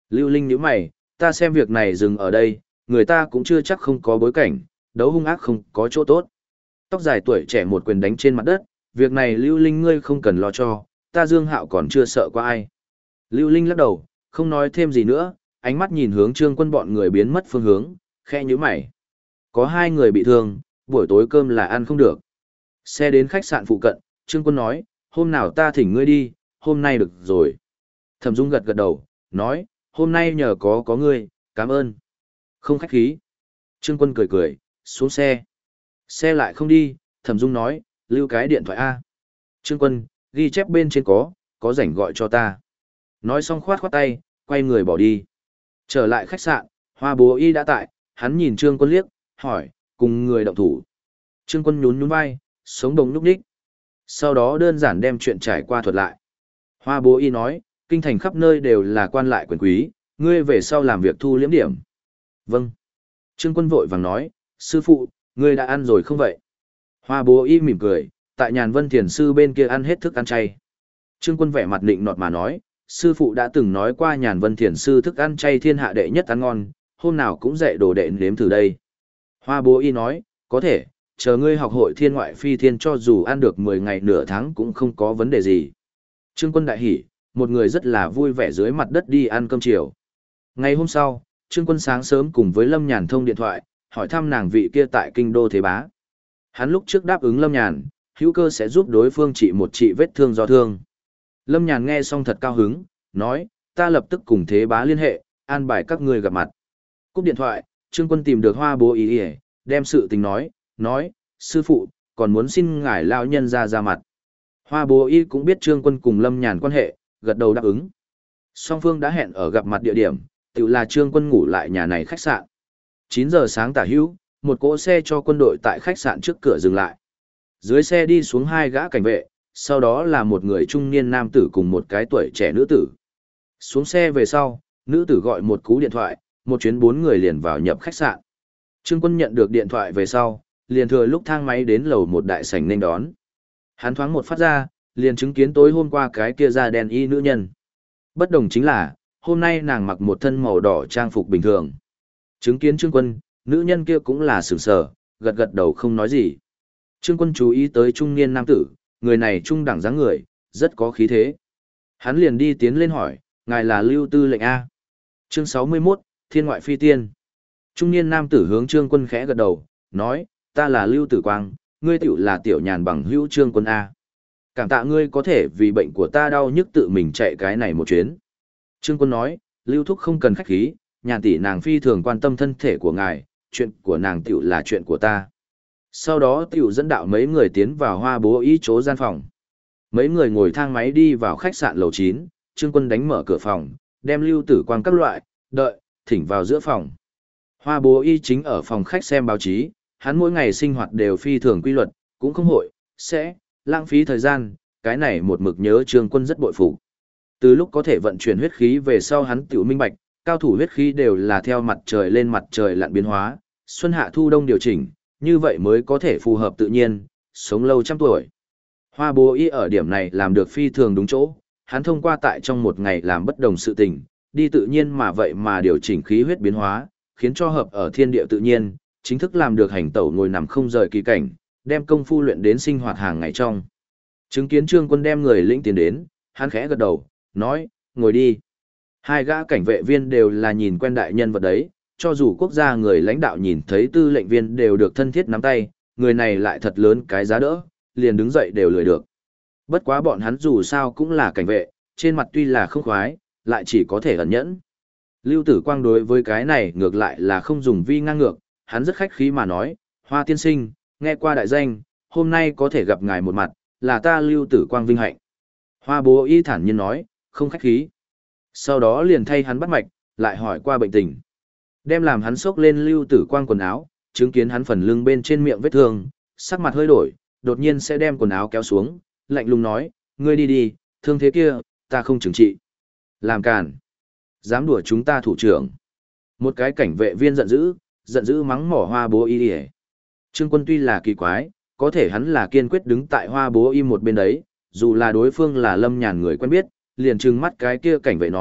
Lưu Linh nhíu mày, ta xem việc này dừng ở đây, người ta cũng chưa chắc không có bối cảnh, đấu hung ác không có chỗ tốt. Tóc dài tuổi trẻ một quyền đánh trên mặt đất, việc này Lưu Linh ngươi không cần lo cho, ta Dương Hạo còn chưa sợ qua ai. Lưu Linh lắc đầu, không nói thêm gì nữa, ánh mắt nhìn hướng Trương Quân bọn người biến mất phương hướng, khẽ nhíu mày. Có 2 người bị thương, buổi tối cơm là ăn không được. Xe đến khách sạn phụ cận, Trương Quân nói, hôm nào ta thỉnh ngươi đi, hôm nay được rồi. Thẩm Dung gật gật đầu, nói, hôm nay nhờ có ngươi, cảm ơn. Không khách khí. Trương Quân cười cười, xuống xe. Xe lại không đi, Thẩm Dung nói, lưu cái điện thoại A. Trương Quân, ghi chép bên trên có rảnh gọi cho ta. Nói xong khoát khoát tay, quay người bỏ đi. Trở lại khách sạn, Hoa Bố Y đã tại, hắn nhìn Trương Quân liếc, hỏi, cùng người động thủ. Trương Quân nhún nhún vai, sống đồng nhúc nhích. Sau đó đơn giản đem chuyện trải qua thuật lại. Hoa Bố Y nói, kinh thành khắp nơi đều là quan lại quyền quý, ngươi về sau làm việc thu liếm điểm. Vâng. Trương Quân vội vàng nói, sư phụ, ngươi đã ăn rồi không vậy? Hoa Bố Y mỉm cười, tại Nhàn Vân Thiền sư bên kia ăn hết thức ăn chay. Trương Quân vẻ mặt định nọt mà nói, sư phụ đã từng nói qua Nhàn Vân Thiền sư thức ăn chay thiên hạ đệ nhất ăn ngon, hôm nào cũng dạy đồ đệ nếm thử đây. Hoa Bố Y nói, có thể, chờ ngươi học hội thiên ngoại phi thiên cho dù ăn được 10 ngày nửa tháng cũng không có vấn đề gì. Trương Quân đại hỉ, một người rất là vui vẻ dưới mặt đất đi ăn cơm chiều. Ngày hôm sau, Trương Quân sáng sớm cùng với Lâm Nhàn thông điện thoại, hỏi thăm nàng vị kia tại kinh đô thế bá. Hắn lúc trước đáp ứng Lâm Nhàn, hữu cơ sẽ giúp đối phương trị một trị vết thương do thương. Lâm Nhàn nghe xong thật cao hứng, nói, ta lập tức cùng thế bá liên hệ, an bài các người gặp mặt. Cúp điện thoại, Trương Quân tìm được Hoa Bố Y, đem sự tình nói, sư phụ, còn muốn xin ngài lão nhân ra mặt. Hoa Bố Y cũng biết Trương Quân cùng Lâm Nhàn quan hệ, gật đầu đáp ứng. Song phương đã hẹn ở gặp mặt địa điểm, tự là Trương Quân ngủ lại nhà này khách sạn. 9 giờ sáng tả hữu, một cỗ xe cho quân đội tại khách sạn trước cửa dừng lại. Dưới xe đi xuống 2 gã cảnh vệ, sau đó là một người trung niên nam tử cùng một cái tuổi trẻ nữ tử. Xuống xe về sau, nữ tử gọi một cú điện thoại, một chuyến 4 người liền vào nhập khách sạn. Trương Quân nhận được điện thoại về sau, liền thừa lúc thang máy đến lầu một đại sảnh nên đón. Hắn thoáng một phát ra, liền chứng kiến tối hôm qua cái kia da đen y nữ nhân. Bất đồng chính là, hôm nay nàng mặc một thân màu đỏ trang phục bình thường. Chứng kiến Trương Quân, nữ nhân kia cũng là sửng sở, gật gật đầu không nói gì. Trương Quân chú ý tới trung niên nam tử, người này trung đẳng dáng người, rất có khí thế. Hắn liền đi tiến lên hỏi, ngài là Lưu Tư lệnh A. Chương 61, Thiên ngoại phi tiên. Trung niên nam tử hướng Trương Quân khẽ gật đầu, nói, ta là Lưu Tử Quang, ngươi tiểu là tiểu nhàn bằng hữu Trương Quân A. Cảm tạ ngươi có thể vì bệnh của ta đau nhức tự mình chạy cái này một chuyến. Trương Quân nói, Lưu Thúc không cần khách khí, nhàn tỷ nàng phi thường quan tâm thân thể của ngài, chuyện của nàng tiểu là chuyện của ta. Sau đó tiểu dẫn đạo mấy người tiến vào Hoa Bố Y chỗ gian phòng. Mấy người ngồi thang máy đi vào khách sạn lầu 9, Trương Quân đánh mở cửa phòng, đem Lưu Tử Quang các loại, thỉnh vào giữa phòng. Hoa Bố Y chính ở phòng khách xem báo chí, hắn mỗi ngày sinh hoạt đều phi thường quy luật, cũng không sẽ lãng phí thời gian, cái này một mực nhớ Trương Quân rất bội phục. Từ lúc có thể vận chuyển huyết khí về sau hắn tiểu minh bạch, cao thủ huyết khí đều là theo mặt trời lên mặt trời lặn biến hóa, xuân hạ thu đông điều chỉnh, như vậy mới có thể phù hợp tự nhiên, sống lâu trăm tuổi. Hoa Bố Y ở điểm này làm được phi thường đúng chỗ, hắn thông qua tại trong một ngày làm bất đồng sự tình, đi tự nhiên mà vậy mà điều chỉnh khí huyết biến hóa, khiến cho hợp ở thiên địa tự nhiên, chính thức làm được hành tẩu ngồi nằm không rời kỳ cảnh, đem công phu luyện đến sinh hoạt hàng ngày trong. Chứng kiến Trương Quân đem người lĩnh tiến đến, hắn khẽ gật đầu, nói, ngồi đi. 2 gã cảnh vệ viên đều là nhìn quen đại nhân vật đấy, cho dù quốc gia người lãnh đạo nhìn thấy tư lệnh viên đều được thân thiết nắm tay, người này lại thật lớn cái giá đỡ, liền đứng dậy đều lười được. Bất quá bọn hắn dù sao cũng là cảnh vệ, trên mặt tuy là không khoái, lại chỉ có thể ẩn nhẫn. Lưu Tử Quang đối với cái này ngược lại là không dùng vi ngang ngược, hắn rất khách khí mà nói, Hoa tiên sinh, nghe qua đại danh, hôm nay có thể gặp ngài một mặt, là ta Lưu Tử Quang vinh hạnh. Hoa Bố Y thản nhiên nói, không khách khí. Sau đó liền thay hắn bắt mạch, lại hỏi qua bệnh tình. Đem làm hắn xốc lên Lưu Tử Quang quần áo, chứng kiến hắn phần lưng bên trên miệng vết thương, sắc mặt hơi đổi, đột nhiên sẽ đem quần áo kéo xuống, lạnh lùng nói, ngươi đi đi, thương thế kia, ta không trừng trị. Làm càn. Dám đùa chúng ta thủ trưởng. Một cái cảnh vệ viên giận dữ mắng mỏ Hoa Bố Y. Trương Quân tuy là kỳ quái, có thể hắn là kiên quyết đứng tại Hoa Bố Y một bên đấy, dù là đối phương là Lâm Nhàn người quen biết, liền trừng mắt cái kia cảnh vệ nói,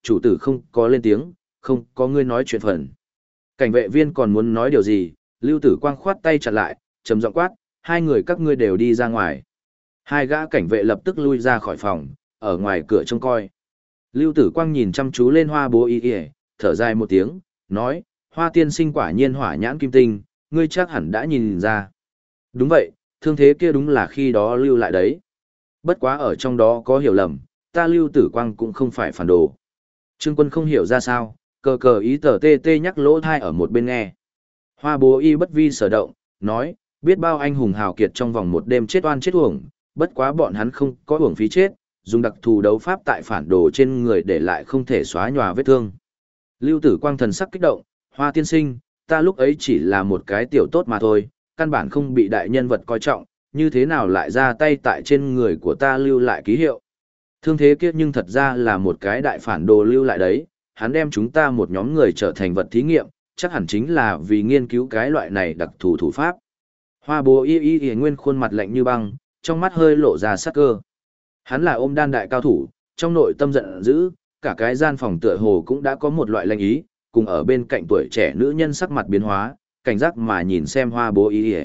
chủ tử không có lên tiếng, không có ngươi nói chuyện phần. Cảnh vệ viên còn muốn nói điều gì, Lưu Tử Quang khoát tay chặn lại, trầm giọng quát, hai người các ngươi đều đi ra ngoài. Hai gã cảnh vệ lập tức lui ra khỏi phòng, ở ngoài cửa trông coi. Lưu Tử Quang nhìn chăm chú lên Hoa Bố Y, thở dài một tiếng, nói, Hoa tiên sinh quả nhiên hỏa nhãn kim tinh, ngươi chắc hẳn đã nhìn ra. Đúng vậy, thương thế kia đúng là khi đó lưu lại đấy. Bất quá ở trong đó có hiểu lầm, ta Lưu Tử Quang cũng không phải phản đồ. Trương Quân không hiểu ra sao, cờ cờ ý tờ tê tê nhắc lỗ thai ở một bên nghe. Hoa Bố Y bất vi sở động, nói, biết bao anh hùng hào kiệt trong vòng một đêm chết oan chết uổng, bất quá bọn hắn không có uổng phí chết, dùng đặc thù đấu pháp tại phản đồ trên người để lại không thể xóa nhòa vết thương. Lưu Tử Quang thần sắc kích động, Hoa tiên sinh, ta lúc ấy chỉ là một cái tiểu tốt mà thôi, căn bản không bị đại nhân vật coi trọng, như thế nào lại ra tay tại trên người của ta lưu lại ký hiệu. Thương thế kia nhưng thật ra là một cái đại phản đồ lưu lại đấy, hắn đem chúng ta một nhóm người trở thành vật thí nghiệm, chắc hẳn chính là vì nghiên cứu cái loại này đặc thù thủ pháp. Hoa Bố Y nguyên khuôn mặt lạnh như băng, trong mắt hơi lộ ra sắc cơ. Hắn là ôm đan đại cao thủ, trong nội tâm giận dữ, cả cái gian phòng tựa hồ cũng đã có một loại lạnh ý, cùng ở bên cạnh tuổi trẻ nữ nhân sắc mặt biến hóa, cảnh giác mà nhìn xem Hoa Bố Y.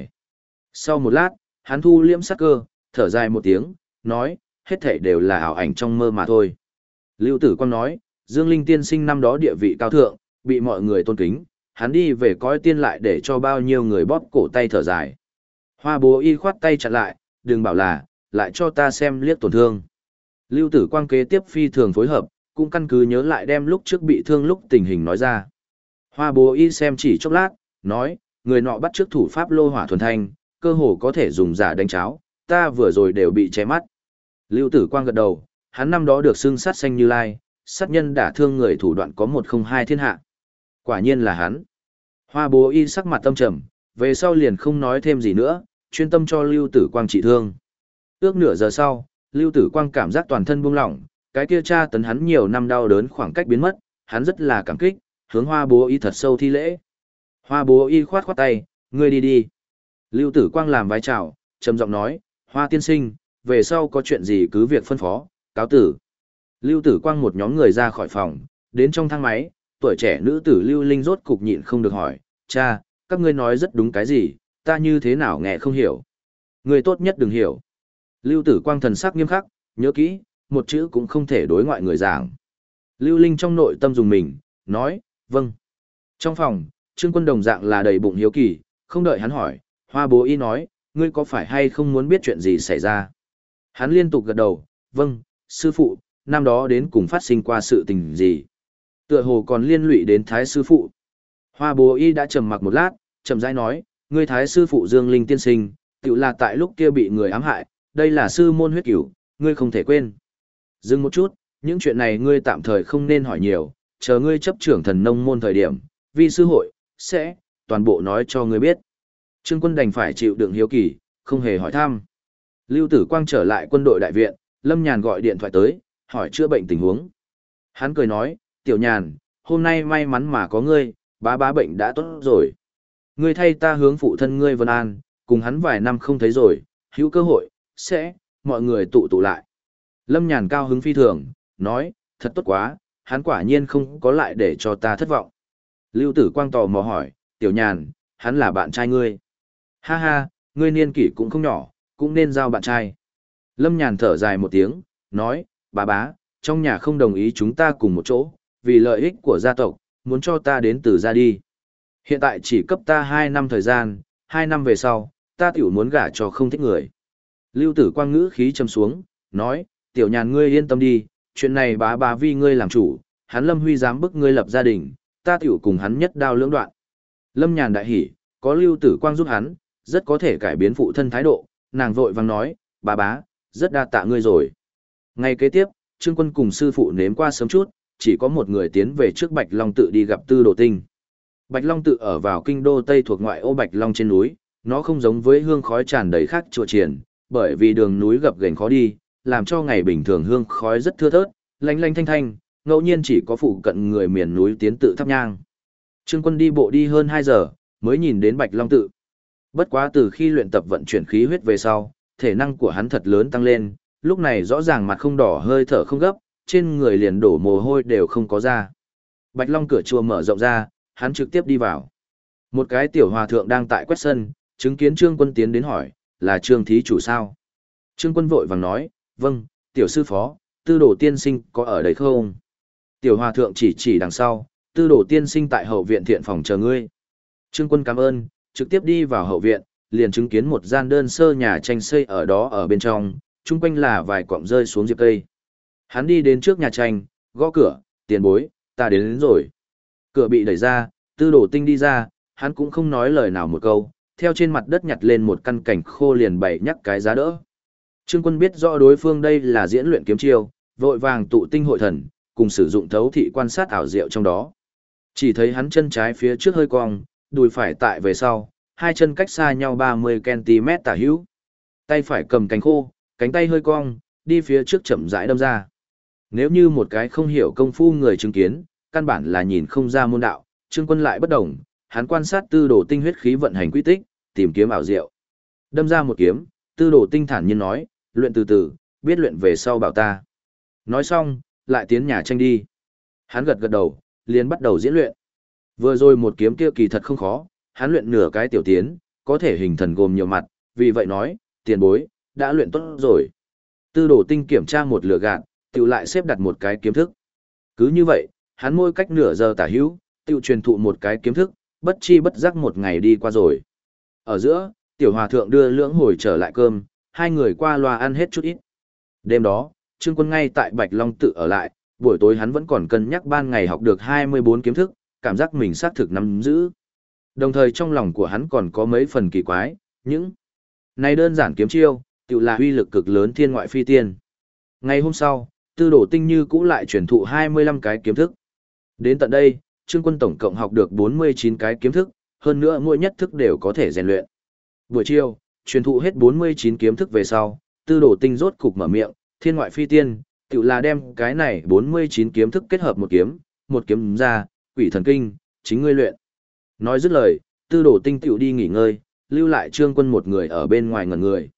Sau một lát, hắn thu liễm sắc cơ, thở dài một tiếng, nói, hết thảy đều là ảo ảnh trong mơ mà thôi. Lưu Tử Quang nói, Dương Linh tiên sinh năm đó địa vị cao thượng, bị mọi người tôn kính, hắn đi về cõi tiên lại để cho bao nhiêu người bóp cổ tay thở dài. Hoa Bố Y khoát tay chặn lại, đừng bảo là, lại cho ta xem liếc tổn thương. Lưu Tử Quang kế tiếp phi thường phối hợp, cũng căn cứ nhớ lại đem lúc trước bị thương lúc tình hình nói ra. Hoa Bố Y xem chỉ chốc lát, nói, người nọ bắt trước thủ pháp lô hỏa thuần thanh, cơ hồ có thể dùng giả đánh cháo, ta vừa rồi đều bị che mắt. Lưu Tử Quang gật đầu, hắn năm đó được xưng sát xanh Như Lai, sát nhân đả thương người thủ đoạn có 102 thiên hạ. Quả nhiên là hắn. Hoa Bố Y sắc mặt tâm trầm, về sau liền không nói thêm gì nữa, chuyên tâm cho Lưu Tử Quang trị thương. Ước nửa giờ sau, Lưu Tử Quang cảm giác toàn thân buông lỏng, cái kia tra tấn hắn nhiều năm đau đớn khoảng cách biến mất, hắn rất là cảm kích, hướng Hoa Bố Y thật sâu thi lễ. Hoa Bố Y khoát khoát tay, ngươi đi đi. Lưu Tử Quang làm vái chào, trầm giọng nói, Hoa tiên sinh, về sau có chuyện gì cứ việc phân phó, cáo tử. Lưu Tử Quang một nhóm người ra khỏi phòng, đến trong thang máy, tuổi trẻ nữ tử Lưu Linh rốt cục nhịn không được hỏi, cha, các ngươi nói rất đúng cái gì, ta như thế nào nghe không hiểu. Ngươi tốt nhất đừng hiểu. Lưu Tử Quang thần sắc nghiêm khắc, nhớ kỹ, một chữ cũng không thể đối ngoại người giảng. Lưu Linh trong nội tâm dùng mình, nói, vâng. Trong phòng, Trương Quân đồng dạng là đầy bụng hiếu kỳ, không đợi hắn hỏi, Hoa Bố Y nói, ngươi có phải hay không muốn biết chuyện gì xảy ra? Hắn liên tục gật đầu, vâng, sư phụ, năm đó đến cùng phát sinh qua sự tình gì? Tựa hồ còn liên lụy đến Thái sư phụ. Hoa Bố Y đã trầm mặc một lát, chậm rãi nói, ngươi Thái sư phụ Dương Linh tiên sinh, tự là tại lúc kia bị người ám hại, đây là sư môn huyết cửu, ngươi không thể quên. Dừng một chút, những chuyện này ngươi tạm thời không nên hỏi nhiều, chờ ngươi chấp trưởng thần nông môn thời điểm, vi sư hội, sẽ, toàn bộ nói cho ngươi biết. Trương Quân đành phải chịu đựng hiếu kỳ, không hề hỏi thăm. Lưu Tử Quang trở lại quân đội đại viện, Lâm Nhàn gọi điện thoại tới, hỏi chữa bệnh tình huống. Hắn cười nói, Tiểu Nhàn, hôm nay may mắn mà có ngươi, bá bệnh đã tốt rồi. Ngươi thay ta hướng phụ thân ngươi Vân An, cùng hắn vài năm không thấy rồi, hữu cơ hội, sẽ, mọi người tụ lại. Lâm Nhàn cao hứng phi thường, nói, thật tốt quá, hắn quả nhiên không có lại để cho ta thất vọng. Lưu Tử Quang tò mò hỏi, Tiểu Nhàn, hắn là bạn trai ngươi. Ha ha, ngươi niên kỷ cũng không nhỏ, cũng nên giao bạn trai. Lâm Nhàn thở dài một tiếng, nói, bá, trong nhà không đồng ý chúng ta cùng một chỗ, vì lợi ích của gia tộc, muốn cho ta đến từ ra đi. Hiện tại chỉ cấp ta 2 năm thời gian, 2 năm về sau, ta tiểu muốn gả cho không thích người. Lưu Tử Quang ngữ khí trầm xuống, nói, Tiểu Nhàn ngươi yên tâm đi, chuyện này bá vì ngươi làm chủ, hắn Lâm Huy dám bức ngươi lập gia đình, ta tiểu cùng hắn nhất đao lưỡng đoạn. Lâm Nhàn đại hỉ, có Lưu Tử Quang giúp hắn, rất có thể cải biến phụ thân thái độ, nàng vội vàng nói, bá, rất đa tạ ngươi rồi. Ngày kế tiếp, Trương Quân cùng sư phụ nếm qua sớm chút, chỉ có một người tiến về trước Bạch Long tự đi gặp Tư Đồ Tinh. Bạch Long tự ở vào kinh đô Tây thuộc ngoại ô Bạch Long trên núi, nó không giống với hương khói tràn đầy khác chùa triển, bởi vì đường núi gập ghềnh khó đi, làm cho ngày bình thường hương khói rất thưa thớt, lanh thanh, ngẫu nhiên chỉ có phụ cận người miền núi tiến tự thắp nhang. Trương Quân đi bộ đi hơn 2 giờ, mới nhìn đến Bạch Long tự. Bất quá từ khi luyện tập vận chuyển khí huyết về sau, thể năng của hắn thật lớn tăng lên, lúc này rõ ràng mặt không đỏ hơi thở không gấp, trên người liền đổ mồ hôi đều không có ra. Bạch Long cửa chùa mở rộng ra, hắn trực tiếp đi vào. Một cái tiểu hòa thượng đang tại quét sân, chứng kiến Trương Quân tiến đến hỏi, là Trương thí chủ sao? Trương Quân vội vàng nói, vâng, tiểu sư phó, Tư Đồ tiên sinh có ở đây không? Tiểu hòa thượng chỉ đằng sau, Tư Đồ tiên sinh tại hậu viện thiện phòng chờ ngươi. Trương Quân cảm ơn, trực tiếp đi vào hậu viện, liền chứng kiến một gian đơn sơ nhà tranh xây ở đó ở bên trong, chung quanh là vài cọng rơi xuống diệp cây. Hắn đi đến trước nhà tranh, gõ cửa, tiền bối, ta đến rồi. Cửa bị đẩy ra, Tư Đồ tinh đi ra, hắn cũng không nói lời nào một câu, theo trên mặt đất nhặt lên một căn cảnh khô liền bày nhắc cái giá đỡ. Trương Quân biết rõ đối phương đây là diễn luyện kiếm chiêu, vội vàng tụ tinh hội thần, cùng sử dụng thấu thị quan sát ảo diệu trong đó. Chỉ thấy hắn chân trái phía trước hơi cong, đùi phải tại về sau, hai chân cách xa nhau 30 cm tả hữu. Tay phải cầm cánh khô, cánh tay hơi cong, đi phía trước chậm rãi đâm ra. Nếu như một cái không hiểu công phu người chứng kiến, căn bản là nhìn không ra môn đạo, Trương Quân lại bất đồng, hắn quan sát Tư Đồ tinh huyết khí vận hành quy tích, tìm kiếm ảo diệu. Đâm ra một kiếm, Tư Đồ tinh thản nhiên nói, luyện từ từ, biết luyện về sau bảo ta. Nói xong, lại tiến nhà tranh đi. Hắn gật gật đầu, liền bắt đầu diễn luyện. Vừa rồi một kiếm kia kỳ thật không khó, hắn luyện nửa cái tiểu tiến, có thể hình thần gồm nhiều mặt, vì vậy nói, tiền bối, đã luyện tốt rồi. Tư Đồ tinh kiểm tra một lửa gạt, tự lại xếp đặt một cái kiếm thức. Cứ như vậy, hắn mỗi cách nửa giờ tả hữu, tự truyền thụ một cái kiếm thức, bất chi bất giác một ngày đi qua rồi. Ở giữa, tiểu hòa thượng đưa lưỡng hồi trở lại cơm, hai người qua loa ăn hết chút ít. Đêm đó, Trương Quân ngay tại Bạch Long tự ở lại, buổi tối hắn vẫn còn cân nhắc ban ngày học được 24 kiếm thức, cảm giác mình xác thực nắm giữ. Đồng thời trong lòng của hắn còn có mấy phần kỳ quái, những này đơn giản kiếm chiêu, tự là uy lực cực lớn thiên ngoại phi tiên. Ngày hôm sau, Tư Đồ tinh như cũ lại truyền thụ 25 cái kiếm thức. Đến tận đây, Trương Quân tổng cộng học được 49 cái kiếm thức, hơn nữa mỗi nhất thức đều có thể rèn luyện. Buổi chiều, truyền thụ hết 49 kiếm thức về sau, Tư Đồ tinh rốt cục mở miệng, thiên ngoại phi tiên, tự là đem cái này 49 kiếm thức kết hợp một kiếm ra, quỷ thần kinh, chính ngươi luyện. Nói dứt lời, Tư Đồ tinh tự đi nghỉ ngơi, lưu lại Trương Quân một người ở bên ngoài ngẩn người.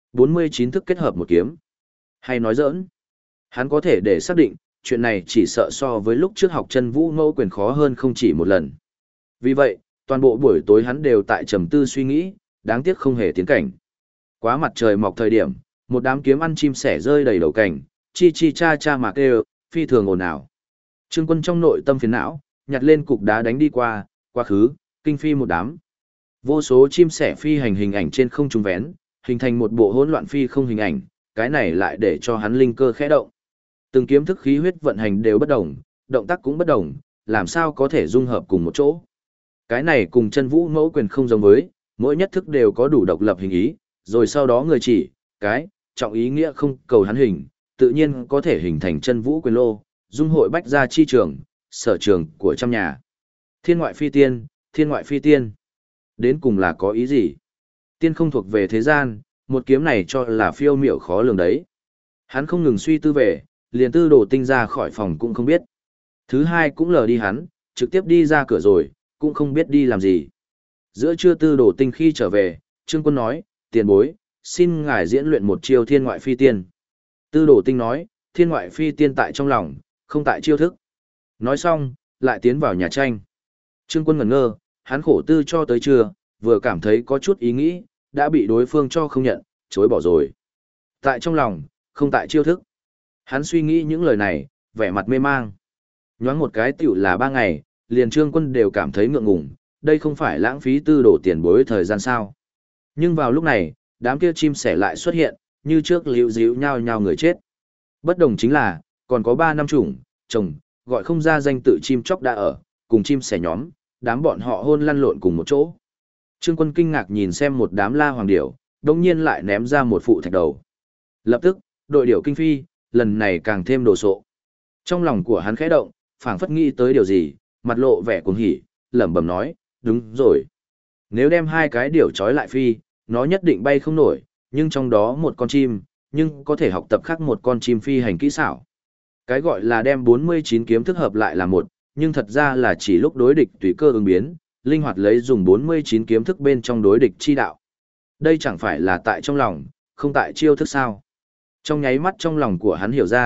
49 thức kết hợp một kiếm. Hay nói giỡn. Hắn có thể để xác định, chuyện này chỉ sợ so với lúc trước học chân vũ mẫu quyền khó hơn không chỉ một lần. Vì vậy, toàn bộ buổi tối hắn đều tại trầm tư suy nghĩ, đáng tiếc không hề tiến cảnh. Quá mặt trời mọc thời điểm, một đám kiếm ăn chim sẻ rơi đầy đầu cảnh, chi chi cha cha mà kêu, phi thường ồn ào. Trương Quân trong nội tâm phiền não, nhặt lên cục đá đánh đi qua, quá khứ, kinh phi một đám. Vô số chim sẻ phi hành hình ảnh trên không trung vén, hình thành một bộ hỗn loạn phi không hình ảnh, cái này lại để cho hắn linh cơ khẽ động. Từng kiếm thức khí huyết vận hành đều bất đồng, động tác cũng bất đồng, làm sao có thể dung hợp cùng một chỗ. Cái này cùng chân vũ mẫu quyền không giống với, mỗi nhất thức đều có đủ độc lập hình ý, rồi sau đó người chỉ, cái, trọng ý nghĩa không cầu hắn hình, tự nhiên có thể hình thành chân vũ quyền lô, dung hội bách gia chi trường, sở trường của trăm nhà. Thiên ngoại phi tiên, thiên ngoại phi tiên. Đến cùng là có ý gì? Tiên không thuộc về thế gian, một kiếm này cho là phiêu miểu khó lường đấy. Hắn không ngừng suy tư về, liền Tư Đồ tinh ra khỏi phòng cũng không biết. Thứ hai cũng lờ đi hắn, trực tiếp đi ra cửa rồi, cũng không biết đi làm gì. Giữa trưa Tư Đồ tinh khi trở về, Trương Quân nói, tiền bối, xin ngài diễn luyện một chiêu thiên ngoại phi tiên. Tư Đồ tinh nói, thiên ngoại phi tiên tại trong lòng, không tại chiêu thức. Nói xong, lại tiến vào nhà tranh. Trương Quân ngẩn ngơ, hắn khổ tư cho tới trưa, vừa cảm thấy có chút ý nghĩ, đã bị đối phương cho không nhận, chối bỏ rồi. Tại trong lòng, không tại chiêu thức. Hắn suy nghĩ những lời này, vẻ mặt mê mang. Nhoáng một cái tiểu là 3 ngày, liền Trương Quân đều cảm thấy ngượng ngùng, đây không phải lãng phí Tư Đồ tiền bối thời gian sao. Nhưng vào lúc này, đám kia chim sẻ lại xuất hiện, như trước líu díu nhao nhao người chết. Bất đồng chính là, còn có 3 năm chủng, chồng, gọi không ra danh tự chim chóc đã ở, cùng chim sẻ nhóm, đám bọn họ hôn lăn lộn cùng một chỗ. Trương Quân kinh ngạc nhìn xem một đám la hoàng điểu, đồng nhiên lại ném ra một phụ thạch đầu. Lập tức, đội điểu kinh phi, lần này càng thêm đồ sộ. Trong lòng của hắn khẽ động, phảng phất nghĩ tới điều gì, mặt lộ vẻ cuồng hỉ, lẩm bẩm nói, đúng rồi. Nếu đem 2 cái điểu trói lại phi, nó nhất định bay không nổi, nhưng trong đó một con chim, nhưng có thể học tập khác một con chim phi hành kỹ xảo. Cái gọi là đem 49 kiếm thức hợp lại là một, nhưng thật ra là chỉ lúc đối địch tùy cơ ứng biến, linh hoạt lấy dùng 49 kiếm thức bên trong đối địch chi đạo. Đây chẳng phải là tại trong lòng, không tại chiêu thức sao. Trong nháy mắt trong lòng của hắn hiểu ra,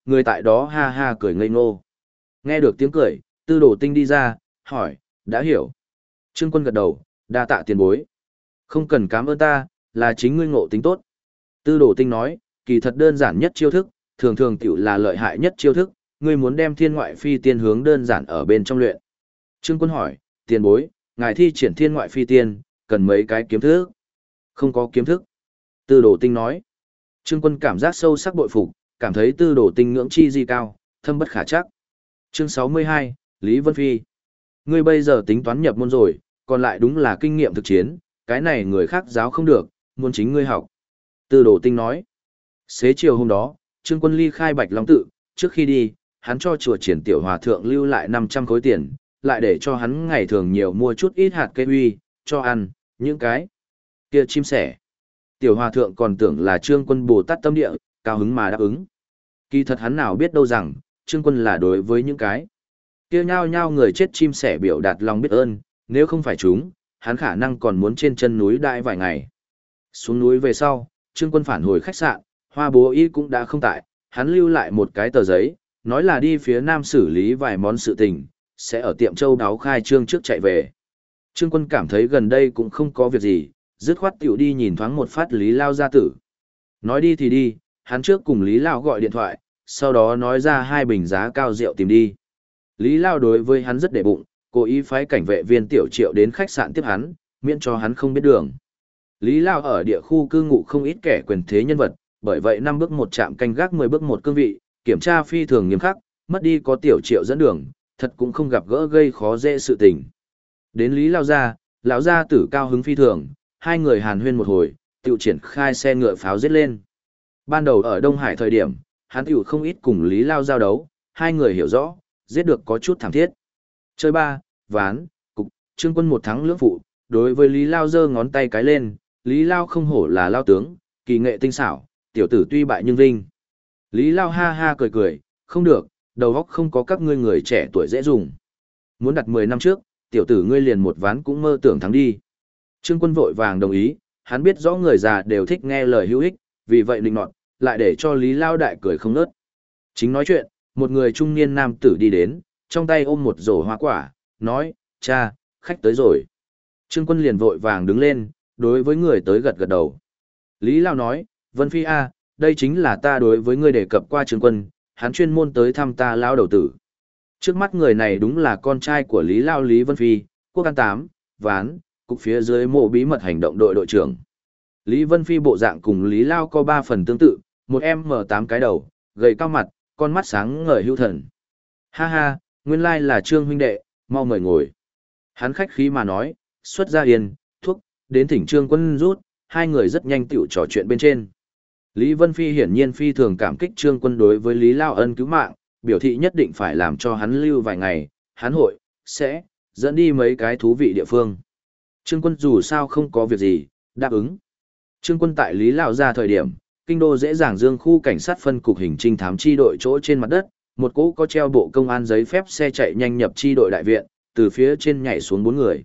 người tại đó ha ha cười ngây ngô. Nghe được tiếng cười, Tư Đồ Tinh đi ra, hỏi, đã hiểu. Trương Quân gật đầu, đa tạ tiền bối. Không cần cảm ơn ta, là chính ngươi ngộ tính tốt. Tư Đồ Tinh nói, kỳ thật đơn giản nhất chiêu thức, thường thường tiểu là lợi hại nhất chiêu thức, ngươi muốn đem thiên ngoại phi tiên hướng đơn giản ở bên trong luyện. Trương Quân hỏi, tiền bối, ngài thi triển thiên ngoại phi tiên, cần mấy cái kiếm thức? Không có kiếm thức. Tư Đồ Tinh nói. Trương Quân cảm giác sâu sắc bội phục, cảm thấy Tư Đồ Tinh ngưỡng chi di cao, thâm bất khả chắc. Chương 62, Lý Vân Phi. Ngươi bây giờ tính toán nhập môn rồi, còn lại đúng là kinh nghiệm thực chiến, cái này người khác giáo không được, muốn chính ngươi học. Tư Đồ Tinh nói. Xế chiều hôm đó, Trương Quân ly khai Bạch Long tự, trước khi đi, hắn cho chùa Triển Tiểu Hòa Thượng lưu lại 500 khối tiền, lại để cho hắn ngày thường nhiều mua chút ít hạt cây huy, cho ăn, những cái kia chim sẻ. Tiểu Hòa Thượng còn tưởng là Trương Quân Bồ Tát tâm địa, cao hứng mà đáp ứng. Kỳ thật hắn nào biết đâu rằng, Trương Quân là đối với những cái kia nhao nhao người chết chim sẻ biểu đạt lòng biết ơn, nếu không phải chúng, hắn khả năng còn muốn trên chân núi đại vài ngày. Xuống núi về sau, Trương Quân phản hồi khách sạn, Hoa Bố Y cũng đã không tại, hắn lưu lại một cái tờ giấy, nói là đi phía nam xử lý vài món sự tình, sẽ ở tiệm châu đáo khai trương trước chạy về. Trương Quân cảm thấy gần đây cũng không có việc gì, dứt khoát tiểu đi nhìn thoáng một phát Lý Lao gia tử. Nói đi thì đi, hắn trước cùng Lý Lao gọi điện thoại, sau đó nói ra 2 bình giá cao rượu tìm đi. Lý Lao đối với hắn rất để bụng, cố ý phái cảnh vệ viên Tiểu Triệu đến khách sạn tiếp hắn, miễn cho hắn không biết đường. Lý Lao ở địa khu cư ngụ không ít kẻ quyền thế nhân vật, bởi vậy 5 bước một trạm canh gác 10 bước một cương vị, kiểm tra phi thường nghiêm khắc, mất đi có Tiểu Triệu dẫn đường, thật cũng không gặp gỡ gây khó dễ sự tình. Đến Lý Lao ra, lão gia tử cao hứng phi thường, hai người hàn huyên một hồi, tiểu triển khai xe ngựa pháo giết lên. Ban đầu ở Đông Hải thời điểm, hắn tiểu không ít cùng Lý Lao giao đấu, hai người hiểu rõ, giết được có chút thảm thiết. Chơi ba, ván, cục, Trương Quân một thắng lưỡng phụ, đối với Lý Lao giơ ngón tay cái lên, Lý Lao không hổ là Lao tướng, kỳ nghệ tinh xảo, tiểu tử tuy bại nhưng vinh. Lý Lao ha ha cười cười, không được, đầu óc không có các ngươi người trẻ tuổi dễ dùng. Muốn đặt 10 năm trước, tiểu tử ngươi liền một ván cũng mơ tưởng thắng đi. Trương Quân vội vàng đồng ý, hắn biết rõ người già đều thích nghe lời hữu ích, vì vậy định nọt, lại để cho Lý Lao đại cười không ngớt. Chính nói chuyện, một người trung niên nam tử đi đến, trong tay ôm một rổ hoa quả, nói, cha, khách tới rồi. Trương Quân liền vội vàng đứng lên, đối với người tới gật gật đầu. Lý Lao nói, Vân Phi A, đây chính là ta đối với ngươi đề cập qua Trương Quân, hắn chuyên môn tới thăm ta Lao đầu tử. Trước mắt người này đúng là con trai của Lý Lao Lý Vân Phi, quốc an 8, ván, cục phía dưới mộ bí mật hành động đội đội trưởng. Lý Vân Phi bộ dạng cùng Lý Lao có 3 phần tương tự, một em M8 cái đầu, gầy cao mặt, con mắt sáng ngời hưu thần. Ha ha, nguyên lai là Trương huynh đệ, mau mời ngồi. Hắn khách khí mà nói, xuất ra yên, thuốc, đến thỉnh Trương Quân rút, hai người rất nhanh tiểu trò chuyện bên trên. Lý Vân Phi hiển nhiên phi thường cảm kích Trương Quân đối với Lý Lao ân cứu mạng, biểu thị nhất định phải làm cho hắn lưu vài ngày, hắn hội, sẽ, dẫn đi mấy cái thú vị địa phương. Trương Quân dù sao không có việc gì, đáp ứng. Trương Quân tại Lý Lao ra thời điểm, kinh đô dễ dàng dương khu cảnh sát phân cục hình trinh thám chi đội chỗ trên mặt đất, một cỗ có treo bộ công an giấy phép xe chạy nhanh nhập chi đội đại viện, từ phía trên nhảy xuống 4 người.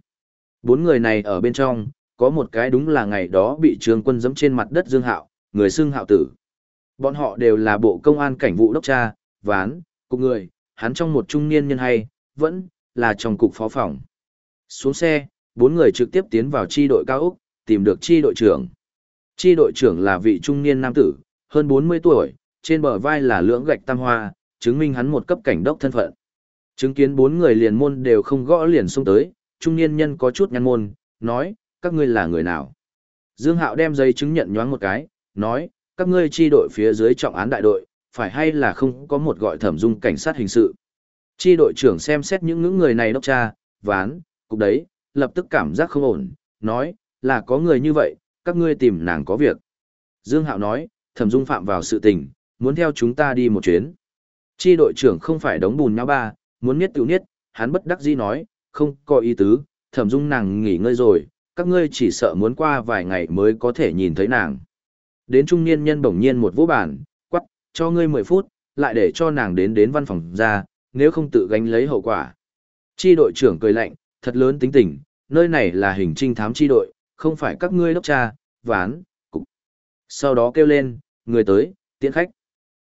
4 người này ở bên trong, có một cái đúng là ngày đó bị Trương Quân giẫm trên mặt đất Dương Hạo, người xưng Hạo tử. Bọn họ đều là bộ công an cảnh vụ đốc tra, ván, cục người, hắn trong một trung niên nhân hay, vẫn là trong cục phó phòng. Xuống xe, 4 người trực tiếp tiến vào chi đội cao ốc, tìm được chi đội trưởng. Chi đội trưởng là vị trung niên nam tử, hơn 40 tuổi, trên bờ vai là lưỡng gạch tam hoa, chứng minh hắn một cấp cảnh đốc thân phận. Chứng kiến 4 người liền môn đều không gõ liền xông tới, trung niên nhân có chút nhăn môn, nói, các ngươi là người nào? Dương Hạo đem giấy chứng nhận nhoáng một cái, nói, các ngươi chi đội phía dưới trọng án đại đội, phải hay là không có một gọi Thẩm Dung cảnh sát hình sự. Chi đội trưởng xem xét những người này đốc tra, ván, cục đấy, lập tức cảm giác không ổn, nói, là có người như vậy, các ngươi tìm nàng có việc. Dương Hạo nói, Thẩm Dung phạm vào sự tình, muốn theo chúng ta đi một chuyến. Chi đội trưởng không phải đống bùn nhão ba, muốn niết tiểu niết, hắn bất đắc dĩ nói, không có ý tứ, Thẩm Dung nàng nghỉ ngơi rồi, các ngươi chỉ sợ muốn qua vài ngày mới có thể nhìn thấy nàng. Đến trung niên nhân bỗng nhiên một vỗ bàn, quắc, cho ngươi 10 phút, lại để cho nàng đến văn phòng ra, nếu không tự gánh lấy hậu quả. Chi đội trưởng cười lạnh, thật lớn tính tình, nơi này là hình trinh thám chi đội, không phải các ngươi đốc tra, ván, cục. Sau đó kêu lên, người tới, tiễn khách.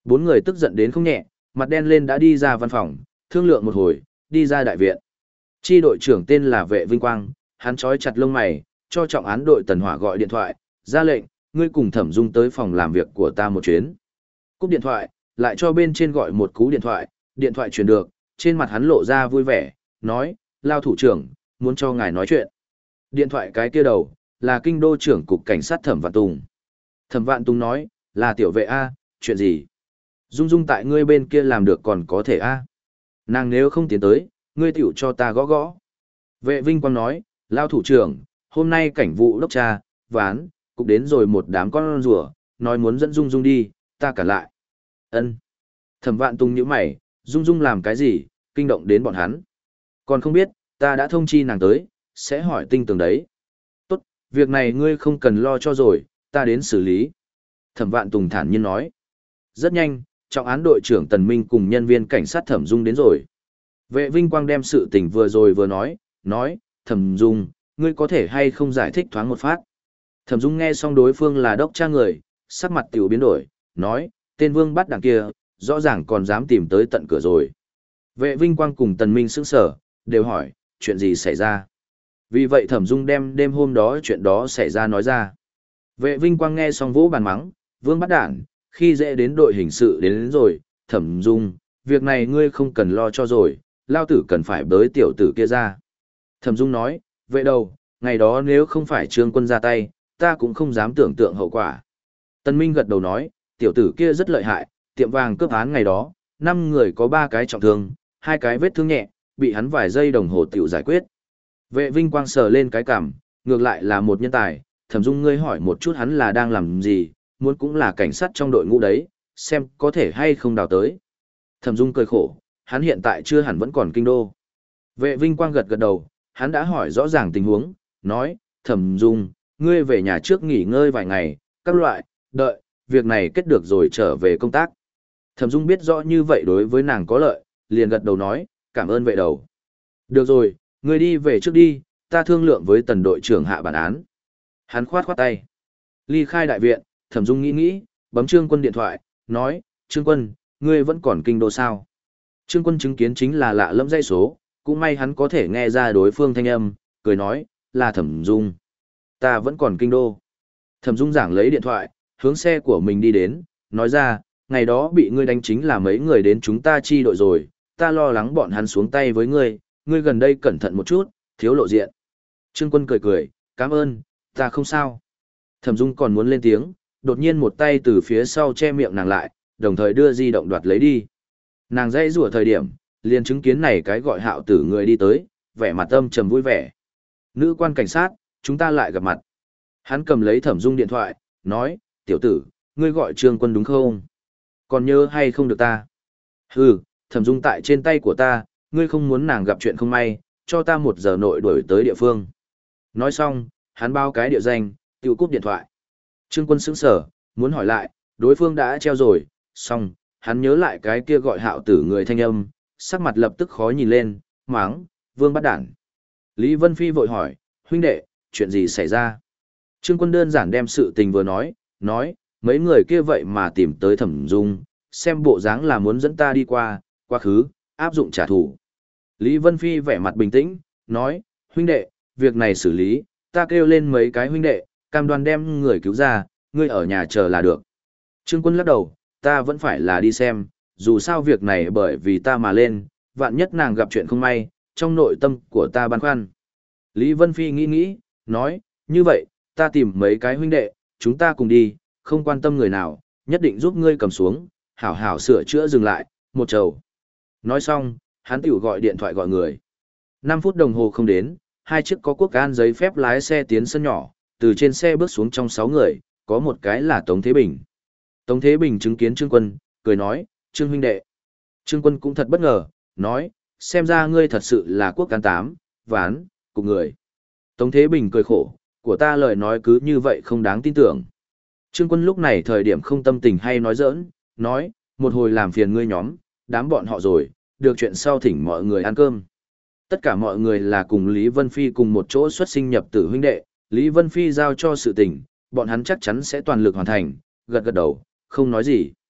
Bốn người tức giận đến không nhẹ, mặt đen lên đã đi ra văn phòng, thương lượng một hồi, đi ra đại viện. Chi đội trưởng tên là Vệ Vinh Quang, hắn trói chặt lông mày, cho trọng án đội Tần Hỏa gọi điện thoại, ra lệnh, ngươi cùng Thẩm Dung tới phòng làm việc của ta một chuyến. Cúp điện thoại, lại cho bên trên gọi một cú điện thoại truyền được, trên mặt hắn lộ ra vui vẻ, nói, Lao thủ trưởng, muốn cho ngài nói chuyện. Điện thoại cái kia đầu, là kinh đô trưởng cục cảnh sát Thẩm Vạn Tùng. Thẩm Vạn Tùng nói, là tiểu vệ A, chuyện gì? Dung Dung tại ngươi bên kia làm được còn có thể A. Nàng nếu không tiến tới, ngươi tiểu cho ta gõ gõ. Vệ Vinh Quang nói, Lao thủ trưởng, hôm nay cảnh vụ đốc tra, ván, cục đến rồi một đám con rùa, nói muốn dẫn Dung Dung đi, ta cản lại. Ân. Thẩm Vạn Tùng nhíu mày, Dung Dung làm cái gì, kinh động đến bọn hắn. Còn không biết, ta đã thông chi nàng tới, sẽ hỏi tinh tường đấy. Tốt, việc này ngươi không cần lo cho rồi, ta đến xử lý. Thẩm Vạn Tùng thản nhiên nói. Rất nhanh, trọng án đội trưởng Tần Minh cùng nhân viên cảnh sát Thẩm Dung đến rồi. Vệ Vinh Quang đem sự tình vừa rồi vừa nói, Thẩm Dung, ngươi có thể hay không giải thích thoáng một phát. Thẩm Dung nghe xong đối phương là đốc tra người, sắc mặt tiểu biến đổi, nói, tên Vương bắt đằng kia, rõ ràng còn dám tìm tới tận cửa rồi. Vệ Vinh Quang cùng Tần Minh sững sờ, đều hỏi, chuyện gì xảy ra. Vì vậy Thẩm Dung đem đêm hôm đó chuyện đó xảy ra nói ra. Vệ Vinh Quang nghe xong vỗ bàn mắng, Vương bắt đản, khi dễ đến đội hình sự đến rồi, Thẩm Dung, việc này ngươi không cần lo cho rồi, lao tử cần phải bới tiểu tử kia ra. Thẩm Dung nói, vệ đầu, ngày đó nếu không phải Trương Quân ra tay, ta cũng không dám tưởng tượng hậu quả. Tần Minh gật đầu nói, tiểu tử kia rất lợi hại, tiệm vàng cướp án ngày đó, 5 người có 3 cái trọng thương, 2 cái vết thương nhẹ, bị hắn vài giây đồng hồ tiểu giải quyết. Vệ Vinh Quang sờ lên cái cằm, ngược lại là một nhân tài, Thẩm Dung ngươi hỏi một chút hắn là đang làm gì, muốn cũng là cảnh sát trong đội ngũ đấy, xem có thể hay không đào tới. Thẩm Dung cười khổ, hắn hiện tại chưa hẳn vẫn còn kinh đô. Vệ Vinh Quang gật gật đầu, hắn đã hỏi rõ ràng tình huống, nói, Thẩm Dung, ngươi về nhà trước nghỉ ngơi vài ngày, các loại, đợi, việc này kết được rồi trở về công tác. Thẩm Dung biết rõ như vậy đối với nàng có lợi, liền gật đầu nói, cảm ơn vệ đầu. Được rồi, ngươi đi về trước đi, ta thương lượng với Tần đội trưởng hạ bản án. Hắn khoát khoát tay. Ly khai đại viện, Thẩm Dung nghĩ, bấm Trương Quân điện thoại, nói, Trương Quân, ngươi vẫn còn kinh đô sao? Trương Quân chứng kiến chính là lạ lẫm dây số, cũng may hắn có thể nghe ra đối phương thanh âm, cười nói, là Thẩm Dung. Ta vẫn còn kinh đô. Thẩm Dung giảng lấy điện thoại, hướng xe của mình đi đến, nói ra, ngày đó bị ngươi đánh chính là mấy người đến chúng ta chi đội rồi, ta lo lắng bọn hắn xuống tay với ngươi, ngươi gần đây cẩn thận một chút, thiếu lộ diện. Trương Quân cười cười, cảm ơn, ta không sao. Thẩm Dung còn muốn lên tiếng, đột nhiên một tay từ phía sau che miệng nàng lại, đồng thời đưa di động đoạt lấy đi. Nàng dãy rủa thời điểm, liền chứng kiến này cái gọi Hạo Tử người đi tới, vẻ mặt âm trầm vui vẻ. Nữ quan cảnh sát, chúng ta lại gặp mặt. Hắn cầm lấy Thẩm Dung điện thoại, nói, tiểu tử, ngươi gọi Trương Quân đúng không? Còn nhớ hay không được ta? Hừ, Thẩm Dung tại trên tay của ta, ngươi không muốn nàng gặp chuyện không may, cho ta 1 giờ nội đuổi tới địa phương. Nói xong, hắn báo cái địa danh, tiêu cúp điện thoại. Trương Quân sững sờ, muốn hỏi lại, đối phương đã treo rồi, xong, hắn nhớ lại cái kia gọi Hạo Tử người thanh âm, sắc mặt lập tức khó nhìn lên, máng, Vương bắt đản. Lý Vân Phi vội hỏi, huynh đệ, chuyện gì xảy ra? Trương Quân đơn giản đem sự tình vừa nói, mấy người kia vậy mà tìm tới Thẩm Dung, xem bộ dáng là muốn dẫn ta đi qua, quá khứ, áp dụng trả thù. Lý Vân Phi vẻ mặt bình tĩnh, nói, huynh đệ, việc này xử lý, ta kêu lên mấy cái huynh đệ, cam đoan đem người cứu ra, ngươi ở nhà chờ là được. Trương Quân lắc đầu, ta vẫn phải là đi xem, dù sao việc này bởi vì ta mà lên, vạn nhất nàng gặp chuyện không may, trong nội tâm của ta băn khoăn. Lý Vân Phi nghĩ, nói, như vậy, ta tìm mấy cái huynh đệ, chúng ta cùng đi, không quan tâm người nào, nhất định giúp ngươi cầm xuống, hảo hảo sửa chữa dừng lại, một trầu. Nói xong, hắn tiểu gọi điện thoại gọi người. 5 phút đồng hồ không đến, 2 chiếc có quốc an giấy phép lái xe tiến sân nhỏ, từ trên xe bước xuống trong 6 người, có một cái là Tống Thế Bình. Tống Thế Bình chứng kiến Trương Quân, cười nói, Trương huynh đệ. Trương Quân cũng thật bất ngờ, nói, xem ra ngươi thật sự là quốc an 8, ván, cục người. Tống Thế Bình cười khổ, của ta lời nói cứ như vậy không đáng tin tưởng. Trương Quân lúc này thời điểm không tâm tình hay nói giỡn, nói, một hồi làm phiền ngươi nhóm, đám bọn họ rồi, được chuyện sau thỉnh mọi người ăn cơm. Tất cả mọi người là cùng Lý Vân Phi cùng một chỗ xuất sinh nhập tử huynh đệ, Lý Vân Phi giao cho sự tình, bọn hắn chắc chắn sẽ toàn lực hoàn thành, gật gật đầu, không nói gì.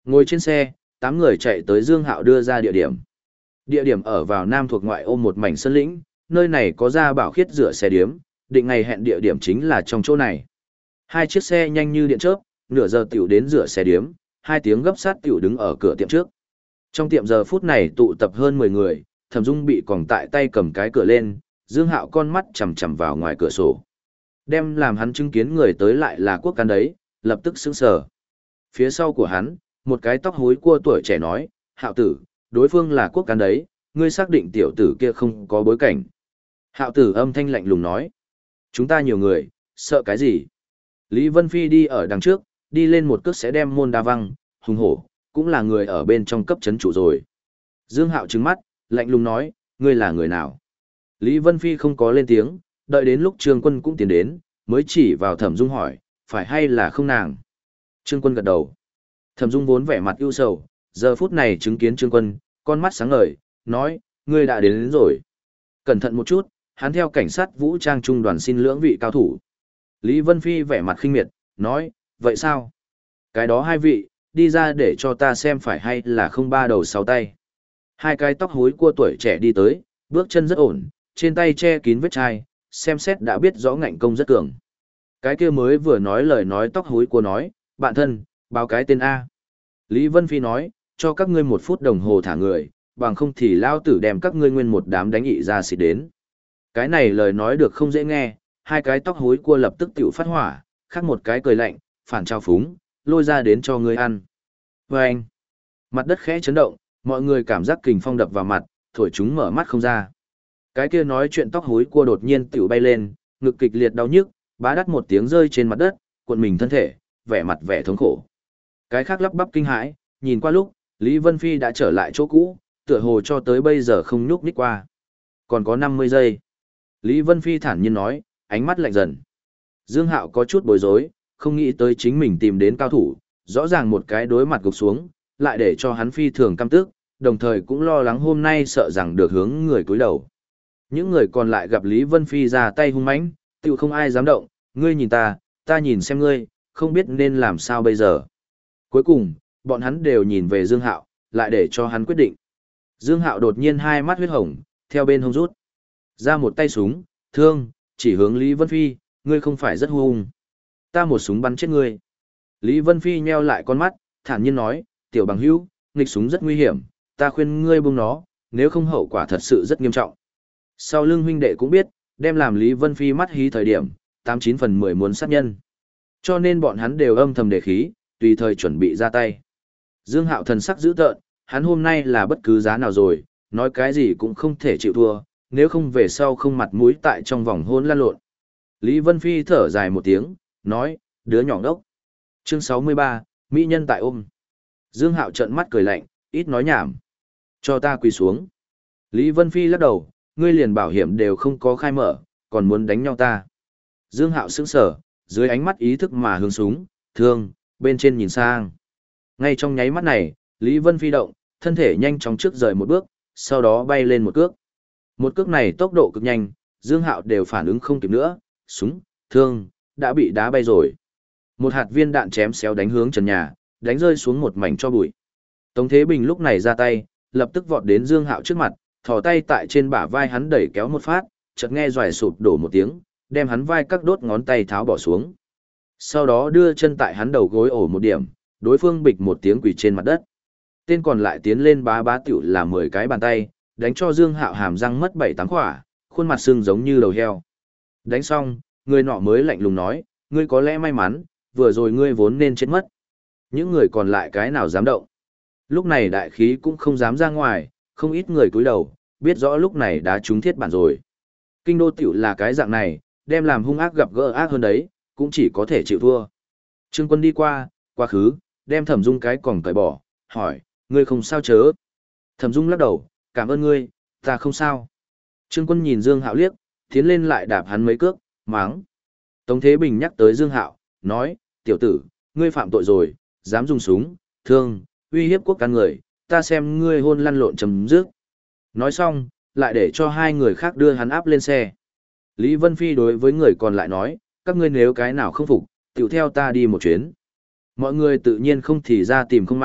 Ngồi trên xe, 8 người chạy tới Dương Hạo đưa ra địa điểm. Địa điểm ở vào nam thuộc ngoại ô một mảnh sơn lĩnh, nơi này có ra bảo khiết rửa xe điếm, định ngày hẹn địa điểm chính là trong chỗ này. Hai chiếc xe nhanh như điện chớp, nửa giờ tiểu đến rửa xe điếm, 2 tiếng gấp sát tiểu đứng ở cửa tiệm trước. Trong tiệm giờ phút này tụ tập hơn 10 người, Thẩm Dung bị còng tại tay cầm cái cửa lên, Dương Hạo con mắt chằm chằm vào ngoài cửa sổ. Đem làm hắn chứng kiến người tới lại là Quốc Cán đấy, lập tức sững sờ. Phía sau của hắn, một cái tóc hối cua tuổi trẻ nói, Hạo tử, đối phương là Quốc Cán đấy, ngươi xác định tiểu tử kia không có bối cảnh. Hạo tử âm thanh lạnh lùng nói, chúng ta nhiều người, sợ cái gì? Lý Vân Phi đi ở đằng trước, đi lên một cước sẽ đem môn đa văng, hùng hổ, cũng là người ở bên trong cấp chấn chủ rồi. Dương Hạo trừng mắt, lạnh lùng nói, ngươi là người nào? Lý Vân Phi không có lên tiếng, đợi đến lúc Trương Quân cũng tiến đến, mới chỉ vào Thẩm Dung hỏi, phải hay là không nàng? Trương Quân gật đầu. Thẩm Dung vốn vẻ mặt ưu sầu, giờ phút này chứng kiến Trương Quân, con mắt sáng ngời, nói, ngươi đã đến rồi. Cẩn thận một chút, hắn theo cảnh sát vũ trang trung đoàn xin lưỡng vị cao thủ. Lý Vân Phi vẻ mặt khinh miệt, nói, vậy sao? Cái đó hai vị, đi ra để cho ta xem phải hay là không ba đầu sáu tay. Hai cái tóc hối cua tuổi trẻ đi tới, bước chân rất ổn, trên tay che kín vết chai, xem xét đã biết rõ ngạnh công rất cường. Cái kia mới vừa nói lời nói tóc hối cua nói, bạn thân, báo cái tên A. Lý Vân Phi nói, cho các ngươi 1 phút đồng hồ thả người, bằng không thì lao tử đem các ngươi nguyên một đám đánh ị ra xịt đến. Cái này lời nói được không dễ nghe, hai cái tóc hối cua lập tức tiểu phát hỏa, khác một cái cười lạnh, phản trao phúng, lôi ra đến cho ngươi ăn. Và anh, mặt đất khẽ chấn động, mọi người cảm giác kình phong đập vào mặt, thổi chúng mở mắt không ra. Cái kia nói chuyện tóc hối cua đột nhiên tiểu bay lên, ngực kịch liệt đau nhức, bá đắt một tiếng rơi trên mặt đất, cuộn mình thân thể, vẻ mặt vẻ thống khổ. Cái khác lắp bắp kinh hãi, nhìn qua lúc, Lý Vân Phi đã trở lại chỗ cũ, tựa hồ cho tới bây giờ không nhúc nhích qua. Còn có 50 giây. Lý Vân Phi thản nhiên nói, ánh mắt lạnh dần. Dương Hạo có chút bối rối, không nghĩ tới chính mình tìm đến cao thủ, rõ ràng một cái đối mặt gục xuống, lại để cho hắn phi thường căm tức, đồng thời cũng lo lắng hôm nay sợ rằng được hướng người cúi đầu. Những người còn lại gặp Lý Vân Phi ra tay hung mãnh, tự không ai dám động, ngươi nhìn ta, ta nhìn xem ngươi, không biết nên làm sao bây giờ. Cuối cùng, bọn hắn đều nhìn về Dương Hạo, lại để cho hắn quyết định. Dương Hạo đột nhiên hai mắt huyết hồng, theo bên hông rút ra một tay súng, thương, chỉ hướng Lý Vân Phi, ngươi không phải rất hung. Ta một súng bắn chết ngươi. Lý Vân Phi nheo lại con mắt, thản nhiên nói, tiểu bằng hữu, nghịch súng rất nguy hiểm, ta khuyên ngươi buông nó, nếu không hậu quả thật sự rất nghiêm trọng. Sau lưng huynh đệ cũng biết, đem làm Lý Vân Phi mắt hí thời điểm, 89 phần 10 muốn sát nhân. Cho nên bọn hắn đều âm thầm đề khí, tùy thời chuẩn bị ra tay. Dương Hạo thần sắc dữ tợn, hắn hôm nay là bất cứ giá nào rồi, nói cái gì cũng không thể chịu thua, nếu không về sau không mặt mũi tại trong vòng hôn lan lộn. Lý Vân Phi thở dài một tiếng, nói, đứa nhỏ ngốc. Chương 63, Mỹ nhân tại ôm. Dương Hạo trợn mắt cười lạnh, ít nói nhảm. Cho ta quỳ xuống. Lý Vân Phi lắc đầu, ngươi liền bảo hiểm đều không có khai mở, còn muốn đánh nhau ta. Dương Hạo sững sờ, dưới ánh mắt ý thức mà hướng súng, thương, bên trên nhìn sang. Ngay trong nháy mắt này, Lý Vân Phi động, thân thể nhanh chóng trước rời một bước, sau đó bay lên một cước. Một cước này tốc độ cực nhanh, Dương Hạo đều phản ứng không kịp nữa, súng, thương, đã bị đá bay rồi. Một hạt viên đạn chém xéo đánh hướng trần nhà, đánh rơi xuống một mảnh cho bụi. Tống Thế Bình lúc này ra tay, lập tức vọt đến Dương Hạo trước mặt, thò tay tại trên bả vai hắn đẩy kéo một phát, chợt nghe doài sụp đổ một tiếng, đem hắn vai các đốt ngón tay tháo bỏ xuống. Sau đó đưa chân tại hắn đầu gối ổ một điểm, đối phương bịch một tiếng quỳ trên mặt đất. Tên còn lại tiến lên bá bá tiểu là 10 cái bàn tay, đánh cho Dương Hạo hàm răng mất 7-8 khỏa, khuôn mặt sưng giống như đầu heo. Đánh xong, người nọ mới lạnh lùng nói, ngươi có lẽ may mắn, vừa rồi ngươi vốn nên chết mất. Những người còn lại cái nào dám động. Lúc này đại khí cũng không dám ra ngoài, không ít người cúi đầu, biết rõ lúc này đã trúng thiết bản rồi. Kinh đô tiểu là cái dạng này, đem làm hung ác gặp gỡ ác hơn đấy, cũng chỉ có thể chịu thua. Trương Quân đi qua, quá khứ, đem Thẩm Dung cái còng cởi bỏ, hỏi, ngươi không sao chớ? Thẩm Dung lắc đầu, cảm ơn ngươi, ta không sao. Trương Quân nhìn Dương Hạo liếc, tiến lên lại đạp hắn mấy cước, máng. Tống Thế Bình nhắc tới Dương Hạo, nói, tiểu tử, ngươi phạm tội rồi, dám dùng súng, thương, uy hiếp quốc can người, ta xem ngươi hôn lăn lộn chấm dứt. Nói xong, lại để cho hai người khác đưa hắn áp lên xe. Lý Vân Phi đối với người còn lại nói, các ngươi nếu cái nào không phục, tiểu theo ta đi một chuyến. Mọi người tự nhiên không thì ra tìm không may,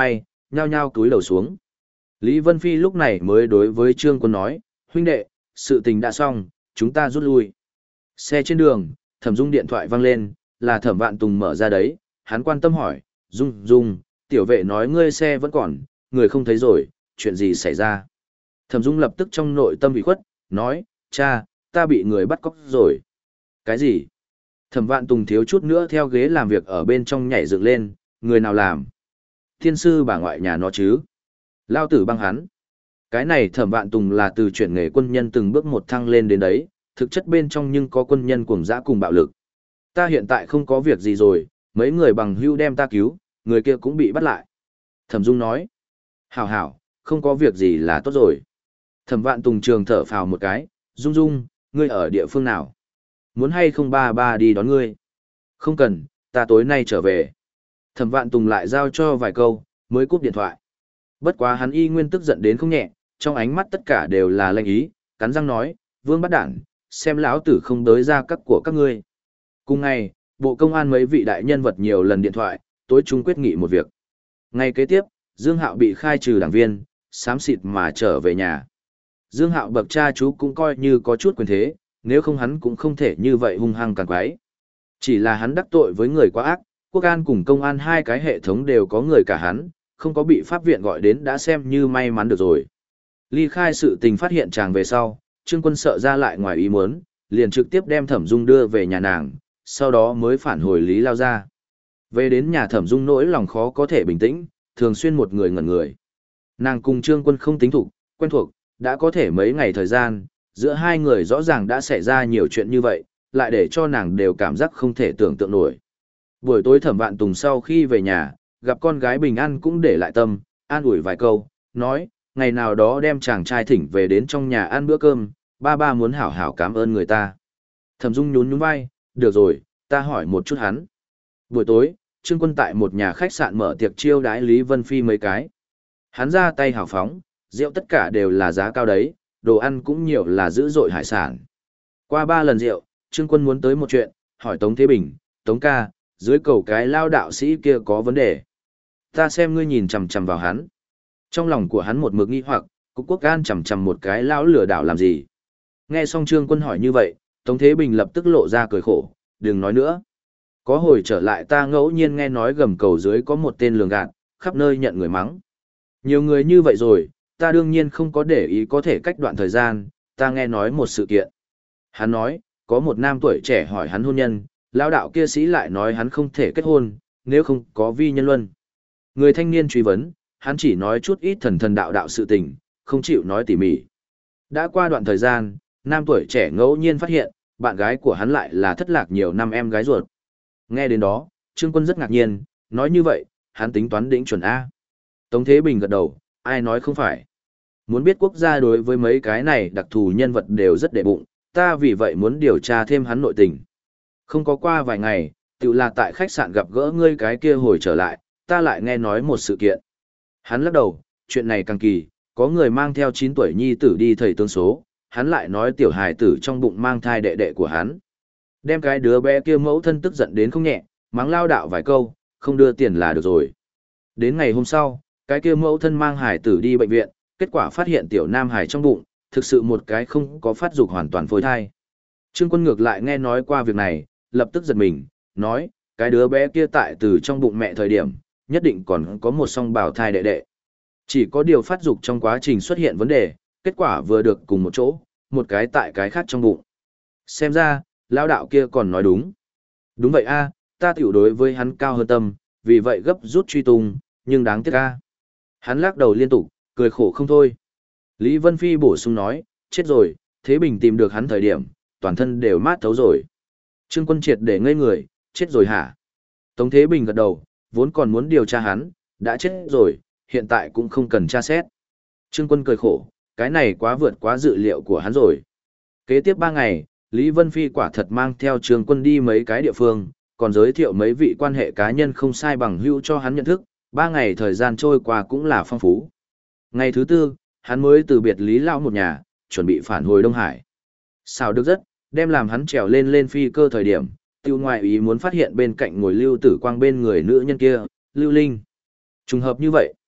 nhao nhao cúi đầu xuống. Lý Vân Phi lúc này mới đối với Trương Quân nói, huynh đệ, sự tình đã xong, chúng ta rút lui. Xe trên đường, Thẩm Dung điện thoại vang lên, là Thẩm Vạn Tùng mở ra đấy, hắn quan tâm hỏi, Dung, tiểu vệ nói ngươi xe vẫn còn, người không thấy rồi, chuyện gì xảy ra? Thẩm Dung lập tức trong nội tâm ủy khuất, nói, cha, ta bị người bắt cóc rồi. Cái gì? Thẩm Vạn Tùng thiếu chút nữa theo ghế làm việc ở bên trong nhảy dựng lên, người nào làm? Thiên sư bà ngoại nhà nó chứ? Lao tử băng hắn. Cái này Thẩm Vạn Tùng là từ chuyển nghề quân nhân từng bước một thăng lên đến đấy, thực chất bên trong nhưng có quân nhân cuồng dã cùng bạo lực. Ta hiện tại không có việc gì rồi, mấy người bằng hưu đem ta cứu, người kia cũng bị bắt lại. Thẩm Dung nói, hảo, không có việc gì là tốt rồi. Thẩm Vạn Tùng trường thở phào một cái, Dung, ngươi ở địa phương nào? Muốn hay không ba đi đón ngươi? Không cần, ta tối nay trở về. Thẩm Vạn Tùng lại giao cho vài câu, mới cúp điện thoại. Bất quá hắn y nguyên tức giận đến không nhẹ, trong ánh mắt tất cả đều là lanh ý, cắn răng nói, Vương bắt đản, xem lão tử không đới ra các của các ngươi. Cùng ngày, Bộ Công an mấy vị đại nhân vật nhiều lần điện thoại, tối chung quyết nghị một việc. Ngày kế tiếp, Dương Hạo bị khai trừ đảng viên, xám xịt mà trở về nhà. Dương Hạo bậc cha chú cũng coi như có chút quyền thế, nếu không hắn cũng không thể như vậy hung hăng càng quái. Chỉ là hắn đắc tội với người quá ác, quốc an cùng công an hai cái hệ thống đều có người cả hắn, không có bị pháp viện gọi đến đã xem như may mắn được rồi. Ly khai sự tình phát hiện chàng về sau, Trương Quân sợ ra lại ngoài ý muốn, liền trực tiếp đem Thẩm Dung đưa về nhà nàng, sau đó mới phản hồi Lý Lao ra. Về đến nhà Thẩm Dung nỗi lòng khó có thể bình tĩnh, thường xuyên một người ngẩn người. Nàng cùng Trương Quân không tính thủ, quen thuộc, đã có thể mấy ngày thời gian, giữa hai người rõ ràng đã xảy ra nhiều chuyện như vậy, lại để cho nàng đều cảm giác không thể tưởng tượng nổi. Buổi tối Thẩm Vạn Tùng sau khi về nhà, gặp con gái bình an cũng để lại tâm, an ủi vài câu, nói, ngày nào đó đem chàng trai thỉnh về đến trong nhà ăn bữa cơm, ba muốn hảo hảo cảm ơn người ta. Thẩm Dung nhún vai, được rồi, ta hỏi một chút hắn. Buổi tối, Trương Quân tại một nhà khách sạn mở tiệc chiêu đãi Lý Vân Phi mấy cái. Hắn ra tay hào phóng, rượu tất cả đều là giá cao đấy, đồ ăn cũng nhiều là dữ dội hải sản. Qua 3 lần rượu, Trương Quân muốn tới một chuyện, hỏi Tống Thế Bình, Tống ca, dưới cầu cái lao đạo sĩ kia có vấn đề. Ta xem ngươi nhìn chằm chằm vào hắn. Trong lòng của hắn một mực nghi hoặc, Cục Quốc an chằm chằm một cái lão lừa đảo làm gì. Nghe xong Trương Quân hỏi như vậy, Tống Thế Bình lập tức lộ ra cười khổ, đừng nói nữa. Có hồi trở lại ta ngẫu nhiên nghe nói gầm cầu dưới có một tên lường gạt, khắp nơi nhận người mắng. Nhiều người như vậy rồi, ta đương nhiên không có để ý có thể cách đoạn thời gian, ta nghe nói một sự kiện. Hắn nói, có một nam tuổi trẻ hỏi hắn hôn nhân, lão đạo kia sĩ lại nói hắn không thể kết hôn, nếu không có vi nhân luân. Người thanh niên truy vấn, hắn chỉ nói chút ít thần đạo sự tình, không chịu nói tỉ mỉ. Đã qua đoạn thời gian, nam tuổi trẻ ngẫu nhiên phát hiện, bạn gái của hắn lại là thất lạc nhiều năm em gái ruột. Nghe đến đó, Trương Quân rất ngạc nhiên, nói như vậy, hắn tính toán đỉnh chuẩn A. Tống Thế Bình gật đầu, ai nói không phải. Muốn biết quốc gia đối với mấy cái này đặc thù nhân vật đều rất đệ bụng, ta vì vậy muốn điều tra thêm hắn nội tình. Không có qua vài ngày, tự là tại khách sạn gặp gỡ ngươi cái kia hồi trở lại, ta lại nghe nói một sự kiện. Hắn lắc đầu, chuyện này càng kỳ, có người mang theo 9 tuổi nhi tử đi thầy tương số, hắn lại nói tiểu hài tử trong bụng mang thai đệ đệ của hắn. Đem cái đứa bé kia mẫu thân tức giận đến không nhẹ, mắng lao đạo vài câu, không đưa tiền là được rồi. Đến ngày hôm sau, cái kia mẫu thân mang hài tử đi bệnh viện, kết quả phát hiện tiểu nam hài trong bụng, thực sự một cái không có phát dục hoàn toàn phôi thai. Trương Quân ngược lại nghe nói qua việc này, lập tức giật mình, nói, cái đứa bé kia tại từ trong bụng mẹ thời điểm, nhất định còn có một song bào thai đệ đệ. Chỉ có điều phát dục trong quá trình xuất hiện vấn đề, kết quả vừa được cùng một chỗ, một cái tại cái khác trong bụng. Xem ra, lão đạo kia còn nói đúng. Đúng vậy a, ta tiểu đối với hắn cao hơn tâm, vì vậy gấp rút truy tung, nhưng đáng tiếc a. Hắn lắc đầu liên tục, cười khổ không thôi. Lý Vân Phi bổ sung nói, chết rồi, Thế Bình tìm được hắn thời điểm, toàn thân đều mát thấu rồi. Trương Quân triệt để ngây người, chết rồi hả? Tống Thế Bình gật đầu, vốn còn muốn điều tra hắn, đã chết rồi, hiện tại cũng không cần tra xét. Trương Quân cười khổ, cái này quá vượt quá dự liệu của hắn rồi. Kế tiếp 3 ngày, Lý Vân Phi quả thật mang theo Trương Quân đi mấy cái địa phương, còn giới thiệu mấy vị quan hệ cá nhân không sai bằng hữu cho hắn nhận thức, 3 ngày thời gian trôi qua cũng là phong phú. Ngày thứ 4, hắn mới từ biệt Lý Lão một nhà, chuẩn bị phản hồi Đông Hải. Sao được rất, đem làm hắn trèo lên phi cơ thời điểm, tiêu ngoại ý muốn phát hiện bên cạnh ngồi Lưu Tử Quang bên người nữ nhân kia, Lưu Linh. Trùng hợp như vậy.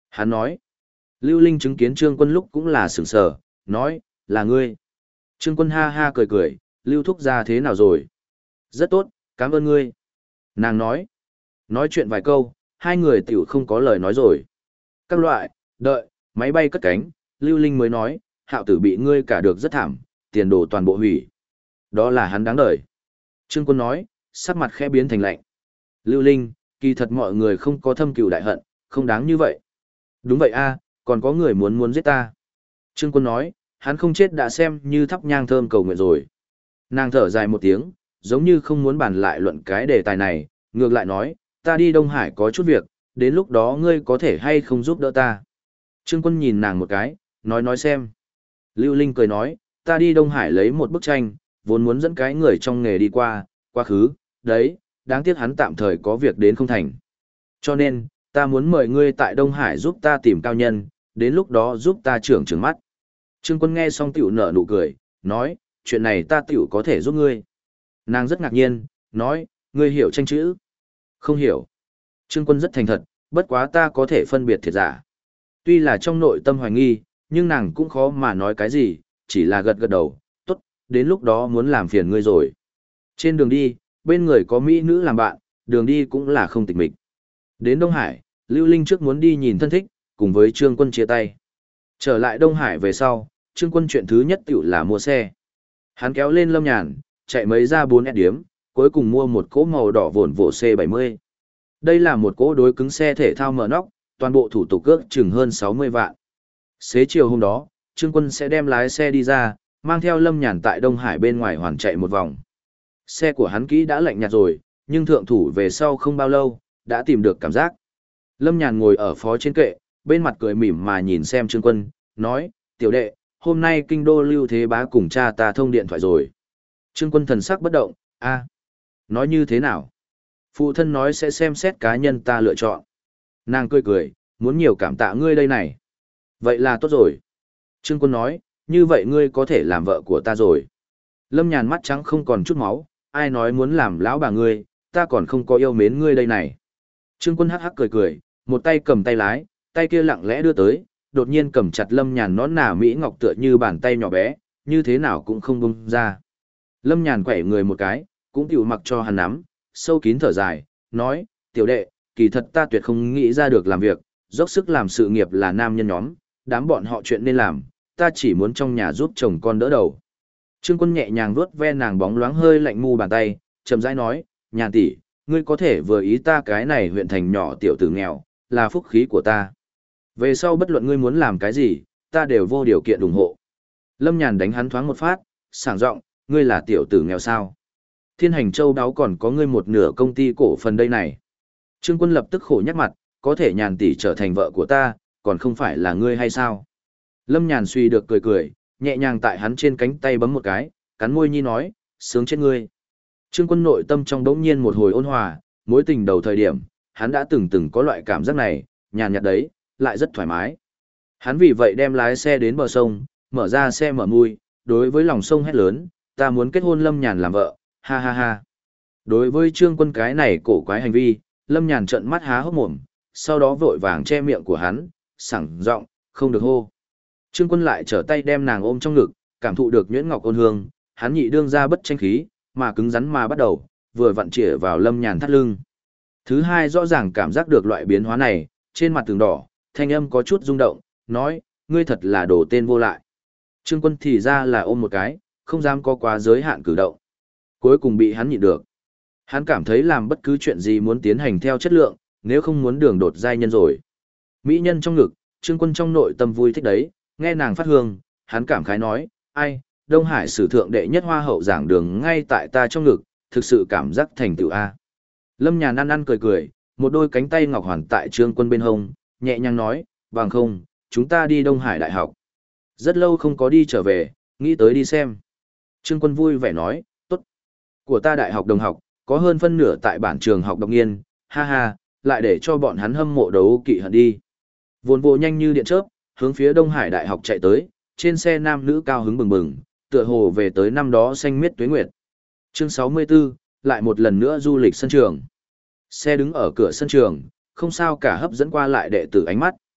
Hắn nói. Lưu Linh chứng kiến Trương Quân lúc cũng là sửng sở, nói, là ngươi. Trương Quân ha ha cười cười, Lưu thúc ra thế nào rồi? Rất tốt, cảm ơn ngươi. Nàng nói. Nói chuyện vài câu, hai người tiểu không có lời nói rồi. Các loại, đợi, máy bay cất cánh, Lưu Linh mới nói, Hạo tử bị ngươi cả được rất thảm, tiền đồ toàn bộ hủy. Đó là hắn đáng đời. Trương Quân nói, sắc mặt khẽ biến thành lạnh. Lưu Linh, kỳ thật mọi người không có thâm cừu đại hận, không đáng như vậy. Đúng vậy a, còn có người muốn giết ta. Trương Quân nói, hắn không chết đã xem như thắp nhang thơm cầu nguyện rồi. Nàng thở dài một tiếng, giống như không muốn bàn lại luận cái đề tài này, ngược lại nói, ta đi Đông Hải có chút việc, đến lúc đó ngươi có thể hay không giúp đỡ ta. Trương Quân nhìn nàng một cái, nói xem. Lưu Linh cười nói, ta đi Đông Hải lấy một bức tranh, vốn muốn dẫn cái người trong nghề đi qua, quá khứ, đấy, đáng tiếc hắn tạm thời có việc đến không thành. Cho nên, ta muốn mời ngươi tại Đông Hải giúp ta tìm cao nhân, đến lúc đó giúp ta trưởng trừng mắt. Trương Quân nghe xong tiểu nở nụ cười, nói, chuyện này ta tiểu có thể giúp ngươi. Nàng rất ngạc nhiên, nói, ngươi hiểu tranh chữ? Không hiểu. Trương Quân rất thành thật, bất quá ta có thể phân biệt thiệt giả. Tuy là trong nội tâm hoài nghi, nhưng nàng cũng khó mà nói cái gì, chỉ là gật gật đầu, tốt, đến lúc đó muốn làm phiền ngươi rồi. Trên đường đi, bên người có mỹ nữ làm bạn, đường đi cũng là không tịch mịch. Đến Đông Hải, Lưu Linh trước muốn đi nhìn thân thích, cùng với Trương Quân chia tay. Trở lại Đông Hải về sau, Trương Quân chuyện thứ nhất tiểu là mua xe. Hắn kéo lên Lâm Nhàn, chạy mấy ra 4S điếm, cuối cùng mua một cỗ màu đỏ vồn vỗ C70. Đây là một cỗ đối cứng xe thể thao mở nóc, toàn bộ thủ tục cước chừng hơn 60 vạn. Xế chiều hôm đó, Trương Quân sẽ đem lái xe đi ra, mang theo Lâm Nhàn tại Đông Hải bên ngoài hoàn chạy một vòng. Xe của hắn kỹ đã lạnh nhạt rồi, nhưng thượng thủ về sau không bao lâu, đã tìm được cảm giác. Lâm Nhàn ngồi ở phó trên kệ, bên mặt cười mỉm mà nhìn xem Trương Quân, nói, tiểu đệ, hôm nay kinh đô Lưu Thế Bá cùng cha ta thông điện thoại rồi. Trương Quân thần sắc bất động, a, nói như thế nào? Phụ thân nói sẽ xem xét cá nhân ta lựa chọn. Nàng cười cười, muốn nhiều cảm tạ ngươi đây này. Vậy là tốt rồi. Trương Quân nói, như vậy ngươi có thể làm vợ của ta rồi. Lâm Nhàn mắt trắng không còn chút máu, ai nói muốn làm lão bà ngươi, ta còn không có yêu mến ngươi đây này. Trương Quân hắc hắc cười cười, một tay cầm tay lái, tay kia lặng lẽ đưa tới, đột nhiên cầm chặt Lâm Nhàn nón nà Mỹ Ngọc tựa như bàn tay nhỏ bé, như thế nào cũng không buông ra. Lâm Nhàn quẩy người một cái, cũng tiểu mặc cho hắn nắm, sâu kín thở dài, nói, tiểu đệ, kỳ thật ta tuyệt không nghĩ ra được làm việc, dốc sức làm sự nghiệp là nam nhân nhóm, đám bọn họ chuyện nên làm, ta chỉ muốn trong nhà giúp chồng con đỡ đầu. Trương Quân nhẹ nhàng vuốt ve nàng bóng loáng hơi lạnh mu bàn tay, chậm rãi nói, Nhàn tỷ, ngươi có thể vừa ý ta cái này huyện thành nhỏ tiểu tử nghèo, là phúc khí của ta. Về sau bất luận ngươi muốn làm cái gì, ta đều vô điều kiện ủng hộ. Lâm Nhàn đánh hắn thoáng một phát, sảng giọng, ngươi là tiểu tử nghèo sao? Thiên Hành Châu đáo còn có ngươi một nửa công ty cổ phần đây này. Trương Quân lập tức khổ nhắc mặt, có thể Nhàn tỷ trở thành vợ của ta, còn không phải là ngươi hay sao? Lâm Nhàn suy được cười cười, nhẹ nhàng tại hắn trên cánh tay bấm một cái, cắn môi nhi nói, sướng chết ngươi. Trương Quân nội tâm trong đống nhiên một hồi ôn hòa, mối tình đầu thời điểm, hắn đã từng có loại cảm giác này, nhàn nhạt đấy, lại rất thoải mái. Hắn vì vậy đem lái xe đến bờ sông, mở ra xe mở mui, đối với lòng sông hét lớn, ta muốn kết hôn Lâm Nhàn làm vợ, ha ha ha. Đối với Trương Quân cái này cổ quái hành vi, Lâm Nhàn trợn mắt há hốc mồm, sau đó vội vàng che miệng của hắn, sảng giọng, không được hô. Trương Quân lại trở tay đem nàng ôm trong ngực, cảm thụ được nhuyễn ngọc ôn hương, hắn nhị đương ra bất tranh khí, mà cứng rắn mà bắt đầu, vừa vặn chĩa vào Lâm Nhàn thắt lưng. Thứ hai rõ ràng cảm giác được loại biến hóa này, trên mặt tường đỏ, thanh âm có chút rung động, nói, ngươi thật là đồ tên vô lại. Trương Quân thì ra là ôm một cái, không dám có quá giới hạn cử động. Cuối cùng bị hắn nhịn được. Hắn cảm thấy làm bất cứ chuyện gì muốn tiến hành theo chất lượng, nếu không muốn đường đột giai nhân rồi. Mỹ nhân trong ngực, Trương Quân trong nội tâm vui thích đấy, nghe nàng phát hương, hắn cảm khái nói, ai, Đông Hải sử thượng đệ nhất hoa hậu giảng đường ngay tại ta trong ngực, thực sự cảm giác thành tựu A. Lâm Nhàn ăn cười cười, một đôi cánh tay ngọc hoàn tại Trương Quân bên hông, nhẹ nhàng nói, bằng không, chúng ta đi Đông Hải Đại học. Rất lâu không có đi trở về, nghĩ tới đi xem. Trương Quân vui vẻ nói, tốt. Của ta đại học đồng học, có hơn phân nửa tại bản trường học độc nghiên, ha ha, lại để cho bọn hắn hâm mộ đấu kỵ hận đi. Vốn vô nhanh như điện chớp, hướng phía Đông Hải Đại học chạy tới, trên xe nam nữ cao hứng bừng bừng, tựa hồ về tới năm đó xanh miết tuế nguyệt. Chương 64, lại một lần nữa du lịch sân trường. Xe đứng ở cửa sân trường, không sao cả hấp dẫn qua lại đệ tử ánh mắt.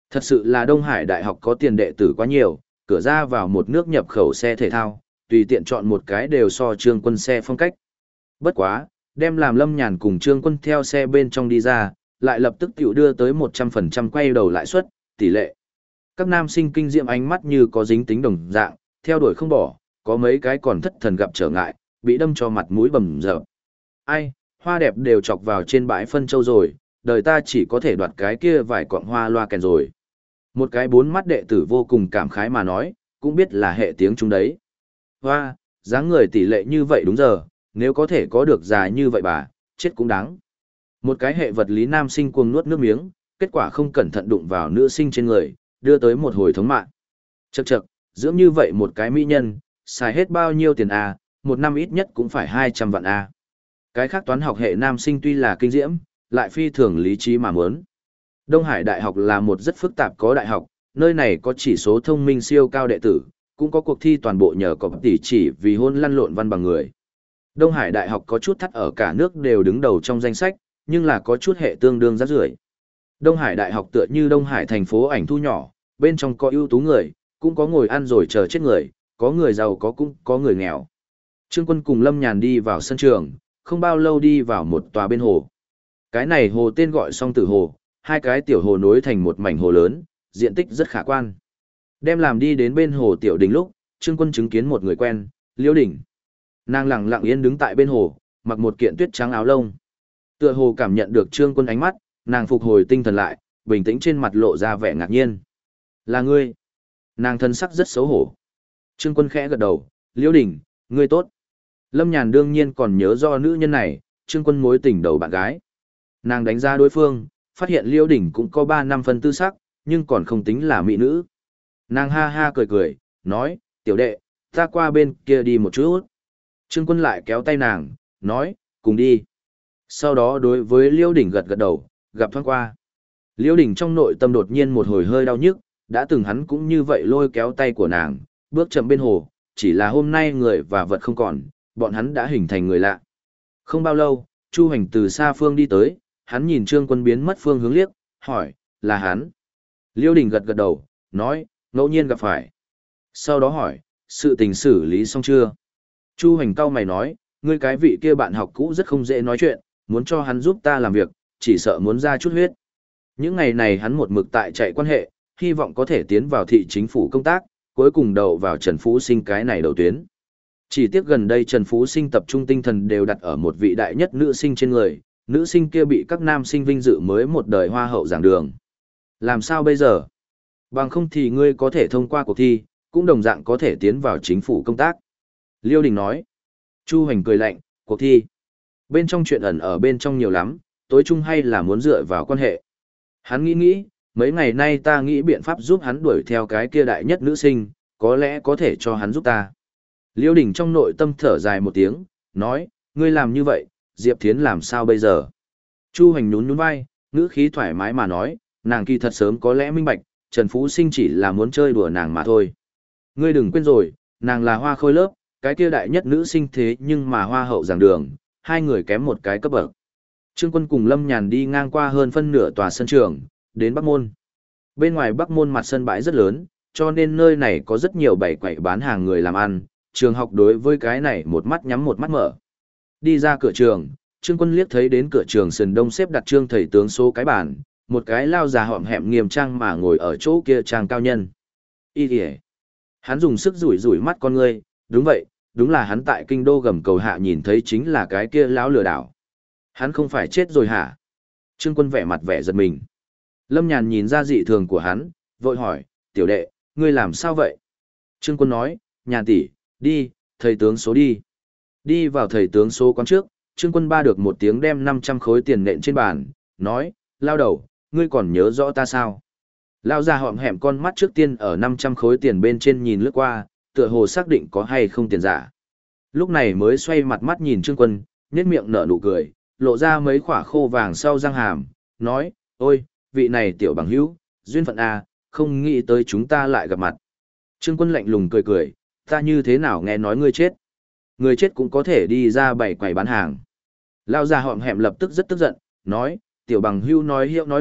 Thật sự là Đông Hải Đại học có tiền đệ tử quá nhiều, cửa ra vào một nước nhập khẩu xe thể thao, tùy tiện chọn một cái đều so Trương Quân xe phong cách. Bất quá, đem làm Lâm Nhàn cùng Trương Quân theo xe bên trong đi ra, lại lập tức tiểu đưa tới 100% quay đầu lãi suất, tỷ lệ. Các nam sinh kinh diệm ánh mắt như có dính tính đồng dạng, theo đuổi không bỏ, có mấy cái còn thất thần gặp trở ngại, bị đâm cho mặt mũi bầm dập. Ai, hoa đẹp đều chọc vào trên bãi phân châu rồi, đời ta chỉ có thể đoạt cái kia vài quặng hoa loa kèn rồi. Một cái bốn mắt đệ tử vô cùng cảm khái mà nói, cũng biết là hệ tiếng chúng đấy. Hoa, dáng người tỷ lệ như vậy đúng giờ, nếu có thể có được dài như vậy bà, chết cũng đáng. Một cái hệ vật lý nam sinh cuồng nuốt nước miếng, kết quả không cẩn thận đụng vào nữ sinh trên người, đưa tới một hồi thống mạng. Chậc chậc, dưỡng như vậy một cái mỹ nhân, xài hết bao nhiêu tiền à, một năm ít nhất cũng phải 200 vạn à. Cái khác toán học hệ nam sinh tuy là kinh diễm, lại phi thường lý trí mà muốn. Đông Hải Đại học là một rất phức tạp có đại học, nơi này có chỉ số thông minh siêu cao đệ tử, cũng có cuộc thi toàn bộ nhờ có tỷ chỉ vì hôn lăn lộn văn bằng người. Đông Hải Đại học có chút thắt ở cả nước đều đứng đầu trong danh sách, nhưng là có chút hệ tương đương rác rưởi. Đông Hải Đại học tựa như Đông Hải thành phố ảnh thu nhỏ, bên trong có ưu tú người, cũng có ngồi ăn rồi chờ chết người, có người giàu cũng có người nghèo. Trương Quân cùng Lâm Nhàn đi vào sân trường, không bao lâu đi vào một tòa bên hồ. Cái này hồ tên gọi Song Tử Hồ, hai cái tiểu hồ nối thành một mảnh hồ lớn, diện tích rất khả quan. Đem làm đi đến bên hồ tiểu đình lúc, Trương Quân chứng kiến một người quen, Liễu Đình. Nàng lặng lặng yên đứng tại bên hồ, mặc một kiện tuyết trắng áo lông. Tựa hồ cảm nhận được Trương Quân ánh mắt, nàng phục hồi tinh thần lại, bình tĩnh trên mặt lộ ra vẻ ngạc nhiên. Là ngươi. Nàng thân sắc rất xấu hổ. Trương Quân khẽ gật đầu, Liễu Đình, ngươi tốt. Lâm Nhàn đương nhiên còn nhớ do nữ nhân này, Trương Quân mối tình đầu bạn gái. Nàng đánh giá đối phương, phát hiện Liễu Đình cũng có 3 năm phân tư sắc, nhưng còn không tính là mỹ nữ. Nàng ha ha cười cười, nói, tiểu đệ, ta qua bên kia đi một chút. Trương Quân lại kéo tay nàng, nói, cùng đi. Sau đó đối với Liễu Đình gật gật đầu, gặp thoáng qua. Liễu Đình trong nội tâm đột nhiên một hồi hơi đau nhức, đã từng hắn cũng như vậy lôi kéo tay của nàng, bước chậm bên hồ, chỉ là hôm nay người và vật không còn, bọn hắn đã hình thành người lạ. Không bao lâu, Chu Hành từ xa phương đi tới, hắn nhìn Trương Quân biến mất phương hướng liếc, hỏi, là hắn. Liễu Đình gật gật đầu, nói, ngẫu nhiên gặp phải. Sau đó hỏi, sự tình xử lý xong chưa? Chu Hành cau mày nói, ngươi cái vị kia bạn học cũ rất không dễ nói chuyện, muốn cho hắn giúp ta làm việc, chỉ sợ muốn ra chút huyết. Những ngày này hắn một mực tại chạy quan hệ, hy vọng có thể tiến vào thị chính phủ công tác, cuối cùng đậu vào Trần Phú Sinh cái này đầu tuyến. Chỉ tiếc gần đây Trần Phú Sinh tập trung tinh thần đều đặt ở một vị đại nhất nữ sinh trên người, nữ sinh kia bị các nam sinh vinh dự mới một đời hoa hậu giảng đường. Làm sao bây giờ? Bằng không thì ngươi có thể thông qua cuộc thi, cũng đồng dạng có thể tiến vào chính phủ công tác. Liêu Đình nói. Chu Hành cười lạnh, cuộc thi. Bên trong chuyện ẩn ở bên trong nhiều lắm, tối chung hay là muốn dựa vào quan hệ. Hắn nghĩ, mấy ngày nay ta nghĩ biện pháp giúp hắn đuổi theo cái kia đại nhất nữ sinh, có lẽ có thể cho hắn giúp ta. Liêu Đình trong nội tâm thở dài một tiếng, nói, ngươi làm như vậy, Diệp Thiến làm sao bây giờ? Chu Hành nhún nhún vai, ngữ khí thoải mái mà nói, nàng kỳ thật sớm có lẽ minh bạch, Trần Phú Sinh chỉ là muốn chơi đùa nàng mà thôi. Ngươi đừng quên rồi, nàng là hoa khôi lớp, cái kia đại nhất nữ sinh thế nhưng mà hoa hậu giảng đường, hai người kém một cái cấp bậc. Trương Quân cùng Lâm Nhàn đi ngang qua hơn phân nửa tòa sân trường, đến Bắc Môn. Bên ngoài Bắc Môn mặt sân bãi rất lớn, cho nên nơi này có rất nhiều bày quầy bán hàng người làm ăn, trường học đối với cái này một mắt nhắm một mắt mở. Đi ra cửa trường, Trương Quân liếc thấy đến cửa trường sườn đông xếp đặt trương thầy tướng số cái bàn, một cái lao già hõm hẹm nghiêm trang mà ngồi ở chỗ kia trang cao nhân. Ý kìa. Hắn dùng sức rủi rủi mắt con ngươi, đúng vậy, đúng là hắn tại kinh đô gầm cầu hạ nhìn thấy chính là cái kia lão lừa đảo. Hắn không phải chết rồi hả? Trương Quân vẻ mặt vẻ giật mình. Lâm Nhàn nhìn ra dị thường của hắn, vội hỏi, tiểu đệ, ngươi làm sao vậy? Trương Quân nói, Nhàn tỷ, đi, thầy tướng số đi. Đi vào thầy tướng số quán trước, Trương Quân ba được một tiếng đem 500 khối tiền nện trên bàn, nói, lao đầu, ngươi còn nhớ rõ ta sao? Lao già hõm hẹm con mắt trước tiên ở 500 khối tiền bên trên nhìn lướt qua, tựa hồ xác định có hay không tiền giả. Lúc này mới xoay mặt mắt nhìn Trương Quân, nhếch miệng nở nụ cười, lộ ra mấy khỏa khô vàng sau răng hàm, nói, ôi, vị này tiểu bằng hữu, duyên phận à, không nghĩ tới chúng ta lại gặp mặt. Trương Quân lạnh lùng cười cười, ta như thế nào nghe nói ngươi chết? Người chết cũng có thể đi ra bày quầy bán hàng. Lao già hõm hẹm lập tức rất tức giận, nói, tiểu bằng hữu nói hiệu nói vượng,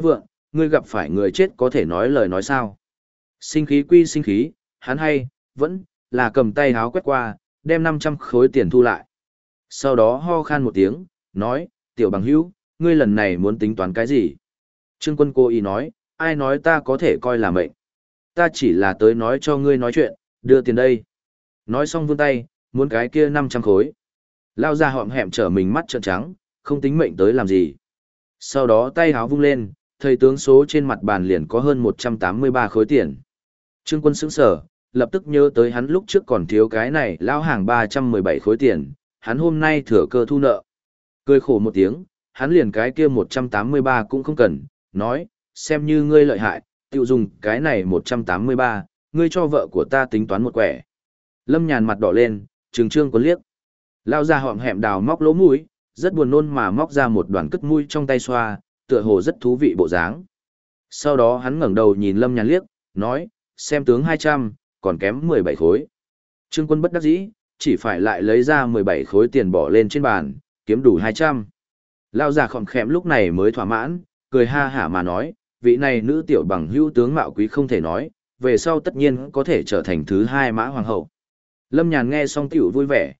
ngươi gặp phải người chết có thể nói lời nói sao? Sinh khí quy sinh khí, hắn vẫn là cầm tay háo quét qua, đem 500 khối tiền thu lại. Sau đó ho khan một tiếng, nói, tiểu bằng hữu, ngươi lần này muốn tính toán cái gì? Trương Quân cố ý nói, ai nói ta có thể coi là mệnh. Ta chỉ là tới nói cho ngươi nói chuyện, đưa tiền đây. Nói xong vươn tay, muốn cái kia 500 khối. Lao ra họm hẹm trở mình mắt trợn trắng, không tính mệnh tới làm gì. Sau đó tay háo vung lên, thầy tướng số trên mặt bàn liền có hơn 183 khối tiền. Trương Quân sững sờ, lập tức nhớ tới hắn lúc trước còn thiếu cái này lao hàng 317 khối tiền, hắn hôm nay thừa cơ thu nợ. Cười khổ một tiếng, hắn liền cái kia 183 cũng không cần, nói, xem như ngươi lợi hại, tiêu dùng cái này 183, ngươi cho vợ của ta tính toán một quẻ. Lâm Nhàn mặt đỏ lên, trừng Trương Quân liếc. Lao ra họm hẹm đào móc lỗ mũi, rất buồn nôn mà móc ra một đoàn cất mũi trong tay xoa, tựa hồ rất thú vị bộ dáng. Sau đó hắn ngẩng đầu nhìn Lâm Nhàn liếc, nói, xem tướng 200, còn kém 17 khối. Trương Quân bất đắc dĩ, chỉ phải lại lấy ra 17 khối tiền bỏ lên trên bàn, kiếm đủ 200. Lao già khom khẽm lúc này mới thỏa mãn, cười ha hả mà nói, vị này nữ tiểu bằng hữu tướng mạo quý không thể nói, về sau tất nhiên có thể trở thành thứ hai mã hoàng hậu. Lâm Nhàn nghe xong tiểu vui vẻ,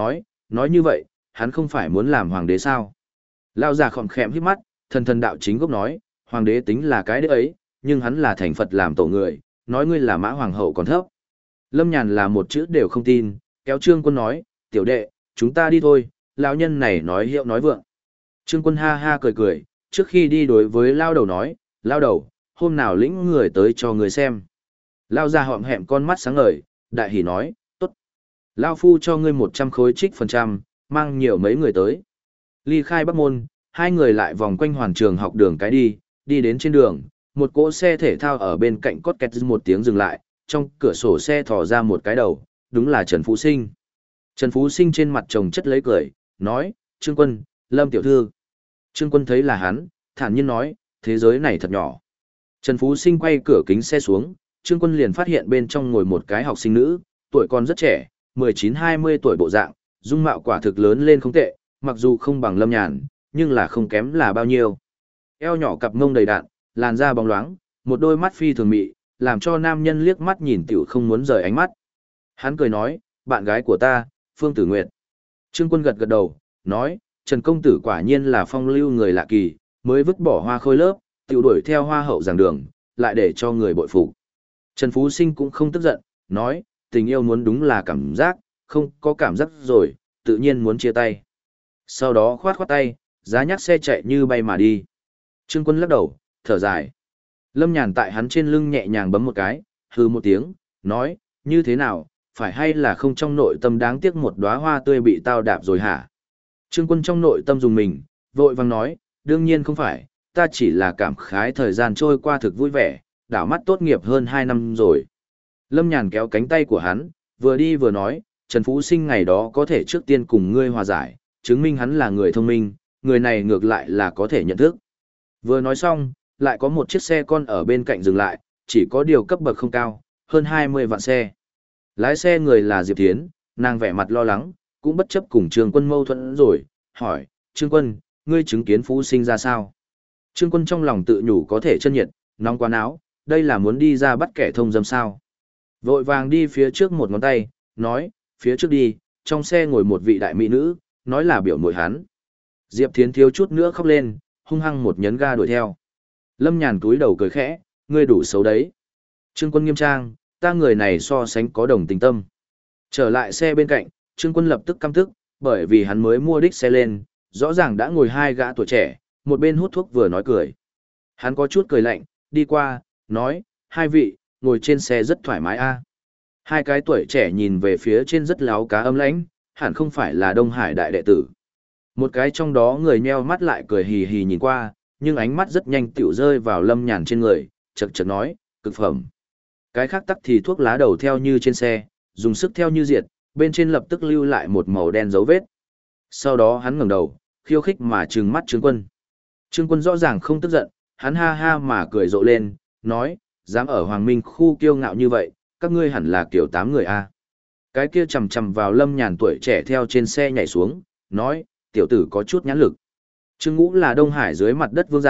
nói như vậy, hắn không phải muốn làm hoàng đế sao? Lao già khom khẽm hít mắt, thần đạo chính gốc nói, hoàng đế tính là cái đế ấy, nhưng hắn là thành Phật làm tổ người, nói ngươi là mã hoàng hậu còn thấp. Lâm Nhàn là một chữ đều không tin, kéo Trương Quân nói, tiểu đệ, chúng ta đi thôi, lão nhân này nói hiệu nói vượng. Trương Quân ha ha cười cười, trước khi đi đối với lao đầu nói, lao đầu, hôm nào lĩnh người tới cho người xem. Lao ra họm hẹm con mắt sáng ngời, đại hỉ nói, tốt. Lao phu cho ngươi 100 khối trích phần trăm, mang nhiều mấy người tới. Ly khai Bắc Môn, hai người lại vòng quanh hoàn trường học đường cái đi đến trên đường, một cỗ xe thể thao ở bên cạnh cốt kẹt một tiếng dừng lại, trong cửa sổ xe thò ra một cái đầu, đúng là Trần Phú Sinh. Trần Phú Sinh trên mặt chồng chất lấy cười, nói, Trương Quân, Lâm tiểu thư. Trương Quân thấy là hắn, thản nhiên nói, thế giới này thật nhỏ. Trần Phú Sinh quay cửa kính xe xuống, Trương Quân liền phát hiện bên trong ngồi một cái học sinh nữ, tuổi còn rất trẻ, 19-20 tuổi bộ dạng, dung mạo quả thực lớn lên không tệ, mặc dù không bằng Lâm Nhàn, nhưng là không kém là bao nhiêu. Eo nhỏ cặp mông đầy đạn, làn da bóng loáng, một đôi mắt phi thường mị, làm cho nam nhân liếc mắt nhìn tiểu không muốn rời ánh mắt. Hắn cười nói, bạn gái của ta, Phương Tử Nguyệt. Trương Quân gật gật đầu, nói, Trần công tử quả nhiên là phong lưu người lạ kỳ, mới vứt bỏ hoa khôi lớp, tiểu đuổi theo hoa hậu giảng đường, lại để cho người bội phục. Trần Phú Sinh cũng không tức giận, nói, tình yêu muốn đúng là cảm giác, không có cảm giác rồi, tự nhiên muốn chia tay. Sau đó khoát khoát tay, giá nhắc xe chạy như bay mà đi. Trương Quân lắc đầu, thở dài. Lâm Nhàn tại hắn trên lưng nhẹ nhàng bấm một cái, hừ một tiếng, nói, như thế nào, phải hay là không trong nội tâm đáng tiếc một đóa hoa tươi bị tao đạp rồi hả? Trương Quân trong nội tâm dùng mình, vội vàng nói, đương nhiên không phải, ta chỉ là cảm khái thời gian trôi qua thực vui vẻ, đảo mắt tốt nghiệp hơn 2 năm rồi. Lâm Nhàn kéo cánh tay của hắn, vừa đi vừa nói, Trần Phú Sinh ngày đó có thể trước tiên cùng ngươi hòa giải, chứng minh hắn là người thông minh, người này ngược lại là có thể nhận thức. Vừa nói xong, lại có một chiếc xe con ở bên cạnh dừng lại, chỉ có điều cấp bậc không cao, hơn 20 vạn xe. Lái xe người là Diệp Thiến, nàng vẻ mặt lo lắng, cũng bất chấp cùng Trương Quân mâu thuẫn rồi, hỏi, Trương Quân, ngươi chứng kiến Phú Sinh ra sao? Trương Quân trong lòng tự nhủ có thể chân nhiệt, nóng quá áo, đây là muốn đi ra bắt kẻ thông dâm sao. Vội vàng đi phía trước một ngón tay, nói, phía trước đi, trong xe ngồi một vị đại mỹ nữ, nói là biểu muội hắn. Diệp Thiến thiếu chút nữa khóc lên, hung hăng một nhấn ga đuổi theo. Lâm Nhàn túi đầu cười khẽ, ngươi đủ xấu đấy. Trương Quân nghiêm trang, ta người này so sánh có đồng tình tâm. Trở lại xe bên cạnh, Trương Quân lập tức căm tức, bởi vì hắn mới mua đích xe lên, rõ ràng đã ngồi hai gã tuổi trẻ, một bên hút thuốc vừa nói cười. Hắn có chút cười lạnh, đi qua, nói, hai vị, ngồi trên xe rất thoải mái a. Hai cái tuổi trẻ nhìn về phía trên rất láo cá ấm lãnh, hẳn không phải là Đông Hải đại đệ tử. Một cái trong đó người nheo mắt lại cười hì hì nhìn qua, nhưng ánh mắt rất nhanh tiểu rơi vào Lâm Nhàn trên người, chật chật nói, cực phẩm. Cái khác tắc thì thuốc lá đầu theo như trên xe, dùng sức theo như diệt, bên trên lập tức lưu lại một màu đen dấu vết. Sau đó hắn ngẩng đầu, khiêu khích mà trừng mắt Trương Quân. Trương Quân rõ ràng không tức giận, hắn ha ha mà cười rộ lên, nói, dám ở Hoàng Minh khu kiêu ngạo như vậy, các ngươi hẳn là kiểu 8 người a. Cái kia chầm chầm vào Lâm Nhàn tuổi trẻ theo trên xe nhảy xuống, nói, tiểu tử có chút nhãn lực. Trương Ngũ là Đông Hải dưới mặt đất vương giả,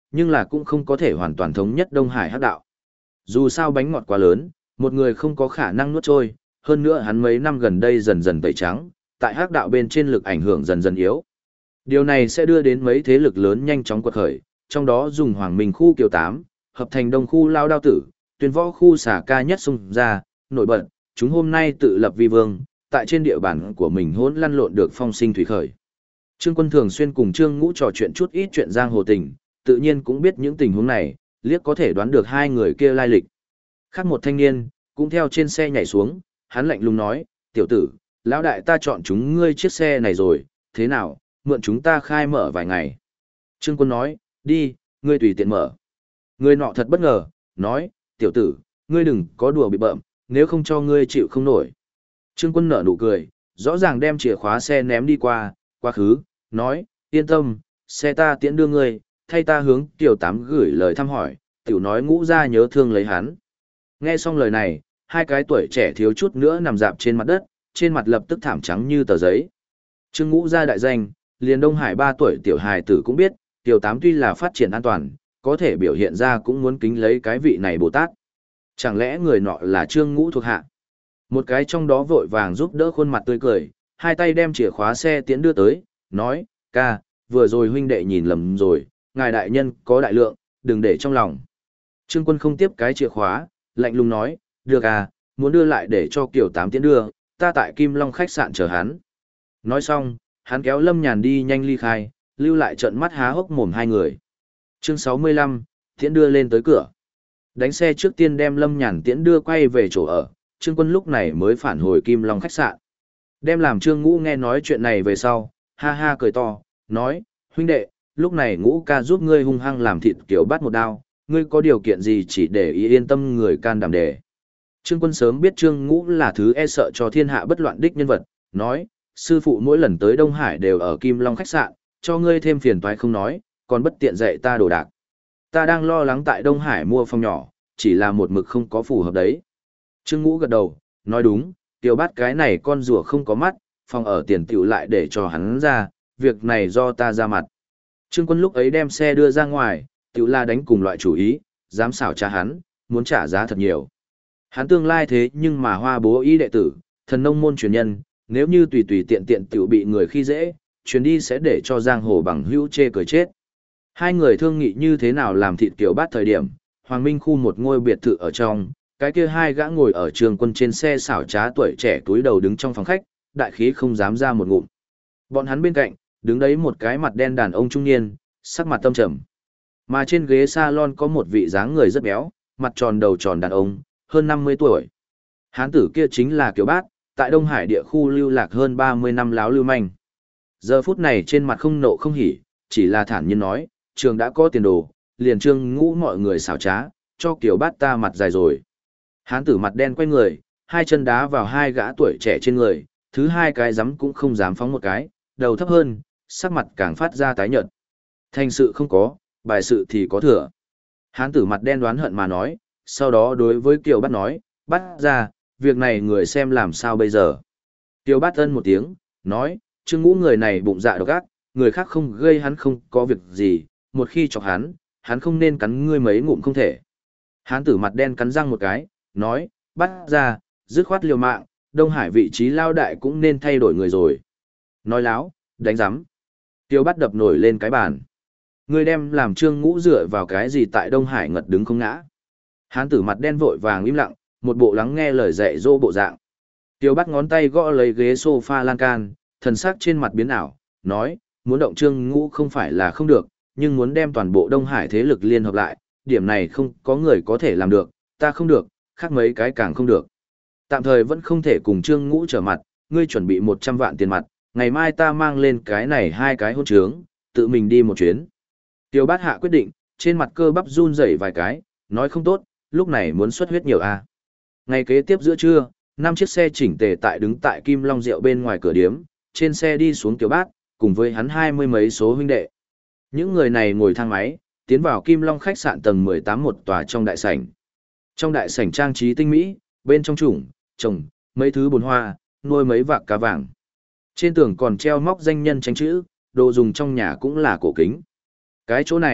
nhưng là cũng không có thể hoàn toàn thống nhất Đông Hải hắc đạo. Dù sao bánh ngọt quá lớn, một người không có khả năng nuốt trôi, hơn nữa hắn mấy năm gần đây dần dần tẩy trắng, tại hắc đạo bên trên lực ảnh hưởng dần dần yếu. Điều này sẽ đưa đến mấy thế lực lớn nhanh chóng quật khởi, trong đó dùng Hoàng Minh khu Kiều 8, hợp thành Đông khu Lao Đao Tử, Tuyên Võ khu xả ca nhất xung ra, nổi bật, chúng hôm nay tự lập vi vương, tại trên địa bàn của mình hỗn lăn lộn được phong sinh thủy khởi. Trương Quân thường xuyên cùng Trương Ngũ trò chuyện chút ít chuyện giang hồ tình, tự nhiên cũng biết những tình huống này, liếc có thể đoán được hai người kia lai lịch. Khác một thanh niên, cũng theo trên xe nhảy xuống, hắn lạnh lùng nói, tiểu tử, lão đại ta chọn chúng ngươi chiếc xe này rồi, thế nào, mượn chúng ta khai mở vài ngày. Trương Quân nói, đi, ngươi tùy tiện mở. Người nọ thật bất ngờ, nói, tiểu tử, ngươi đừng có đùa bị bợm, nếu không cho ngươi chịu không nổi. Trương Quân nở nụ cười, rõ ràng đem chìa khóa xe ném đi qua, quá khứ, nói, yên tâm, xe ta tiễn đưa ngươi, thay ta hướng Tiểu Tám gửi lời thăm hỏi, tiểu nói Ngũ gia nhớ thương lấy hắn. Nghe xong lời này, hai cái tuổi trẻ thiếu chút nữa nằm dạp trên mặt đất, trên mặt lập tức thảm trắng như tờ giấy. Trương Ngũ gia đại danh, liền Đông Hải 3 tuổi tiểu hài tử cũng biết, Tiểu Tám tuy là phát triển an toàn, có thể biểu hiện ra cũng muốn kính lấy cái vị này Bồ Tát. Chẳng lẽ người nọ là Trương Ngũ thuộc hạ? Một cái trong đó vội vàng giúp đỡ khuôn mặt tươi cười, hai tay đem chìa khóa xe tiễn đưa tới, nói, ca, vừa rồi huynh đệ nhìn lầm rồi, ngài đại nhân có đại lượng, đừng để trong lòng. Trương Quân không tiếp cái chìa khóa, lạnh lùng nói, được à, muốn đưa lại để cho Kiều Tám tiễn đưa, ta tại Kim Long khách sạn chờ hắn. Nói xong, hắn kéo Lâm Nhàn đi nhanh ly khai, lưu lại trận mắt há hốc mồm hai người. Chương 65, tiễn đưa lên tới cửa. Đánh xe trước tiên đem Lâm Nhàn tiễn đưa quay về chỗ ở, Trương Quân lúc này mới phản hồi Kim Long khách sạn. Đem làm Trương Ngũ nghe nói chuyện này về sau, ha ha cười to, nói, huynh đệ, lúc này Ngũ ca giúp ngươi hung hăng làm thịt kiểu bắt một đao, ngươi có điều kiện gì chỉ để ý yên tâm người can đảm đề. Trương Quân sớm biết Trương Ngũ là thứ e sợ cho thiên hạ bất loạn đích nhân vật, nói, sư phụ mỗi lần tới Đông Hải đều ở Kim Long khách sạn, cho ngươi thêm phiền toái không nói, còn bất tiện dạy ta đồ đạc. Ta đang lo lắng tại Đông Hải mua phòng nhỏ, chỉ là một mực không có phù hợp đấy. Trương Ngũ gật đầu, nói đúng, tiểu bát cái này con rùa không có mắt, phòng ở tiền tiểu lại để cho hắn ra, việc này do ta ra mặt. Trương Quân lúc ấy đem xe đưa ra ngoài, tiểu la đánh cùng loại chủ ý, dám xảo trả hắn, muốn trả giá thật nhiều. Hắn tương lai thế nhưng mà hoa bố ý đệ tử, thần nông môn truyền nhân, nếu như tùy tùy tiện tiện tiểu bị người khi dễ, chuyến đi sẽ để cho giang hồ bằng hữu chê cười chết. Hai người thương nghị như thế nào làm thịt kiểu bát thời điểm, Hoàng Minh khu một ngôi biệt thự ở trong, cái kia hai gã ngồi ở Trương Quân trên xe xảo trá tuổi trẻ túi đầu đứng trong phòng khách, đại khí không dám ra một ngụm. Bọn hắn bên cạnh, đứng đấy một cái mặt đen đàn ông trung niên, sắc mặt tâm trầm. Mà trên ghế salon có một vị dáng người rất béo, mặt tròn đầu tròn đàn ông, hơn 50 tuổi. Hán tử kia chính là Kiều Bát, tại Đông Hải địa khu lưu lạc hơn 30 năm láo lưu manh. Giờ phút này trên mặt không nộ không hỉ, chỉ là thản nhiên nói, trường đã có tiền đồ, liền Trương Ngũ mọi người xảo trá, cho Kiều Bát ta mặt dài rồi. Hán tử mặt đen quay người, hai chân đá vào hai gã tuổi trẻ trên người, thứ hai cái giấm cũng không dám phóng một cái, đầu thấp hơn, sắc mặt càng phát ra tái nhợt. Thành sự không có, bài sự thì có thừa. Hán tử mặt đen đoán hận mà nói, sau đó đối với Kiều Bát nói, bắt ra, việc này người xem làm sao bây giờ. Kiều Bát ân một tiếng, nói, Trương Ngũ người này bụng dạ độc ác, người khác không gây hắn không có việc gì, một khi chọc hắn không nên cắn ngươi mấy ngụm không thể. Hán tử mặt đen cắn răng một cái, nói, bắt ra, dứt khoát liều mạng, Đông Hải vị trí lao đại cũng nên thay đổi người rồi. Nói láo, đánh giám. Tiêu Bát đập nổi lên cái bàn. Ngươi đem làm Trương Ngũ dựa vào cái gì tại Đông Hải ngật đứng không ngã. Hán tử mặt đen vội vàng im lặng, một bộ lắng nghe lời dạy dỗ bộ dạng. Tiêu Bát ngón tay gõ lấy ghế sofa lan can, thần sắc trên mặt biến ảo, nói, muốn động Trương Ngũ không phải là không được, nhưng muốn đem toàn bộ Đông Hải thế lực liên hợp lại, điểm này không có người có thể làm được, ta không được, khác mấy cái càng không được. Tạm thời vẫn không thể cùng Trương Ngũ trở mặt, ngươi chuẩn bị 100 vạn tiền mặt, ngày mai ta mang lên cái này hai cái hôn trướng, tự mình đi một chuyến. Tiêu Bát hạ quyết định, trên mặt cơ bắp run rẩy vài cái, nói không tốt, lúc này muốn xuất huyết nhiều à. Ngày kế tiếp giữa trưa, 5 chiếc xe chỉnh tề tại đứng tại Kim Long Rượu bên ngoài cửa điếm, trên xe đi xuống Tiêu Bát, cùng với hắn 20 mấy số huynh đệ. Những người này ngồi thang máy, tiến vào Kim Long khách sạn tầng 18 một tòa trong đại sảnh. Trong đại sảnh trang trí tinh mỹ, bên trong trồng mấy thứ bồn hoa, nuôi mấy vạc cá vàng. Trên tường còn treo móc danh nhân tranh chữ, đồ dùng trong nhà cũng là cổ kính. Cái chỗ này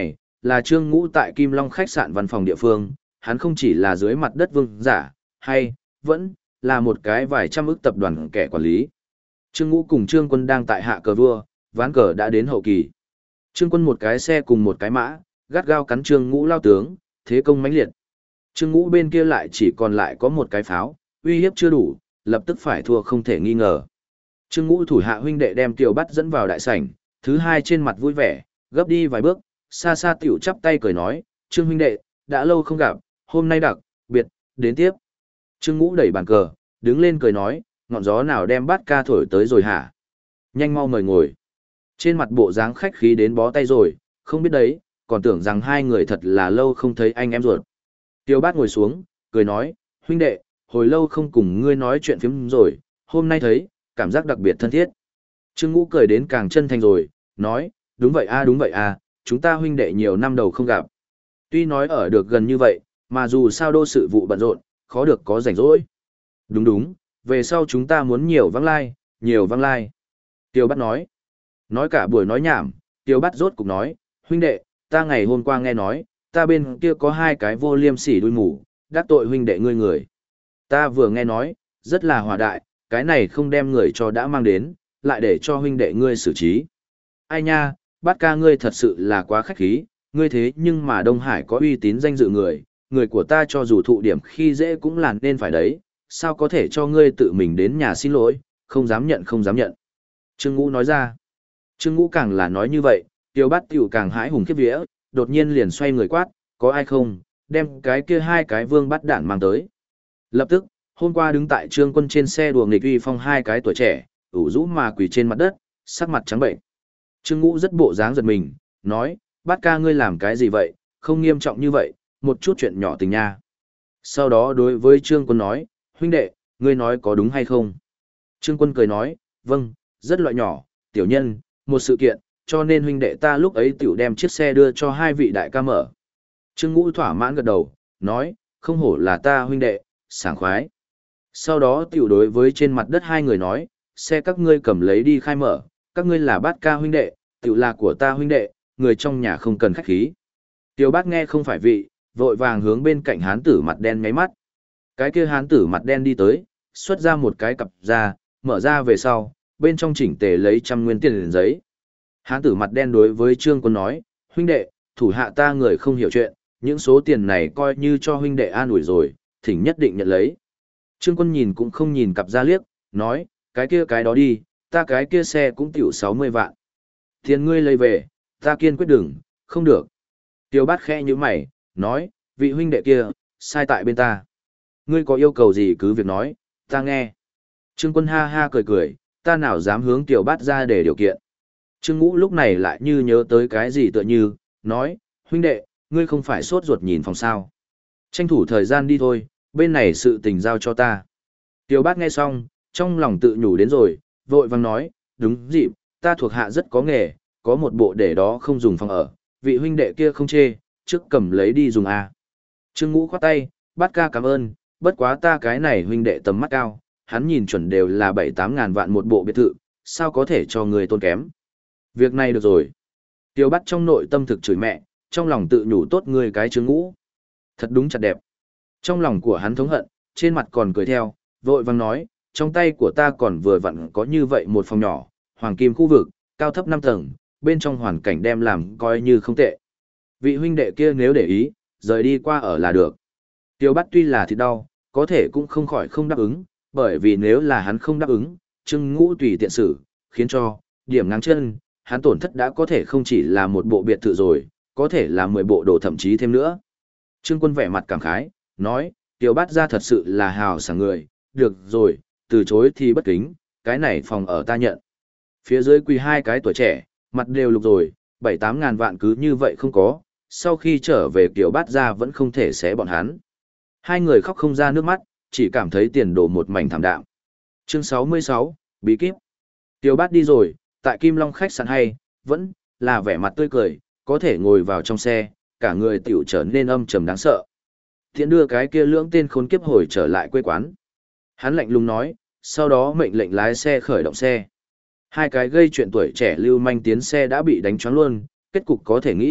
là Trương Ngũ tại Kim Long khách sạn văn phòng địa phương, hắn không chỉ là dưới mặt đất vương giả, hay, vẫn, là một cái vài trăm ức tập đoàn kẻ quản lý. Trương Ngũ cùng Trương Quân đang tại hạ cờ vua, ván cờ đã đến hậu kỳ. Trương Quân một cái xe cùng một cái mã, gắt gao cắn Trương Ngũ lao tướng, thế công mãnh liệt. Trương Ngũ bên kia lại chỉ còn lại có một cái pháo, uy hiếp chưa đủ, lập tức phải thua không thể nghi ngờ. Trương Ngũ thủ hạ huynh đệ đem Kiều Bắt dẫn vào đại sảnh, thứ hai trên mặt vui vẻ, gấp đi vài bước, xa xa tiểu chắp tay cười nói, Trương huynh đệ, đã lâu không gặp, hôm nay đặc biệt, đến tiếp. Trương Ngũ đẩy bàn cờ, đứng lên cười nói, ngọn gió nào đem bát ca thổi tới rồi hả? Nhanh mau mời ngồi. Trên mặt bộ dáng khách khí đến bó tay rồi, không biết đấy, còn tưởng rằng hai người thật là lâu không thấy anh em ruột. Tiêu Bát ngồi xuống, cười nói, huynh đệ, hồi lâu không cùng ngươi nói chuyện phiếm rồi, hôm nay thấy, cảm giác đặc biệt thân thiết. Trương Ngũ cười đến càng chân thành rồi, nói, đúng vậy a, chúng ta huynh đệ nhiều năm đầu không gặp. Tuy nói ở được gần như vậy, mà dù sao đô sự vụ bận rộn, khó được có rảnh rỗi. Đúng, về sau chúng ta muốn nhiều vắng lai, nhiều vắng lai. Tiêu Bát nói cả buổi nói nhảm, Tiêu Bát rốt cục nói, huynh đệ, ta ngày hôm qua nghe nói, ta bên kia có hai cái vô liêm sỉ đuôi mù, đắc tội huynh đệ ngươi người. Ta vừa nghe nói, rất là hòa đại, cái này không đem người cho đã mang đến, lại để cho huynh đệ ngươi xử trí. Ai nha, Bát ca ngươi thật sự là quá khách khí, ngươi thế nhưng mà Đông Hải có uy tín danh dự người của ta cho dù thụ điểm khi dễ cũng là nên phải đấy, sao có thể cho ngươi tự mình đến nhà xin lỗi, không dám nhận. Trương Ngũ nói ra. Trương Ngũ càng là nói như vậy, Tiêu Bát tiểu càng hãi hùng khiếp vía, đột nhiên liền xoay người quát, có ai không, đem cái kia hai cái vương bắt đạn mang tới. Lập tức, hôm qua đứng tại Trương Quân trên xe đùa nghịch uy phong hai cái tuổi trẻ, ủ rũ mà quỳ trên mặt đất, sắc mặt trắng bệnh. Trương Ngũ rất bộ dáng giật mình, nói, Bát ca ngươi làm cái gì vậy, không nghiêm trọng như vậy, một chút chuyện nhỏ tình nha. Sau đó đối với Trương Quân nói, huynh đệ, ngươi nói có đúng hay không? Trương Quân cười nói, vâng, rất loại nhỏ, tiểu nhân, một sự kiện, cho nên huynh đệ ta lúc ấy tiểu đem chiếc xe đưa cho hai vị đại ca mở. Trương Ngũ thỏa mãn gật đầu, nói, không hổ là ta huynh đệ, sảng khoái. Sau đó tiểu đối với trên mặt đất hai người nói, xe các ngươi cầm lấy đi khai mở, các ngươi là Bát ca huynh đệ, tiểu là của ta huynh đệ, người trong nhà không cần khách khí. Tiêu Bát nghe không phải vị, vội vàng hướng bên cạnh hán tử mặt đen ngáy mắt. Cái kia hán tử mặt đen đi tới, xuất ra một cái cặp ra, mở ra về sau, bên trong chỉnh tề lấy 100 nguyên tiền giấy. Hán tử mặt đen đối với Trương Quân nói, huynh đệ, thủ hạ ta người không hiểu chuyện, những số tiền này coi như cho huynh đệ an ủi rồi, thỉnh nhất định nhận lấy. Trương Quân nhìn cũng không nhìn cặp ra liếc, nói, cái kia cái đó đi, ta cái kia xe cũng tiểu 60 vạn. Tiền ngươi lấy về, ta kiên quyết đừng, không được. Tiêu Bát khẽ như mày, nói, vị huynh đệ kia, sai tại bên ta. Ngươi có yêu cầu gì cứ việc nói, ta nghe. Trương Quân ha ha cười, ta nào dám hướng Tiểu Bát ra để điều kiện. Trương Ngũ lúc này lại như nhớ tới cái gì tựa như, nói, huynh đệ, ngươi không phải sốt ruột nhìn phòng sao. Tranh thủ thời gian đi thôi, bên này sự tình giao cho ta. Tiểu Bát nghe xong, trong lòng tự nhủ đến rồi, vội vàng nói, đúng dịp, ta thuộc hạ rất có nghề, có một bộ để đó không dùng phòng ở, vị huynh đệ kia không chê, trước cầm lấy đi dùng à. Trương Ngũ khoát tay, Bát ca cảm ơn, bất quá ta cái này huynh đệ tầm mắt cao, hắn nhìn chuẩn đều là 7-8 ngàn vạn một bộ biệt thự, sao có thể cho người tôn kém. Việc này được rồi. Tiêu Bát trong nội tâm thực chửi mẹ, trong lòng tự nhủ tốt người cái Trương Ngũ. Thật đúng chặt đẹp. Trong lòng của hắn thống hận, trên mặt còn cười theo, vội vàng nói, trong tay của ta còn vừa vặn có như vậy một phòng nhỏ, hoàng kim khu vực, cao thấp 5 tầng, bên trong hoàn cảnh đem làm coi như không tệ. Vị huynh đệ kia nếu để ý, rời đi qua ở là được. Tiêu Bát tuy là thịt đau, có thể cũng không khỏi không đáp ứng, bởi vì nếu là hắn không đáp ứng, Trương Ngũ tùy tiện xử, khiến cho, điểm ngang chân, hắn tổn thất đã có thể không chỉ là một bộ biệt thự rồi, có thể là 10 bộ đồ thậm chí thêm nữa. Trương Quân vẻ mặt cảm khái, nói, Tiêu Bát ra thật sự là hào sảng người, được rồi, từ chối thì bất kính, cái này phòng ở ta nhận. Phía dưới quỳ hai cái tuổi trẻ, mặt đều lục rồi, 7-8 ngàn vạn cứ như vậy không có, sau khi trở về Tiêu Bát ra vẫn không thể xé bọn hắn. Hai người khóc không ra nước mắt, chỉ cảm thấy tiền đổ một mảnh thảm đạm. Chương 66, Bí kíp. Tiêu Bát đi rồi, tại Kim Long khách sạn hay, vẫn là vẻ mặt tươi cười, có thể ngồi vào trong xe, cả người tiểu trở nên âm trầm đáng sợ. Thiện đưa cái kia lưỡng tên khốn kiếp hồi trở lại quê quán. Hắn lạnh lùng nói, sau đó mệnh lệnh lái xe khởi động xe. Hai cái gây chuyện tuổi trẻ lưu manh tiến xe đã bị đánh choáng luôn, kết cục có thể nghĩ,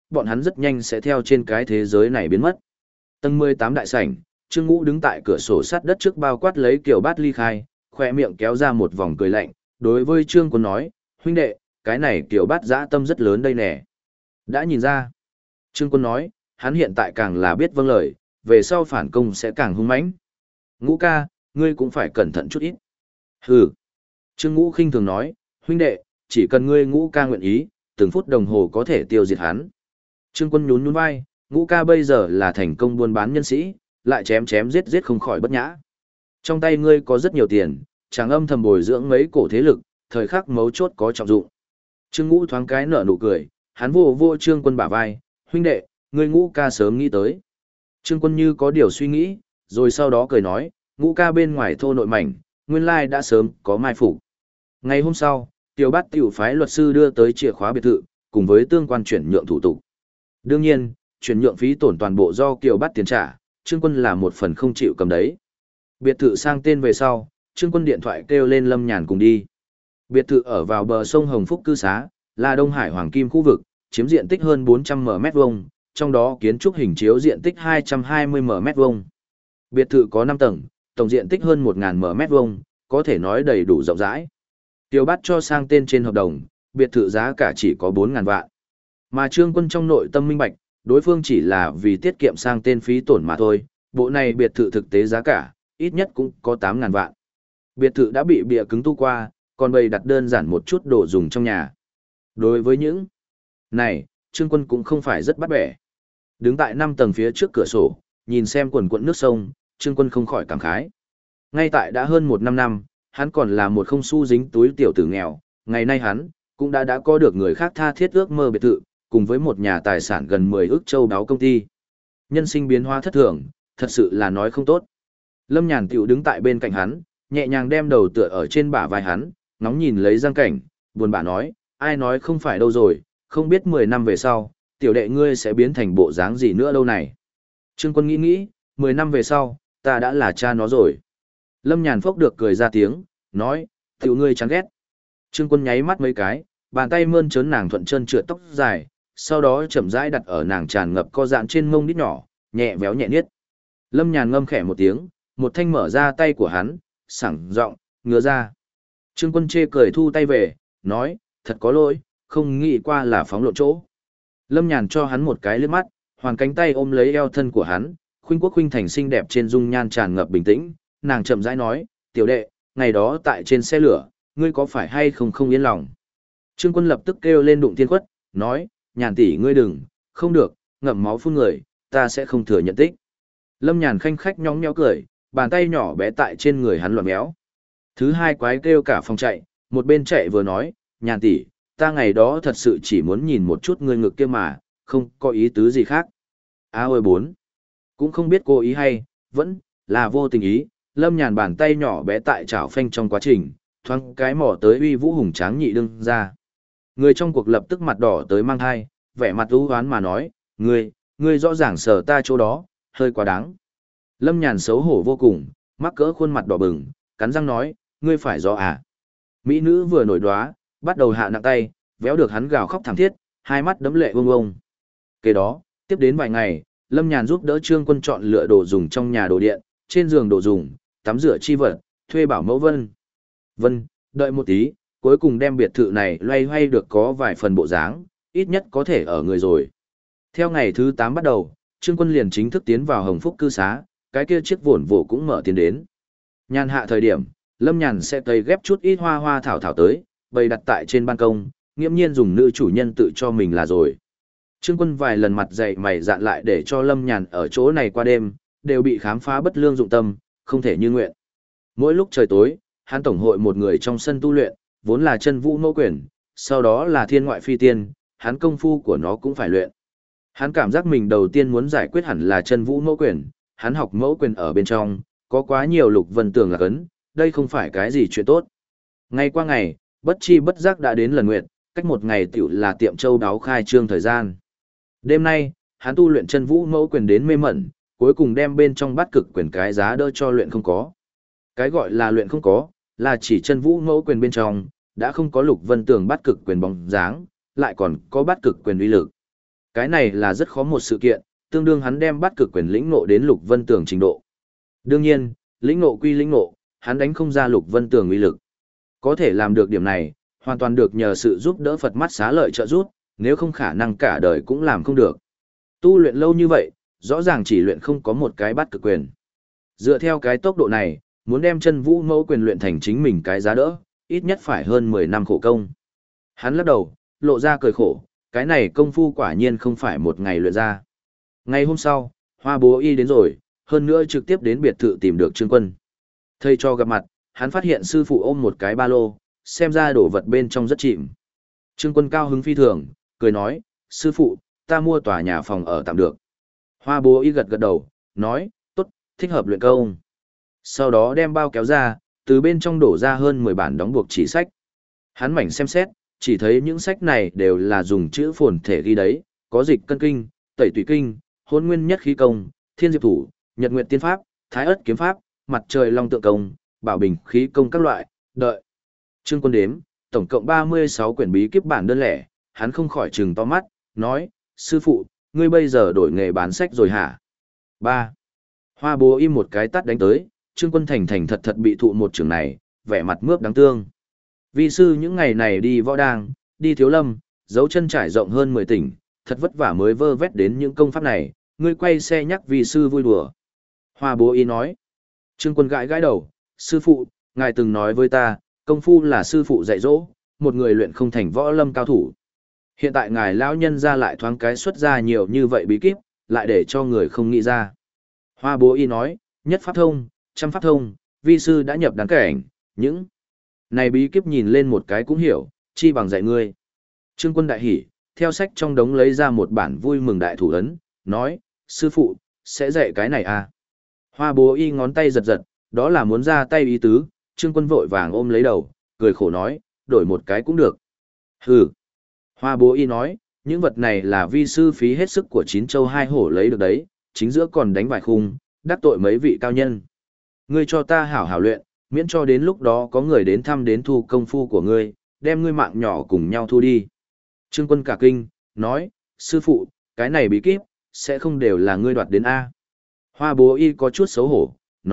bọn hắn rất nhanh sẽ theo trên cái thế giới này biến mất. Tầng 18 đại sảnh, Trương Ngũ đứng tại cửa sổ sắt đất trước bao quát lấy Kiều Bát ly khai, khoe miệng kéo ra một vòng cười lạnh, đối với Trương Quân nói, huynh đệ, cái này Kiều Bát dã tâm rất lớn đây nè. Đã nhìn ra. Trương Quân nói, hắn hiện tại càng là biết vâng lời, về sau phản công sẽ càng hung mãnh. Ngũ ca, ngươi cũng phải cẩn thận chút ít. Hừ. Trương Ngũ khinh thường nói, huynh đệ, chỉ cần ngươi Ngũ ca nguyện ý, từng phút đồng hồ có thể tiêu diệt hắn. Trương Quân nhún nhún vai, Ngũ ca bây giờ là thành công buôn bán nhân sĩ, lại chém chém giết giết không khỏi bất nhã. Trong tay ngươi có rất nhiều tiền, chẳng âm thầm bồi dưỡng mấy cổ thế lực, thời khắc mấu chốt có trọng dụng. Trương Ngũ thoáng cái nở nụ cười, hắn vô vô Trương Quân bả vai, huynh đệ, ngươi Ngũ ca sớm nghĩ tới. Trương Quân như có điều suy nghĩ, rồi sau đó cười nói, Ngũ ca bên ngoài thô nội mảnh, nguyên lai đã sớm có mai phục. Ngày hôm sau, Tiểu Bát tiểu phái luật sư đưa tới chìa khóa biệt thự, cùng với tương quan chuyển nhượng thủ tục. Đương nhiên, chuyển nhượng phí tổn toàn bộ do Kiều Bát tiền trả, Trương Quân là một phần không chịu cầm đấy. Biệt thự sang tên về sau, Trương Quân điện thoại kêu lên Lâm Nhàn cùng đi. Biệt thự ở vào bờ sông Hồng Phúc cư xá, là Đông Hải Hoàng Kim khu vực, chiếm diện tích hơn 400 m², trong đó kiến trúc hình chiếu diện tích 220 m². Biệt thự có 5 tầng, tổng diện tích hơn 1.000 m², có thể nói đầy đủ rộng rãi. Tiêu Bát cho sang tên trên hợp đồng, biệt thự giá cả chỉ có 4.000 vạn. Mà Trương Quân trong nội tâm minh bạch, đối phương chỉ là vì tiết kiệm sang tên phí tổn mà thôi, bộ này biệt thự thực tế giá cả, ít nhất cũng có 8.000 vạn. Biệt thự đã bị bìa cứng tu qua, còn bày đặt đơn giản một chút đồ dùng trong nhà. Đối với những này, Trương Quân cũng không phải rất bắt bẻ. Đứng tại 5 tầng phía trước cửa sổ, nhìn xem quần quận nước sông, Trương Quân không khỏi cảm khái. Ngay tại đã hơn 1 năm, hắn còn là một không xu dính túi tiểu tử nghèo, ngày nay hắn cũng đã có được người khác tha thiết ước mơ biệt thự, cùng với một nhà tài sản gần 10 ức châu đáo công ty. Nhân sinh biến hóa thất thường, thật sự là nói không tốt. Lâm Nhàn tiểu đứng tại bên cạnh hắn, nhẹ nhàng đem đầu tựa ở trên bả vai hắn, ngóng nhìn lấy Giang Cảnh, buồn bã nói, ai nói không phải đâu rồi, không biết 10 năm về sau, tiểu đệ ngươi sẽ biến thành bộ dáng gì nữa đâu này. Trương Quân nghĩ, 10 năm về sau, ta đã là cha nó rồi. Lâm Nhàn phốc được cười ra tiếng, nói, tiểu ngươi chán ghét. Trương Quân nháy mắt mấy cái, bàn tay mơn trớn nàng thuận chân trượt tóc dài, sau đó chậm rãi đặt ở nàng tràn ngập co giãn trên mông đít nhỏ, nhẹ véo nhẹ niết. Lâm Nhàn ngâm khẽ một tiếng, một thanh mở ra tay của hắn, sảng giọng, ngứa ra. Trương Quân chê cười thu tay về, nói, thật có lỗi, không nghĩ qua là phóng lộ chỗ. Lâm Nhàn cho hắn một cái liếc mắt, hoàn cánh tay ôm lấy eo thân của hắn, khuynh quốc khuynh thành xinh đẹp trên dung nhan tràn ngập bình tĩnh, nàng chậm rãi nói, tiểu đệ, ngày đó tại trên xe lửa, ngươi có phải hay không yên lòng. Trương Quân lập tức kêu lên đụng thiên quất, nói, Nhàn tỷ ngươi đừng, không được, ngậm máu phun người, ta sẽ không thừa nhận tích. Lâm Nhàn khanh khách nhóng nhẽo cười, bàn tay nhỏ bé tại trên người hắn loạn méo. Thứ hai quái kêu cả phòng chạy, một bên chạy vừa nói, Nhàn tỷ, ta ngày đó thật sự chỉ muốn nhìn một chút ngươi ngực kia mà, không có ý tứ gì khác. Ôi 4. Cũng không biết cô ý hay, vẫn là vô tình ý, Lâm Nhàn bàn tay nhỏ bé tại chảo phanh trong quá trình, thoáng cái mỏ tới uy vũ hùng tráng nhị đương ra. Người trong cuộc lập tức mặt đỏ tới mang hai, vẻ mặt u hoán mà nói, ngươi rõ ràng sờ ta chỗ đó, hơi quá đáng. Lâm Nhàn xấu hổ vô cùng, mắc cỡ khuôn mặt đỏ bừng, cắn răng nói, ngươi phải do à. Mỹ nữ vừa nổi đoá, bắt đầu hạ nặng tay, véo được hắn gào khóc thảm thiết, hai mắt đấm lệ vông vông. Kế đó, tiếp đến vài ngày, Lâm Nhàn giúp đỡ Trương Quân chọn lựa đồ dùng trong nhà đồ điện, trên giường đồ dùng, tắm rửa chi vật, thuê bảo mẫu Vân, đợi một tí, cuối cùng đem biệt thự này loay hoay được có vài phần bộ dáng, ít nhất có thể ở người rồi. Theo ngày thứ 8 bắt đầu, Trương Quân liền chính thức tiến vào Hồng Phúc cư xá, cái kia chiếc vồn vồ cũng mở tiến đến. Nhàn hạ thời điểm, Lâm Nhàn sẽ cấy ghép chút ít hoa thảo thảo tới, bày đặt tại trên ban công, nghiễm nhiên dùng nữ chủ nhân tự cho mình là rồi. Trương Quân vài lần mặt dày mày dạn lại để cho Lâm Nhàn ở chỗ này qua đêm, đều bị khám phá bất lương dụng tâm, không thể như nguyện. Mỗi lúc trời tối, hắn tổng hội một người trong sân tu luyện, vốn là chân vũ mẫu quyền, sau đó là thiên ngoại phi tiên, hắn công phu của nó cũng phải luyện. Hắn cảm giác mình đầu tiên muốn giải quyết hẳn là chân vũ mẫu quyền, hắn học mẫu quyền ở bên trong, có quá nhiều lục vân tường lạc ấn, đây không phải cái gì chuyện tốt. Ngày qua ngày, bất chi bất giác đã đến lần nguyện, cách một ngày tiểu là tiệm châu đáo khai trương thời gian. Đêm nay, hắn tu luyện chân vũ mẫu quyền đến mê mẩn, cuối cùng đem bên trong bát cực quyền cái giá đỡ cho luyện không có. Cái gọi là luyện không có, là chỉ chân vũ mẫu quyền bên trong, đã không có lục vân tường bát cực quyền bóng dáng, lại còn có bát cực quyền uy lực. Cái này là rất khó một sự kiện, tương đương hắn đem bắt cực quyền lĩnh ngộ đến Lục Vân Tường trình độ. Đương nhiên, lĩnh ngộ quy lĩnh ngộ, hắn đánh không ra Lục Vân Tường uy lực. Có thể làm được điểm này, hoàn toàn được nhờ sự giúp đỡ Phật mắt xá lợi trợ giúp, nếu không khả năng cả đời cũng làm không được. Tu luyện lâu như vậy, rõ ràng chỉ luyện không có một cái bắt cực quyền. Dựa theo cái tốc độ này, muốn đem chân vũ mẫu quyền luyện thành chính mình cái giá đỡ, ít nhất phải hơn 10 năm khổ công. Hắn lắc đầu, lộ ra cười khổ, cái này công phu quả nhiên không phải một ngày luyện ra. Ngày hôm sau, Hoa Bố Y đến rồi, hơn nữa trực tiếp đến biệt thự tìm được Trương Quân. Thầy cho gặp mặt, hắn phát hiện sư phụ ôm một cái ba lô, xem ra đồ vật bên trong rất chìm. Trương Quân cao hứng phi thường, cười nói, sư phụ, ta mua tòa nhà phòng ở tạm được. Hoa Bố Y gật gật đầu, nói, tốt, thích hợp luyện công. Sau đó đem bao kéo ra, từ bên trong đổ ra hơn 10 bản đóng buộc chỉ sách. Hắn mảnh xem xét, chỉ thấy những sách này đều là dùng chữ phồn thể ghi đấy, có dịch cân kinh, tẩy tùy kinh, hôn nguyên nhất khí công, thiên diệp thủ, nhật nguyệt tiên pháp, thái ất kiếm pháp, mặt trời long tượng công, bảo bình khí công các loại, đợi. Trương Quân đếm, tổng cộng 36 quyển bí kíp bản đơn lẻ, hắn không khỏi trừng to mắt, nói, sư phụ, ngươi bây giờ đổi nghề bán sách rồi hả? 3. Hoa Bố im một cái tát đánh tới, Trương Quân thành thành thật thật bị thụ một trường này, vẻ mặt mướp đáng tương. Vi sư những ngày này đi võ đàng, đi thiếu lâm, dấu chân trải rộng hơn 10 tỉnh, thật vất vả mới vơ vét đến những công pháp này, ngươi quay xe nhắc vi sư vui đùa. Hoa Bố Y nói. Trương Quân gãi gãi đầu, sư phụ, ngài từng nói với ta, công phu là sư phụ dạy dỗ, một người luyện không thành võ lâm cao thủ. Hiện tại ngài lão nhân ra lại thoáng cái xuất ra nhiều như vậy bí kíp, lại để cho người không nghĩ ra. Hoa Bố Y nói, nhất pháp thông, trăm pháp thông, vi sư đã nhập đán cảnh, những này bí kíp nhìn lên một cái cũng hiểu, chi bằng dạy ngươi. Trương Quân đại hỉ, theo sách trong đống lấy ra một bản vui mừng đại thủ ấn, nói, sư phụ, sẽ dạy cái này à? Hoa Bố Y ngón tay giật giật, đó là muốn ra tay ý tứ, Trương Quân vội vàng ôm lấy đầu, cười khổ nói, đổi một cái cũng được. Hừ. Hoa Bố Y nói, những vật này là vi sư phí hết sức của 9 châu 2 hổ lấy được đấy, chính giữa còn đánh vài khung, đắc tội mấy vị cao nhân. Ngươi cho ta hảo hảo luyện, miễn cho đến lúc đó có người đến thăm đến thu công phu của ngươi, đem ngươi mạng nhỏ cùng nhau thu đi. Trương Quân cả kinh, nói, sư phụ, cái này bí kíp, sẽ không đều là ngươi đoạt đến A. Hoa Bố Y có chút xấu hổ,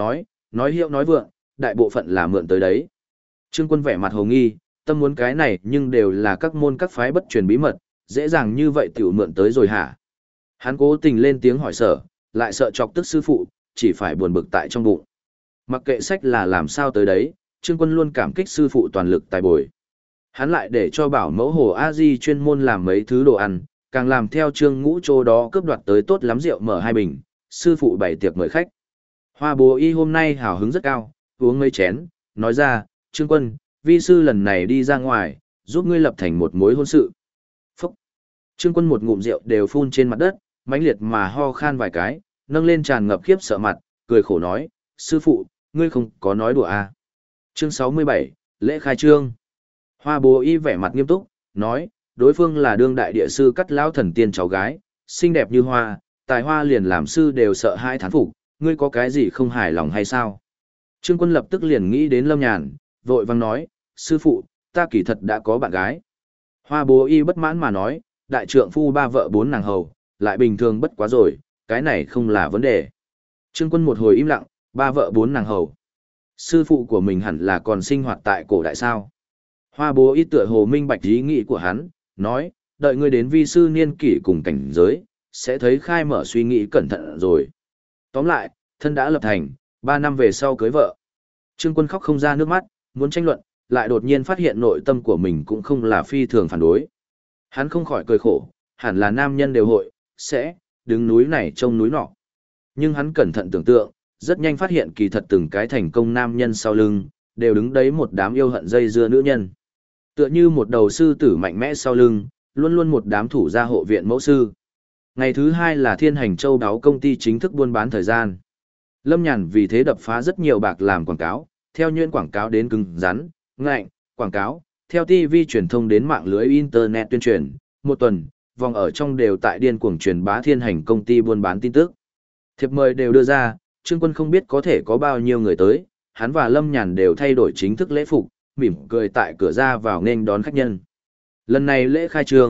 nói hiệu nói vượng, đại bộ phận là mượn tới đấy. Trương Quân vẻ mặt hồ nghi, tâm muốn cái này nhưng đều là các môn các phái bất truyền bí mật, dễ dàng như vậy tiểu mượn tới rồi hả? Hắn cố tình lên tiếng hỏi sở, lại sợ chọc tức sư phụ, chỉ phải buồn bực tại trong bụng. Mặc kệ sách là làm sao tới đấy, Trương Quân luôn cảm kích sư phụ toàn lực tài bồi. Hắn lại để cho bảo mẫu Hồ A Di chuyên môn làm mấy thứ đồ ăn, càng làm theo Trương Ngũ Châu đó cướp đoạt tới tốt lắm rượu mở 2 bình, sư phụ bày tiệc mời khách. Hoa Bố Y hôm nay hào hứng rất cao, uống mấy chén, nói ra, Trương Quân, vi sư lần này đi ra ngoài, giúp ngươi lập thành một mối hôn sự. Phúc! Trương Quân một ngụm rượu đều phun trên mặt đất, mãnh liệt mà ho khan vài cái, nâng lên tràn ngập khiếp sợ mặt, cười khổ nói, sư phụ, ngươi không có nói đùa à. Chương 67, lễ khai trương. Hoa Bố Y vẻ mặt nghiêm túc, nói, đối phương là đương đại địa sư Cắt lão thần tiên cháu gái, xinh đẹp như hoa, tài hoa liền làm sư đều sợ hai thán phục, ngươi có cái gì không hài lòng hay sao? Trương Quân lập tức liền nghĩ đến Lâm Nhàn, vội vang nói, sư phụ, ta kỳ thật đã có bạn gái. Hoa Bố Y bất mãn mà nói, đại trượng phu 3 vợ 4 nàng hầu, lại bình thường bất quá rồi, cái này không là vấn đề. Trương Quân một hồi im lặng, 3 vợ 4 nàng hầu. Sư phụ của mình hẳn là còn sinh hoạt tại cổ đại sao. Hoa Bố Y tựa hồ minh bạch ý nghĩ của hắn, nói, đợi ngươi đến vi sư niên kỷ cùng cảnh giới, sẽ thấy khai mở suy nghĩ cẩn thận rồi. Tóm lại, thân đã lập thành, 3 năm về sau cưới vợ. Trương Quân khóc không ra nước mắt, muốn tranh luận, lại đột nhiên phát hiện nội tâm của mình cũng không là phi thường phản đối. Hắn không khỏi cười khổ, hẳn là nam nhân đều hội, sẽ, đứng núi này trông núi nọ. Nhưng hắn cẩn thận tưởng tượng, rất nhanh phát hiện kỳ thật từng cái thành công nam nhân sau lưng, đều đứng đấy một đám yêu hận dây dưa nữ nhân. Tựa như một đầu sư tử mạnh mẽ sau lưng, luôn luôn một đám thủ gia hộ viện mẫu sư. Ngày thứ 2 là Thiên Hành Châu đáo công ty chính thức buôn bán thời gian. Lâm Nhàn vì thế đập phá rất nhiều bạc làm quảng cáo, theo nhuyễn quảng cáo đến cứng rắn, ngạnh, quảng cáo, theo TV truyền thông đến mạng lưới Internet tuyên truyền, một tuần, vòng ở trong đều tại điên cuồng truyền bá Thiên Hành công ty buôn bán tin tức. Thiệp mời đều đưa ra, Trương Quân không biết có thể có bao nhiêu người tới, hắn và Lâm Nhàn đều thay đổi chính thức lễ phục, mỉm cười tại cửa ra vào nên đón khách nhân. Lần này lễ khai trương,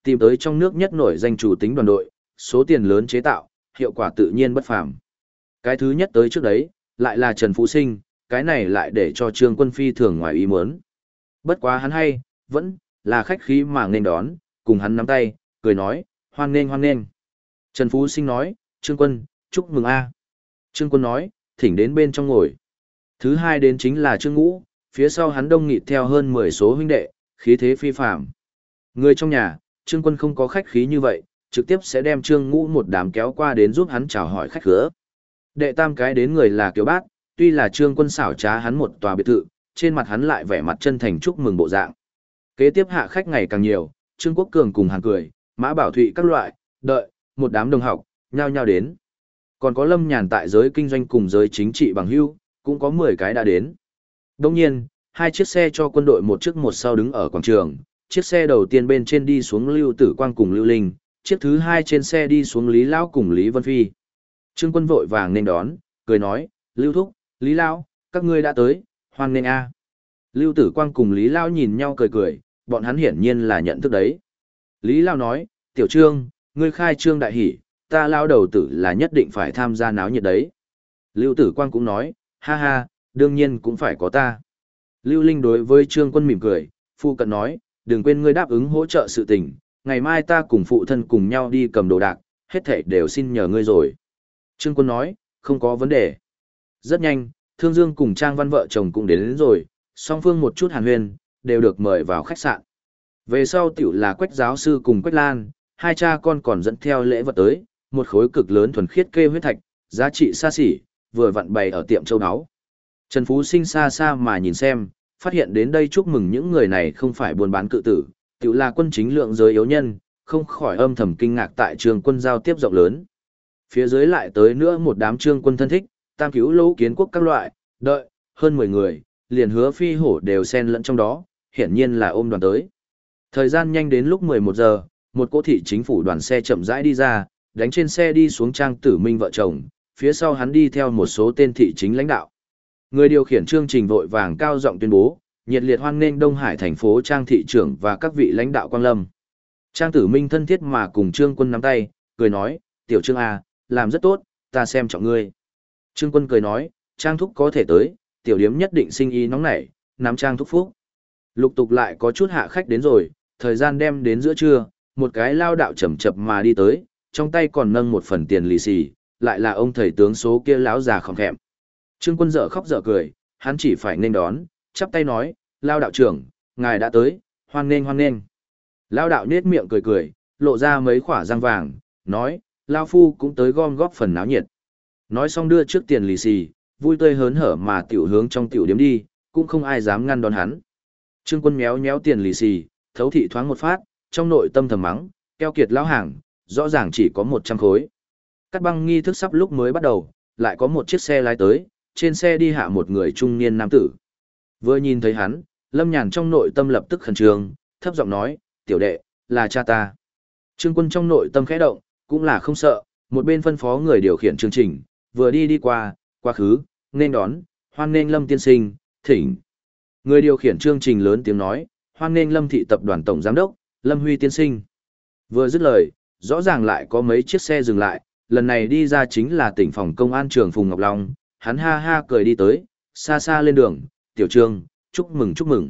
Tìm tới trong nước nhất nổi danh chủ tính đoàn đội, số tiền lớn chế tạo, hiệu quả tự nhiên bất phàm. Cái thứ nhất tới trước đấy, lại là Trần Phú Sinh, cái này lại để cho Trương Quân phi thường ngoài ý muốn. Bất quá hắn hay, vẫn là khách khí mà nên đón, cùng hắn nắm tay, cười nói, hoan nghênh hoan nghênh. Trần Phú Sinh nói, Trương Quân, chúc mừng a. Trương Quân nói, thỉnh đến bên trong ngồi. Thứ hai đến chính là Trương Ngũ, phía sau hắn đông nghịt theo hơn 10 số huynh đệ, khí thế phi phàm. Người trong nhà, Trương Quân không có khách khí như vậy, trực tiếp sẽ đem Trương Ngũ một đám kéo qua đến giúp hắn chào hỏi khách khứa. Đệ tam cái đến người là Kiều Bác, tuy là Trương Quân xảo trá hắn một tòa biệt thự, trên mặt hắn lại vẻ mặt chân thành chúc mừng bộ dạng. Kế tiếp hạ khách ngày càng nhiều, Trương Quốc Cường cùng Hàn Cười, Mã Bảo Thụy các loại, đợi, một đám đồng học, nhao nhao đến. Còn có Lâm Nhàn tại giới kinh doanh cùng giới chính trị bằng hữu, cũng có 10 cái đã đến. Đồng nhiên, hai chiếc xe cho quân đội một trước một sau đứng ở quảng trường, chiếc xe đầu tiên bên trên đi xuống Lưu Tử Quang cùng Lưu Linh, chiếc thứ hai trên xe đi xuống Lý Lão cùng Lý Vân Phi. Trương Quân vội vàng nên đón, cười nói, Lưu Thúc, Lý Lão, các ngươi đã tới, hoan nghênh a. Lưu Tử Quang cùng Lý Lão nhìn nhau cười cười, bọn hắn hiển nhiên là nhận thức đấy. Lý Lão nói, Tiểu Trương, ngươi khai trương đại hỷ, ta Lão đầu tử là nhất định phải tham gia náo nhiệt đấy. Lưu Tử Quang cũng nói, ha ha, đương nhiên cũng phải có ta. Lưu Linh đối với Trương Quân mỉm cười, phụ cận nói, đừng quên ngươi đáp ứng hỗ trợ sự tình, ngày mai ta cùng phụ thân cùng nhau đi cầm đồ đạc, hết thảy đều xin nhờ ngươi rồi. Trương Quân nói, không có vấn đề. Rất nhanh, Thương Dương cùng Trang Văn vợ chồng cũng đến rồi, song phương một chút hàn huyên, đều được mời vào khách sạn. Về sau tiểu là Quách giáo sư cùng Quách Lan, hai cha con còn dẫn theo lễ vật tới, một khối cực lớn thuần khiết kê huyết thạch, giá trị xa xỉ, vừa vặn bày ở tiệm châu áo. Trần Phú Sinh xa xa mà nhìn xem, phát hiện đến đây chúc mừng những người này không phải buôn bán cự tử, tiểu là quân chính lượng giới yếu nhân, không khỏi âm thầm kinh ngạc tại Trường Quân giao tiếp rộng lớn. Phía dưới lại tới nữa một đám Trương Quân thân thích, Tam Cứu Lỗ Kiến Quốc các loại, đợi, hơn 10 người, liền Hứa Phi Hổ đều xen lẫn trong đó, hiển nhiên là ôm đoàn tới. Thời gian nhanh đến lúc 11 giờ, một cỗ thị chính phủ đoàn xe chậm rãi đi ra, đánh trên xe đi xuống Trang Tử Minh vợ chồng, phía sau hắn đi theo một số tên thị chính lãnh đạo. Người điều khiển chương trình vội vàng cao giọng tuyên bố, nhiệt liệt hoan nghênh Đông Hải thành phố Trang thị trưởng và các vị lãnh đạo quang lâm. Trang Tử Minh thân thiết mà cùng Trương Quân nắm tay, cười nói, Tiểu Trương A, làm rất tốt, ta xem trọng ngươi. Trương Quân cười nói, Trang thúc có thể tới, tiểu điếm nhất định sinh ý nóng nảy, nắm Trang thúc phúc. Lục tục lại có chút hạ khách đến rồi, thời gian đem đến giữa trưa, một cái lao đạo chậm chậm mà đi tới, trong tay còn nâng một phần tiền lì xì, lại là ông thầy tướng số kia lão già khom khẹm. Trương Quân dở khóc dở cười, hắn chỉ phải nên đón, chắp tay nói, lao đạo trưởng, ngài đã tới, hoan nghênh hoan nghênh. Lao đạo nết miệng cười cười, lộ ra mấy khỏa răng vàng, nói, lao phu cũng tới gom góp phần náo nhiệt. Nói xong đưa trước tiền lì xì, vui tươi hớn hở mà tiểu hướng trong tiểu điếm đi, cũng không ai dám ngăn đón hắn. Trương Quân méo méo tiền lì xì, thấu thị thoáng một phát, trong nội tâm thầm mắng, keo kiệt lão hàng, rõ ràng chỉ có 100 khối. Cắt băng nghi thức sắp lúc mới bắt đầu, lại có một chiếc xe lái tới, trên xe đi hạ một người trung niên nam tử. Vừa nhìn thấy hắn, Lâm Nhàn trong nội tâm lập tức khẩn trương, thấp giọng nói, tiểu đệ, là cha ta. Trương Quân trong nội tâm khẽ động, cũng là không sợ, một bên phân phó người điều khiển chương trình, vừa đi qua, quá khứ, nên đón, hoan nghênh Lâm tiên sinh, thỉnh. Người điều khiển chương trình lớn tiếng nói, hoan nghênh Lâm thị tập đoàn tổng giám đốc, Lâm Huy tiên sinh. Vừa dứt lời, rõ ràng lại có mấy chiếc xe dừng lại, lần này đi ra chính là tỉnh phòng công an trưởng Phùng Ngọc Long, hắn ha ha cười đi tới, xa xa lên đường, Tiểu Trương, chúc mừng chúc mừng.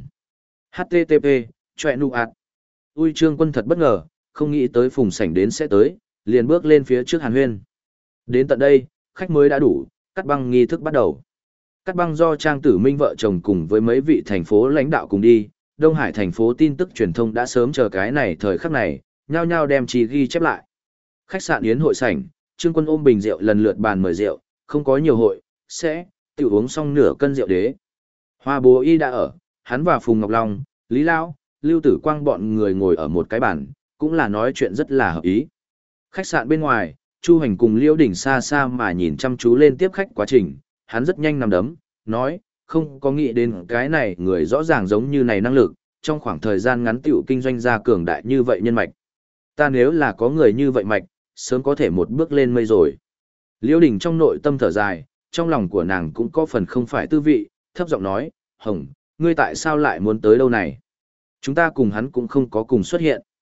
HTTP, chọe nụ ạt. Ui Trương Quân thật bất ngờ, không nghĩ tới Phùng Sảnh đến sẽ tới, liền bước lên phía trước Hàn Huyên. Đến tận đây, khách mới đã đủ, cắt băng nghi thức bắt đầu. Cắt băng do Trang Tử Minh vợ chồng cùng với mấy vị thành phố lãnh đạo cùng đi, Đông Hải thành phố tin tức truyền thông đã sớm chờ cái này thời khắc này, nhao nhao đem chỉ ghi chép lại. Khách sạn yến hội sảnh, Trương Quân ôm bình rượu lần lượt bàn mời rượu, không có nhiều hội, sẽ tự uống xong nửa cân rượu đế. Hoa Bố Y đã ở, hắn và Phùng Ngọc Long, Lý Lão, Lưu Tử Quang bọn người ngồi ở một cái bàn, cũng là nói chuyện rất là hợp ý. Khách sạn bên ngoài, Chu Hành cùng Liễu Đình xa xa mà nhìn chăm chú lên tiếp khách quá trình, hắn rất nhanh nằm đấm, nói, không có nghĩ đến cái này người rõ ràng giống như này năng lực, trong khoảng thời gian ngắn tiểu kinh doanh ra cường đại như vậy nhân mạch. Ta nếu là có người như vậy mạch, sớm có thể một bước lên mây rồi. Liễu Đình trong nội tâm thở dài, trong lòng của nàng cũng có phần không phải tư vị, thấp giọng nói, Hồng, ngươi tại sao lại muốn tới đâu này? Chúng ta cùng hắn cũng không có cùng xuất hiện.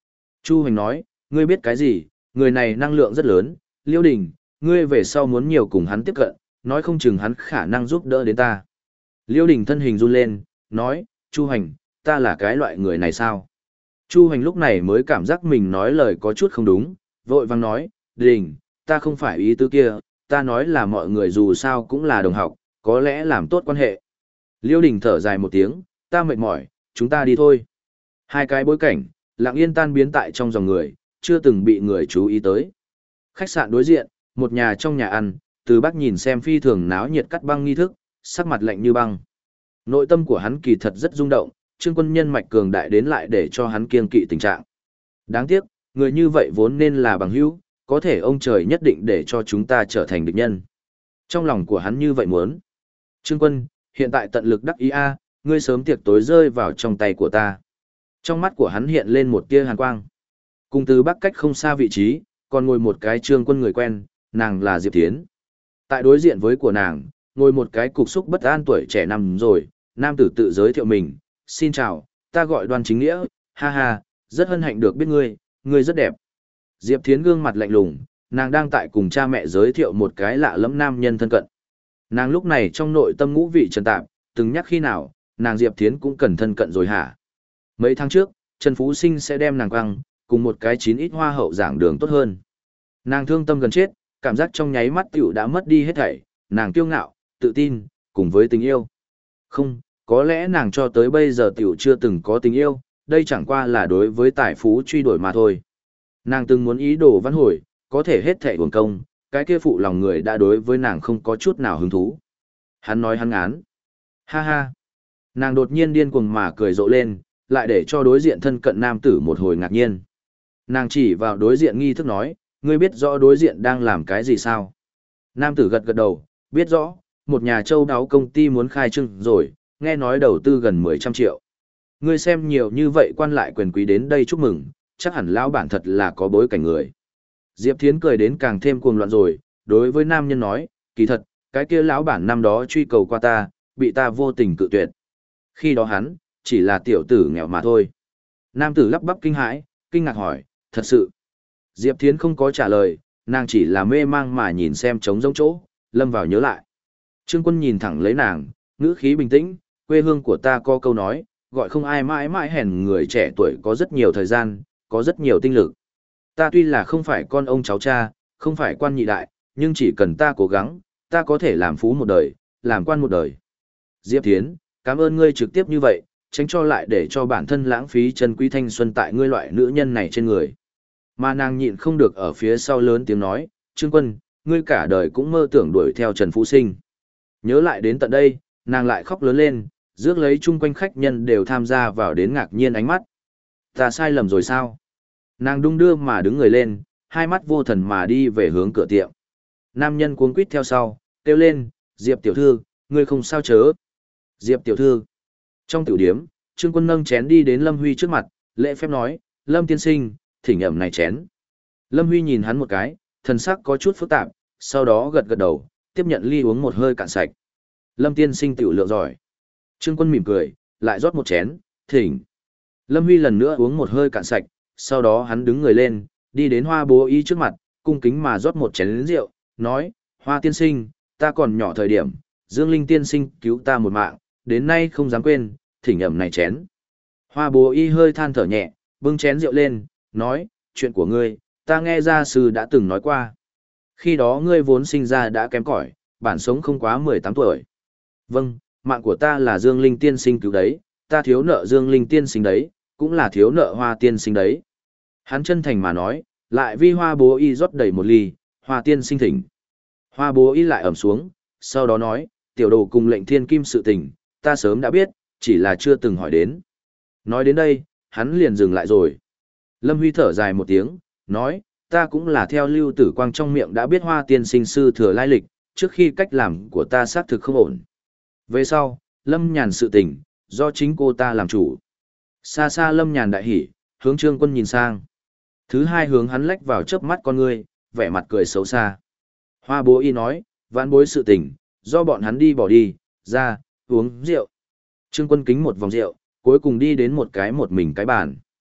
Chu Hoành nói, ngươi biết cái gì, người này năng lượng rất lớn, Liêu Đình, ngươi về sau muốn nhiều cùng hắn tiếp cận, nói không chừng hắn khả năng giúp đỡ đến ta. Liêu Đình thân hình run lên, nói, Chu Hoành, ta là cái loại người này sao? Chu Hoành lúc này mới cảm giác mình nói lời có chút không đúng, vội vang nói, Đình, ta không phải ý tứ kia, ta nói là mọi người dù sao cũng là đồng học, có lẽ làm tốt quan hệ. Liêu Đình thở dài một tiếng, ta mệt mỏi, chúng ta đi thôi. Hai cái bối cảnh, lặng yên tan biến tại trong dòng người, chưa từng bị người chú ý tới. Khách sạn đối diện, một nhà trong nhà ăn, Từ Bắc nhìn xem phi thường náo nhiệt cắt băng nghi thức, sắc mặt lạnh như băng. Nội tâm của hắn kỳ thật rất rung động, Trương Quân nhân mạch cường đại đến lại để cho hắn kiêng kỵ tình trạng. Đáng tiếc, người như vậy vốn nên là bằng hữu, có thể ông trời nhất định để cho chúng ta trở thành địch nhân. Trong lòng của hắn như vậy muốn. Trương Quân, hiện tại tận lực đắc ý a, ngươi sớm tiệc tối rơi vào trong tay của ta. Trong mắt của hắn hiện lên một tia hàn quang. Cùng Từ Bắc cách không xa vị trí, còn ngồi một cái Trương Quân người quen, nàng là Diệp Thiến. Tại đối diện với của nàng, ngồi một cái cục xúc bất an tuổi trẻ nằm rồi, nam tử tự giới thiệu mình, xin chào, ta gọi Đoan Chính Nghĩa, ha ha, rất hân hạnh được biết ngươi, ngươi rất đẹp. Diệp Thiến gương mặt lạnh lùng, nàng đang tại cùng cha mẹ giới thiệu một cái lạ lẫm nam nhân thân cận. Nàng lúc này trong nội tâm ngũ vị trần tạp, từng nhắc khi nào, nàng Diệp Thiến cũng cần thân cận rồi hả? Mấy tháng trước, Trần Phú Sinh sẽ đem nàng quăng, cùng một cái chín ít hoa hậu giảng đường tốt hơn. Nàng thương tâm gần chết, cảm giác trong nháy mắt tiểu đã mất đi hết thảy, nàng kiêu ngạo, tự tin, cùng với tình yêu. Không, có lẽ nàng cho tới bây giờ tiểu chưa từng có tình yêu, đây chẳng qua là đối với tài phú truy đuổi mà thôi. Nàng từng muốn ý đồ văn hồi, có thể hết thảy uổng công, cái kia phụ lòng người đã đối với nàng không có chút nào hứng thú. Hắn nói hắn ngán. Ha ha. Nàng đột nhiên điên cuồng mà cười rộ lên, lại để cho đối diện thân cận nam tử một hồi ngạc nhiên. Nàng chỉ vào đối diện nghi thức nói, ngươi biết rõ đối diện đang làm cái gì sao? Nam tử gật gật đầu, biết rõ, một nhà châu đáo công ty muốn khai trương rồi, nghe nói đầu tư gần 10 triệu. Ngươi xem nhiều như vậy quan lại quyền quý đến đây chúc mừng, chắc hẳn lão bản thật là có bối cảnh người. Diệp Thiến cười đến càng thêm cuồng loạn rồi, đối với nam nhân nói, kỳ thật, cái kia lão bản năm đó truy cầu qua ta, bị ta vô tình cự tuyệt. Khi đó hắn, chỉ là tiểu tử nghèo mà thôi. Nam tử lắp bắp kinh hãi, kinh ngạc hỏi, thật sự. Diệp Thiến không có trả lời, nàng chỉ là mê mang mà nhìn xem trống rỗng chỗ, lâm vào nhớ lại. Trương Quân nhìn thẳng lấy nàng, ngữ khí bình tĩnh, quê hương của ta có câu nói, gọi không ai mãi mãi hèn người trẻ tuổi có rất nhiều thời gian, có rất nhiều tinh lực. Ta tuy là không phải con ông cháu cha, không phải quan nhị đại, nhưng chỉ cần ta cố gắng, ta có thể làm phú một đời, làm quan một đời. Diệp Thiến, cảm ơn ngươi trực tiếp như vậy, tránh cho lại để cho bản thân lãng phí chân quý thanh xuân tại ngươi loại nữ nhân này trên người. Mà nàng nhịn không được ở phía sau lớn tiếng nói, Trương Quân, ngươi cả đời cũng mơ tưởng đuổi theo Trần Phú Sinh. Nhớ lại đến tận đây, nàng lại khóc lớn lên, rước lấy chung quanh khách nhân đều tham gia vào đến ngạc nhiên ánh mắt. Ta sai lầm rồi sao? Nàng đung đưa mà đứng người lên, hai mắt vô thần mà đi về hướng cửa tiệm. Nam nhân cuống quýt theo sau, kêu lên, Diệp tiểu thư, ngươi không sao chớ. Diệp tiểu thư. Trong tiểu điếm, Trương Quân nâng chén đi đến Lâm Huy trước mặt, lễ phép nói, Lâm tiên sinh, thỉnh ẩm này chén. Lâm Huy nhìn hắn một cái, thần sắc có chút phức tạp, sau đó gật gật đầu, tiếp nhận ly uống một hơi cạn sạch. Lâm tiên sinh tiểu lượng giỏi. Trương Quân mỉm cười, lại rót một chén, thỉnh. Lâm Huy lần nữa uống một hơi cạn sạch, sau đó hắn đứng người lên, đi đến Hoa Bố Y trước mặt, cung kính mà rót một chén rượu, nói, Hoa tiên sinh, ta còn nhỏ thời điểm, Dương Linh tiên sinh cứu ta một mạng, đến nay không dám quên, thỉnh ẩm này chén. Hoa Bố Y hơi than thở nhẹ, bưng chén rượu lên, nói, chuyện của ngươi, ta nghe gia sư đã từng nói qua. Khi đó ngươi vốn sinh ra đã kém cỏi, bản sống không quá 18 tuổi. Vâng, mạng của ta là Dương Linh tiên sinh cứu đấy, ta thiếu nợ Dương Linh tiên sinh đấy, cũng là thiếu nợ Hoa tiên sinh đấy. Hắn chân thành mà nói, lại vi Hoa Bố Y rót đầy một ly, Hoa tiên sinh thỉnh. Hoa Bố Y lại ẩm xuống, sau đó nói, tiểu đồ cùng lệnh thiên kim sự tình, ta sớm đã biết, chỉ là chưa từng hỏi đến. Nói đến đây, hắn liền dừng lại rồi. Lâm Huy thở dài một tiếng, nói, ta cũng là theo Lưu Tử Quang trong miệng đã biết Hoa tiên sinh sư thừa lai lịch, trước khi cách làm của ta xác thực không ổn. Về sau, Lâm Nhàn sự tình, do chính cô ta làm chủ. Xa xa Lâm Nhàn đại hỉ, hướng Trương Quân nhìn sang. Thứ hai hướng hắn lách vào chớp mắt con ngươi, vẻ mặt cười xấu xa. Hoa Bố Y nói, vãn bối sự tình, do bọn hắn đi bỏ đi, ra, uống rượu. Trương Quân kính một vòng rượu, cuối cùng đi đến một mình cái bàn.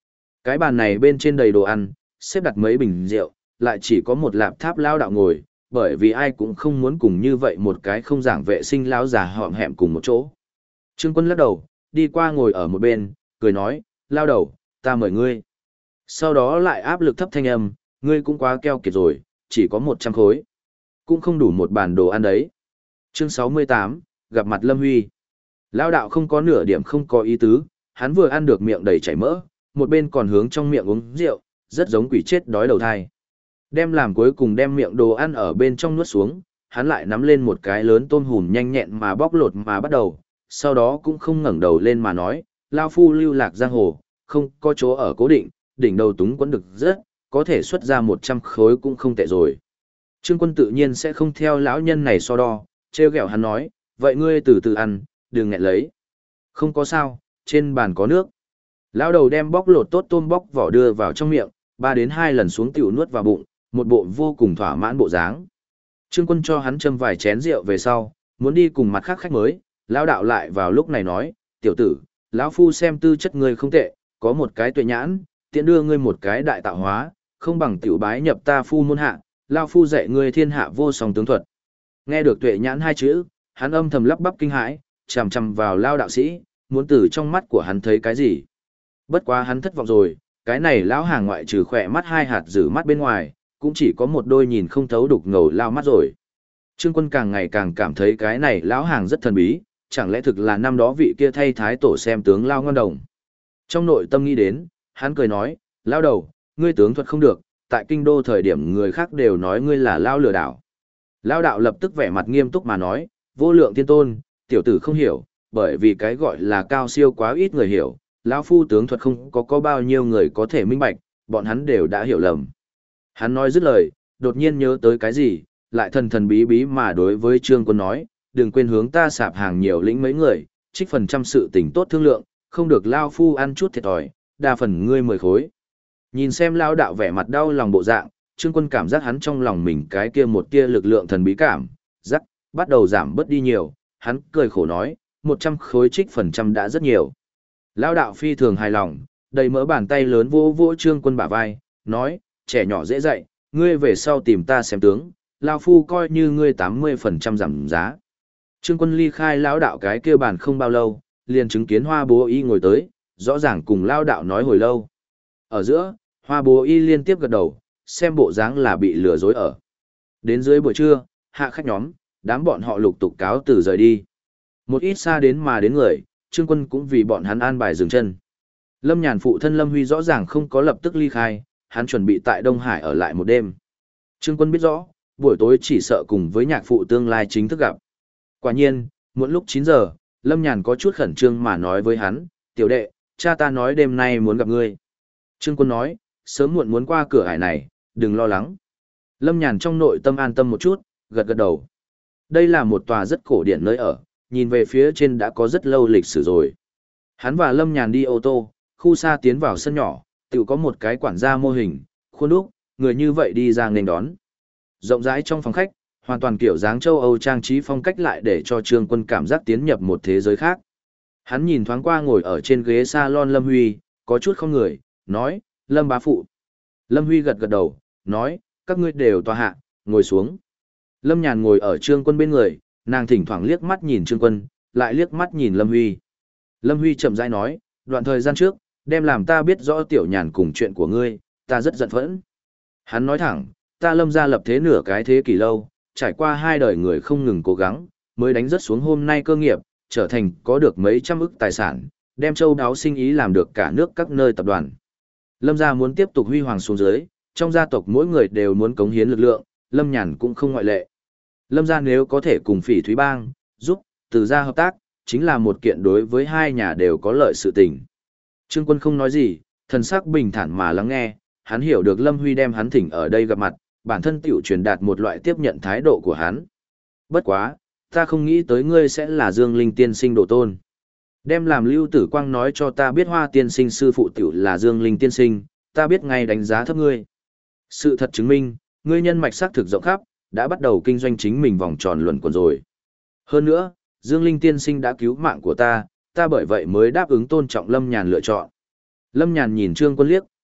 Cái bàn này bên trên đầy đồ ăn, xếp đặt mấy bình rượu, lại chỉ có một lạp tháp lao đạo ngồi, bởi vì ai cũng không muốn cùng như vậy một cái không giảng vệ sinh lão già họm hẹm cùng một chỗ. Trương Quân lắc đầu, đi qua ngồi ở một bên, cười nói, lao đầu, ta mời ngươi. Sau đó lại áp lực thấp thanh âm, ngươi cũng quá keo kiệt rồi, chỉ có 100 khối. Cũng không đủ một bàn đồ ăn đấy. Chương 68, gặp mặt Lâm Huy. Lao đạo không có nửa điểm không có ý tứ, hắn vừa ăn được miệng đầy chảy mỡ, một bên còn hướng trong miệng uống rượu, rất giống quỷ chết đói đầu thai. Đem làm cuối cùng đem miệng đồ ăn ở bên trong nuốt xuống, hắn lại nắm lên một cái lớn tôm hùm nhanh nhẹn mà bóc lột mà bắt đầu, sau đó cũng không ngẩng đầu lên mà nói, lao phu lưu lạc giang hồ, không có chỗ ở cố định, đỉnh đầu túng quẫn được rất, có thể xuất ra 100 khối cũng không tệ rồi. Trương Quân tự nhiên sẽ không theo lão nhân này so đo, trêu ghẹo hắn nói, vậy ngươi từ từ ăn, đừng nghẹn lấy. Không có sao, trên bàn có nước. Lão đầu đem bóc lột tốt tôm bóc vỏ đưa vào trong miệng, 3 đến 2 lần xuống tiểu nuốt vào bụng, một bộ vô cùng thỏa mãn bộ dáng. Trương Quân cho hắn châm vài chén rượu về sau, muốn đi cùng mặt khác khách mới, lão đạo lại vào lúc này nói, tiểu tử, lão phu xem tư chất ngươi không tệ, có một cái tuệ nhãn, tiện đưa ngươi một cái đại tạo hóa, không bằng tiểu bái nhập ta phu môn hạ, lão phu dạy ngươi thiên hạ vô song tướng thuật. Nghe được tuệ nhãn hai chữ, hắn âm thầm lắp bắp kinh hãi, chằm chằm vào lao đạo sĩ, muốn từ trong mắt của hắn thấy cái gì. Bất quá hắn thất vọng rồi, cái này lão hàng ngoại trừ khỏe mắt hai hạt rử mắt bên ngoài, cũng chỉ có một đôi nhìn không thấu đục ngầu lao mắt rồi. Trương Quân càng ngày càng cảm thấy cái này lão hàng rất thần bí, chẳng lẽ thực là năm đó vị kia thay thái tổ xem tướng lao ngon đồng. Trong nội tâm nghĩ đến, hắn cười nói, lao đầu, ngươi tướng thuật không được, tại kinh đô thời điểm người khác đều nói ngươi là lao lừa đảo. Lao đạo lập tức vẻ mặt nghiêm túc mà nói, vô lượng tiên tôn, tiểu tử không hiểu, bởi vì cái gọi là cao siêu quá ít người hiểu, lão phu tướng thuật không có bao nhiêu người có thể minh bạch, bọn hắn đều đã hiểu lầm. Hắn nói dứt lời, đột nhiên nhớ tới cái gì, lại thần thần bí bí mà đối với Trương Quân nói, đừng quên hướng ta sạp hàng nhiều lĩnh mấy người, trích phần trăm sự tình tốt thương lượng, không được lao phu ăn chút thiệt thòi, đa phần ngươi 10 khối. Nhìn xem lao đạo vẻ mặt đau lòng bộ dạng, Trương Quân cảm giác hắn trong lòng mình cái kia một tia lực lượng thần bí cảm, rắc, bắt đầu giảm bớt đi nhiều, hắn cười khổ nói, 100 khối trích phần trăm đã rất nhiều. Lao đạo phi thường hài lòng, đầy mỡ bàn tay lớn vô vô Trương Quân bả vai, nói, trẻ nhỏ dễ dạy, ngươi về sau tìm ta xem tướng, lao phu coi như ngươi 80% giảm giá. Trương Quân ly khai lão đạo cái kia bàn không bao lâu, liền chứng kiến Hoa Bố Y ngồi tới, rõ ràng cùng lao đạo nói hồi lâu. Ở giữa, Hoa Bố Y liên tiếp gật đầu, xem bộ dáng là bị lừa dối ở. Đến dưới buổi trưa, hạ khách nhóm, đám bọn họ lục tục cáo từ rời đi. Một ít xa đến mà đến người, Trương Quân cũng vì bọn hắn an bài dừng chân. Lâm Nhàn phụ thân Lâm Huy rõ ràng không có lập tức ly khai, hắn chuẩn bị tại Đông Hải ở lại một đêm. Trương Quân biết rõ, buổi tối chỉ sợ cùng với nhạc phụ tương lai chính thức gặp. Quả nhiên, muộn lúc 9 giờ, Lâm Nhàn có chút khẩn trương mà nói với hắn, tiểu đệ, cha ta nói đêm nay muốn gặp ngươi. Trương Quân nói, sớm muộn muốn qua cửa hải này, đừng lo lắng. Lâm Nhàn trong nội tâm an tâm một chút, gật gật đầu. Đây là một tòa rất cổ điển nơi ở, nhìn về phía trên đã có rất lâu lịch sử rồi. Hắn và Lâm Nhàn đi ô tô, khu xa tiến vào sân nhỏ, tự có một cái quản gia mô hình, khuôn đúc, người như vậy đi ra nghênh đón. Rộng rãi trong phòng khách, hoàn toàn kiểu dáng châu Âu trang trí phong cách lại để cho Trương Quân cảm giác tiến nhập một thế giới khác. Hắn nhìn thoáng qua ngồi ở trên ghế salon Lâm Huy, có chút không người, nói, Lâm bá phụ. Lâm Huy gật gật đầu, nói, các ngươi đều tòa hạ, ngồi xuống. Lâm Nhàn ngồi ở Trương Quân bên người, nàng thỉnh thoảng liếc mắt nhìn Trương Quân, lại liếc mắt nhìn Lâm Huy. Lâm Huy chậm rãi nói, đoạn thời gian trước, đem làm ta biết rõ tiểu Nhàn cùng chuyện của ngươi, ta rất giận phẫn. Hắn nói thẳng, ta Lâm gia lập thế nửa cái thế kỷ lâu, trải qua 2 đời người không ngừng cố gắng, mới đánh rất xuống hôm nay cơ nghiệp, trở thành có được mấy trăm ức tài sản, đem châu đáo sinh ý làm được cả nước các nơi tập đoàn. Lâm gia muốn tiếp tục huy hoàng xuống dưới, trong gia tộc mỗi người đều muốn cống hiến lực lượng, Lâm Nhàn cũng không ngoại lệ. Lâm gia nếu có thể cùng Phỉ Thúy Bang, giúp, Từ gia hợp tác, chính là một kiện đối với hai nhà đều có lợi sự tình. Trương Quân không nói gì, thần sắc bình thản mà lắng nghe, hắn hiểu được Lâm Huy đem hắn thỉnh ở đây gặp mặt, bản thân tiểu truyền đạt một loại tiếp nhận thái độ của hắn. Bất quá, ta không nghĩ tới ngươi sẽ là Dương Linh tiên sinh độ tôn. Đem làm Lưu Tử Quang nói cho ta biết Hoa tiên sinh sư phụ tiểu là Dương Linh tiên sinh, ta biết ngay đánh giá thấp ngươi. Sự thật chứng minh, ngươi nhân mạch xác thực rộng khắp, đã bắt đầu kinh doanh chính mình vòng tròn luẩn quẩn rồi. Hơn nữa, Dương Linh tiên sinh đã cứu mạng của ta bởi vậy mới đáp ứng tôn trọng Lâm Nhàn lựa chọn. Lâm Nhàn nhìn Trương Quân liếc,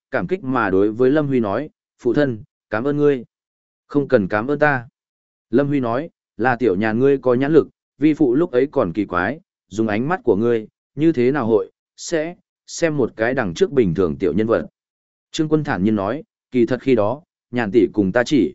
cảm kích mà đối với Lâm Huy nói, phụ thân, cảm ơn ngươi. Không cần cảm ơn ta. Lâm Huy nói, là tiểu nhà ngươi có nhãn lực, vi phụ lúc ấy còn kỳ quái, dùng ánh mắt của ngươi, như thế nào hội, sẽ, xem một cái đằng trước bình thường tiểu nhân vật. Trương Quân thản nhiên nói, kỳ thật khi đó, Nhàn tỷ cùng ta chỉ,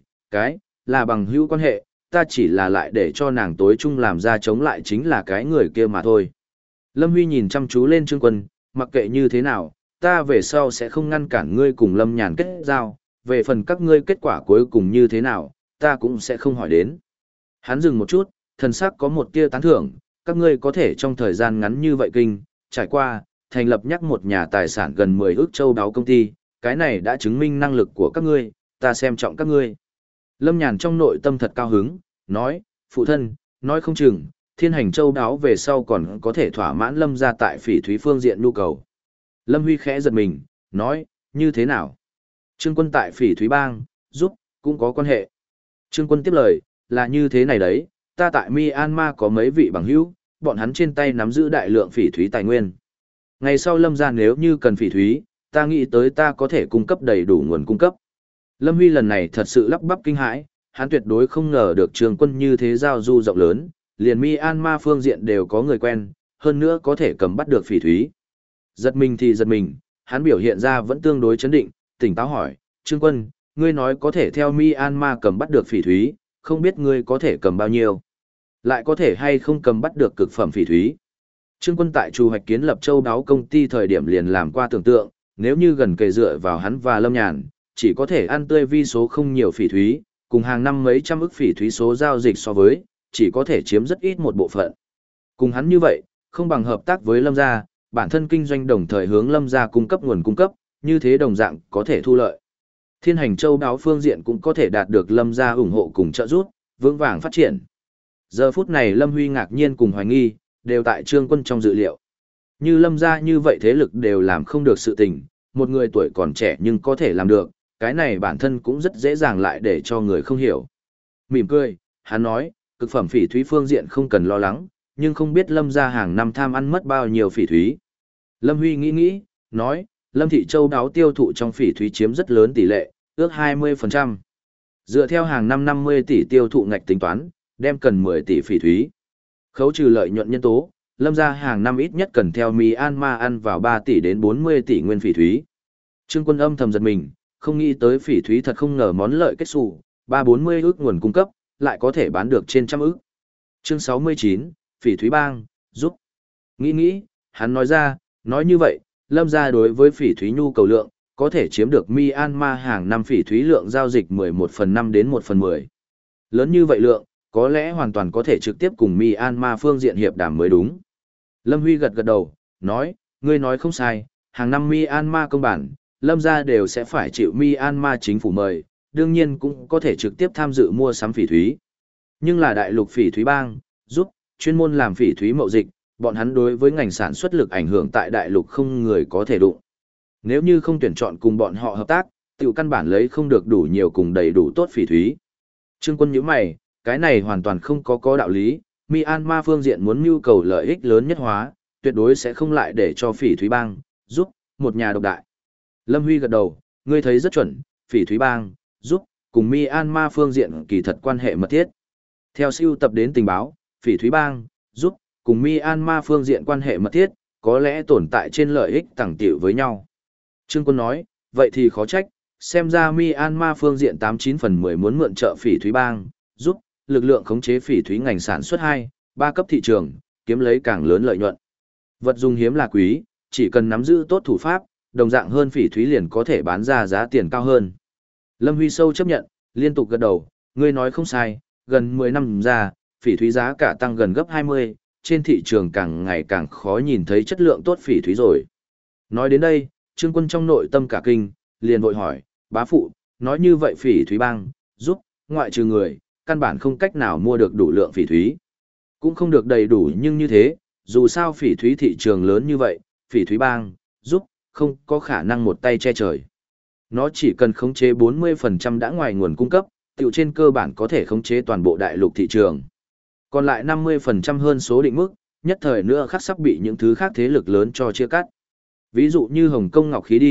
là bằng hữu quan hệ, ta chỉ là lại để cho nàng tối chung làm ra chống lại chính là cái người kia mà thôi. Lâm Huy nhìn chăm chú lên Trương Quân, mặc kệ như thế nào, ta về sau sẽ không ngăn cản ngươi cùng Lâm Nhàn kết giao, về phần các ngươi kết quả cuối cùng như thế nào, ta cũng sẽ không hỏi đến. Hắn dừng một chút, thần sắc có một tia tán thưởng, các ngươi có thể trong thời gian ngắn như vậy trải qua, thành lập nhắc một nhà tài sản gần 10 ức châu đáo công ty, cái này đã chứng minh năng lực của các ngươi, ta xem trọng các ngươi. Lâm Nhàn trong nội tâm thật cao hứng, nói, phụ thân, nói không chừng, thiên hành châu đáo về sau còn có thể thỏa mãn Lâm gia tại phỉ thúy phương diện nhu cầu. Lâm Huy khẽ giật mình, nói, như thế nào? Trương Quân tại phỉ thúy bang, giúp, cũng có quan hệ. Trương Quân tiếp lời, là như thế này đấy, ta tại Myanmar có mấy vị bằng hữu, bọn hắn trên tay nắm giữ đại lượng phỉ thúy tài nguyên. Ngày sau Lâm gia nếu như cần phỉ thúy, ta nghĩ tới ta có thể cung cấp đầy đủ nguồn cung cấp. Lâm Huy lần này thật sự lắp bắp kinh hãi, hắn tuyệt đối không ngờ được Trương Quân như thế giao du rộng lớn, liền Myanmar phương diện đều có người quen, hơn nữa có thể cầm bắt được phỉ thúy. Giật mình thì giật mình, hắn biểu hiện ra vẫn tương đối chấn định, tỉnh táo hỏi, Trương Quân, ngươi nói có thể theo Myanmar cầm bắt được phỉ thúy, không biết ngươi có thể cầm bao nhiêu? Lại có thể hay không cầm bắt được cực phẩm phỉ thúy? Trương Quân tại Chu Hoạch kiến lập châu đáo công ty thời điểm liền làm qua tưởng tượng, nếu như gần kề dựa vào hắn và Lâm Nhàn, chỉ có thể ăn tươi vi số không nhiều phỉ thúy, cùng hàng năm mấy trăm ức phỉ thúy số giao dịch so với, chỉ có thể chiếm rất ít một bộ phận. Cùng hắn như vậy, không bằng hợp tác với Lâm gia, bản thân kinh doanh đồng thời hướng Lâm gia cung cấp nguồn cung cấp, như thế đồng dạng có thể thu lợi. Thiên hành châu đáo phương diện cũng có thể đạt được Lâm gia ủng hộ cùng trợ giúp, vững vàng phát triển. Giờ phút này Lâm Huy ngạc nhiên cùng hoài nghi, đều tại Trương Quân trong dự liệu. Như Lâm gia như vậy thế lực đều làm không được sự tình, một người tuổi còn trẻ nhưng có thể làm được, cái này bản thân cũng rất dễ dàng lại để cho người không hiểu. Mỉm cười, hắn nói, cực phẩm phỉ thúy phương diện không cần lo lắng, nhưng không biết Lâm gia hàng năm tham ăn mất bao nhiêu phỉ thúy. Lâm Huy nghĩ, nói, Lâm thị châu đáo tiêu thụ trong phỉ thúy chiếm rất lớn tỷ lệ, ước 20%. Dựa theo hàng năm 50 tỷ tiêu thụ ngạch tính toán, đem cần 10 tỷ phỉ thúy. Khấu trừ lợi nhuận nhân tố, Lâm gia hàng năm ít nhất cần theo Myanmar ăn vào 3 tỷ đến 40 tỷ nguyên phỉ thúy. Trương Quân âm thầm giật mình, không nghĩ tới phỉ thúy thật không ngờ món lợi kết xù, 340 ước nguồn cung cấp, lại có thể bán được trên trăm ước. Chương 69, phỉ thúy bang, giúp. Nghĩ, hắn nói ra, nói như vậy, Lâm gia đối với phỉ thúy nhu cầu lượng, có thể chiếm được Myanmar hàng năm phỉ thúy lượng giao dịch 11/5 đến 1/10. Lớn như vậy lượng, có lẽ hoàn toàn có thể trực tiếp cùng Myanmar phương diện hiệp đàm mới đúng. Lâm Huy gật đầu, nói, ngươi nói không sai, hàng năm Myanmar công bản, Lâm gia đều sẽ phải chịu Myanmar chính phủ mời, đương nhiên cũng có thể trực tiếp tham dự mua sắm phỉ thúy. Nhưng là đại lục phỉ thúy bang, giúp, chuyên môn làm phỉ thúy mậu dịch, bọn hắn đối với ngành sản xuất lực ảnh hưởng tại đại lục không người có thể đụng. Nếu như không tuyển chọn cùng bọn họ hợp tác, tiểu căn bản lấy không được đủ nhiều cùng đầy đủ tốt phỉ thúy. Trương Quân nhíu mày, cái này hoàn toàn không có đạo lý, Myanmar phương diện muốn nhu cầu lợi ích lớn nhất hóa, tuyệt đối sẽ không lại để cho phỉ thúy bang, giúp, một nhà độc đại. Lâm Huy gật đầu, ngươi thấy rất chuẩn, phỉ thúy bang, giúp, cùng Myanmar phương diện kỳ thật quan hệ mật thiết. Theo sưu tập đến tình báo, phỉ thúy bang, giúp, cùng Myanmar phương diện quan hệ mật thiết, có lẽ tồn tại trên lợi ích tẳng tiểu với nhau. Trương Quân nói, vậy thì khó trách, xem ra Myanmar phương diện 89 phần 10 muốn mượn trợ phỉ thúy bang, giúp, lực lượng khống chế phỉ thúy ngành sản xuất 2, 3 cấp thị trường, kiếm lấy càng lớn lợi nhuận. Vật dùng hiếm là quý, chỉ cần nắm giữ tốt thủ pháp, đồng dạng hơn phỉ thúy liền có thể bán ra giá tiền cao hơn. Lâm Huy sâu chấp nhận, liên tục gật đầu, ngươi nói không sai, gần 10 năm ra, phỉ thúy giá cả tăng gần gấp 20, trên thị trường càng ngày càng khó nhìn thấy chất lượng tốt phỉ thúy rồi. Nói đến đây, Trương Quân trong nội tâm cả kinh, liền vội hỏi, bá phụ, nói như vậy phỉ thúy bang, giúp, ngoại trừ người, căn bản không cách nào mua được đủ lượng phỉ thúy. Cũng không được đầy đủ nhưng như thế, dù sao phỉ thúy thị trường lớn như vậy, phỉ thúy bang, giúp, không có khả năng một tay che trời. Nó chỉ cần khống chế 40% đã ngoài nguồn cung cấp, tiểu trên cơ bản có thể khống chế toàn bộ đại lục thị trường. Còn lại 50% hơn số định mức, nhất thời nữa khắc sắp bị những thứ khác thế lực lớn cho chia cắt. Ví dụ như Hồng Kông Ngọc Khí đi,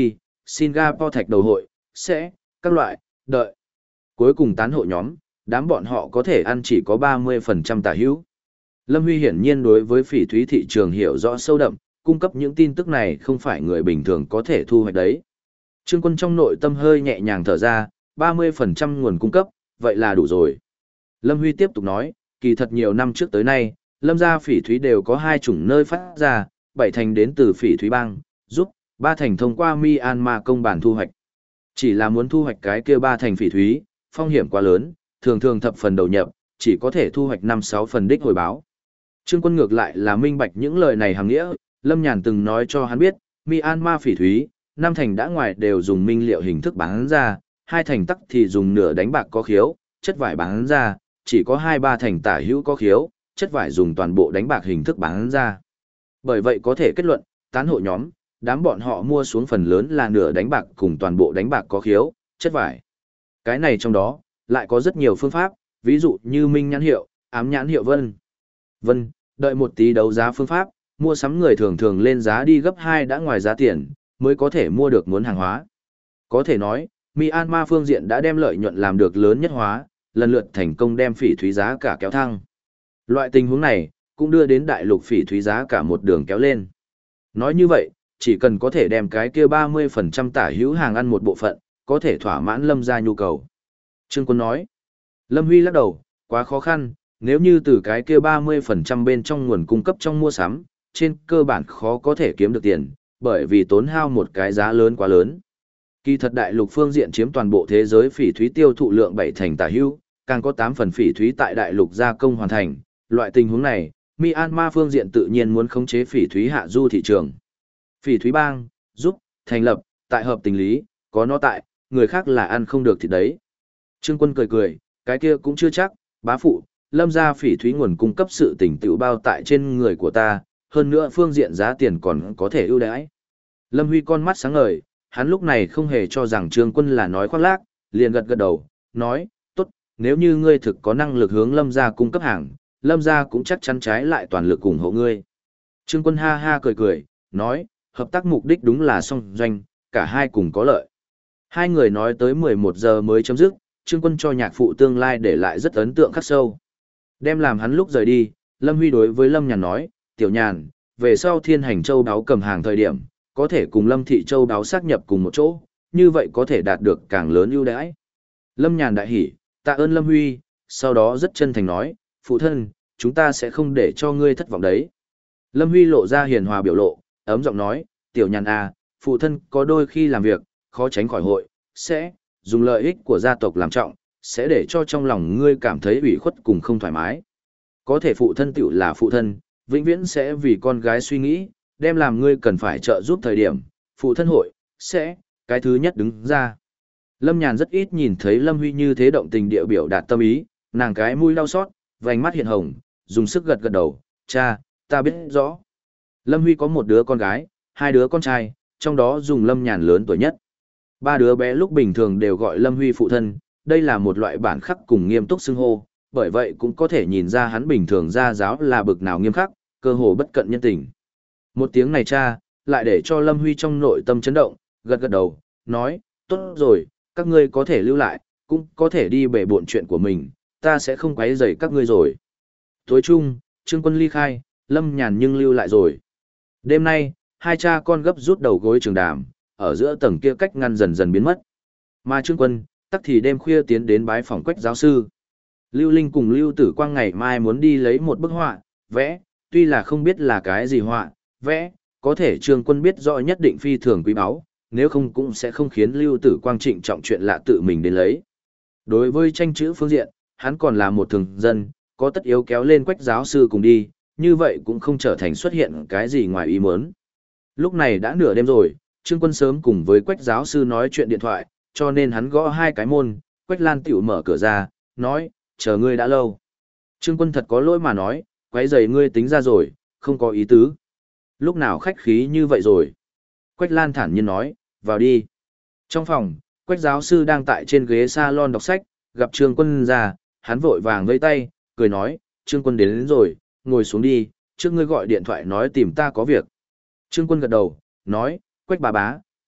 Singapore thạch đầu hội, sẽ, các loại, đợi. Cuối cùng tán hộ nhóm, đám bọn họ có thể ăn chỉ có 30% tả hữu. Lâm Huy hiển nhiên đối với phỉ thúy thị trường hiểu rõ sâu đậm, cung cấp những tin tức này không phải người bình thường có thể thu hoạch đấy. Trương Quân trong nội tâm hơi nhẹ nhàng thở ra, 30% nguồn cung cấp, vậy là đủ rồi. Lâm Huy tiếp tục nói, kỳ thật nhiều năm trước tới nay, Lâm gia phỉ thúy đều có 2 chủng nơi phát ra, 7 thành đến từ phỉ thúy bang, giúp, 3 thành thông qua Myanmar công bản thu hoạch. Chỉ là muốn thu hoạch cái kia 3 thành phỉ thúy, phong hiểm quá lớn, thường thường thập phần đầu nhập, chỉ có thể thu hoạch 5-6 phần đích hồi báo. Trương Quân ngược lại là minh bạch những lời này hàng nghĩa, Lâm Nhàn từng nói cho hắn biết, Myanmar phỉ thúy, 5 thành đã ngoài đều dùng minh liệu hình thức bán ra, 2 thành tắc thì dùng nửa đánh bạc có khiếu, chất vải bán ra, chỉ có 2-3 thành tả hữu có khiếu, chất vải dùng toàn bộ đánh bạc hình thức bán ra. Bởi vậy có thể kết luận, tán hộ nhóm, đám bọn họ mua xuống phần lớn là nửa đánh bạc cùng toàn bộ đánh bạc có khiếu, chất vải. Cái này trong đó, lại có rất nhiều phương pháp, ví dụ như minh nhãn hiệu, ám nhãn hiệu vân, đợi một tí đấu giá phương pháp, mua sắm người thường thường lên giá đi gấp 2 đã ngoài giá tiền, mới có thể mua được muốn hàng hóa. Có thể nói, Myanmar phương diện đã đem lợi nhuận làm được lớn nhất hóa, lần lượt thành công đem phỉ thúy giá cả kéo thăng. Loại tình huống này, cũng đưa đến đại lục phỉ thúy giá cả một đường kéo lên. Nói như vậy, chỉ cần có thể đem cái kia 30% tả hữu hàng ăn một bộ phận, có thể thỏa mãn Lâm gia nhu cầu. Trương Quân nói, Lâm Huy lắc đầu, quá khó khăn, nếu như từ cái kia 30% bên trong nguồn cung cấp trong mua sắm, trên cơ bản khó có thể kiếm được tiền, bởi vì tốn hao một cái giá lớn quá lớn. Kỳ thật đại lục phương diện chiếm toàn bộ thế giới phỉ thúy tiêu thụ lượng 7 thành tả hữu, càng có 8 phần phỉ thúy tại đại lục gia công hoàn thành, loại tình huống này, Myanmar phương diện tự nhiên muốn khống chế phỉ thúy hạ du thị trường. Phỉ thúy bang, giúp, thành lập, tại hợp tình lý, có nó tại, người khác là ăn không được thì đấy. Trương Quân cười cười, cái kia cũng chưa chắc, bá phụ, Lâm gia phỉ thúy nguồn cung cấp sự tỉnh tựu bao tại trên người của ta, hơn nữa phương diện giá tiền còn có thể ưu đãi. Lâm Huy con mắt sáng ngời, hắn lúc này không hề cho rằng Trương Quân là nói khoác lác, liền gật gật đầu, nói, tốt, nếu như ngươi thực có năng lực hướng Lâm gia cung cấp hàng, Lâm gia cũng chắc chắn trái lại toàn lực ủng hộ ngươi. Trương Quân ha ha cười cười, nói, hợp tác mục đích đúng là song doanh, cả hai cùng có lợi. Hai người nói tới 11 giờ mới chấm dứt, Trương Quân cho nhạc phụ tương lai để lại rất ấn tượng khắc sâu. Đem làm hắn lúc rời đi, Lâm Huy đối với Lâm Nhàn nói, tiểu Nhàn, về sau Thiên Hành Châu đáo cầm hàng thời điểm, có thể cùng Lâm Thị Châu đáo xác nhập cùng một chỗ, như vậy có thể đạt được càng lớn ưu đãi. Lâm Nhàn đại hỉ, tạ ơn Lâm Huy, sau đó rất chân thành nói, phụ thân, chúng ta sẽ không để cho ngươi thất vọng đấy. Lâm Huy lộ ra hiền hòa biểu lộ, ấm giọng nói, tiểu Nhàn à, phụ thân có đôi khi làm việc, khó tránh khỏi hội, sẽ dùng lợi ích của gia tộc làm trọng, sẽ để cho trong lòng ngươi cảm thấy ủy khuất cùng không thoải mái. Có thể phụ thân tiểu là phụ thân, vĩnh viễn sẽ vì con gái suy nghĩ, đem làm ngươi cần phải trợ giúp thời điểm, phụ thân hội, sẽ, cái thứ nhất đứng ra. Lâm Nhàn rất ít nhìn thấy Lâm Huy như thế động tình địa biểu đạt tâm ý, nàng cái mũi đau xót, vành mắt hiện hồng, dùng sức gật gật đầu, cha, ta biết rõ. Lâm Huy có một đứa con gái, 2 đứa con trai, trong đó dùng Lâm Nhàn lớn tuổi nhất. 3 đứa bé lúc bình thường đều gọi Lâm Huy phụ thân, đây là một loại bản khắc cùng nghiêm túc xưng hô, bởi vậy cũng có thể nhìn ra hắn bình thường gia giáo là bực nào nghiêm khắc, cơ hồ bất cận nhân tình. Một tiếng này cha, lại để cho Lâm Huy trong nội tâm chấn động, gật gật đầu, nói, tốt rồi, các ngươi có thể lưu lại, cũng có thể đi bể bộn chuyện của mình, ta sẽ không quấy rầy các ngươi rồi. Tối chung, Trương Quân ly khai, Lâm Nhàn nhưng lưu lại rồi. Đêm nay, hai cha con gấp rút đầu gối trường đàm, ở giữa tầng kia cách ngăn dần dần biến mất. Mà Trương Quân, tắc thì đêm khuya tiến đến bái phòng Quách giáo sư. Lưu Linh cùng Lưu Tử Quang ngày mai muốn đi lấy một bức họa, vẽ, tuy là không biết là cái gì họa, vẽ, có thể Trương Quân biết rõ nhất định phi thường quý báu, nếu không cũng sẽ không khiến Lưu Tử Quang trịnh trọng chuyện lạ tự mình đến lấy. Đối với tranh chữ phương diện, hắn còn là một thường dân, có tất yếu kéo lên Quách giáo sư cùng đi, như vậy cũng không trở thành xuất hiện cái gì ngoài ý muốn. Lúc này đã nửa đêm rồi, Trương Quân sớm cùng với Quách giáo sư nói chuyện điện thoại, cho nên hắn gõ 2 cái môn, Quách Lan tiểu mở cửa ra, nói, chờ ngươi đã lâu. Trương Quân thật có lỗi mà nói, quấy rầy ngươi tính ra rồi, không có ý tứ. Lúc nào khách khí như vậy rồi? Quách Lan thản nhiên nói, vào đi. Trong phòng, Quách giáo sư đang tại trên ghế salon đọc sách, gặp Trương Quân ra, hắn vội vàng vẫy tay, cười nói, Trương Quân đến rồi, ngồi xuống đi, trước ngươi gọi điện thoại nói tìm ta có việc. Trương Quân gật đầu, nói, Quách bà bá,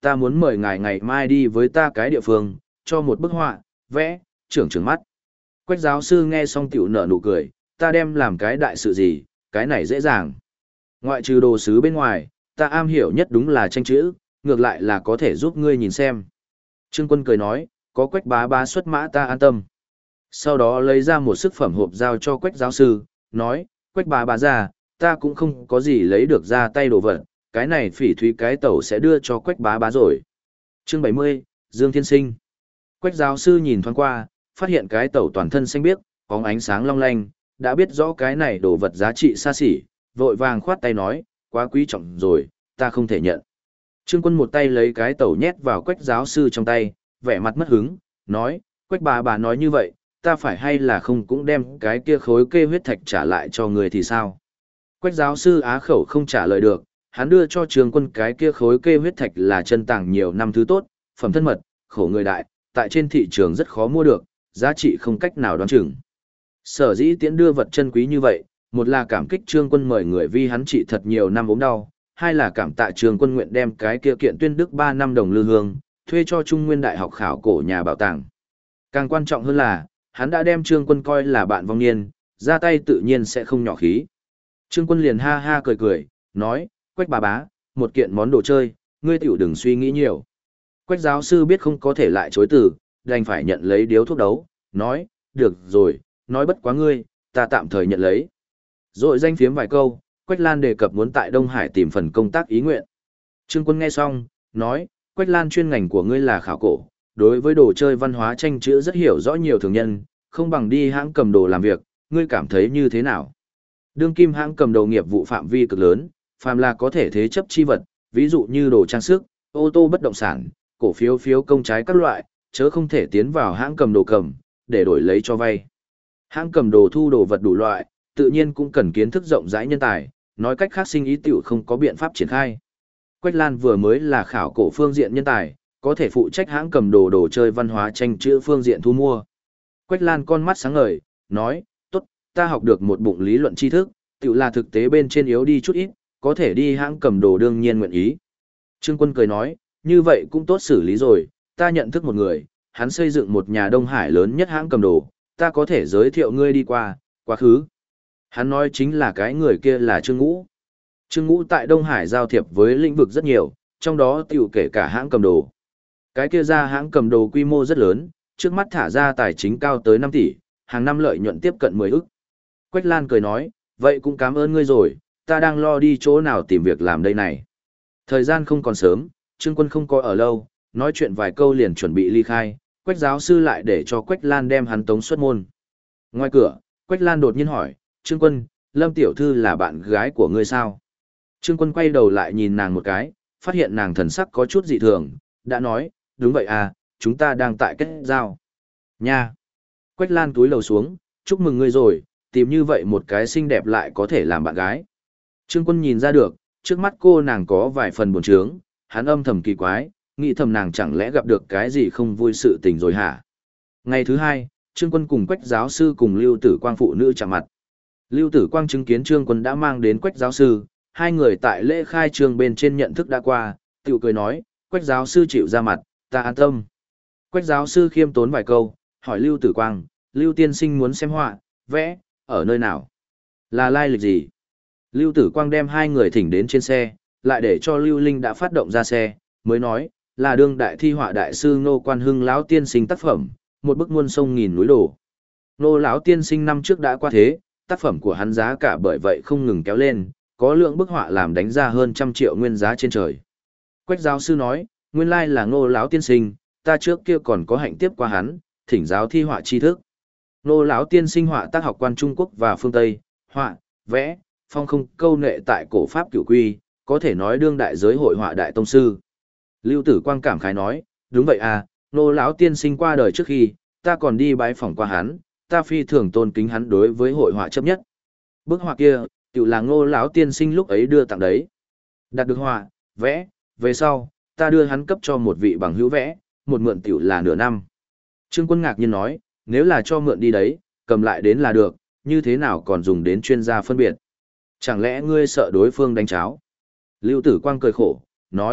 ta muốn mời ngài ngày mai đi với ta cái địa phương, cho một bức họa, vẽ, trưởng mắt. Quách giáo sư nghe xong tiểu nở nụ cười, ta đem làm cái đại sự gì, cái này dễ dàng. Ngoại trừ đồ sứ bên ngoài, ta am hiểu nhất đúng là tranh chữ, ngược lại là có thể giúp ngươi nhìn xem. Trương Quân cười nói, có Quách bá bá xuất mã ta an tâm. Sau đó lấy ra một sức phẩm hộp giao cho Quách giáo sư, nói, Quách bá bá ra, ta cũng không có gì lấy được ra tay đồ vật, cái này phỉ thúy cái tẩu sẽ đưa cho Quách bá bá rồi. Chương 70, Dương Thiên Sinh. Quách giáo sư nhìn thoáng qua, phát hiện cái tẩu toàn thân xanh biếc, có ánh sáng long lanh, đã biết rõ cái này đồ vật giá trị xa xỉ, vội vàng khoát tay nói, quá quý trọng rồi, ta không thể nhận. Trương Quân một tay lấy cái tẩu nhét vào Quách giáo sư trong tay, vẻ mặt mất hứng, nói, Quách bà nói như vậy, ta phải hay là không cũng đem cái kia khối kê huyết thạch trả lại cho người thì sao? Quách giáo sư á khẩu không trả lời được, hắn đưa cho Trương Quân cái kia khối kê huyết thạch là chân tàng nhiều năm thứ tốt, phẩm thân mật, khổ người đại, tại trên thị trường rất khó mua được, giá trị không cách nào đoán chừng. Sở dĩ tiễn đưa vật chân quý như vậy, một là cảm kích Trương Quân mời người vi hắn trị thật nhiều năm ốm đau, hai là cảm tạ Trương Quân nguyện đem cái kia kiện tuyên đức 3 năm đồng lư hương, thuê cho Trung Nguyên Đại học khảo cổ nhà bảo tàng. Càng quan trọng hơn là, hắn đã đem Trương Quân coi là bạn vong niên, ra tay tự nhiên sẽ không nhỏ khí. Trương Quân liền ha ha cười cười, nói, Quách bà bá, một kiện món đồ chơi, ngươi tiểu đừng suy nghĩ nhiều. Quách giáo sư biết không có thể lại chối từ, đành phải nhận lấy điếu thuốc đấu, nói, được rồi, nói bất quá ngươi, ta tạm thời nhận lấy. Rồi danh phiếm vài câu, Quách Lan đề cập muốn tại Đông Hải tìm phần công tác ý nguyện. Trương Quân nghe xong, nói, Quách Lan chuyên ngành của ngươi là khảo cổ, đối với đồ chơi văn hóa tranh chữ rất hiểu rõ nhiều thường nhân, không bằng đi hãng cầm đồ làm việc, ngươi cảm thấy như thế nào? Đương kim hãng cầm đồ nghiệp vụ phạm vi cực lớn, phàm là có thể thế chấp chi vật, ví dụ như đồ trang sức, ô tô bất động sản, cổ phiếu phiếu công trái các loại, chớ không thể tiến vào hãng cầm đồ cầm, để đổi lấy cho vay. Hãng cầm đồ thu đồ vật đủ loại, tự nhiên cũng cần kiến thức rộng rãi nhân tài, nói cách khác sinh ý tiểu không có biện pháp triển khai. Quách Lan vừa mới là khảo cổ phương diện nhân tài, có thể phụ trách hãng cầm đồ đồ chơi văn hóa tranh chữ phương diện thu mua. Quách Lan con mắt sáng ngời, nói, tốt, ta học được một bụng lý luận tri thức, tiểu là thực tế bên trên yếu đi chút ít, có thể đi hãng cầm đồ đương nhiên nguyện ý. Trương Quân cười nói, như vậy cũng tốt xử lý rồi, ta nhận thức một người, hắn xây dựng một nhà Đông Hải lớn nhất hãng cầm đồ, ta có thể giới thiệu ngươi đi qua, quá khứ. Hắn nói chính là cái người kia là Trương Ngũ. Trương Ngũ tại Đông Hải giao thiệp với lĩnh vực rất nhiều, trong đó tiểu kể cả hãng cầm đồ. Cái kia ra hãng cầm đồ quy mô rất lớn, trước mắt thả ra tài chính cao tới 5 tỷ, hàng năm lợi nhuận tiếp cận 10 ức. Quách Lan cười nói, vậy cũng cảm ơn ngươi rồi, ta đang lo đi chỗ nào tìm việc làm đây này. Thời gian không còn sớm, Trương Quân không có ở lâu, nói chuyện vài câu liền chuẩn bị ly khai, Quách giáo sư lại để cho Quách Lan đem hắn tống xuất môn. Ngoài cửa, Quách Lan đột nhiên hỏi, Trương Quân, Lâm Tiểu Thư là bạn gái của ngươi sao? Trương Quân quay đầu lại nhìn nàng một cái, phát hiện nàng thần sắc có chút dị thường, đã nói, đúng vậy à, chúng ta đang tại kết giao. Nha! Quách Lan túi lầu xuống, chúc mừng ngươi rồi, tìm như vậy một cái xinh đẹp lại có thể làm bạn gái. Trương Quân nhìn ra được, trước mắt cô nàng có vài phần buồn trướng, hắn âm thầm kỳ quái, nghĩ thầm nàng chẳng lẽ gặp được cái gì không vui sự tình rồi hả? Ngày thứ hai, Trương Quân cùng Quách giáo sư cùng Lưu Tử Quang phụ nữ chạm mặt. Lưu Tử Quang chứng kiến Trương Quân đã mang đến Quách giáo sư, hai người tại lễ khai trương bên trên nhận thức đã qua, tiểu cười nói, Quách giáo sư chịu ra mặt, ta an tâm. Quách giáo sư khiêm tốn vài câu, hỏi Lưu Tử Quang, Lưu tiên sinh muốn xem họa, vẽ, ở nơi nào? Là lai lịch gì? Lưu Tử Quang đem hai người thỉnh đến trên xe, lại để cho Lưu Linh đã phát động ra xe, mới nói, là đương đại thi họa đại sư Ngô Quan Hưng lão tiên sinh tác phẩm, một bức muôn sông nghìn núi đổ. Ngô lão tiên sinh năm trước đã qua thế, tác phẩm của hắn giá cả bởi vậy không ngừng kéo lên, có lượng bức họa làm đánh ra hơn 100 triệu nguyên giá trên trời. Quách giáo sư nói, nguyên lai là Ngô lão tiên sinh, ta trước kia còn có hạnh tiếp qua hắn, thỉnh giáo thi họa tri thức. Ngô lão tiên sinh họa tác học quan Trung Quốc và phương Tây, họa, vẽ, phong không câu nệ tại cổ pháp cửu quy, có thể nói đương đại giới hội họa đại tông sư. Lưu Tử Quang cảm khái nói, đúng vậy à, Ngô lão tiên sinh qua đời trước khi, ta còn đi bái phỏng qua hắn, ta phi thường tôn kính hắn đối với hội họa chấp nhất. Bức họa kia, tự là Ngô lão tiên sinh lúc ấy đưa tặng đấy. Đạt được họa, vẽ, về sau, ta đưa hắn cấp cho một vị bằng hữu vẽ, một mượn tiểu là nửa năm. Trương Quân ngạc nhiên nói, nếu là cho mượn đi đấy, cầm lại đến là được, như thế nào còn dùng đến chuyên gia phân biệt. Chẳng lẽ ngươi sợ đối phương đánh cháo? Lưu Tử Quang cười khổ, nói,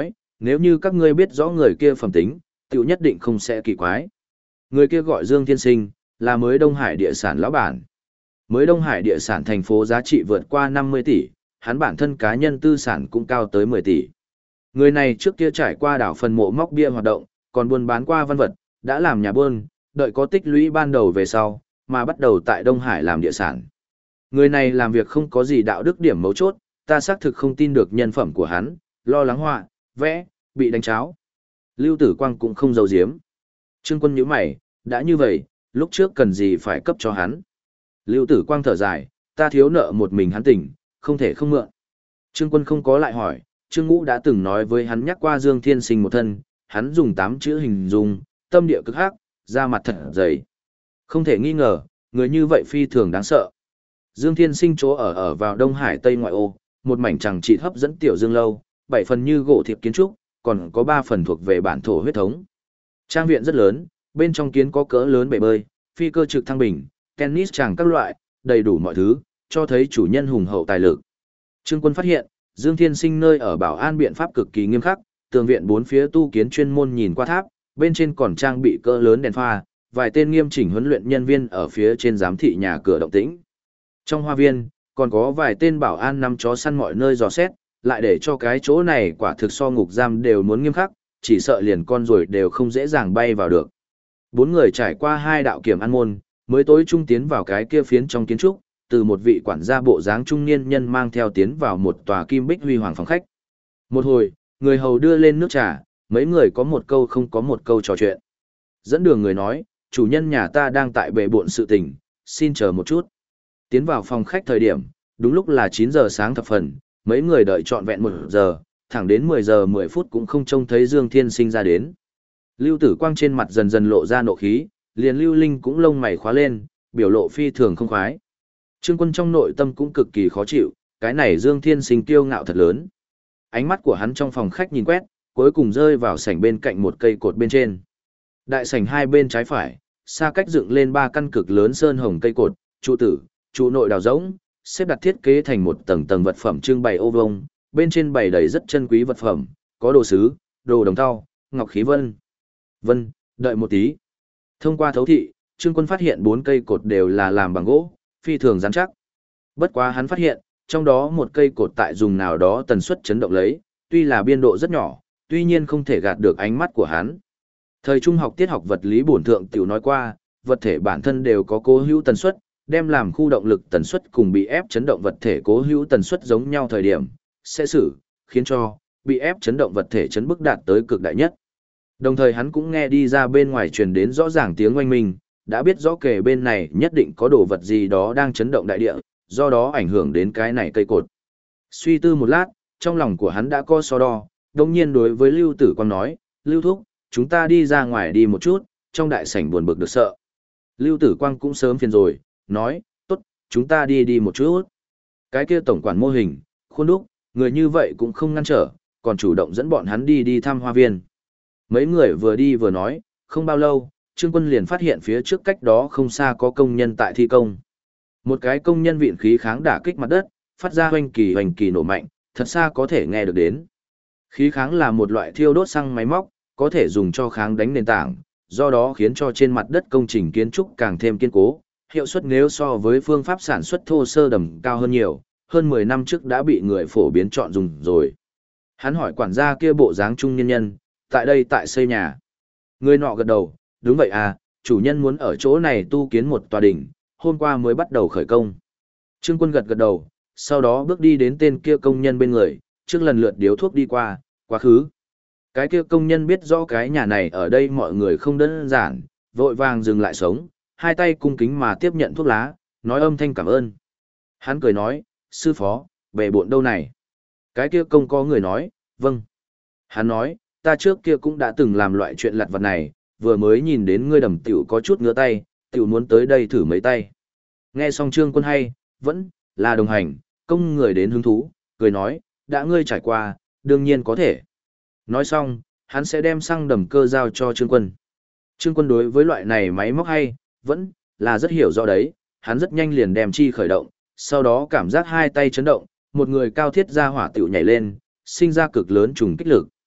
Nếu như các ngươi biết rõ người kia phẩm tính, tiểu nhất định không sẽ kỳ quái. Người kia gọi Dương Thiên Sinh, là mới Đông Hải địa sản lão bản. Mới Đông Hải địa sản thành phố giá trị vượt qua 50 tỷ, hắn bản thân cá nhân tư sản cũng cao tới 10 tỷ. Người này trước kia trải qua đảo phần mộ móc bia hoạt động, còn buôn bán qua văn vật, đã làm nhà buôn, đợi có tích lũy ban đầu về sau, mà bắt đầu tại Đông Hải làm địa sản. Người này làm việc không có gì đạo đức điểm mấu chốt, ta xác thực không tin được nhân phẩm của hắn, lo lắng họa, vẽ, bị đánh cháo. Lưu Tử Quang cũng không giấu giếm. Trương Quân nhíu mày, đã như vậy, lúc trước cần gì phải cấp cho hắn. Lưu Tử Quang thở dài, ta thiếu nợ một mình hắn tỉnh, không thể không mượn. Trương Quân không có lại hỏi, Trương Ngũ đã từng nói với hắn nhắc qua Dương Thiên Sinh một thân, hắn dùng 8 chữ hình dung, tâm địa cực hắc, da mặt thật dày. Không thể nghi ngờ, người như vậy phi thường đáng sợ. Dương Thiên Sinh chỗ ở vào Đông Hải Tây ngoại ô, một mảnh chẳng trị hấp dẫn tiểu dương lâu, 7 phần như gỗ thiệp kiến trúc, còn có 3 phần thuộc về bản thổ huyết thống. Trang viện rất lớn, bên trong kiến có cỡ lớn bể bơi, phi cơ trực thăng bình, tennis tràng các loại, đầy đủ mọi thứ, cho thấy chủ nhân hùng hậu tài lực. Trương Quân phát hiện, Dương Thiên Sinh nơi ở bảo an biện pháp cực kỳ nghiêm khắc, tường viện bốn phía tu kiến chuyên môn nhìn qua tháp, bên trên còn trang bị cỡ lớn đèn pha, vài tên nghiêm chỉnh huấn luyện nhân viên ở phía trên giám thị nhà cửa động tĩnh. Trong hoa viên, còn có vài tên bảo an nắm chó săn mọi nơi dò xét, lại để cho cái chỗ này quả thực so ngục giam đều muốn nghiêm khắc, chỉ sợ liền con ruồi đều không dễ dàng bay vào được. 4 người trải qua 2 đạo kiểm an môn, mới tối trung tiến vào cái kia phiến trong kiến trúc, từ một vị quản gia bộ dáng trung niên nhân mang theo tiến vào một tòa kim bích huy hoàng phòng khách. Một hồi, người hầu đưa lên nước trà, mấy người có một câu không có một câu trò chuyện. Dẫn đường người nói, chủ nhân nhà ta đang tại bệ bộn sự tình, xin chờ một chút. Tiến vào phòng khách thời điểm, đúng lúc là 9 giờ sáng thập phần, mấy người đợi trọn vẹn 1 giờ, thẳng đến 10 giờ 10 phút cũng không trông thấy Dương Thiên Sinh ra đến. Lưu Tử Quang trên mặt dần dần lộ ra nộ khí, liền Lưu Linh cũng lông mày khóa lên, biểu lộ phi thường không khoái. Trương Quân trong nội tâm cũng cực kỳ khó chịu, cái này Dương Thiên Sinh kiêu ngạo thật lớn. Ánh mắt của hắn trong phòng khách nhìn quét, cuối cùng rơi vào sảnh bên cạnh một cây cột bên trên. Đại sảnh hai bên trái phải, xa cách dựng lên 3 căn cực lớn sơn hồng cây cột, trụ tử, trụ nội đào rỗng, xếp đặt thiết kế thành một tầng tầng vật phẩm trưng bày ô vông, bên trên bày đầy rất chân quý vật phẩm, có đồ sứ, đồ đồng thau, ngọc khí vân. Vân, đợi một tí. Thông qua thấu thị, Trương Quân phát hiện 4 cây cột đều là làm bằng gỗ, phi thường rắn chắc. Bất quá hắn phát hiện, trong đó một cây cột tại dùng nào đó tần suất chấn động lấy, tuy là biên độ rất nhỏ, tuy nhiên không thể gạt được ánh mắt của hắn. Thời trung học tiết học vật lý bổn thượng tiểu nói qua, vật thể bản thân đều có cố hữu tần suất, đem làm khu động lực tần suất cùng bị ép chấn động vật thể cố hữu tần suất giống nhau thời điểm, sẽ khiến cho bị ép chấn động vật thể chấn bức đạt tới cực đại nhất. Đồng thời hắn cũng nghe đi ra bên ngoài truyền đến rõ ràng tiếng oanh minh, đã biết rõ kề bên này nhất định có đồ vật gì đó đang chấn động đại địa, do đó ảnh hưởng đến cái này cây cột. Suy tư một lát, trong lòng của hắn đã có so đo, đồng nhiên đối với Lưu Tử Quang nói, Lưu Thúc, chúng ta đi ra ngoài đi một chút, trong đại sảnh buồn bực được sợ. Lưu Tử Quang cũng sớm phiền rồi, nói, tốt, chúng ta đi một chút. Cái kia tổng quản mô hình, khuôn đúc, người như vậy cũng không ngăn trở, còn chủ động dẫn bọn hắn đi thăm hoa viên. Mấy người vừa đi vừa nói, không bao lâu, Trương Quân liền phát hiện phía trước cách đó không xa có công nhân tại thi công. Một cái công nhân vịn khí kháng đả kích mặt đất, phát ra hoành kỳ nổ mạnh, thật xa có thể nghe được đến. Khí kháng là một loại thiêu đốt xăng máy móc, có thể dùng cho kháng đánh nền tảng, do đó khiến cho trên mặt đất công trình kiến trúc càng thêm kiên cố. Hiệu suất nếu so với phương pháp sản xuất thô sơ đầm cao hơn nhiều, hơn 10 năm trước đã bị người phổ biến chọn dùng rồi. Hắn hỏi quản gia kia bộ dáng trung nhân nhân, tại đây tại xây nhà. Người nọ gật đầu, đúng vậy à, chủ nhân muốn ở chỗ này tu kiến một tòa đỉnh, hôm qua mới bắt đầu khởi công. Trương Quân gật đầu, sau đó bước đi đến tên kia công nhân bên người, trước lần lượt điếu thuốc đi qua, quá khứ. Cái kia công nhân biết rõ cái nhà này ở đây mọi người không đơn giản, vội vàng dừng lại sống, hai tay cung kính mà tiếp nhận thuốc lá, nói âm thanh cảm ơn. Hắn cười nói, sư phó, bề bộn đâu này? Cái kia công có người nói, vâng. Hắn nói, ta trước kia cũng đã từng làm loại chuyện lặt vặt này, vừa mới nhìn đến ngươi đầm tiểu có chút ngứa tay, tiểu muốn tới đây thử mấy tay. Nghe xong Trương Quân hay, vẫn là đồng hành, công người đến hứng thú, cười nói, đã ngươi trải qua, đương nhiên có thể. Nói xong, hắn sẽ đem xăng đầm cơ giao cho Trương Quân. Trương Quân đối với loại này máy móc hay, vẫn là rất hiểu rõ đấy, hắn rất nhanh liền đem chi khởi động, sau đó cảm giác hai tay chấn động, một người cao thiết ra hỏa tiểu nhảy lên, sinh ra cực lớn trùng kích lực.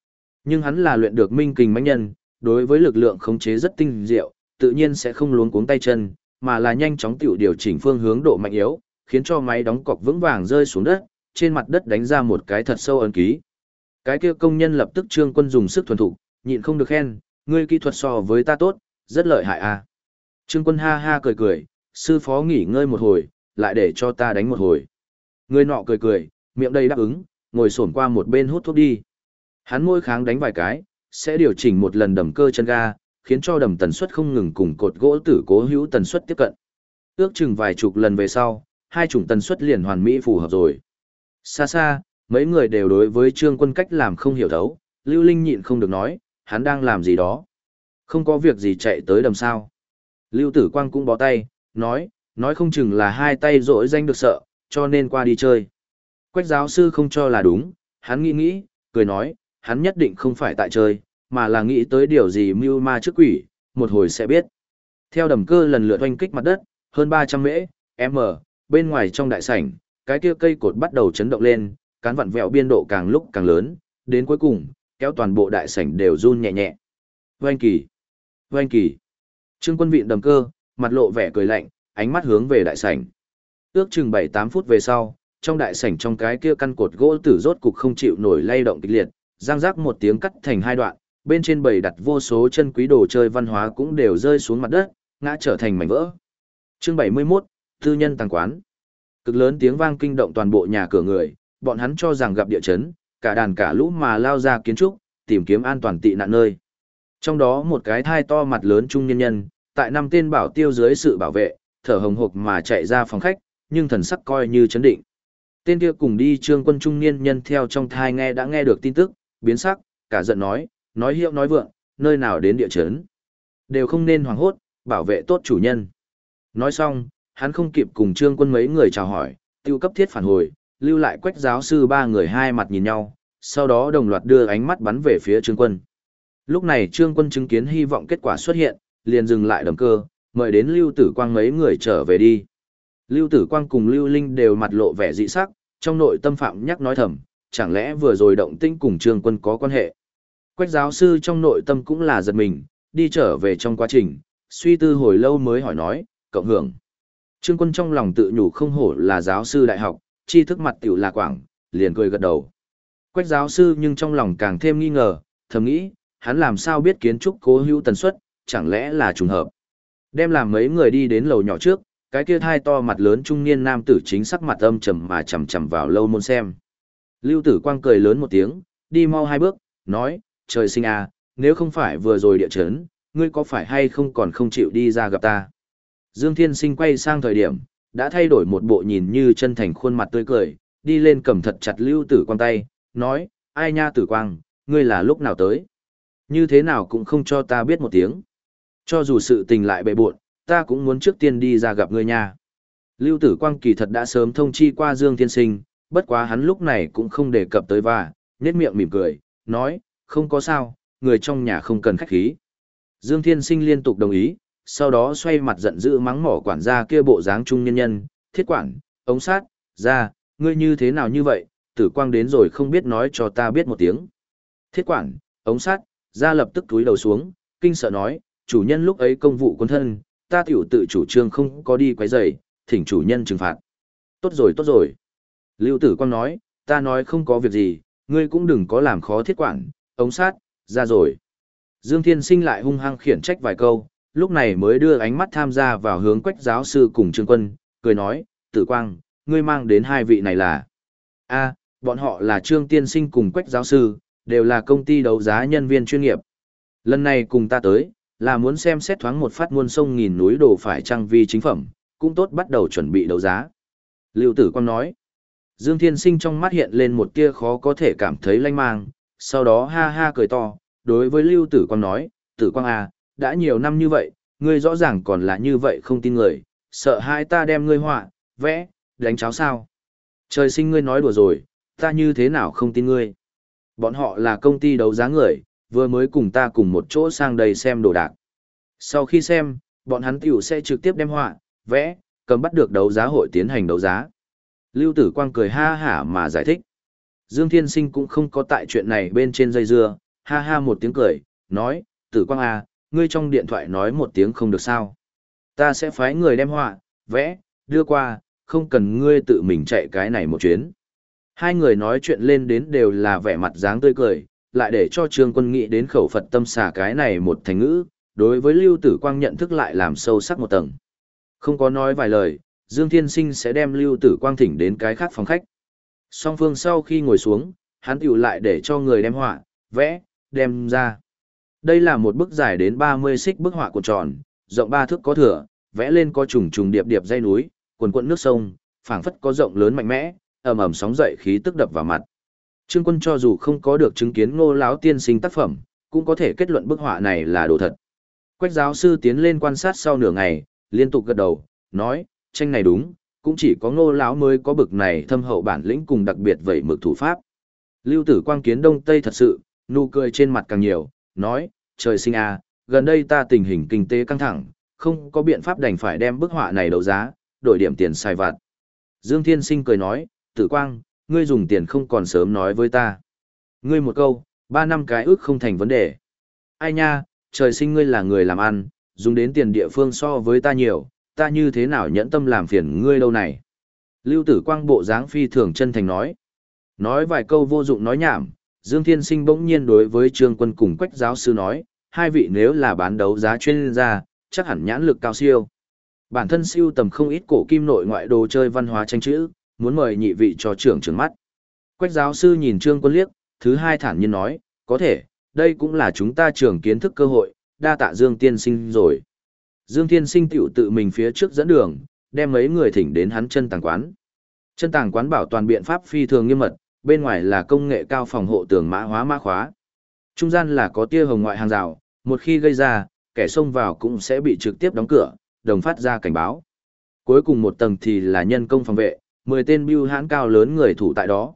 Nhưng hắn là luyện được minh kình mãnh nhân, đối với lực lượng khống chế rất tinh diệu, tự nhiên sẽ không luống cuống tay chân, mà là nhanh chóng tiểu điều chỉnh phương hướng độ mạnh yếu, khiến cho máy đóng cọc vững vàng rơi xuống đất, trên mặt đất đánh ra một cái thật sâu ấn ký. Cái kia công nhân lập tức Trương Quân dùng sức thuần thục, nhịn không được khen, ngươi kỹ thuật so với ta tốt, rất lợi hại à. Trương Quân ha ha cười cười, sư phó nghỉ ngơi một hồi, lại để cho ta đánh một hồi. Người nọ cười cười, miệng đầy đáp ứng, ngồi xổm qua một bên hút thuốc đi. Hắn môi kháng đánh vài cái, sẽ điều chỉnh một lần đầm cơ chân ga, khiến cho đầm tần suất không ngừng cùng cột gỗ tử cố hữu tần suất tiếp cận. Ước chừng vài chục lần về sau, hai chủng tần suất liền hoàn mỹ phù hợp rồi. Xa xa, mấy người đều đối với Trương Quân cách làm không hiểu thấu, Lưu Linh nhịn không được nói, hắn đang làm gì đó. Không có việc gì chạy tới đầm sao. Lưu Tử Quang cũng bó tay, nói không chừng là hai tay rỗi danh được sợ, cho nên qua đi chơi. Quách giáo sư không cho là đúng, hắn nghĩ, cười nói, hắn nhất định không phải tại chơi, mà là nghĩ tới điều gì mưu ma trước quỷ, một hồi sẽ biết. Theo đầm cơ lần lượt oanh kích mặt đất, hơn 300 m, bên ngoài trong đại sảnh, cái kia cây cột bắt đầu chấn động lên, cán vặn vẹo biên độ càng lúc càng lớn, đến cuối cùng, kéo toàn bộ đại sảnh đều run nhẹ nhẹ. Oanh kỳ, oanh kỳ. Trương Quân vịn đầm cơ, mặt lộ vẻ cười lạnh, ánh mắt hướng về đại sảnh. Ước chừng 7-8 phút về sau, trong đại sảnh trong cái kia căn cột gỗ tử rốt cục không chịu nổi lay động kịch liệt, răng rác một tiếng cắt thành hai đoạn, bên trên bầy đặt vô số chân quý đồ chơi văn hóa cũng đều rơi xuống mặt đất, ngã trở thành mảnh vỡ. Chương 71, tư nhân tàng quán. Cực lớn tiếng vang kinh động toàn bộ nhà cửa người, bọn hắn cho rằng gặp địa chấn, cả đàn cả lũ mà lao ra kiến trúc, tìm kiếm an toàn tị nạn nơi. Trong đó một cái thai to mặt lớn trung nhân nhân, tại 5 tên bảo tiêu dưới sự bảo vệ, thở hồng hộc mà chạy ra phòng khách, nhưng thần sắc coi như chấn định. Tên kia cùng đi Trương Quân trung niên nhân theo trong thai đã nghe được tin tức, biến sắc, cả giận nói hiệu nói vượng, nơi nào đến địa chấn. Đều không nên hoảng hốt, bảo vệ tốt chủ nhân. Nói xong, hắn không kịp cùng Trương Quân mấy người chào hỏi, tiêu cấp thiết phản hồi, lưu lại Quách giáo sư ba người hai mặt nhìn nhau, sau đó đồng loạt đưa ánh mắt bắn về phía Trương Quân. Lúc này Trương Quân chứng kiến hy vọng kết quả xuất hiện, liền dừng lại đầm cơ, mời đến Lưu Tử Quang mấy người trở về đi. Lưu Tử Quang cùng Lưu Linh đều mặt lộ vẻ dị sắc, trong nội tâm phạm nhắc nói thầm, chẳng lẽ vừa rồi động tĩnh cùng Trương Quân có quan hệ. Quách giáo sư trong nội tâm cũng là giật mình, đi trở về trong quá trình, suy tư hồi lâu mới hỏi nói, cộng hưởng. Trương Quân trong lòng tự nhủ không hổ là giáo sư đại học, tri thức mặt tiểu là quảng, liền cười gật đầu. Quách giáo sư nhưng trong lòng càng thêm nghi ngờ, thầm nghĩ, hắn làm sao biết kiến trúc cố hữu tần suất, chẳng lẽ là trùng hợp. Đem làm mấy người đi đến lầu nhỏ trước, cái kia thai to mặt lớn trung niên nam tử chính sắc mặt âm trầm mà chằm chằm vào lâu môn xem. Lưu Tử Quang cười lớn một tiếng, đi mau 2 bước, nói, trời sinh à, nếu không phải vừa rồi địa chấn, ngươi có phải hay không còn không chịu đi ra gặp ta. Dương Thiên Sinh quay sang thời điểm, đã thay đổi một bộ nhìn như chân thành khuôn mặt tươi cười, đi lên cầm thật chặt Lưu Tử Quang tay, nói, ai nha Tử Quang, ngươi là lúc nào tới? Như thế nào cũng không cho ta biết một tiếng. Cho dù sự tình lại bề bộn, ta cũng muốn trước tiên đi ra gặp ngươi nha. Lưu Tử Quang kỳ thật đã sớm thông chi qua Dương Thiên Sinh, bất quá hắn lúc này cũng không đề cập tới và, nhếch miệng mỉm cười, nói, không có sao, người trong nhà không cần khách khí. Dương Thiên Sinh liên tục đồng ý, sau đó xoay mặt giận dữ mắng mỏ quản gia kia bộ dáng trung nhân nhân, thiết quản, ống sát, ra, ngươi như thế nào như vậy, Tử Quang đến rồi không biết nói cho ta biết một tiếng. Thiết quản, ống sát, ra lập tức túi đầu xuống, kinh sợ nói, chủ nhân lúc ấy công vụ quân thân, ta tiểu tự chủ trương không có đi quấy rầy, thỉnh chủ nhân trừng phạt. Tốt rồi tốt rồi. Lưu Tử Quang nói, ta nói không có việc gì, ngươi cũng đừng có làm khó thiết quản, ống sát, ra rồi. Dương Thiên Sinh lại hung hăng khiển trách vài câu, lúc này mới đưa ánh mắt tham gia vào hướng Quách giáo sư cùng Trương Quân, cười nói, Tử Quang, ngươi mang đến hai vị này là... bọn họ là Trương Tiên Sinh cùng Quách giáo sư, đều là công ty đấu giá nhân viên chuyên nghiệp. Lần này cùng ta tới, là muốn xem xét thoáng một phát muôn sông nghìn núi đồ phải trang vi chính phẩm, cũng tốt bắt đầu chuẩn bị đấu giá. Lưu Tử Quang nói, Dương Thiên Sinh trong mắt hiện lên một tia khó có thể cảm thấy lanh mang, sau đó ha ha cười to, đối với Lưu Tử Quang nói, Tử Quang à, đã nhiều năm như vậy, ngươi rõ ràng còn là như vậy không tin người, sợ hai ta đem ngươi họa, vẽ, đánh cháo sao. Trời sinh ngươi nói đùa rồi, ta như thế nào không tin ngươi. Bọn họ là công ty đấu giá người, vừa mới cùng ta cùng một chỗ sang đây xem đồ đạc. Sau khi xem, bọn hắn tiểu sẽ trực tiếp đem họa, vẽ, cầm bắt được đấu giá hội tiến hành đấu giá. Lưu Tử Quang cười ha hả mà giải thích. Dương Thiên Sinh cũng không có tại chuyện này bên trên dây dưa, ha ha một tiếng cười, nói, Tử Quang à, ngươi trong điện thoại nói một tiếng không được sao. Ta sẽ phái người đem họa, vẽ, đưa qua, không cần ngươi tự mình chạy cái này một chuyến. Hai người nói chuyện lên đến đều là vẻ mặt dáng tươi cười, lại để cho Trương Quân nghĩ đến khẩu Phật tâm xả cái này một thành ngữ, đối với Lưu Tử Quang nhận thức lại làm sâu sắc một tầng. Không có nói vài lời, Dương Thiên Sinh sẽ đem Lưu Tử Quang thỉnh đến cái khác phòng khách. Song phương sau khi ngồi xuống, hắn tiểu lại để cho người đem họa, vẽ, đem ra. Đây là một bức dài đến 30 xích bức họa cuộn tròn, rộng 3 thước có thửa, vẽ lên có trùng trùng điệp điệp dãy núi, quần quần nước sông, phảng phất có rộng lớn mạnh mẽ, ầm ầm sóng dậy khí tức đập vào mặt. Trương Quân cho dù không có được chứng kiến Ngô lão tiên sinh tác phẩm, cũng có thể kết luận bức họa này là đồ thật. Quách giáo sư tiến lên quan sát sau nửa ngày, liên tục gật đầu, nói, tranh này đúng, cũng chỉ có Ngô lão mới có bực này thâm hậu bản lĩnh cùng đặc biệt vậy mực thủ pháp. Lưu Tử Quang kiến đông tây thật sự, nụ cười trên mặt càng nhiều, nói, trời sinh à, gần đây ta tình hình kinh tế căng thẳng, không có biện pháp đành phải đem bức họa này đấu giá, đổi điểm tiền xài vặt. Dương Thiên Sinh cười nói, Tử Quang, ngươi dùng tiền không còn sớm nói với ta. Ngươi một câu, 3 năm cái ước không thành vấn đề. Ai nha, trời sinh ngươi là người làm ăn, dùng đến tiền địa phương so với ta nhiều, ta như thế nào nhẫn tâm làm phiền ngươi đâu này. Lưu Tử Quang bộ dáng phi thường chân thành nói. Nói vài câu vô dụng nói nhảm, Dương Thiên Sinh bỗng nhiên đối với Trương Quân cùng Quách giáo sư nói, hai vị nếu là bán đấu giá chuyên gia, chắc hẳn nhãn lực cao siêu. Bản thân siêu tầm không ít cổ kim nội ngoại đồ chơi văn hóa tranh chữ, muốn mời nhị vị cho trưởng trừng mắt. Quách giáo sư nhìn Trương Quân liếc, thứ hai thản nhiên nói, có thể, đây cũng là chúng ta trường kiến thức cơ hội, đa tạ Dương Tiên Sinh rồi. Dương Tiên Sinh tiểu tự mình phía trước dẫn đường, đem mấy người thỉnh đến hắn chân tàng quán. Chân tàng quán bảo toàn biện pháp phi thường nghiêm mật, bên ngoài là công nghệ cao phòng hộ tường mã hóa mã khóa. Trung gian là có tia hồng ngoại hàng rào, một khi gây ra, kẻ xông vào cũng sẽ bị trực tiếp đóng cửa, đồng phát ra cảnh báo. Cuối cùng một tầng thì là nhân công phòng vệ, 10 tên bưu hãn cao lớn người thủ tại đó,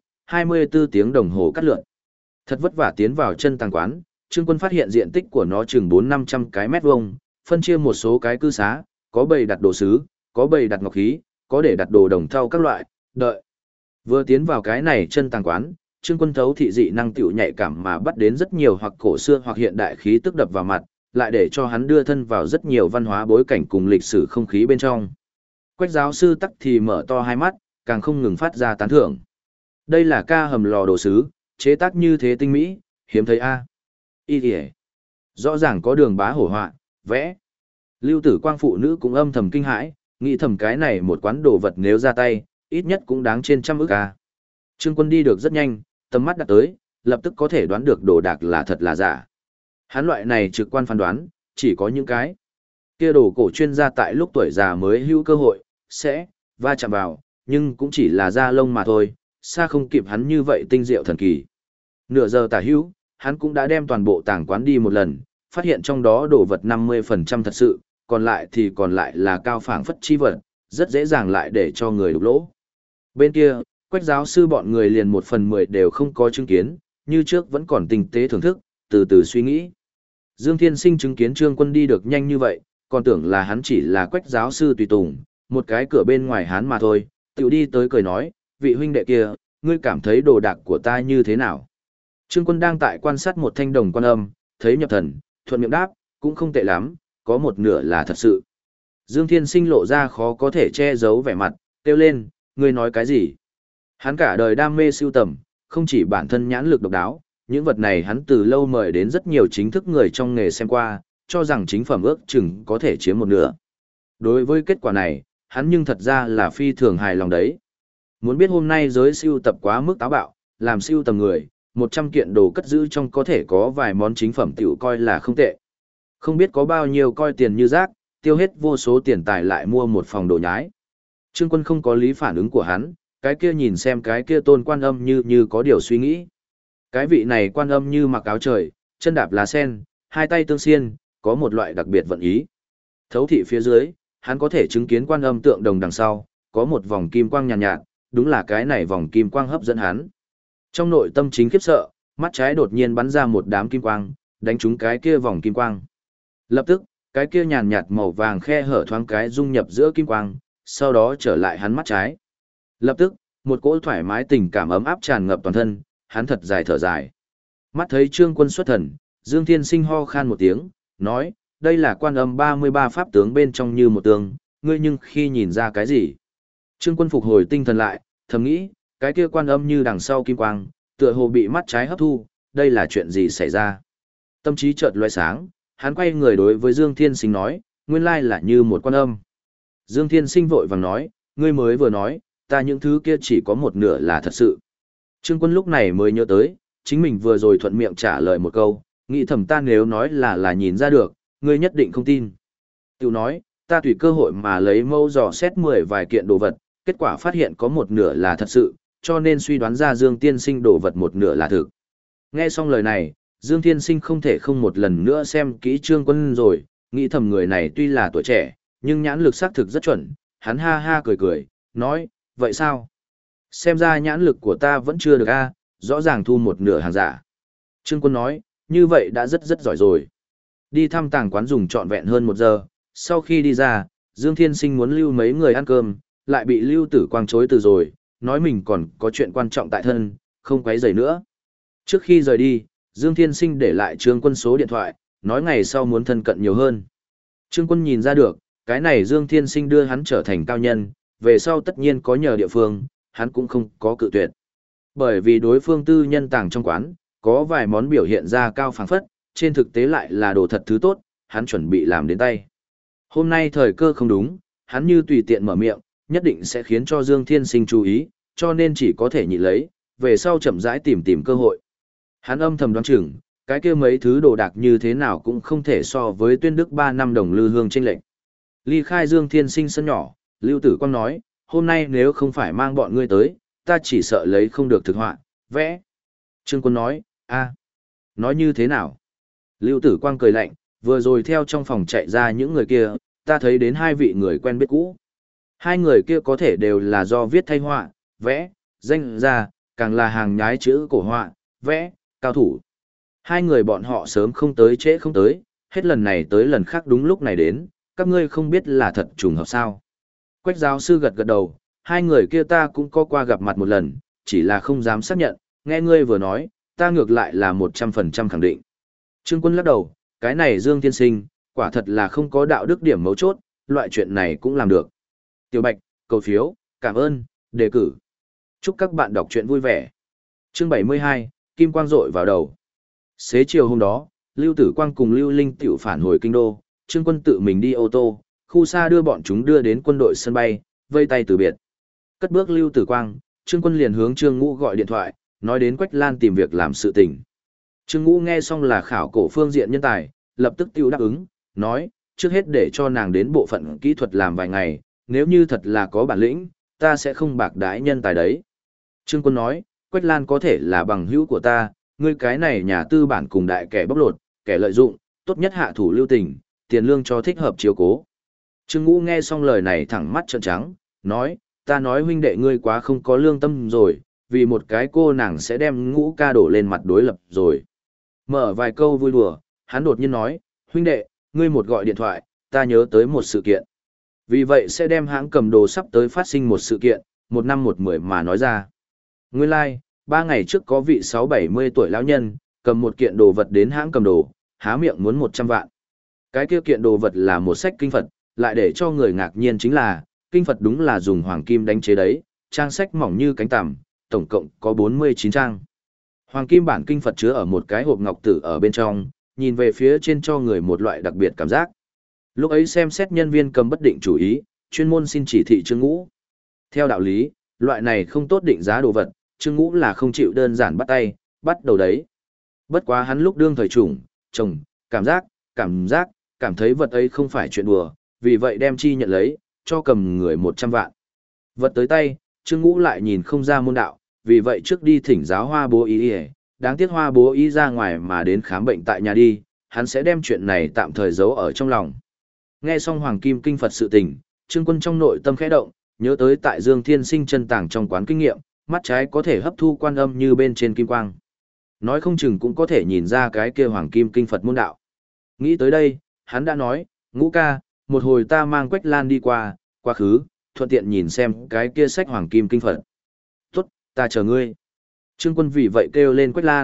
24 tiếng đồng hồ cắt lượn. Thật vất vả tiến vào chân tàng quán, Trương Quân phát hiện diện tích của nó chừng 400-500 cái mét vuông, phân chia một số cái cư xá, có bày đặt đồ sứ, có bày đặt ngọc khí, có để đặt đồ đồng thau các loại, đợi. Vừa tiến vào cái này chân tàng quán, Trương Quân thấu thị dị năng tiểu nhạy cảm mà bắt đến rất nhiều hoặc cổ xưa hoặc hiện đại khí tức đập vào mặt, lại để cho hắn đưa thân vào rất nhiều văn hóa bối cảnh cùng lịch sử không khí bên trong. Quách giáo sư tắc thì mở to hai mắt, càng không ngừng phát ra tán thưởng. Đây là ca hầm lò đồ sứ, chế tác như thế tinh mỹ, hiếm thấy a. Y kìa. Rõ ràng có đường bá hổ họa, vẽ. Lưu Tử Quang phụ nữ cũng âm thầm kinh hãi, nghĩ thầm cái này một quán đồ vật nếu ra tay, ít nhất cũng đáng trên trăm ức a. Trương Quân đi được rất nhanh, tầm mắt đặt tới, lập tức có thể đoán được đồ đạc là thật là giả. Hắn loại này trực quan phán đoán, chỉ có những cái kia đồ cổ chuyên gia tại lúc tuổi già mới hữu cơ hội, sẽ va chạm vào, nhưng cũng chỉ là da lông mà thôi, xa không kịp hắn như vậy tinh diệu thần kỳ. Nửa giờ tả hữu, hắn cũng đã đem toàn bộ tàng quán đi một lần, phát hiện trong đó đồ vật 50% thật sự, còn lại là cao phảng phất chi vật, rất dễ dàng lại để cho người đục lỗ. Bên kia, Quách giáo sư bọn người liền 1/10 đều không có chứng kiến, như trước vẫn còn tinh tế thưởng thức, từ từ suy nghĩ. Dương Thiên Sinh chứng kiến Trương Quân đi được nhanh như vậy, còn tưởng là hắn chỉ là Quách giáo sư tùy tùng, một cái cửa bên ngoài hắn mà thôi, tiểu đi tới cười nói, vị huynh đệ kia, ngươi cảm thấy đồ đạc của ta như thế nào? Trương Quân đang tại quan sát một thanh đồng quan âm, thấy nhập thần, thuận miệng đáp, cũng không tệ lắm, có một nửa là thật sự. Dương Thiên Sinh lộ ra khó có thể che giấu vẻ mặt, kêu lên, ngươi nói cái gì? Hắn cả đời đam mê sưu tầm, không chỉ bản thân nhãn lực độc đáo, những vật này hắn từ lâu mời đến rất nhiều chính thức người trong nghề xem qua, cho rằng chính phẩm ước chừng có thể chiếm một nửa. Đối với kết quả này, hắn nhưng thật ra là phi thường hài lòng đấy. Muốn biết hôm nay giới sưu tập quá mức táo bạo, làm sưu tầm người, 100 kiện đồ cất giữ trong có thể có vài món chính phẩm tiểu coi là không tệ. Không biết có bao nhiêu coi tiền như rác, tiêu hết vô số tiền tài lại mua một phòng đồ nhái. Trương Quân không có lý phản ứng của hắn, cái kia nhìn xem cái kia tôn quan âm như có điều suy nghĩ. Cái vị này quan âm như mặc áo trời, chân đạp lá sen, hai tay tương xiên, có một loại đặc biệt vận ý. Thấu thị phía dưới, hắn có thể chứng kiến quan âm tượng đồng đằng sau, có một vòng kim quang nhàn nhạt, đúng là cái này vòng kim quang hấp dẫn hắn. Trong nội tâm chính khiếp sợ, mắt trái đột nhiên bắn ra một đám kim quang, đánh trúng cái kia vòng kim quang. Lập tức, cái kia nhàn nhạt màu vàng khe hở thoáng cái dung nhập giữa kim quang, sau đó trở lại hắn mắt trái. Lập tức, một cỗ thoải mái tình cảm ấm áp tràn ngập toàn thân, hắn thật dài thở dài. Mắt thấy Trương Quân xuất thần, Dương Thiên Sinh ho khan một tiếng, nói, đây là quan âm 33 pháp tướng bên trong như một tướng, ngươi nhưng khi nhìn ra cái gì? Trương Quân phục hồi tinh thần lại, thầm nghĩ, cái kia quan âm như đằng sau kim quang, tựa hồ bị mắt trái hấp thu, đây là chuyện gì xảy ra? Tâm trí chợt lóe sáng, hắn quay người đối với Dương Thiên Sinh nói, nguyên lai là như một quan âm. Dương Thiên Sinh vội vàng nói, ngươi mới vừa nói, ta những thứ kia chỉ có một nửa là thật sự. Trương Quân lúc này mới nhớ tới, chính mình vừa rồi thuận miệng trả lời một câu, nghĩ thầm ta nếu nói là nhìn ra được, ngươi nhất định không tin. Tiểu nói, ta tùy cơ hội mà lấy mẫu dò xét 10 vài kiện đồ vật, kết quả phát hiện có một nửa là thật sự, cho nên suy đoán ra Dương Tiên Sinh đồ vật một nửa là thực. Nghe xong lời này, Dương Tiên Sinh không thể không một lần nữa xem kỹ Trương Quân rồi, nghĩ thầm người này tuy là tuổi trẻ, nhưng nhãn lực xác thực rất chuẩn, hắn ha ha cười cười, nói, vậy sao? Xem ra nhãn lực của ta vẫn chưa được a, rõ ràng thu một nửa hàng giả. Trương Quân nói, như vậy đã rất giỏi rồi. Đi thăm tàng quán dùng trọn vẹn hơn 1 giờ, sau khi đi ra, Dương Thiên Sinh muốn lưu mấy người ăn cơm, lại bị Lưu Tử Quang chối từ rồi, nói mình còn có chuyện quan trọng tại thân, không quấy rầy nữa. Trước khi rời đi, Dương Thiên Sinh để lại Trương Quân số điện thoại, nói ngày sau muốn thân cận nhiều hơn. Trương Quân nhìn ra được, cái này Dương Thiên Sinh đưa hắn trở thành cao nhân, về sau tất nhiên có nhờ địa phương, hắn cũng không có cự tuyệt. Bởi vì đối phương tư nhân tàng trong quán, có vài món biểu hiện ra cao phảng phất, trên thực tế lại là đồ thật thứ tốt, hắn chuẩn bị làm đến tay. Hôm nay thời cơ không đúng, hắn như tùy tiện mở miệng, nhất định sẽ khiến cho Dương Thiên Sinh chú ý, cho nên chỉ có thể nhịn lấy, về sau chậm rãi tìm cơ hội. Hắn âm thầm đoán chừng, cái kia mấy thứ đồ đạc như thế nào cũng không thể so với tuyên đức 3 năm đồng lư hương chênh lệch. Ly khai Dương Thiên Sinh sân nhỏ, Lưu Tử Quang nói, hôm nay nếu không phải mang bọn ngươi tới, ta chỉ sợ lấy không được thực họa, vẽ. Trương Quân nói, nói như thế nào? Lưu Tử Quang cười lạnh, vừa rồi theo trong phòng chạy ra những người kia, ta thấy đến 2 vị người quen biết cũ. 2 người kia có thể đều là do viết thay họa, vẽ, danh ra, càng là hàng nhái chữ cổ họa, vẽ, cao thủ. 2 người bọn họ sớm không tới trễ không tới, hết lần này tới lần khác đúng lúc này đến, các ngươi không biết là thật trùng hợp sao. Quách giáo sư gật gật đầu, 2 người kia ta cũng có qua gặp mặt một lần, chỉ là không dám xác nhận, nghe ngươi vừa nói, ta ngược lại là 100% khẳng định. Trương Quân lắc đầu, cái này Dương Thiên Sinh, quả thật là không có đạo đức điểm mấu chốt, loại chuyện này cũng làm được. Tiểu Bạch, cầu phiếu, cảm ơn, đề cử. Chúc các bạn đọc truyện vui vẻ. Chương 72, Kim Quang rọi vào đầu. Xế chiều hôm đó, Lưu Tử Quang cùng Lưu Linh tiểu phản hồi kinh đô, Trương Quân tự mình đi ô tô, khu xa đưa bọn chúng đưa đến quân đội sân bay, vây tay từ biệt. Cất bước Lưu Tử Quang, Trương Quân liền hướng Trương Ngũ gọi điện thoại, nói đến Quách Lan tìm việc làm sự tình. Trương Ngũ nghe xong là khảo cổ phương diện nhân tài, lập tức tiêu đáp ứng, nói, trước hết để cho nàng đến bộ phận kỹ thuật làm vài ngày, nếu như thật là có bản lĩnh, ta sẽ không bạc đãi nhân tài đấy. Trương Quân nói, Quách Lan có thể là bằng hữu của ta, ngươi cái này nhà tư bản cùng đại kẻ bóc lột, kẻ lợi dụng, tốt nhất hạ thủ lưu tình, tiền lương cho thích hợp chiếu cố. Trương Ngũ nghe xong lời này thẳng mắt trợn trắng, nói, ta nói huynh đệ ngươi quá không có lương tâm rồi, vì một cái cô nàng sẽ đem Ngũ ca đổ lên mặt đối lập rồi. Mở vài câu vui đùa, hắn đột nhiên nói, huynh đệ, ngươi một gọi điện thoại, ta nhớ tới một sự kiện. Vì vậy sẽ đem hãng cầm đồ sắp tới phát sinh một sự kiện, 1 năm 1 10 mà nói ra. Nguyên lai, like, 3 ngày trước có vị 6-70 tuổi lão nhân, cầm một kiện đồ vật đến hãng cầm đồ, há miệng muốn 100 vạn. Cái kia kiện đồ vật là một sách kinh Phật, lại để cho người ngạc nhiên chính là, kinh Phật đúng là dùng hoàng kim đánh chế đấy, trang sách mỏng như cánh tằm, tổng cộng có 49 trang. Hoàng kim bản kinh Phật chứa ở một cái hộp ngọc tử ở bên trong, nhìn về phía trên cho người một loại đặc biệt cảm giác. Lúc ấy xem xét nhân viên cầm bất định chủ ý, chuyên môn xin chỉ thị Trương Ngũ. Theo đạo lý, loại này không tốt định giá đồ vật, Trương Ngũ là không chịu đơn giản bắt tay, bắt đầu đấy. Bất quá hắn lúc đương thời chủng, chồng, cảm thấy vật ấy không phải chuyện đùa, vì vậy đem chi nhận lấy, cho cầm người 100 vạn. Vật tới tay, Trương Ngũ lại nhìn không ra môn đạo, vì vậy trước đi thỉnh giáo Hoa Bố Y, đáng tiếc Hoa Bố Y ra ngoài mà đến khám bệnh tại nhà đi, hắn sẽ đem chuyện này tạm thời giấu ở trong lòng. Nghe xong Hoàng Kim Kinh Phật sự tình, Trương Quân trong nội tâm khẽ động, nhớ tới tại Dương Thiên Sinh chân tàng trong quán kinh nghiệm, mắt trái có thể hấp thu quan âm như bên trên kim quang. Nói không chừng cũng có thể nhìn ra cái kia Hoàng Kim Kinh Phật môn đạo. Nghĩ tới đây, hắn đã nói, Ngũ ca, một hồi ta mang Quách Lan đi qua, quá khứ, thuận tiện nhìn xem cái kia sách Hoàng Kim Kinh Phật. Tốt, ta chờ ngươi. Trương Quân vì vậy kêu lên Quách Lan,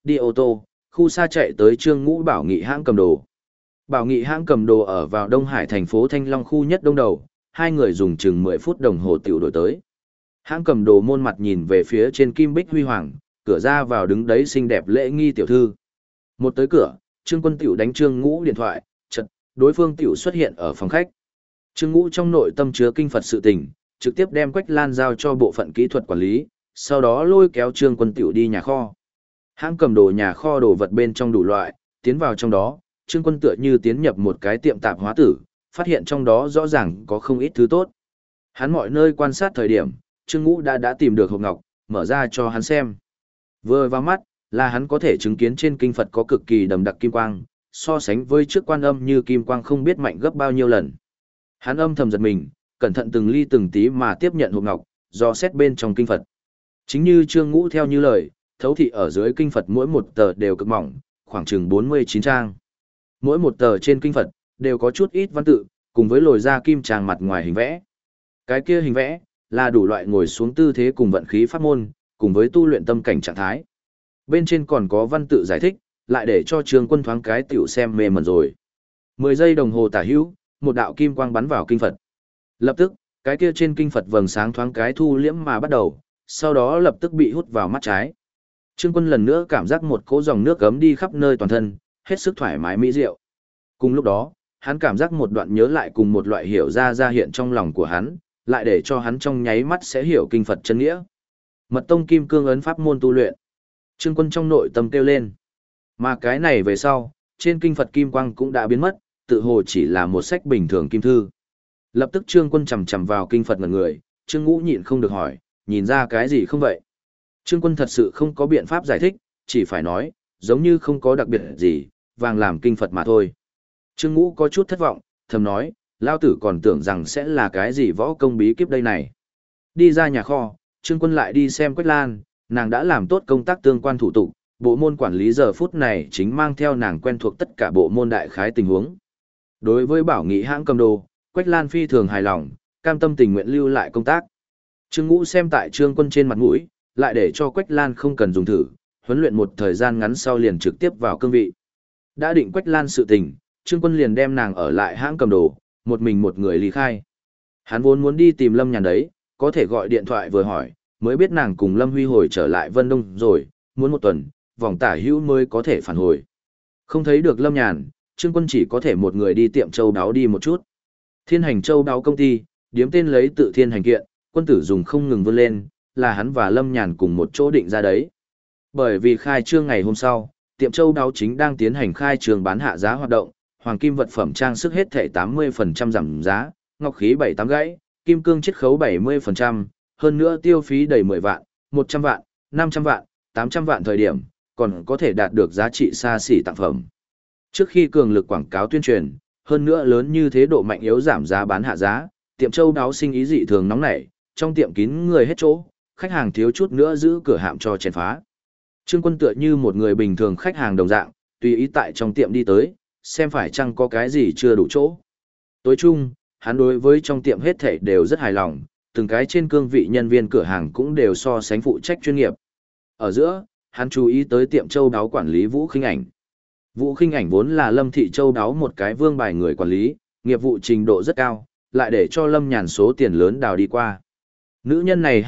đi ô tô, khu xa chạy tới Trương Ngũ Bảo Nghị hãng cầm đồ. Bảo Nghị hãng cầm đồ ở vào Đông Hải thành phố Thanh Long khu nhất đông đầu, hai người dùng chừng 10 phút đồng hồ tiểu đổi tới. Hãng cầm đồ môn mặt nhìn về phía trên kim bích huy hoàng, cửa ra vào đứng đấy xinh đẹp lễ nghi tiểu thư. Một tới cửa, Trương Quân tiểu đánh Trương Ngũ điện thoại, chợt đối phương tiểu xuất hiện ở phòng khách. Trương Ngũ trong nội tâm chứa kinh Phật sự tình, trực tiếp đem Quách Lan giao cho bộ phận kỹ thuật quản lý, sau đó lôi kéo Trương Quân tiểu đi nhà kho. Hãng cầm đồ nhà kho đồ vật bên trong đủ loại, tiến vào trong đó, Trương Quân tựa như tiến nhập một cái tiệm tạp hóa tử, phát hiện trong đó rõ ràng có không ít thứ tốt. Hắn mọi nơi quan sát thời điểm, Trương Ngũ đã tìm được hộp ngọc, mở ra cho hắn xem. Vừa vào mắt, là hắn có thể chứng kiến trên kinh Phật có cực kỳ đậm đặc kim quang, so sánh với trước quan âm như kim quang không biết mạnh gấp bao nhiêu lần. Hắn âm thầm giật mình, cẩn thận từng ly từng tí mà tiếp nhận hộp ngọc, do xét bên trong kinh Phật. Chính như Trương Ngũ theo như lời, thấu thị ở dưới kinh Phật mỗi một tờ đều cực mỏng, khoảng chừng 49 trang. Mỗi một tờ trên kinh Phật đều có chút ít văn tự, cùng với lồi ra kim tràng mặt ngoài hình vẽ. Cái kia hình vẽ là đủ loại ngồi xuống tư thế cùng vận khí pháp môn, cùng với tu luyện tâm cảnh trạng thái. Bên trên còn có văn tự giải thích, lại để cho Trương Quân thoáng cái tiểu xem mê mẩn rồi. 10 giây đồng hồ tả hữu, một đạo kim quang bắn vào kinh Phật. Lập tức, cái kia trên kinh Phật vầng sáng thoáng cái thu liễm mà bắt đầu, sau đó lập tức bị hút vào mắt trái. Trương Quân lần nữa cảm giác một cỗ dòng nước gấm đi khắp nơi toàn thân, hết sức thoải mái mỹ diệu. Cùng lúc đó, hắn cảm giác một đoạn nhớ lại cùng một loại hiểu ra hiện trong lòng của hắn, lại để cho hắn trong nháy mắt sẽ hiểu kinh Phật chân nghĩa. Mật tông kim cương ấn pháp môn tu luyện. Trương Quân trong nội tâm kêu lên. Mà cái này về sau, trên kinh Phật kim quang cũng đã biến mất, tự hồ chỉ là một sách bình thường kim thư. Lập tức Trương Quân chầm chầm vào kinh Phật ngẩn người, Trương Ngũ nhịn không được hỏi, nhìn ra cái gì không vậy? Trương Quân thật sự không có biện pháp giải thích, chỉ phải nói, giống như không có đặc biệt gì, vàng làm kinh Phật mà thôi. Trương Ngũ có chút thất vọng, thầm nói, lao tử còn tưởng rằng sẽ là cái gì võ công bí kíp đây này. Đi ra nhà kho, Trương Quân lại đi xem Quách Lan, nàng đã làm tốt công tác tương quan thủ tục, bộ môn quản lý giờ phút này chính mang theo nàng quen thuộc tất cả bộ môn đại khái tình huống. Đối với Bảo Nghị hãng cầm đồ, Quách Lan phi thường hài lòng, cam tâm tình nguyện lưu lại công tác. Trương Ngũ xem tại Trương Quân trên mặt mũi, lại để cho Quách Lan không cần dùng thử, huấn luyện một thời gian ngắn sau liền trực tiếp vào cương vị. Đã định Quách Lan sự tình, Trương Quân liền đem nàng ở lại hãng cầm đồ, một mình một người ly khai. Hắn vốn muốn đi tìm Lâm Nhàn đấy, có thể gọi điện thoại vừa hỏi, mới biết nàng cùng Lâm Huy hồi trở lại Vân Đông rồi, muốn một tuần, vòng tả hữu mới có thể phản hồi. Không thấy được Lâm Nhàn, Trương Quân chỉ có thể một người đi tiệm châu đáo đi một chút. Thiên Hành Châu đáo công ty, điếm tên lấy tự Thiên Hành kiện, Quân tử dùng không ngừng vươn lên, là hắn và Lâm Nhàn cùng một chỗ định ra đấy. Bởi vì khai trương ngày hôm sau, tiệm châu đáo chính đang tiến hành khai trương bán hạ giá hoạt động, hoàng kim vật phẩm trang sức hết thảy 80% giảm giá, ngọc khí 7-8 gãy, kim cương chiết khấu 70%, hơn nữa tiêu phí đầy 10 vạn, 100 vạn, 500 vạn, 800 vạn thời điểm, còn có thể đạt được giá trị xa xỉ tặng phẩm. Trước khi cường lực quảng cáo tuyên truyền, hơn nữa lớn như thế độ mạnh yếu giảm giá bán hạ giá, tiệm châu đáo sinh ý dị thường nóng nảy, trong tiệm kín người hết chỗ, khách hàng thiếu chút nữa giữ cửa hạm cho chèn phá. Trương Quân tựa như một người bình thường khách hàng đồng dạng, tùy ý tại trong tiệm đi tới, xem phải chăng có cái gì chưa đủ chỗ. Tối chung, hắn đối với trong tiệm hết thảy đều rất hài lòng, từng cái trên cương vị nhân viên cửa hàng cũng đều so sánh phụ trách chuyên nghiệp. Ở giữa, hắn chú ý tới tiệm châu đáo quản lý Vũ Khinh Ảnh. Vũ Khinh Ảnh vốn là Lâm Thị Châu đáo một cái vương bài người quản lý, nghiệp vụ trình độ rất cao, lại để cho Lâm Nhàn số tiền lớn đào đi qua. Nữ nhân này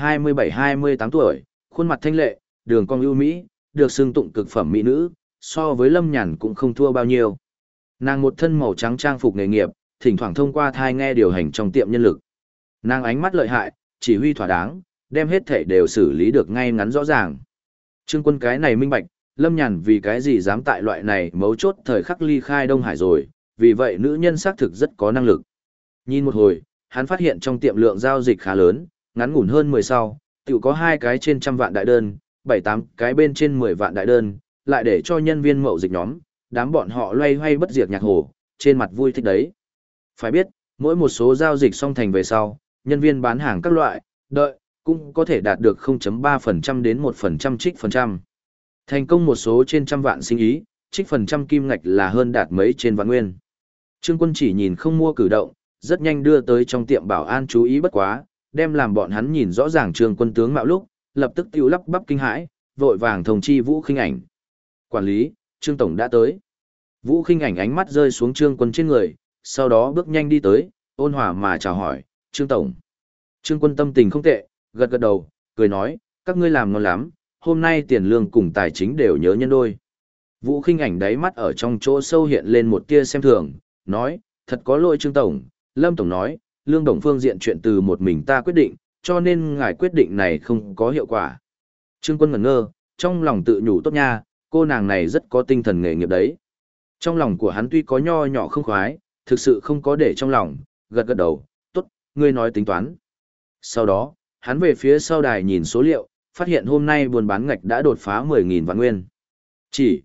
27-28 tuổi, khuôn mặt thanh lệ, đường cong ưu mỹ, được xưng tụng cực phẩm mỹ nữ, so với Lâm Nhàn cũng không thua bao nhiêu. Nàng một thân màu trắng trang phục nghề nghiệp, thỉnh thoảng thông qua thai nghe điều hành trong tiệm nhân lực. Nàng ánh mắt lợi hại, chỉ huy thỏa đáng, đem hết thể đều xử lý được ngay ngắn rõ ràng. Trương Quân cái này minh bạch, Lâm Nhàn vì cái gì dám tại loại này mấu chốt thời khắc ly khai Đông Hải rồi, vì vậy nữ nhân xác thực rất có năng lực. Nhìn một hồi, hắn phát hiện trong tiệm lượng giao dịch khá lớn, ngắn ngủn hơn 10 sau, tiểu có 2 cái trên 100 vạn đại đơn, 7-8 cái bên trên 10 vạn đại đơn, lại để cho nhân viên mậu dịch nhóm, đám bọn họ loay hoay bất diệt nhạc hồ, trên mặt vui thích đấy. Phải biết, mỗi một số giao dịch xong thành về sau, nhân viên bán hàng các loại, đợi, cũng có thể đạt được 0.3% đến 1% trích phần trăm. Thành công một số trên trăm vạn sinh ý, trích phần trăm kim ngạch là hơn đạt mấy trên vạn nguyên. Trương Quân chỉ nhìn không mua cử động, rất nhanh đưa tới trong tiệm bảo an chú ý bất quá, đem làm bọn hắn nhìn rõ ràng Trương Quân tướng mạo lúc, lập tức tiêu lắp bắp kinh hãi, vội vàng thông chi Vũ Khinh Ảnh. Quản lý, Trương Tổng đã tới. Vũ Khinh Ảnh ánh mắt rơi xuống Trương Quân trên người, sau đó bước nhanh đi tới, ôn hòa mà chào hỏi, Trương Tổng. Trương Quân tâm tình không tệ, gật gật đầu, cười nói, các ngươi làm ngon lắm, hôm nay tiền lương cùng tài chính đều nhớ nhân đôi. Vũ Khinh Ảnh đáy mắt ở trong chỗ sâu hiện lên một tia xem thường, nói, thật có lỗi Trương Tổng, Lâm Tổng nói, lương đồng phương diện chuyện từ một mình ta quyết định, cho nên ngài quyết định này không có hiệu quả. Trương Quân ngẩn ngơ, trong lòng tự nhủ tốt nha, cô nàng này rất có tinh thần nghề nghiệp đấy. Trong lòng của hắn tuy có nho nhỏ không khoái, thực sự không có để trong lòng, gật gật đầu, tốt, ngươi nói tính toán. Sau đó, hắn về phía sau đài nhìn số liệu, phát hiện hôm nay buôn bán ngạch đã đột phá 10.000 vạn nguyên. Chỉ,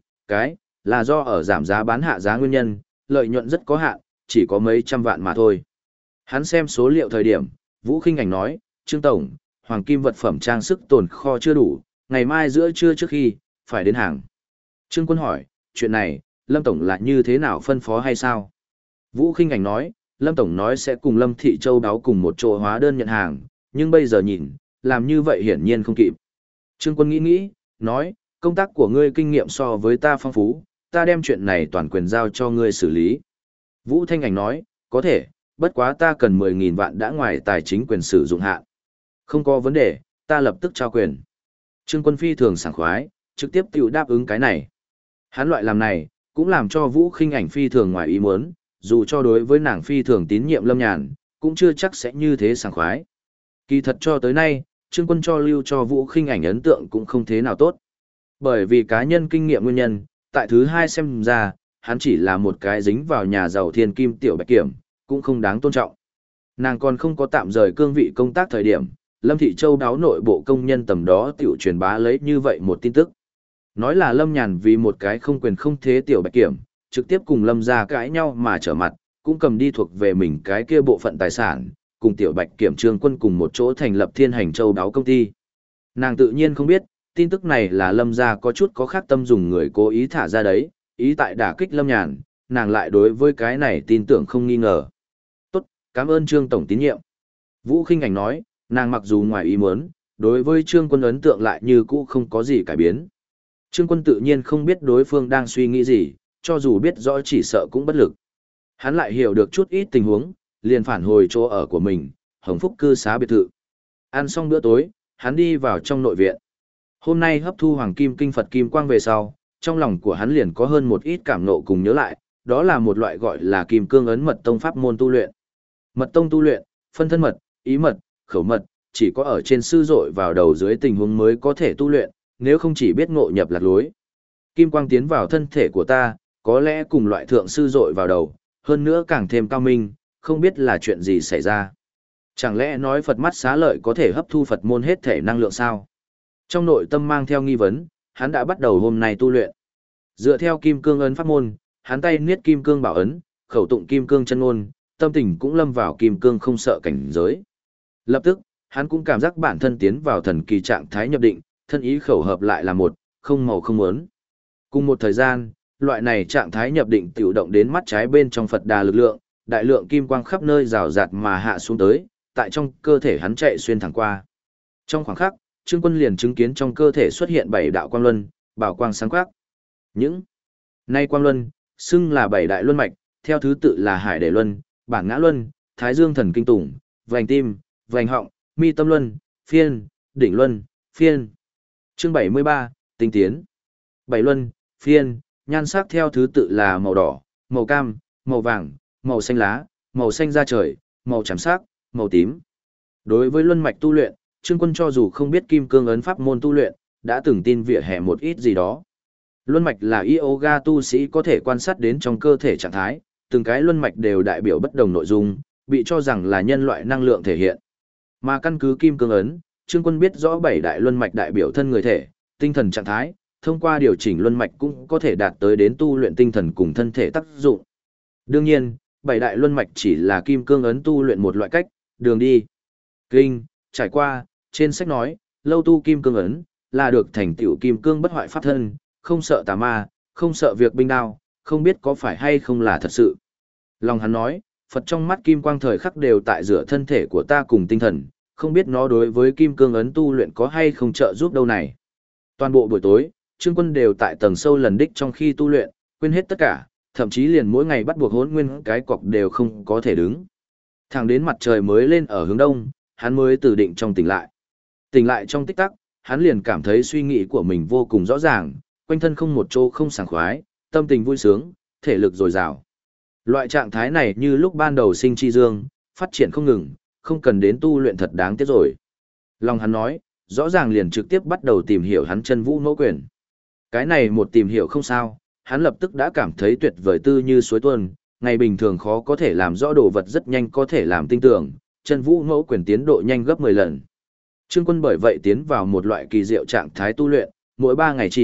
là do ở giảm giá bán hạ giá nguyên nhân, lợi nhuận rất có hạn, chỉ có mấy trăm vạn mà thôi. Hắn xem số liệu thời điểm, Vũ Khinh Ảnh nói, Trương Tổng, hoàng kim vật phẩm trang sức tồn kho chưa đủ, ngày mai giữa trưa trước khi, phải đến hàng. Trương Quân hỏi, chuyện này, Lâm Tổng là như thế nào phân phó hay sao? Vũ Khinh Ảnh nói, Lâm Tổng nói sẽ cùng Lâm Thị Châu đáo cùng một chỗ hóa đơn nhận hàng, nhưng bây giờ nhìn, làm như vậy hiển nhiên không kịp. Trương Quân nghĩ, nói, công tác của ngươi kinh nghiệm so với ta phong phú, ta đem chuyện này toàn quyền giao cho ngươi xử lý. Vũ Thanh Ảnh nói, có thể, bất quá ta cần 10.000 vạn đã ngoài tài chính quyền sử dụng hạn. Không có vấn đề, ta lập tức trao quyền. Trương Quân phi thường sảng khoái, trực tiếp tiểu đáp ứng cái này. Hắn loại làm này, cũng làm cho Vũ Khinh Ảnh phi thường ngoài ý muốn, dù cho đối với nàng phi thường tín nhiệm Lâm Nhàn, cũng chưa chắc sẽ như thế sảng khoái. Kỳ thật cho tới nay, Trương Quân cho lưu cho Vũ Khinh Ảnh ấn tượng cũng không thế nào tốt. Bởi vì cá nhân kinh nghiệm nguyên nhân, tại thứ hai xem ra, hắn chỉ là một cái dính vào nhà giàu thiên kim tiểu bạch kiểm, cũng không đáng tôn trọng. Nàng còn không có tạm rời cương vị công tác thời điểm, Lâm Thị Châu đáo nội bộ công nhân tầm đó tiểu truyền bá lấy như vậy một tin tức. Nói là Lâm Nhàn vì một cái không quyền không thế tiểu bạch kiểm, trực tiếp cùng Lâm gia cãi nhau mà trở mặt, cũng cầm đi thuộc về mình cái kia bộ phận tài sản, cùng tiểu bạch kiểm Trương Quân cùng một chỗ thành lập Thiên Hành Châu đáo công ty. Nàng tự nhiên không biết, tin tức này là Lâm gia có chút có khác tâm dùng người cố ý thả ra đấy, ý tại đả kích Lâm Nhàn, nàng lại đối với cái này tin tưởng không nghi ngờ. Tốt, cảm ơn Trương Tổng tín nhiệm. Vũ Khinh Ảnh nói, nàng mặc dù ngoài ý muốn, đối với Trương Quân ấn tượng lại như cũ không có gì cải biến. Trương Quân tự nhiên không biết đối phương đang suy nghĩ gì, cho dù biết rõ chỉ sợ cũng bất lực. Hắn lại hiểu được chút ít tình huống, liền phản hồi chỗ ở của mình, Hồng Phúc cư xá biệt thự. Ăn xong bữa tối, hắn đi vào trong nội viện. Hôm nay hấp thu hoàng kim kinh Phật kim quang về sau, trong lòng của hắn liền có hơn một ít cảm nộ cùng nhớ lại, đó là một loại gọi là kim cương ấn mật tông pháp môn tu luyện. Mật tông tu luyện, phân thân mật, ý mật, khẩu mật, chỉ có ở trên sư dội vào đầu dưới tình huống mới có thể tu luyện, nếu không chỉ biết ngộ nhập lạc lối. Kim quang tiến vào thân thể của ta, có lẽ cùng loại thượng sư dội vào đầu, hơn nữa càng thêm cao minh, không biết là chuyện gì xảy ra. Chẳng lẽ nói Phật mắt xá lợi có thể hấp thu Phật môn hết thể năng lượng sao? Trong nội tâm mang theo nghi vấn, hắn đã bắt đầu hôm nay tu luyện. Dựa theo kim cương ấn pháp môn, hắn tay niết kim cương bảo ấn, khẩu tụng kim cương chân ngôn, tâm tình cũng lâm vào kim cương không sợ cảnh giới. Lập tức, hắn cũng cảm giác bản thân tiến vào thần kỳ trạng thái nhập định, thân ý khẩu hợp lại là một, không màu không muốn. Cùng một thời gian, loại này trạng thái nhập định tiểu động đến mắt trái bên trong Phật đà lực lượng, đại lượng kim quang khắp nơi rào rạt mà hạ xuống tới, tại trong cơ thể hắn chạy xuyên thẳng qua. Trong khoảng khắc, Trương Quân liền chứng kiến trong cơ thể xuất hiện 7 đạo quang luân, bảo quang sáng quắc. Những nay quang luân, xưng là 7 đại luân mạch, theo thứ tự là Hải Đế Luân, Bản Ngã Luân, Thái Dương Thần Kinh Tùng, Vành Tim, Vành Họng, Mi Tâm Luân, Phiên, Đỉnh Luân, Phiên. Chương 73, Tinh Tiến. 7 luân, phiên, nhan sắc theo thứ tự là màu đỏ, màu cam, màu vàng, màu xanh lá, màu xanh da trời, màu tràm sắc, màu tím. Đối với luân mạch tu luyện, Trương Quân cho dù không biết kim cương ấn pháp môn tu luyện, đã từng tin vỉa hè một ít gì đó. Luân mạch là yoga tu sĩ có thể quan sát đến trong cơ thể trạng thái, từng cái luân mạch đều đại biểu bất đồng nội dung, bị cho rằng là nhân loại năng lượng thể hiện. Mà căn cứ kim cương ấn, Trương Quân biết rõ 7 đại luân mạch đại biểu thân người thể, tinh thần trạng thái, thông qua điều chỉnh luân mạch cũng có thể đạt tới đến tu luyện tinh thần cùng thân thể tác dụng. Đương nhiên, 7 đại luân mạch chỉ là kim cương ấn tu luyện một loại cách, đường đi. Kinh, trải qua, trên sách nói, lâu tu kim cương ấn, là được thành tựu kim cương bất hoại pháp thân, không sợ tà ma, không sợ việc binh đao, không biết có phải hay không là thật sự. Lòng hắn nói, Phật trong mắt kim quang thời khắc đều tại giữa thân thể của ta cùng tinh thần, không biết nó đối với kim cương ấn tu luyện có hay không trợ giúp đâu này. Toàn bộ buổi tối, Trương Quân đều tại tầng sâu lần đích trong khi tu luyện, quên hết tất cả, thậm chí liền mỗi ngày bắt buộc Hỗn Nguyên cái cọc đều không có thể đứng. Thẳng đến mặt trời mới lên ở hướng đông, hắn mới từ định trong tỉnh lại. Tỉnh lại trong tích tắc, hắn liền cảm thấy suy nghĩ của mình vô cùng rõ ràng, quanh thân không một chỗ không sảng khoái, tâm tình vui sướng, thể lực dồi dào. Loại trạng thái này như lúc ban đầu sinh chi dương, phát triển không ngừng, không cần đến tu luyện thật đáng tiếc rồi. Lòng hắn nói, rõ ràng liền trực tiếp bắt đầu tìm hiểu hắn chân vũ ngẫu quyền. Cái này một tìm hiểu không sao, hắn lập tức đã cảm thấy tuyệt vời tư như suối tuôn, ngày bình thường khó có thể làm rõ đồ vật rất nhanh có thể làm tinh tưởng, chân vũ ngẫu quyền tiến độ nhanh gấp 10 lần. Trương Quân bởi vậy tiến vào một loại kỳ diệu trạng thái tu luyện, mỗi 3 ngày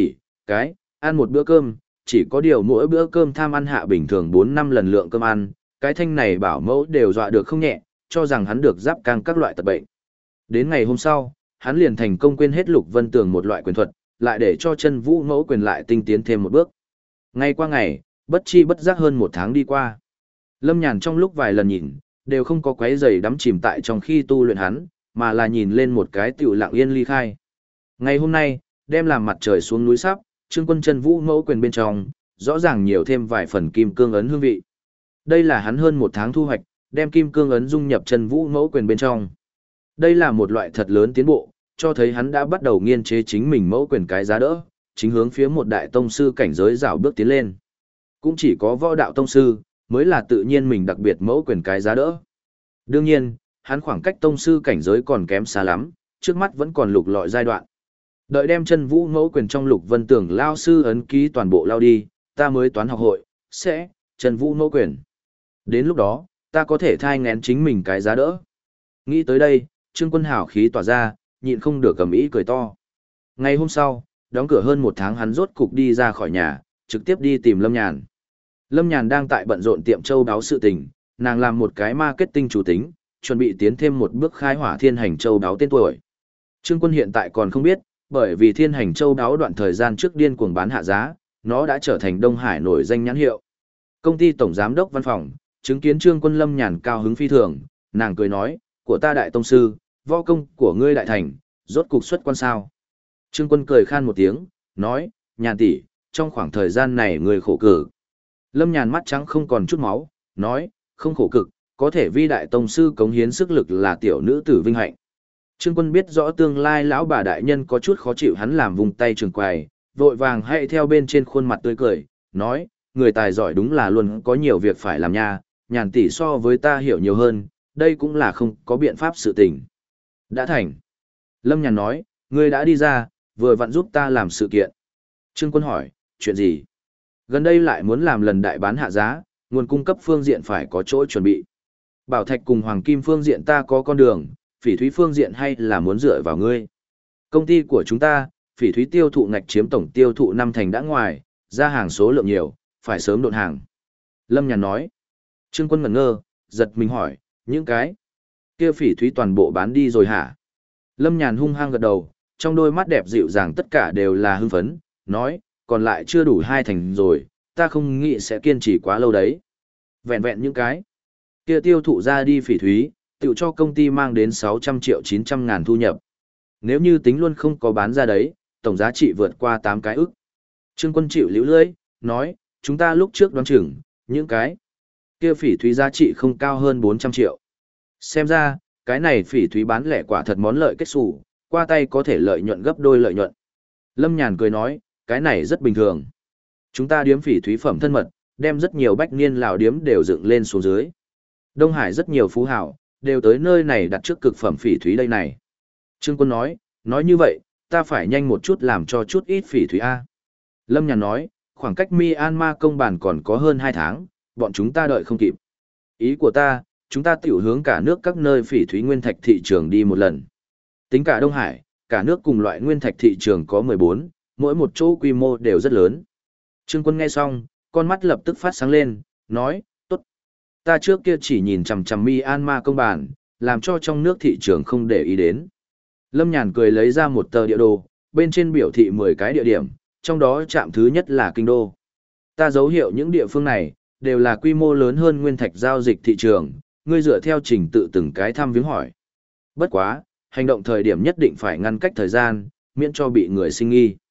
ăn một bữa cơm, chỉ có điều mỗi bữa cơm tham ăn hạ bình thường 4-5 lần lượng cơm ăn, cái thanh này bảo mẫu đều dọa được không nhẹ, cho rằng hắn được giáp căng các loại tật bệnh. Đến ngày hôm sau, hắn liền thành công quên hết Lục Vân Tường một loại quyền thuật, lại để cho chân vũ ngẫu quyền lại tinh tiến thêm một bước. Ngày qua ngày, bất chi bất giác hơn 1 tháng đi qua. Lâm Nhàn trong lúc vài lần nhìn, đều không có quấy giày đắm chìm tại trong khi tu luyện hắn, mà là nhìn lên một cái tiểu lặng yên ly khai. Ngày hôm nay, đem làm mặt trời xuống núi sắp, Trương Quân chân vũ ngẫu quyền bên trong, rõ ràng nhiều thêm vài phần kim cương ấn hương vị. Đây là hắn hơn 1 tháng thu hoạch, đem kim cương ấn dung nhập chân vũ ngẫu quyền bên trong. Đây là một loại thật lớn tiến bộ, cho thấy hắn đã bắt đầu nghiên chế chính mình mẫu quyền cái giá đỡ, chính hướng phía một đại tông sư cảnh giới rào bước tiến lên. Cũng chỉ có võ đạo tông sư, mới là tự nhiên mình đặc biệt mẫu quyền cái giá đỡ. Đương nhiên, hắn khoảng cách tông sư cảnh giới còn kém xa lắm, trước mắt vẫn còn lục lọi giai đoạn. Đợi đem chân vũ ngẫu quyền trong Lục Vân Tường lao sư ấn ký toàn bộ lao đi, ta mới toán học hội, sẽ, chân vũ ngẫu quyền. Đến lúc đó, ta có thể thai ngén chính mình cái giá đỡ. Nghĩ tới đây, Trương Quân hào khí tỏa ra, nhịn không được cầm ý cười to. Ngày hôm sau, đóng cửa hơn 1 tháng hắn rốt cục đi ra khỏi nhà, trực tiếp đi tìm Lâm Nhàn. Lâm Nhàn đang tại bận rộn tiệm châu đáo sự tình, nàng làm một cái marketing chủ tính, chuẩn bị tiến thêm một bước khai hỏa Thiên Hành châu đáo tên tuổi. Trương Quân hiện tại còn không biết, bởi vì Thiên Hành châu đáo đoạn thời gian trước điên cuồng bán hạ giá, nó đã trở thành Đông Hải nổi danh nhãn hiệu. Công ty tổng giám đốc văn phòng, chứng kiến Trương Quân Lâm Nhàn cao hứng phi thường, nàng cười nói, của ta đại tông sư, võ công của ngươi đại thành, rốt cục xuất quan sao. Trương Quân cười khan một tiếng, nói, Nhàn tỷ, trong khoảng thời gian này người khổ cực. Lâm Nhàn mắt trắng không còn chút máu, nói, không khổ cực, có thể vi đại tông sư cống hiến sức lực là tiểu nữ tử vinh hạnh. Trương Quân biết rõ tương lai lão bà đại nhân có chút khó chịu hắn làm vùng tay trường quầy, vội vàng hãy theo bên trên khuôn mặt tươi cười, nói, người tài giỏi đúng là luôn có nhiều việc phải làm nha, Nhàn tỷ so với ta hiểu nhiều hơn, đây cũng là không có biện pháp sự tình. Đã thành. Lâm Nhàn nói, ngươi đã đi ra, vừa vặn giúp ta làm sự kiện. Trương Quân hỏi, chuyện gì? Gần đây lại muốn làm lần đại bán hạ giá, nguồn cung cấp phương diện phải có chỗ chuẩn bị. Bảo thạch cùng hoàng kim phương diện ta có con đường, phỉ thúy phương diện hay là muốn dựa vào ngươi. Công ty của chúng ta, phỉ thúy tiêu thụ ngạch chiếm tổng tiêu thụ 5 thành đã ngoài, ra hàng số lượng nhiều, phải sớm độn hàng. Lâm Nhàn nói. Trương Quân ngẩn ngơ, giật mình hỏi, những cái kia phỉ thúy toàn bộ bán đi rồi hả? Lâm Nhàn hung hăng gật đầu, trong đôi mắt đẹp dịu dàng tất cả đều là hưng phấn, nói, còn lại chưa đủ 2 thành rồi, ta không nghĩ sẽ kiên trì quá lâu đấy. Vẹn vẹn những cái kia tiêu thụ ra đi phỉ thúy, tự cho công ty mang đến 600 triệu 900 ngàn thu nhập. Nếu như tính luôn không có bán ra đấy, tổng giá trị vượt qua 8 cái ức. Trương Quân chịu liễu lưỡi, nói, chúng ta lúc trước đoán chừng, những cái kia phỉ thúy giá trị không cao hơn 400 triệu. Xem ra, cái này phỉ thúy bán lẻ quả thật món lợi kết xù, qua tay có thể lợi nhuận gấp đôi lợi nhuận. Lâm Nhàn cười nói, cái này rất bình thường. Chúng ta điếm phỉ thúy phẩm thân mật, đem rất nhiều bách niên lào điếm đều dựng lên xuống dưới. Đông Hải rất nhiều phú hảo, đều tới nơi này đặt trước cực phẩm phỉ thúy đây này. Trương Quân nói như vậy, ta phải nhanh một chút làm cho chút ít phỉ thúy A. Lâm Nhàn nói, khoảng cách Myanmar công bản còn có hơn 2 tháng, bọn chúng ta đợi không kịp. Ý của ta, chúng ta tiểu hướng cả nước các nơi phỉ thúy nguyên thạch thị trường đi một lần. Tính cả Đông Hải, cả nước cùng loại nguyên thạch thị trường có 14, mỗi một chỗ quy mô đều rất lớn. Trương Quân nghe xong, con mắt lập tức phát sáng lên, nói, tốt. Ta trước kia chỉ nhìn chằm chằm Myanmar công bản, làm cho trong nước thị trường không để ý đến. Lâm Nhàn cười lấy ra một tờ địa đồ, bên trên biểu thị 10 cái địa điểm, trong đó trạm thứ nhất là Kinh Đô. Ta dấu hiệu những địa phương này, đều là quy mô lớn hơn nguyên thạch giao dịch thị trường, ngươi dựa theo trình tự từng cái thăm viếng hỏi. Bất quá, hành động thời điểm nhất định phải ngăn cách thời gian, miễn cho bị người sinh nghi.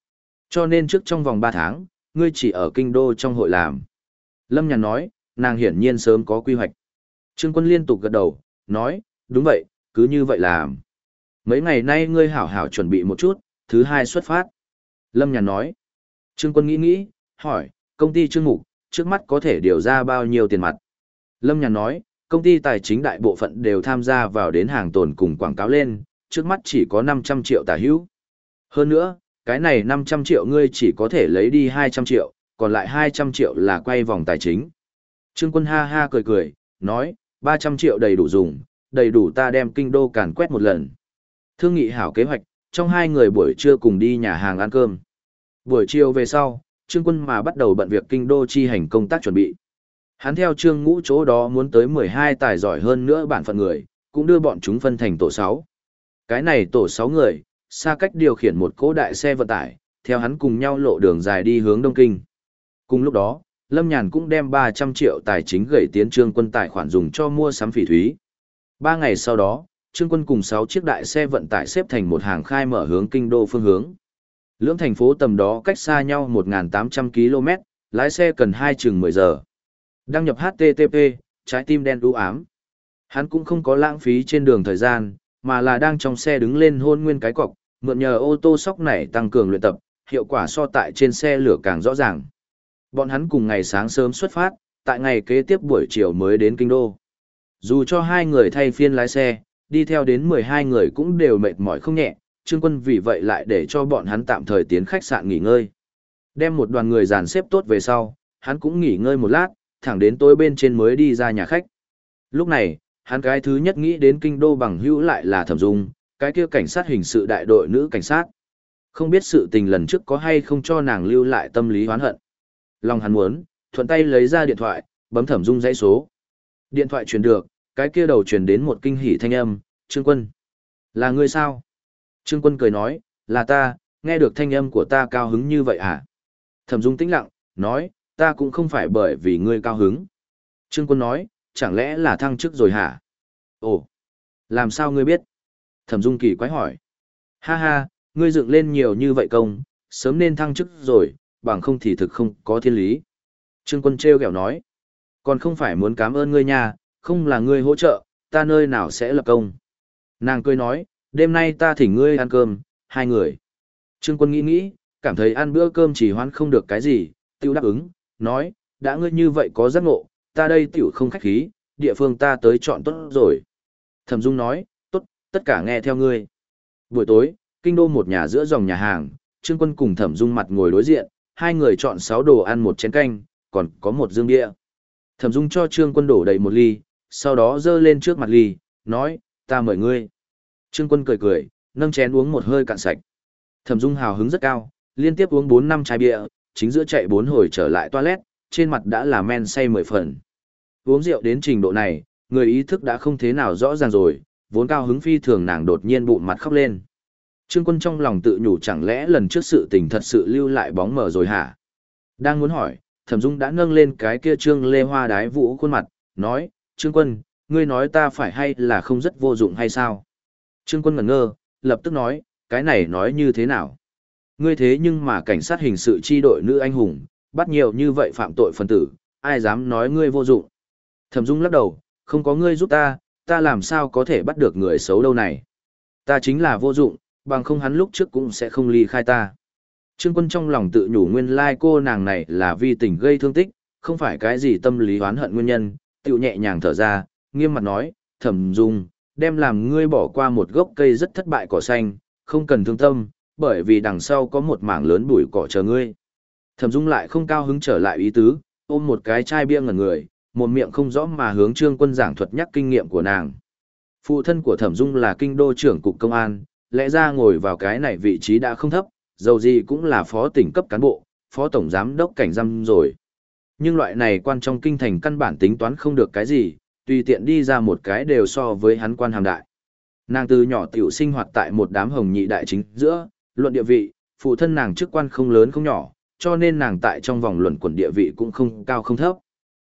Cho nên trước trong vòng 3 tháng, ngươi chỉ ở kinh đô trong hội làm. Lâm Nhàn nói, nàng hiển nhiên sớm có quy hoạch. Trương Quân liên tục gật đầu, nói, đúng vậy, cứ như vậy làm. Mấy ngày nay ngươi hảo hảo chuẩn bị một chút, thứ 2 xuất phát. Lâm Nhàn nói. Trương Quân nghĩ nghĩ, hỏi, công ty Trương Mục, trước mắt có thể điều ra bao nhiêu tiền mặt? Lâm Nhàn nói, công ty tài chính đại bộ phận đều tham gia vào đến hàng tồn cùng quảng cáo lên, trước mắt chỉ có 500 triệu tả hữu. Hơn nữa, cái này 500 triệu ngươi chỉ có thể lấy đi 200 triệu, còn lại 200 triệu là quay vòng tài chính. Trương Quân ha ha cười cười, nói, 300 triệu đầy đủ dùng, đầy đủ ta đem kinh đô càn quét một lần. Thương nghị hảo kế hoạch, trong 2 người buổi trưa cùng đi nhà hàng ăn cơm. Buổi chiều về sau, Trương Quân mà bắt đầu bận việc kinh đô chi hành công tác chuẩn bị. Hắn theo Trương Ngũ chỗ đó muốn tới 12 tài giỏi hơn nữa bản phận người, cũng đưa bọn chúng phân thành tổ 6. Cái này tổ 6 người, xa cách điều khiển một cỗ đại xe vận tải, theo hắn cùng nhau lộ đường dài đi hướng Đông Kinh. Cùng lúc đó, Lâm Nhàn cũng đem 300 triệu tài chính gửi tiến Trương Quân tài khoản dùng cho mua sắm phỉ thúy. 3 ngày sau đó, Trương Quân cùng 6 chiếc đại xe vận tải xếp thành một hàng khai mở hướng kinh đô phương hướng. Lưỡng thành phố tầm đó cách xa nhau 1.800 km, lái xe cần 2 chừng 10 giờ. Đăng nhập HTTP, trái tim đen u ám. Hắn cũng không có lãng phí trên đường thời gian, mà là đang trong xe đứng lên hôn nguyên cái cọc, mượn nhờ ô tô sóc này tăng cường luyện tập, hiệu quả so tại trên xe lửa càng rõ ràng. Bọn hắn cùng ngày sáng sớm xuất phát, tại ngày kế tiếp buổi chiều mới đến kinh đô. Dù cho 2 người thay phiên lái xe, đi theo đến 12 người cũng đều mệt mỏi không nhẹ, Trương Quân vì vậy lại để cho bọn hắn tạm thời tiến khách sạn nghỉ ngơi. Đem một đoàn người dàn xếp tốt về sau, hắn cũng nghỉ ngơi một lát, thẳng đến tối bên trên mới đi ra nhà khách. Lúc này, hắn cái thứ nhất nghĩ đến kinh đô bằng hữu lại là Thẩm Dung, cái kia cảnh sát hình sự đại đội nữ cảnh sát. Không biết sự tình lần trước có hay không cho nàng lưu lại tâm lý oán hận. Lòng hắn muốn, thuận tay lấy ra điện thoại, bấm Thẩm Dung dãy số. Điện thoại truyền được, cái kia đầu truyền đến một kinh hỉ thanh âm, Trương Quân. Là ngươi sao? Trương Quân cười nói, là ta, nghe được thanh âm của ta cao hứng như vậy à? Thẩm Dung tĩnh lặng, nói, ta cũng không phải bởi vì ngươi cao hứng. Trương Quân nói, chẳng lẽ là thăng chức rồi hả? Ồ, làm sao ngươi biết? Thẩm Dung kỳ quái hỏi. Ha ha, ngươi dựng lên nhiều như vậy công, sớm nên thăng chức rồi, bằng không thì thực không có thiên lý. Trương Quân trêu ghẹo nói, còn không phải muốn cảm ơn ngươi nha, không là ngươi hỗ trợ, ta nơi nào sẽ lập công. Nàng cười nói, đêm nay ta thỉnh ngươi ăn cơm, 2 người. Trương Quân nghĩ nghĩ, cảm thấy ăn bữa cơm chỉ hoãn không được cái gì, tiêu đáp ứng, nói, đã ngươi như vậy có giác ngộ, ta đây tiểu không khách khí, địa phương ta tới chọn tốt rồi. Thẩm Dung nói, tốt, tất cả nghe theo ngươi. Buổi tối, kinh đô một nhà giữa dòng nhà hàng, Trương Quân cùng Thẩm Dung mặt ngồi đối diện, 2 người chọn 6 đồ ăn một chén canh, còn có một dương bia. Thẩm Dung cho Trương Quân đổ đầy một ly, sau đó dơ lên trước mặt ly, nói, ta mời ngươi. Trương Quân cười cười, nâng chén uống một hơi cạn sạch. Thẩm Dung hào hứng rất cao, liên tiếp uống 4-5 chai bia, chính giữa chạy 4 hồi trở lại toilet, trên mặt đã là men say 10 phần. Uống rượu đến trình độ này, người ý thức đã không thế nào rõ ràng rồi, vốn cao hứng phi thường nàng đột nhiên bụng mặt khóc lên. Trương Quân trong lòng tự nhủ chẳng lẽ lần trước sự tình thật sự lưu lại bóng mờ rồi hả? Đang muốn hỏi, Thẩm Dung đã nâng lên cái kia Trương Lê Hoa đái vũ khuôn mặt, nói, Trương Quân, ngươi nói ta phải hay là không rất vô dụng hay sao? Trương Quân ngẩn ngơ, lập tức nói, cái này nói như thế nào? Ngươi thế nhưng mà cảnh sát hình sự chi đội nữ anh hùng, bắt nhiều như vậy phạm tội phân tử, ai dám nói ngươi vô dụng? Thẩm Dung lắc đầu, không có ngươi giúp ta làm sao có thể bắt được người xấu đâu này? Ta chính là vô dụng, bằng không hắn lúc trước cũng sẽ không ly khai ta. Trương Quân trong lòng tự nhủ nguyên lai cô nàng này là vi tình gây thương tích, không phải cái gì tâm lý oán hận nguyên nhân, tự nhẹ nhàng thở ra, nghiêm mặt nói, Thẩm Dung, đem làm ngươi bỏ qua một gốc cây rất thất bại cỏ xanh, không cần thương tâm, bởi vì đằng sau có một mảng lớn bụi cỏ chờ ngươi. Thẩm Dung lại không cao hứng trở lại ý tứ, ôm một cái chai bia ngẩn người, một miệng không rõ mà hướng Trương Quân giảng thuật nhắc kinh nghiệm của nàng. Phụ thân của Thẩm Dung là kinh đô trưởng cục công an, lẽ ra ngồi vào cái này vị trí đã không thấp, dầu gì cũng là phó tỉnh cấp cán bộ, phó tổng giám đốc cảnh giam rồi. Nhưng loại này quan trong kinh thành căn bản tính toán không được cái gì, tùy tiện đi ra một cái đều so với hắn quan hàm đại. Nàng từ nhỏ tiểu sinh hoạt tại một đám hồng nhị đại chính giữa, luận địa vị, phụ thân nàng chức quan không lớn không nhỏ, cho nên nàng tại trong vòng luận quần địa vị cũng không cao không thấp.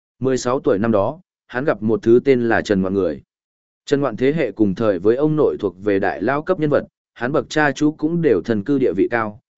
16 tuổi năm đó, hắn gặp một thứ tên là Trần Ngoạn người. Trần Ngoạn thế hệ cùng thời với ông nội thuộc về đại lao cấp nhân vật, hắn bậc cha chú cũng đều thần cư địa vị cao,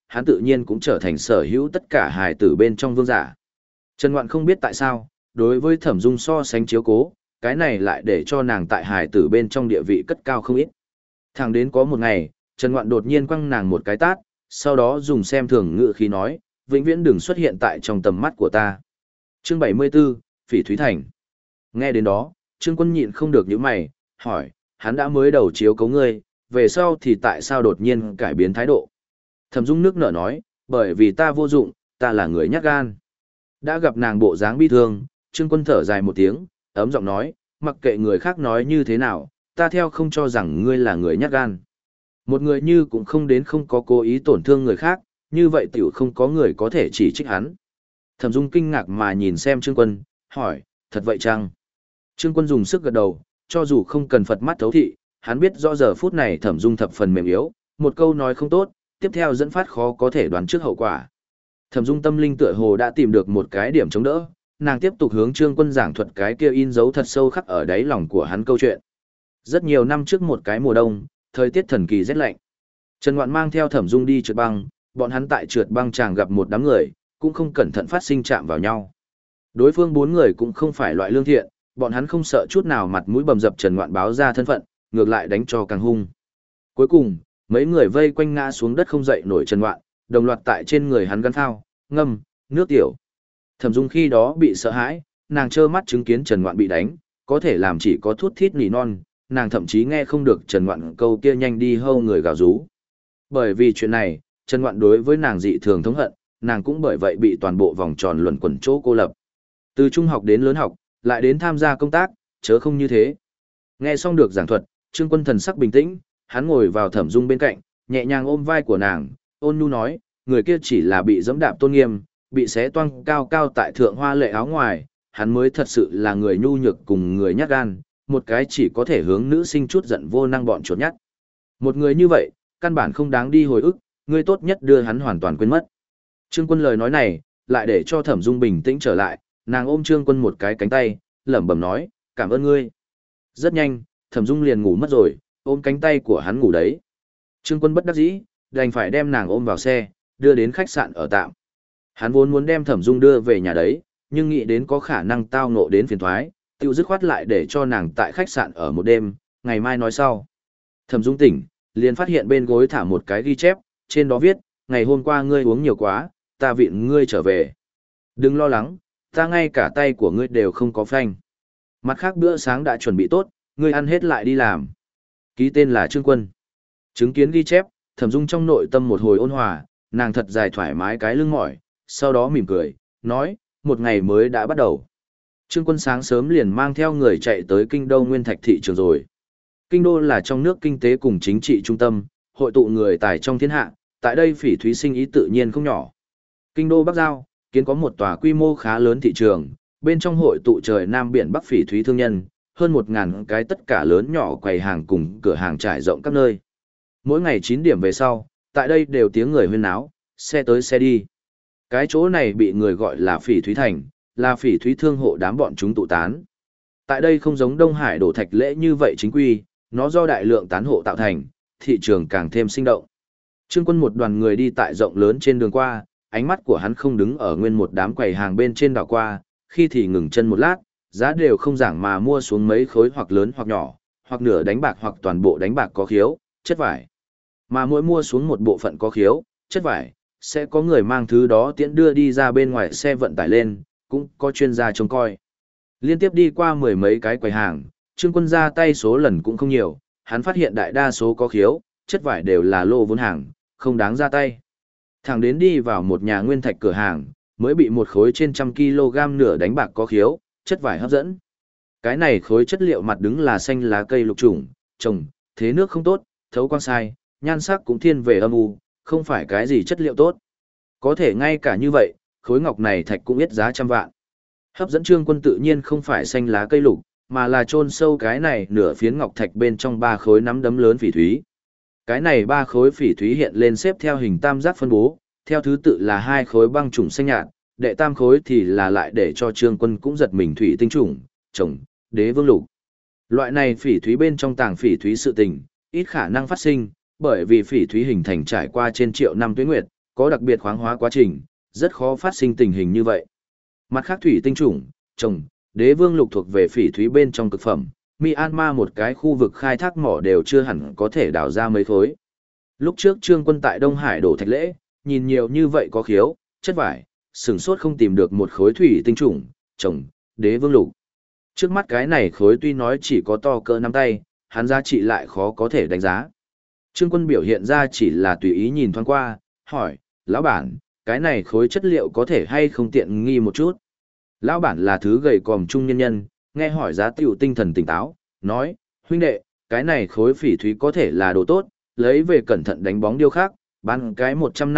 hắn tự nhiên cũng trở thành sở hữu tất cả hài tử bên trong vương giả. Trần Ngoạn không biết tại sao, đối với Thẩm Dung so sánh chiếu cố, cái này lại để cho nàng tại hài tử bên trong địa vị cất cao không ít. Thẳng đến có một ngày, Trần Ngoạn đột nhiên quăng nàng một cái tát, sau đó dùng xem thường ngữ khí nói, vĩnh viễn đừng xuất hiện tại trong tầm mắt của ta. Chương 74, Phỉ Thúy Thành. Nghe đến đó, Trương Quân nhịn không được những mày, hỏi, hắn đã mới đầu chiếu cấu ngươi, về sau thì tại sao đột nhiên cải biến thái độ? Thẩm Dung nước nở nói, bởi vì ta vô dụng, ta là người nhát gan. Đã gặp nàng bộ dáng bi thương, Trương Quân thở dài một tiếng, ấm giọng nói, mặc kệ người khác nói như thế nào, ta theo không cho rằng ngươi là người nhát gan. Một người như cũng không đến không có cố ý tổn thương người khác, như vậy tiểu không có người có thể chỉ trích hắn. Thẩm Dung kinh ngạc mà nhìn xem Trương Quân, hỏi, thật vậy chăng? Trương Quân dùng sức gật đầu, cho dù không cần Phật mắt thấu thị, hắn biết rõ giờ phút này Thẩm Dung thập phần mềm yếu, một câu nói không tốt, tiếp theo dẫn phát khó có thể đoán trước hậu quả. Thẩm Dung tâm linh tựa hồ đã tìm được một cái điểm chống đỡ, nàng tiếp tục hướng Trương Quân giảng thuật cái kia in dấu thật sâu khắc ở đáy lòng của hắn câu chuyện. Rất nhiều năm trước một cái mùa đông, thời tiết thần kỳ rét lạnh. Trần Ngoạn mang theo Thẩm Dung đi trượt băng, bọn hắn tại trượt băng tràng gặp một đám người, cũng không cẩn thận phát sinh chạm vào nhau. Đối phương 4 người cũng không phải loại lương thiện, bọn hắn không sợ chút nào mặt mũi bầm dập Trần Ngoạn báo ra thân phận, ngược lại đánh cho càng hung. Cuối cùng, mấy người vây quanh ngã xuống đất không dậy nổi Trần Ngoạn, đồng loạt tại trên người hắn gắn phao, ngâm, nước tiểu. Thẩm Dung khi đó bị sợ hãi, nàng trơ mắt chứng kiến Trần Ngoạn bị đánh, có thể làm chỉ có thút thít nỉ non, nàng thậm chí nghe không được Trần Ngoạn câu kia nhanh đi hâu người gào rú. Bởi vì chuyện này, Trần Ngoạn đối với nàng dị thường thống hận, nàng cũng bởi vậy bị toàn bộ vòng tròn luẩn quẩn chỗ cô lập. Từ trung học đến lớn học, lại đến tham gia công tác, chớ không như thế. Nghe xong được giảng thuật, Trương Quân thần sắc bình tĩnh, hắn ngồi vào Thẩm Dung bên cạnh, nhẹ nhàng ôm vai của nàng, ôn nhu nói, người kia chỉ là bị giẫm đạp tôn nghiêm, bị xé toang cao cao tại thượng hoa lệ áo ngoài, hắn mới thật sự là người nhu nhược cùng người nhát gan, một cái chỉ có thể hướng nữ sinh chút giận vô năng bọn chuột nhắt. Một người như vậy, căn bản không đáng đi hồi ức, ngươi tốt nhất đưa hắn hoàn toàn quên mất. Trương Quân lời nói này, lại để cho Thẩm Dung bình tĩnh trở lại, nàng ôm Trương Quân một cái cánh tay, lẩm bẩm nói, cảm ơn ngươi. Rất nhanh, Thẩm Dung liền ngủ mất rồi, ôm cánh tay của hắn ngủ đấy. Trương Quân bất đắc dĩ, đành phải đem nàng ôm vào xe, đưa đến khách sạn ở tạm. Hắn vốn muốn đem Thẩm Dung đưa về nhà đấy, nhưng nghĩ đến có khả năng tao ngộ đến phiền toái, tiêu dứt khoát lại để cho nàng tại khách sạn ở một đêm, ngày mai nói sau. Thẩm Dung tỉnh, liền phát hiện bên gối thả một cái ghi chép, trên đó viết, ngày hôm qua ngươi uống nhiều quá, ta viện ngươi trở về. Đừng lo lắng, ta ngay cả tay của ngươi đều không có phanh. Mặt khác bữa sáng đã chuẩn bị tốt, ngươi ăn hết lại đi làm. Ký tên là Trương Quân. Chứng kiến ghi chép, Thẩm Dung trong nội tâm một hồi ôn hòa, nàng thật dài thoải mái cái lưng mỏi, sau đó mỉm cười, nói, một ngày mới đã bắt đầu. Trương Quân sáng sớm liền mang theo người chạy tới kinh đô Nguyên Thạch thị trường rồi. Kinh đô là trong nước kinh tế cùng chính trị trung tâm, hội tụ người tài trong thiên hạ, tại đây phỉ thúy sinh ý tự nhiên không nhỏ. Kinh đô Bắc Giao, kiến có một tòa quy mô khá lớn thị trường, bên trong hội tụ trời Nam biển Bắc phỉ thúy thương nhân, hơn 1.000 cái tất cả lớn nhỏ quầy hàng cùng cửa hàng trải rộng các nơi. Mỗi ngày 9 điểm về sau, tại đây đều tiếng người huyên náo, xe tới xe đi. Cái chỗ này bị người gọi là phỉ thúy thành, là phỉ thúy thương hộ đám bọn chúng tụ tán. Tại đây không giống Đông Hải đổ thạch lễ như vậy chính quy, nó do đại lượng tán hộ tạo thành, thị trường càng thêm sinh động. Trương Quân một đoàn người đi tại rộng lớn trên đường qua, ánh mắt của hắn không đứng ở nguyên một đám quầy hàng bên trên đảo qua, khi thì ngừng chân một lát, giá đều không giảm mà mua xuống mấy khối hoặc lớn hoặc nhỏ, hoặc nửa đánh bạc hoặc toàn bộ đánh bạc có khiếu, chất vải. Mà mỗi mua xuống một bộ phận có khiếu, chất vải, sẽ có người mang thứ đó tiễn đưa đi ra bên ngoài xe vận tải lên, cũng có chuyên gia trông coi. Liên tiếp đi qua 10 mấy cái quầy hàng, Trương Quân ra tay số lần cũng không nhiều, hắn phát hiện đại đa số có khiếu, chất vải đều là lô vốn hàng, không đáng ra tay. Thẳng đến đi vào một nhà nguyên thạch cửa hàng, mới bị một khối trên 100 kg nửa đánh bạc có khiếu, chất vải hấp dẫn. Cái này khối chất liệu mặt đứng là xanh lá cây lục trùng, trồng, thế nước không tốt, thấu quang sai, nhan sắc cũng thiên về âm u, không phải cái gì chất liệu tốt. Có thể ngay cả như vậy, khối ngọc này thạch cũng biết giá trăm vạn. Hấp dẫn Trương Quân tự nhiên không phải xanh lá cây lục, mà là chôn sâu cái này nửa phiến ngọc thạch bên trong 3 khối nắm đấm lớn phỉ thúy. Cái này 3 khối phỉ thúy hiện lên xếp theo hình tam giác phân bố, theo thứ tự là 2 khối băng trùng xanh nhạt, đệ tam khối thì là lại để cho Trương Quân cũng giật mình thủy tinh trùng, trồng, đế vương lục. Loại này phỉ thúy bên trong tàng phỉ thúy sự tình, ít khả năng phát sinh, bởi vì phỉ thúy hình thành trải qua trên triệu năm tuế nguyệt, có đặc biệt khoáng hóa quá trình, rất khó phát sinh tình hình như vậy. Mặt khác thủy tinh chủng, trồng, đế vương lục thuộc về phỉ thúy bên trong cực phẩm, Myanmar một cái khu vực khai thác mỏ đều chưa hẳn có thể đào ra mấy khối. Lúc trước Trương Quân tại Đông Hải đổ thạch lễ, nhìn nhiều như vậy có khiếu, chất vải, sửng sốt không tìm được một khối thủy tinh chủng, trồng, đế vương lục. Trước mắt cái này khối tuy nói chỉ có to cỡ nắm tay, hắn giá trị lại khó có thể đánh giá. Trương Quân biểu hiện ra chỉ là tùy ý nhìn thoáng qua, hỏi, lão bản, cái này khối chất liệu có thể hay không tiện nghi một chút. Lão bản là thứ gầy còm trung nhân nhân, nghe hỏi giá tiểu tinh thần tỉnh táo, nói, huynh đệ, cái này khối phỉ thúy có thể là đồ tốt, lấy về cẩn thận đánh bóng điêu khắc, bán cái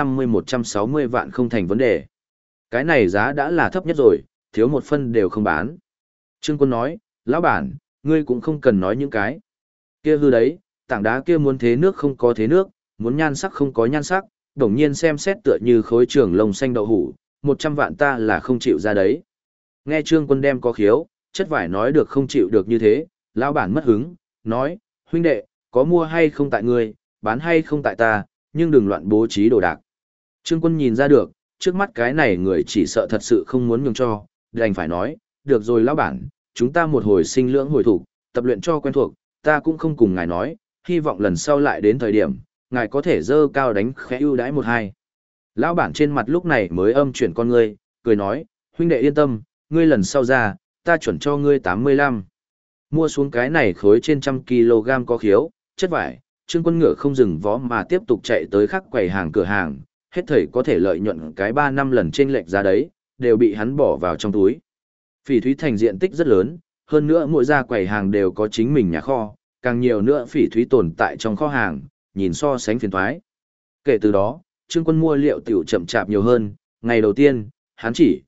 150-160 vạn không thành vấn đề. Cái này giá đã là thấp nhất rồi, thiếu một phân đều không bán. Trương Quân nói, lão bản, ngươi cũng không cần nói những cái kia hư đấy, tảng đá kia muốn thế nước không có thế nước, muốn nhan sắc không có nhan sắc, đồng nhiên xem xét tựa như khối trường lông xanh đậu hủ, 100 vạn ta là không chịu ra đấy. Nghe Trương Quân đem có khiếu, chất vải nói được không chịu được như thế, lão bản mất hứng, nói, huynh đệ, có mua hay không tại ngươi, bán hay không tại ta, nhưng đừng loạn bố trí đồ đạc. Trương Quân nhìn ra được, trước mắt cái này người chỉ sợ thật sự không muốn nhường cho, đành phải nói, được rồi lão bản, chúng ta một hồi sinh lưỡng hồi thủ, tập luyện cho quen thuộc, ta cũng không cùng ngài nói, hy vọng lần sau lại đến thời điểm, ngài có thể dơ cao đánh khẽ ưu đãi một hai. Lão bản trên mặt lúc này mới âm chuyển con ngươi, cười nói, huynh đệ yên tâm, ngươi lần sau ra, ta chuẩn cho ngươi 85. Mua xuống cái này khối trên 100 kg có khiếu, chất vải, Trương Quân ngựa không dừng vó mà tiếp tục chạy tới khắc quầy hàng cửa hàng, hết thảy có thể lợi nhuận cái 3 năm lần trên lệch ra đấy, đều bị hắn bỏ vào trong túi. Phỉ thúy thành diện tích rất lớn, hơn nữa mỗi gia quầy hàng đều có chính mình nhà kho, càng nhiều nữa phỉ thúy tồn tại trong kho hàng, nhìn so sánh phiền toái. Kể từ đó, Trương Quân mua liệu tiểu chậm chạp nhiều hơn, ngày đầu tiên, hắn chỉ,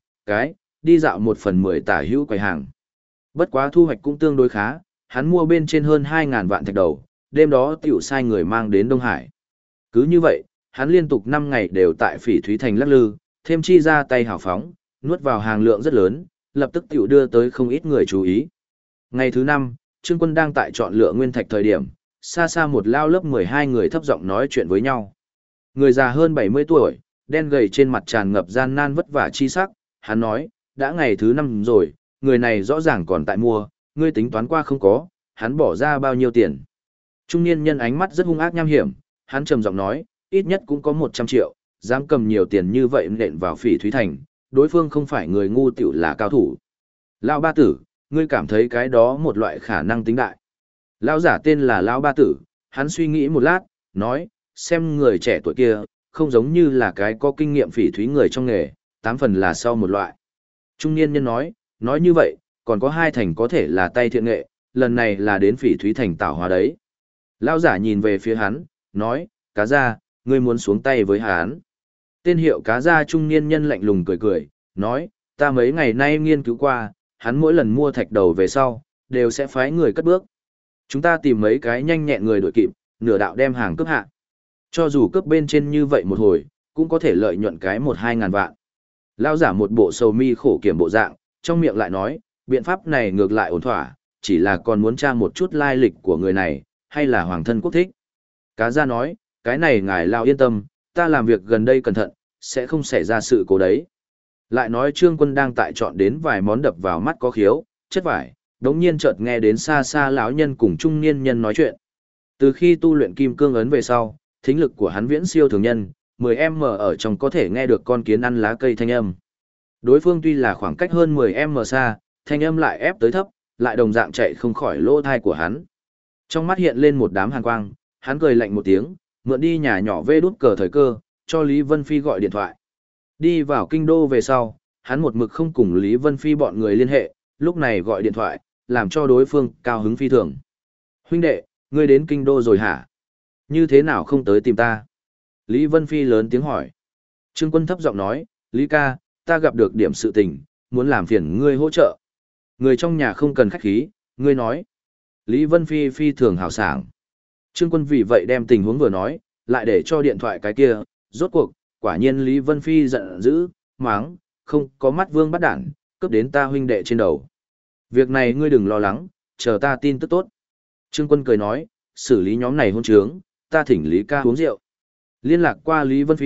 đi dạo 1/10 tả hữu quầy hàng. Bất quá thu hoạch cũng tương đối khá, hắn mua bên trên hơn 2.000 vạn thạch đầu, đêm đó tiểu sai người mang đến Đông Hải. Cứ như vậy, hắn liên tục 5 ngày đều tại phỉ thúy thành lắc lư, thêm chi ra tay hào phóng, nuốt vào hàng lượng rất lớn, lập tức tiểu đưa tới không ít người chú ý. Ngày thứ 5, Trương Quân đang tại chọn lựa nguyên thạch thời điểm, xa xa một lao lớp 12 người thấp giọng nói chuyện với nhau. Người già hơn 70 tuổi, đen gầy trên mặt tràn ngập gian nan vất vả chi sắc, hắn nói, đã ngày thứ 5 rồi, người này rõ ràng còn tại mua, ngươi tính toán qua không có, hắn bỏ ra bao nhiêu tiền. Trung niên nhân ánh mắt rất hung ác nham hiểm, hắn trầm giọng nói, ít nhất cũng có 100 triệu, dám cầm nhiều tiền như vậy nện vào phỉ thúy thành, đối phương không phải người ngu tiểu là cao thủ. Lão ba tử, ngươi cảm thấy cái đó một loại khả năng tính đại. Lão giả tên là Lão ba tử, hắn suy nghĩ một lát, nói, xem người trẻ tuổi kia, không giống như là cái có kinh nghiệm phỉ thúy người trong nghề, 8 phần là sau một loại. Trung niên nhân nói như vậy, còn có 2 thành có thể là tay thiện nghệ, lần này là đến phỉ thúy thành tạo hóa đấy. Lão giả nhìn về phía hắn, nói, cá gia, ngươi muốn xuống tay với hắn. Tên hiệu cá gia trung niên nhân lạnh lùng cười cười, nói, ta mấy ngày nay nghiên cứu qua, hắn mỗi lần mua thạch đầu về sau, đều sẽ phái người cất bước. Chúng ta tìm mấy cái nhanh nhẹn người đội kịp, nửa đạo đem hàng cướp hạ. Cho dù cướp bên trên như vậy một hồi, cũng có thể lợi nhuận cái 1-2 ngàn vạn. Lão giả một bộ sầu mi khổ kiểm bộ dạng, trong miệng lại nói, biện pháp này ngược lại ổn thỏa, chỉ là còn muốn tra một chút lai lịch của người này, hay là hoàng thân quốc thích. Cá gia nói, cái này ngài Lão yên tâm, ta làm việc gần đây cẩn thận, sẽ không xảy ra sự cố đấy. Lại nói Trương Quân đang tại chọn đến vài món đập vào mắt có khiếu, chất vải, đống nhiên chợt nghe đến xa xa lão nhân cùng trung niên nhân nói chuyện. Từ khi tu luyện kim cương ấn về sau, thính lực của hắn viễn siêu thường nhân, 10m ở trong có thể nghe được con kiến ăn lá cây thanh âm. Đối phương tuy là khoảng cách hơn 10m xa, thanh âm lại ép tới thấp, lại đồng dạng chạy không khỏi lỗ thai của hắn. Trong mắt hiện lên một đám hàn quang, hắn cười lạnh một tiếng, mượn đi nhà nhỏ vê đút cờ thời cơ, cho Lý Vân Phi gọi điện thoại. Đi vào kinh đô về sau, hắn một mực không cùng Lý Vân Phi bọn người liên hệ, lúc này gọi điện thoại, làm cho đối phương cao hứng phi thường. Huynh đệ, ngươi đến kinh đô rồi hả? Như thế nào không tới tìm ta? Lý Vân Phi lớn tiếng hỏi. Trương Quân thấp giọng nói, Lý ca, ta gặp được điểm sự tình, muốn làm phiền ngươi hỗ trợ. Người trong nhà không cần khách khí, ngươi nói. Lý Vân Phi phi thường hào sảng. Trương Quân vì vậy đem tình huống vừa nói, lại để cho điện thoại cái kia, rốt cuộc, quả nhiên Lý Vân Phi giận dữ, máng, không có mắt vương bắt đản, cướp đến ta huynh đệ trên đầu. Việc này ngươi đừng lo lắng, chờ ta tin tức tốt. Trương Quân cười nói, xử lý nhóm này hôn trướng, ta thỉnh Lý ca uống rượu. Liên lạc qua Lý Vân Phi,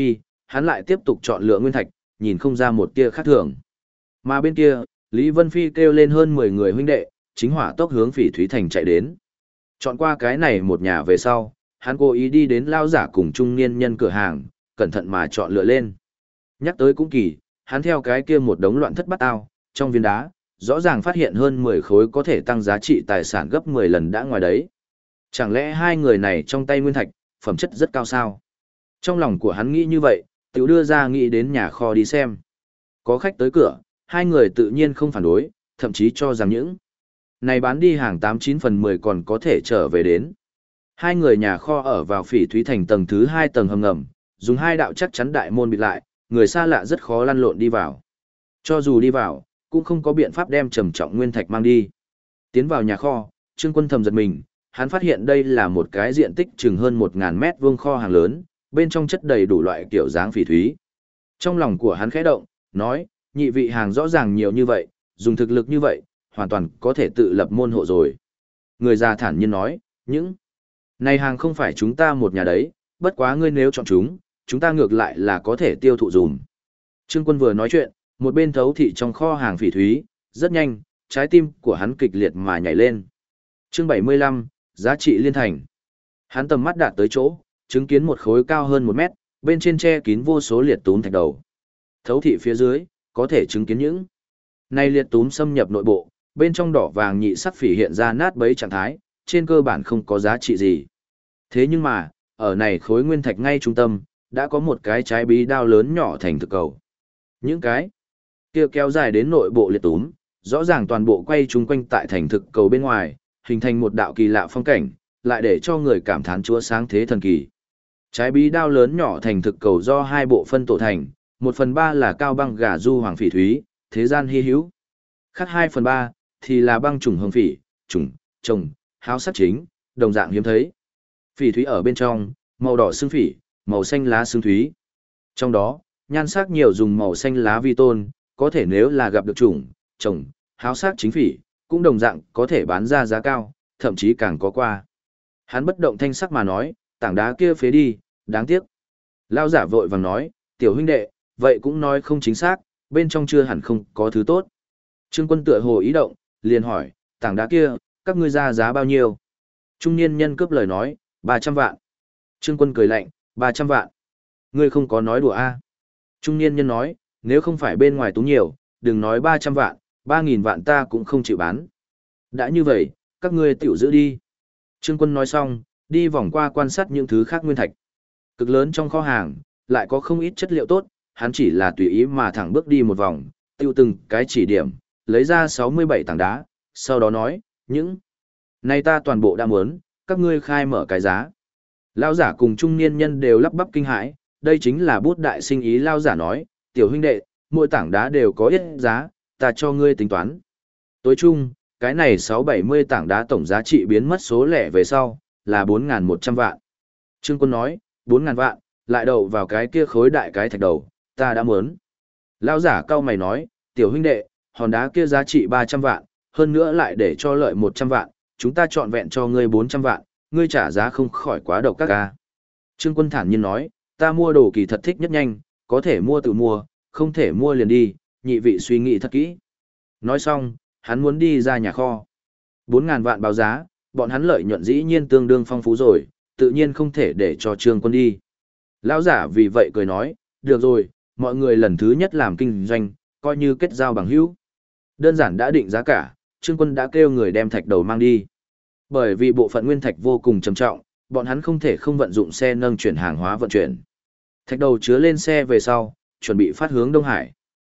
hắn lại tiếp tục chọn lựa nguyên thạch, nhìn không ra một tia khác thường. Mà bên kia, Lý Vân Phi kêu lên hơn 10 người huynh đệ, chính hỏa tốc hướng Phỉ Thúy Thành chạy đến. Chọn qua cái này một nhà về sau, hắn cố ý đi đến lao giả cùng trung niên nhân cửa hàng, cẩn thận mà chọn lựa lên. Nhắc tới cũng kỳ, hắn theo cái kia một đống loạn thất bát ao, trong viên đá, rõ ràng phát hiện hơn 10 khối có thể tăng giá trị tài sản gấp 10 lần đã ngoài đấy. Chẳng lẽ hai người này trong tay nguyên thạch, phẩm chất rất cao sao? Trong lòng của hắn nghĩ như vậy, tiểu đưa ra nghĩ đến nhà kho đi xem. Có khách tới cửa, hai người tự nhiên không phản đối, thậm chí cho rằng những này bán đi hàng 89 phần 10 còn có thể trở về đến. Hai người nhà kho ở vào Phỉ Thúy Thành tầng thứ 2 tầng hầm ngầm, dùng hai đạo chắc chắn đại môn bịt lại, người xa lạ rất khó lăn lộn đi vào. Cho dù đi vào, cũng không có biện pháp đem trầm trọng nguyên thạch mang đi. Tiến vào nhà kho, Trương Quân thầm giật mình, hắn phát hiện đây là một cái diện tích chừng hơn 1000 mét vuông kho hàng lớn, bên trong chất đầy đủ loại kiểu dáng phỉ thúy. Trong lòng của hắn khẽ động, nói, nhị vị hàng rõ ràng nhiều như vậy, dùng thực lực như vậy, hoàn toàn có thể tự lập môn hộ rồi. Người già thản nhiên nói, những này hàng không phải chúng ta một nhà đấy, bất quá ngươi nếu chọn chúng ta ngược lại là có thể tiêu thụ dùm. Trương Quân vừa nói chuyện, một bên thấu thị trong kho hàng phỉ thúy, rất nhanh, trái tim của hắn kịch liệt mà nhảy lên. Chương 75, giá trị liên thành. Hắn tầm mắt đạt tới chỗ, chứng kiến một khối cao hơn 1 mét, bên trên che kín vô số liệt túm thạch đầu. Thấu thị phía dưới, có thể chứng kiến những này liệt túm xâm nhập nội bộ, bên trong đỏ vàng nhị sắc phỉ hiện ra nát bấy trạng thái, trên cơ bản không có giá trị gì. Thế nhưng mà, ở này khối nguyên thạch ngay trung tâm, đã có một cái trái bí đao lớn nhỏ thành thực cầu. Những cái kia kéo dài đến nội bộ liệt túm, rõ ràng toàn bộ quay chung quanh tại thành thực cầu bên ngoài, hình thành một đạo kỳ lạ phong cảnh, lại để cho người cảm thán chúa sáng thế thần kỳ. Trái bí đao lớn nhỏ thành thực cầu do hai bộ phân tổ thành, 1/3 là cao băng gà du hoàng phỉ thúy, thế gian hy hữu. Khác 2/3 thì là băng trùng hồng phỉ, trùng, trồng, háo sắc chính, đồng dạng hiếm thấy. Phỉ thúy ở bên trong, màu đỏ xương phỉ, màu xanh lá xương thúy. Trong đó, nhan sắc nhiều dùng màu xanh lá vi tôn, có thể nếu là gặp được trùng, trồng, háo sắc chính phỉ, cũng đồng dạng có thể bán ra giá cao, thậm chí càng có qua. Hắn bất động thanh sắc mà nói, tảng đá kia phế đi, đáng tiếc. Lao giả vội vàng nói, tiểu huynh đệ, vậy cũng nói không chính xác, bên trong chưa hẳn không có thứ tốt. Trương Quân tựa hồ ý động, liền hỏi, tảng đá kia, các ngươi ra giá bao nhiêu? Trung niên nhân cướp lời nói, 300 vạn. Trương Quân cười lạnh, 300 vạn. Ngươi không có nói đùa a? Trung niên nhân nói, nếu không phải bên ngoài túng nhiều, đừng nói 300 vạn, 3.000 vạn ta cũng không chịu bán. Đã như vậy, các ngươi tiểu giữ đi. Trương Quân nói xong, đi vòng qua quan sát những thứ khác nguyên thạch. Cực lớn trong kho hàng, lại có không ít chất liệu tốt, hắn chỉ là tùy ý mà thẳng bước đi một vòng, tiêu từng cái chỉ điểm, lấy ra 67 tảng đá, sau đó nói, những này ta toàn bộ đã muốn, các ngươi khai mở cái giá. Lao giả cùng trung niên nhân đều lắp bắp kinh hãi, đây chính là bút đại sinh ý. Lao giả nói, tiểu huynh đệ, mỗi tảng đá đều có ít giá, ta cho ngươi tính toán. Tối chung, cái này 670 tảng đá tổng giá trị biến mất số lẻ về sau, là 4.100 vạn. Trương Quân nói, 4.000 vạn, lại đậu vào cái kia khối đại cái thạch đầu, ta đã muốn. Lao giả cao mày nói, tiểu huynh đệ, hòn đá kia giá trị 300 vạn, hơn nữa lại để cho lợi 100 vạn, chúng ta chọn vẹn cho ngươi 400 vạn, ngươi trả giá không khỏi quá độc các ca. Trương Quân thản nhiên nói, ta mua đồ kỳ thật thích nhất nhanh, có thể mua tự mua, không thể mua liền đi, nhị vị suy nghĩ thật kỹ. Nói xong, hắn muốn đi ra nhà kho. 4.000 vạn báo giá, bọn hắn lợi nhuận dĩ nhiên tương đương phong phú rồi, tự nhiên không thể để cho Trương Quân đi. Lão giả vì vậy cười nói, được rồi, mọi người lần thứ nhất làm kinh doanh, coi như kết giao bằng hữu. Đơn giản đã định giá cả, Trương Quân đã kêu người đem thạch đầu mang đi. Bởi vì bộ phận nguyên thạch vô cùng trầm trọng, bọn hắn không thể không vận dụng xe nâng chuyển hàng hóa vận chuyển. Thạch đầu chứa lên xe về sau, chuẩn bị phát hướng Đông Hải.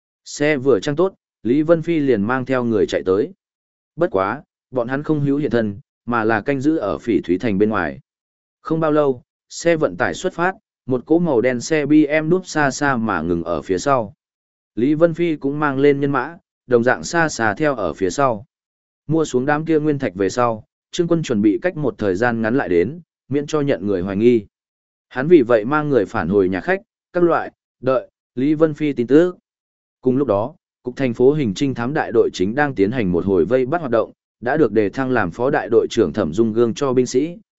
Xe vừa trang tốt, Lý Vân Phi liền mang theo người chạy tới. Bất quá, bọn hắn không hữu hiện thân, mà là canh giữ ở Phỉ Thúy Thành bên ngoài. Không bao lâu, xe vận tải xuất phát, một cỗ màu đen xe BM núp xa xa mà ngừng ở phía sau. Lý Vân Phi cũng mang lên nhân mã, đồng dạng xa xa theo ở phía sau. Mua xuống đám kia nguyên thạch về sau, Trương Quân chuẩn bị cách một thời gian ngắn lại đến, miễn cho nhận người hoài nghi. Hắn vì vậy mang người phản hồi nhà khách, các loại, đợi, Lý Vân Phi tin tức. Cùng lúc đó, Cục Thành phố Hình Trinh Thám đại đội chính đang tiến hành một hồi vây bắt hoạt động, đã được đề thăng làm phó đại đội trưởng Thẩm Dung Gương cho binh sĩ,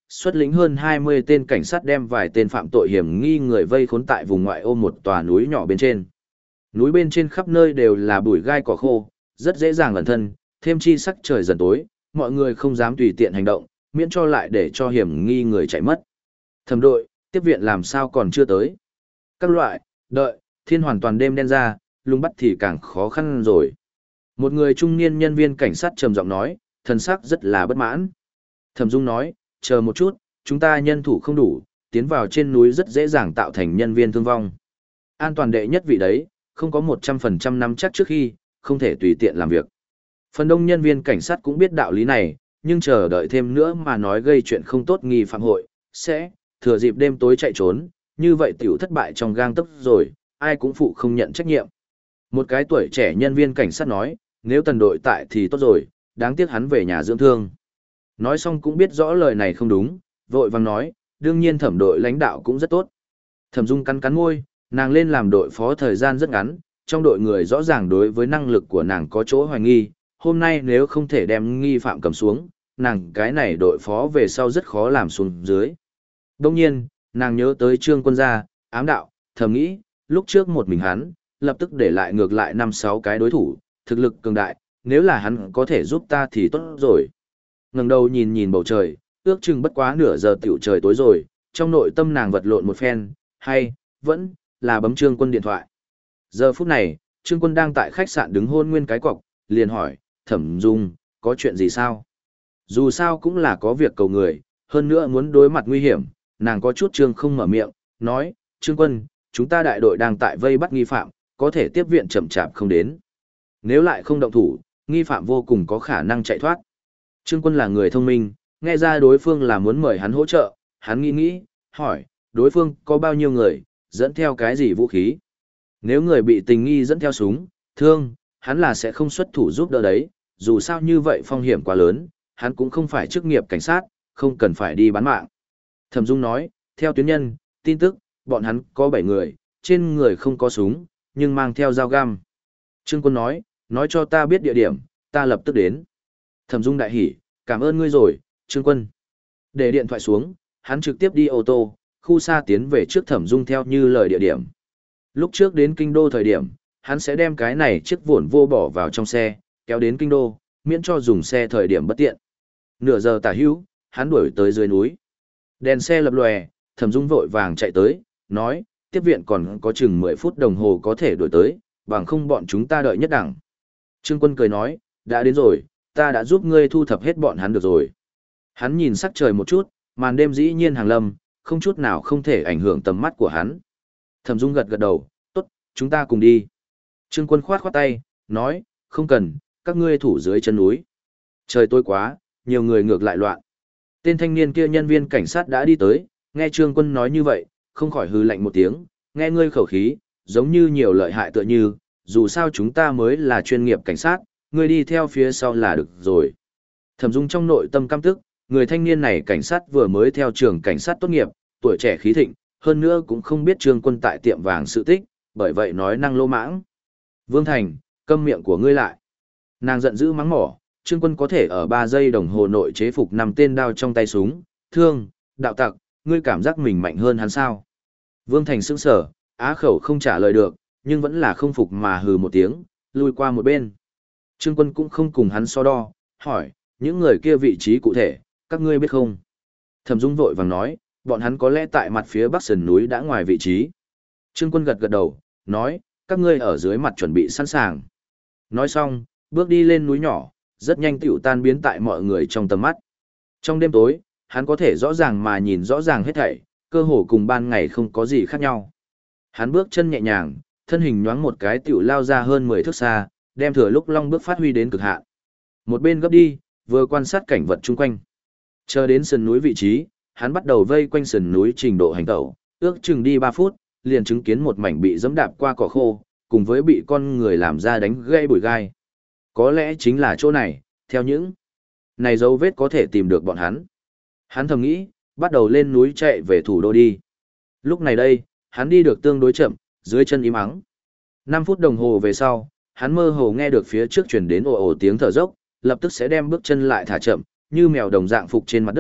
xuất lĩnh hơn 20 tên cảnh sát đem vài tên phạm tội hiểm nghi người vây khốn tại vùng ngoại ô một tòa núi nhỏ bên trên. Núi bên trên khắp nơi đều là bụi gai cỏ khô, rất dễ dàng ẩn thân, thêm chi sắc trời dần tối, mọi người không dám tùy tiện hành động, miễn cho lại để cho hiểm nghi người chạy mất. Thẩm đội, tiếp viện làm sao còn chưa tới? Các loại, đợi, thiên hoàn toàn đêm đen ra, lùng bắt thì càng khó khăn rồi. Một người trung niên nhân viên cảnh sát trầm giọng nói, thần sắc rất là bất mãn. Thẩm Dung nói, chờ một chút, chúng ta nhân thủ không đủ, tiến vào trên núi rất dễ dàng tạo thành nhân viên thương vong. An toàn đệ nhất vị đấy, không có 100% nắm chắc trước khi, không thể tùy tiện làm việc. Phần đông nhân viên cảnh sát cũng biết đạo lý này, nhưng chờ đợi thêm nữa mà nói gây chuyện không tốt nghi phạm hội, sẽ thừa dịp đêm tối chạy trốn, như vậy tiểu thất bại trong gang tấc rồi, ai cũng phụ không nhận trách nhiệm. Một cái tuổi trẻ nhân viên cảnh sát nói, nếu Tần đội tại thì tốt rồi, đáng tiếc hắn về nhà dưỡng thương. Nói xong cũng biết rõ lời này không đúng, vội vàng nói, đương nhiên Thẩm đội lãnh đạo cũng rất tốt. Thẩm Dung cắn cắn môi, nàng lên làm đội phó thời gian rất ngắn, trong đội người rõ ràng đối với năng lực của nàng có chỗ hoài nghi, hôm nay nếu không thể đem nghi phạm cầm xuống, nàng cái này đội phó về sau rất khó làm xuống dưới. Đông nhiên, nàng nhớ tới Trương Quân gia, ám đạo, thầm nghĩ, lúc trước một mình hắn, lập tức để lại ngược lại 5-6 cái đối thủ, thực lực cường đại, nếu là hắn có thể giúp ta thì tốt rồi. Ngẩng đầu nhìn nhìn bầu trời, ước chừng bất quá nửa giờ tiểu trời tối rồi, trong nội tâm nàng vật lộn một phen, hay, vẫn, là bấm Trương Quân điện thoại. Giờ phút này, Trương Quân đang tại khách sạn đứng hôn nguyên cái cọc, liền hỏi, Thẩm Dung, có chuyện gì sao? Dù sao cũng là có việc cầu người, hơn nữa muốn đối mặt nguy hiểm, nàng có chút trương không mở miệng, nói, Trương Quân, chúng ta đại đội đang tại vây bắt nghi phạm, có thể tiếp viện chậm chạp không đến. Nếu lại không động thủ, nghi phạm vô cùng có khả năng chạy thoát. Trương Quân là người thông minh, nghe ra đối phương là muốn mời hắn hỗ trợ, hắn nghĩ, hỏi, đối phương có bao nhiêu người, dẫn theo cái gì vũ khí? Nếu người bị tình nghi dẫn theo súng, thương, hắn là sẽ không xuất thủ giúp đỡ đấy, dù sao như vậy phong hiểm quá lớn, hắn cũng không phải chức nghiệp cảnh sát, không cần phải đi bán mạng. Thẩm Dung nói, theo tuyến nhân, tin tức, bọn hắn có 7 người, trên người không có súng, nhưng mang theo dao găm. Trương Quân nói cho ta biết địa điểm, ta lập tức đến. Thẩm Dung đại hỉ, cảm ơn ngươi rồi, Trương Quân. Để điện thoại xuống, hắn trực tiếp đi ô tô, khu xa tiến về trước Thẩm Dung theo như lời địa điểm. Lúc trước đến kinh đô thời điểm, hắn sẽ đem cái này chiếc vụn vô bỏ vào trong xe, kéo đến kinh đô, miễn cho dùng xe thời điểm bất tiện. Nửa giờ tả hữu, hắn đuổi tới dưới núi. Đèn xe lập lòe, Thẩm Dung vội vàng chạy tới, nói, tiếp viện còn có chừng 10 phút đồng hồ có thể đuổi tới, bằng không bọn chúng ta đợi nhất đẳng. Trương Quân cười nói, đã đến rồi, ta đã giúp ngươi thu thập hết bọn hắn được rồi. Hắn nhìn sắc trời một chút, màn đêm dĩ nhiên hàng lâm, không chút nào không thể ảnh hưởng tầm mắt của hắn. Thẩm Dung gật gật đầu, tốt, chúng ta cùng đi. Trương Quân khoát tay, nói, không cần, các ngươi thủ dưới chân núi. Trời tối quá, nhiều người ngược lại loạn. Tên thanh niên kia nhân viên cảnh sát đã đi tới, nghe Trương Quân nói như vậy, không khỏi hừ lạnh một tiếng, nghe ngươi khẩu khí, giống như nhiều lợi hại tựa như, dù sao chúng ta mới là chuyên nghiệp cảnh sát, ngươi đi theo phía sau là được rồi. Thẩm Dung trong nội tâm căm tức, người thanh niên này cảnh sát vừa mới theo trường cảnh sát tốt nghiệp, tuổi trẻ khí thịnh, hơn nữa cũng không biết Trương Quân tại tiệm vàng sự tích, bởi vậy nói năng lô mãng. Vương Thành, câm miệng của ngươi lại. Nàng giận dữ mắng mỏ, Trương Quân có thể ở 3 giây đồng hồ nội chế phục 5 tên đao trong tay súng, thương, đạo tặc, ngươi cảm giác mình mạnh hơn hắn sao? Vương Thành sững sờ, á khẩu không trả lời được, nhưng vẫn là không phục mà hừ một tiếng, lui qua một bên. Trương Quân cũng không cùng hắn so đo, hỏi, những người kia vị trí cụ thể, các ngươi biết không? Thẩm Dung vội vàng nói, bọn hắn có lẽ tại mặt phía bắc sườn núi đã ngoài vị trí. Trương Quân gật gật đầu, nói, các ngươi ở dưới mặt chuẩn bị sẵn sàng. Nói xong, bước đi lên núi nhỏ, rất nhanh tiểu tan biến tại mọi người trong tầm mắt. Trong đêm tối, hắn có thể rõ ràng mà nhìn rõ ràng hết thảy, cơ hồ cùng ban ngày không có gì khác nhau. Hắn bước chân nhẹ nhàng, thân hình nhoáng một cái tiểu lao ra hơn 10 thước xa, đem thừa lúc long bước phát huy đến cực hạn. Một bên gấp đi, vừa quan sát cảnh vật chung quanh. Chờ đến sườn núi vị trí, hắn bắt đầu vây quanh sườn núi trình độ hành tẩu, ước chừng đi 3 phút, liền chứng kiến một mảnh bị dẫm đạp qua cỏ khô, cùng với bị con người làm ra đánh gây bụi gai. Có lẽ chính là chỗ này, theo những này dấu vết có thể tìm được bọn hắn. Hắn thầm nghĩ, bắt đầu lên núi chạy về thủ đô đi. Lúc này đây, hắn đi được tương đối chậm, dưới chân im ắng. 5 phút đồng hồ về sau, hắn mơ hồ nghe được phía trước truyền đến ồ ồ tiếng thở dốc, lập tức sẽ đem bước chân lại thả chậm, như mèo đồng dạng phục trên mặt đất,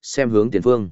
xem hướng tiền phương.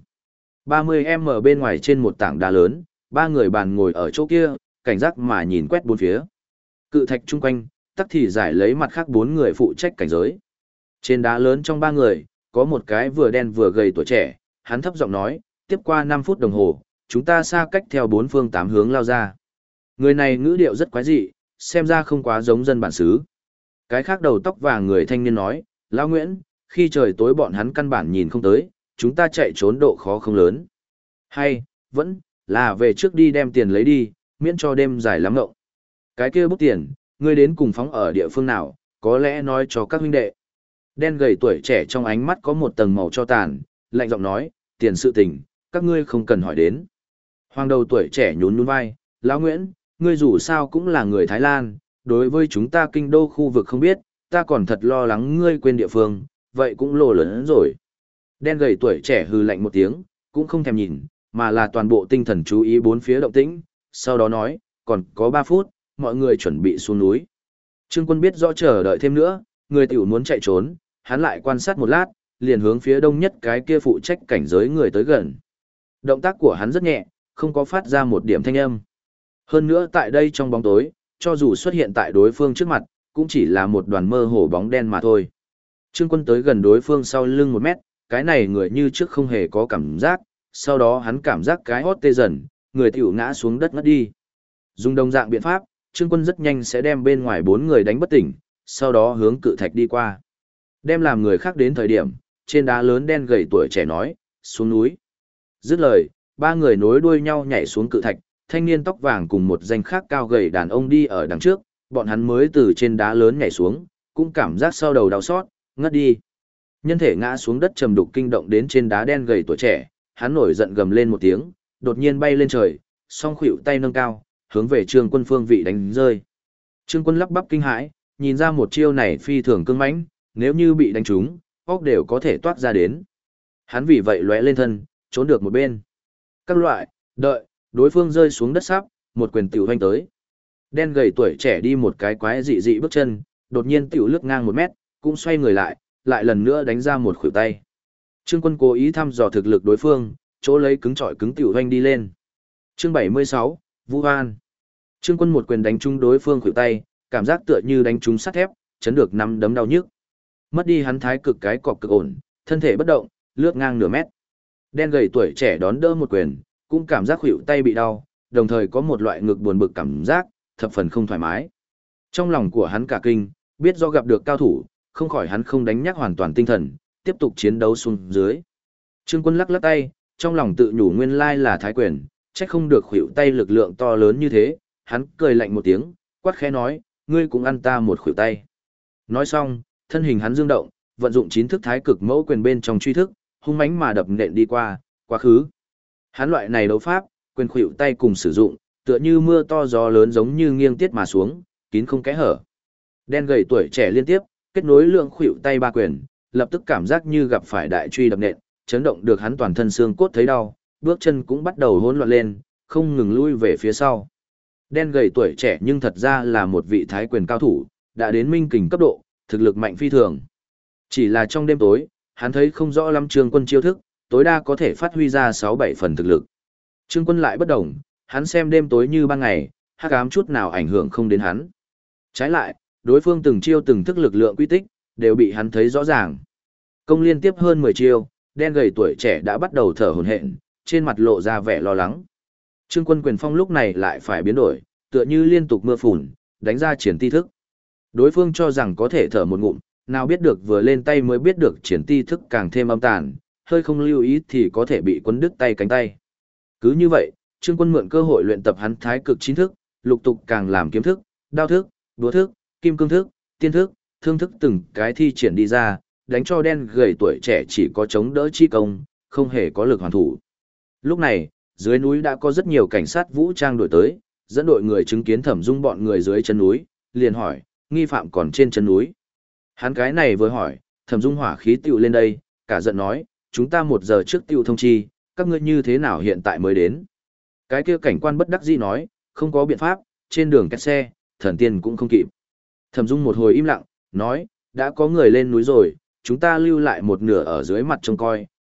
30m bên ngoài trên một tảng đá lớn, ba người bàn ngồi ở chỗ kia, cảnh giác mà nhìn quét bốn phía. Cự thạch chung quanh, tắc thì giải lấy mặt khác bốn người phụ trách cảnh giới. Trên đá lớn trong ba người, có một cái vừa đen vừa gầy tuổi trẻ, hắn thấp giọng nói, tiếp qua 5 phút đồng hồ, chúng ta xa cách theo bốn phương tám hướng lao ra. Người này ngữ điệu rất quái dị, xem ra không quá giống dân bản xứ. Cái khác đầu tóc vàng người thanh niên nói, Lão Nguyễn, khi trời tối bọn hắn căn bản nhìn không tới, chúng ta chạy trốn độ khó không lớn. Hay, vẫn, là về trước đi đem tiền lấy đi, miễn cho đêm dài lắm ngộng. Cái kia bút tiền, ngươi đến cùng phóng ở địa phương nào, có lẽ nói cho các huynh đệ. Đen gầy tuổi trẻ trong ánh mắt có một tầng màu cho tàn, lạnh giọng nói, tiền sự tình, các ngươi không cần hỏi đến. Hoàng đầu tuổi trẻ nhún nhún vai, Lão Nguyễn, ngươi dù sao cũng là người Thái Lan, đối với chúng ta kinh đô khu vực không biết, ta còn thật lo lắng ngươi quên địa phương, vậy cũng lồ lớn rồi. Đen gầy tuổi trẻ hừ lạnh một tiếng, cũng không thèm nhìn, mà là toàn bộ tinh thần chú ý bốn phía động tĩnh, sau đó nói, còn có 3 phút, mọi người chuẩn bị xuống núi. Trương Quân biết rõ chờ đợi thêm nữa, người tiểu muốn chạy trốn, hắn lại quan sát một lát, liền hướng phía đông nhất cái kia phụ trách cảnh giới người tới gần. Động tác của hắn rất nhẹ, không có phát ra một điểm thanh âm. Hơn nữa tại đây trong bóng tối, cho dù xuất hiện tại đối phương trước mặt, cũng chỉ là một đoàn mơ hồ bóng đen mà thôi. Trương Quân tới gần đối phương sau lưng 1 mét, cái này người như trước không hề có cảm giác, sau đó hắn cảm giác cái hót tê dần, người tiểu ngã xuống đất ngất đi. Dùng đồng dạng biện pháp, Trương Quân rất nhanh sẽ đem bên ngoài 4 người đánh bất tỉnh, sau đó hướng cự thạch đi qua. Đem làm người khác đến thời điểm, trên đá lớn đen gầy tuổi trẻ nói, xuống núi. Dứt lời, 3 người nối đuôi nhau nhảy xuống cự thạch, thanh niên tóc vàng cùng một danh khác cao gầy đàn ông đi ở đằng trước, bọn hắn mới từ trên đá lớn nhảy xuống, cũng cảm giác sau đầu đau xót, ngất đi. Nhân thể ngã xuống đất trầm đục kinh động đến trên đá đen gầy tuổi trẻ, hắn nổi giận gầm lên một tiếng, đột nhiên bay lên trời, song khuỷu tay nâng cao, hướng về Trương Quân phương vị đánh rơi. Trương Quân lắp bắp kinh hãi, nhìn ra một chiêu này phi thường cương mãnh, nếu như bị đánh trúng, óc đều có thể toát ra đến. Hắn vì vậy lóe lên thân, trốn được một bên. Các loại, đợi, đối phương rơi xuống đất sắp, một quyền tiểu hoành tới. Đen gầy tuổi trẻ đi một cái quái dị dị bước chân, đột nhiên tiểu lướt ngang 1 mét, cũng xoay người lại, lại lần nữa đánh ra một khuỷu tay. Trương Quân cố ý thăm dò thực lực đối phương, chỗ lấy cứng trọi cứng tiểu hoành đi lên. Chương 76, Vũ Hoan. Trương Quân một quyền đánh trúng đối phương khuỷu tay, cảm giác tựa như đánh trúng sắt thép, chấn được nắm đấm đau nhức. Mất đi hắn thái cực cái cọc cực ổn, thân thể bất động, lướt ngang nửa mét. Đen gầy tuổi trẻ đón đỡ một quyền, cũng cảm giác khuỷu tay bị đau, đồng thời có một loại ngực buồn bực cảm giác, thập phần không thoải mái. Trong lòng của hắn cả kinh, biết do gặp được cao thủ, không khỏi hắn không đánh nhắc hoàn toàn tinh thần, tiếp tục chiến đấu xuống dưới. Trương Quân lắc lắc tay, trong lòng tự nhủ nguyên lai là thái quyền, chắc không được khuỷu tay lực lượng to lớn như thế, hắn cười lạnh một tiếng, quát khẽ nói, ngươi cũng ăn ta một khuỷu tay. Nói xong, thân hình hắn dương động, vận dụng 9 thức thái cực mẫu quyền bên trong truy thức, hung mãnh mà đập nện đi qua, quá khứ. Hắn loại này đấu pháp, quyền khuỷu tay cùng sử dụng, tựa như mưa to gió lớn giống như nghiêng tiết mà xuống, kín không kẽ hở. Đen gầy tuổi trẻ liên tiếp, kết nối lượng khuỷu tay 3 quyền, lập tức cảm giác như gặp phải đại truy đập nện, chấn động được hắn toàn thân xương cốt thấy đau, bước chân cũng bắt đầu hỗn loạn lên, không ngừng lui về phía sau. Đen gầy tuổi trẻ nhưng thật ra là một vị thái quyền cao thủ, đã đến minh kình cấp độ, thực lực mạnh phi thường. Chỉ là trong đêm tối, hắn thấy không rõ lắm Trương Quân chiêu thức, tối đa có thể phát huy ra 6-7 phần thực lực. Trương Quân lại bất động, hắn xem đêm tối như ban ngày, hắc ám chút nào ảnh hưởng không đến hắn. Trái lại, đối phương từng chiêu từng thức lực lượng quy tích, đều bị hắn thấy rõ ràng. Công liên tiếp hơn 10 chiêu, đen gầy tuổi trẻ đã bắt đầu thở hổn hển, trên mặt lộ ra vẻ lo lắng. Trương Quân quyền phong lúc này lại phải biến đổi, tựa như liên tục mưa phùn, đánh ra triển ti thức. Đối phương cho rằng có thể thở một ngụm, nào biết được vừa lên tay mới biết được triển ti thức càng thêm âm tàn, hơi không lưu ý thì có thể bị quấn đứt tay cánh tay. Cứ như vậy, Trương Quân mượn cơ hội luyện tập hắn thái cực 9 thức, lục tục càng làm kiếm thức, đao thức, búa thức, kim cương thức, tiên thức, thương thức từng cái thi triển đi ra, đánh cho đen gầy tuổi trẻ chỉ có chống đỡ chi công, không hề có lực hoàn thủ. Lúc này, dưới núi đã có rất nhiều cảnh sát vũ trang đổi tới, dẫn đội người chứng kiến Thẩm Dung bọn người dưới chân núi, liền hỏi, nghi phạm còn trên chân núi. Hắn cái này vừa hỏi, Thẩm Dung hỏa khí tiêu lên đây, cả giận nói, chúng ta 1 giờ trước tiêu thông chi, các ngươi như thế nào hiện tại mới đến. Cái kia cảnh quan bất đắc dĩ nói, không có biện pháp, trên đường kẹt xe, thần tiên cũng không kịp. Thẩm Dung một hồi im lặng, nói, đã có người lên núi rồi, chúng ta lưu lại một nửa ở dưới mặt trông coi,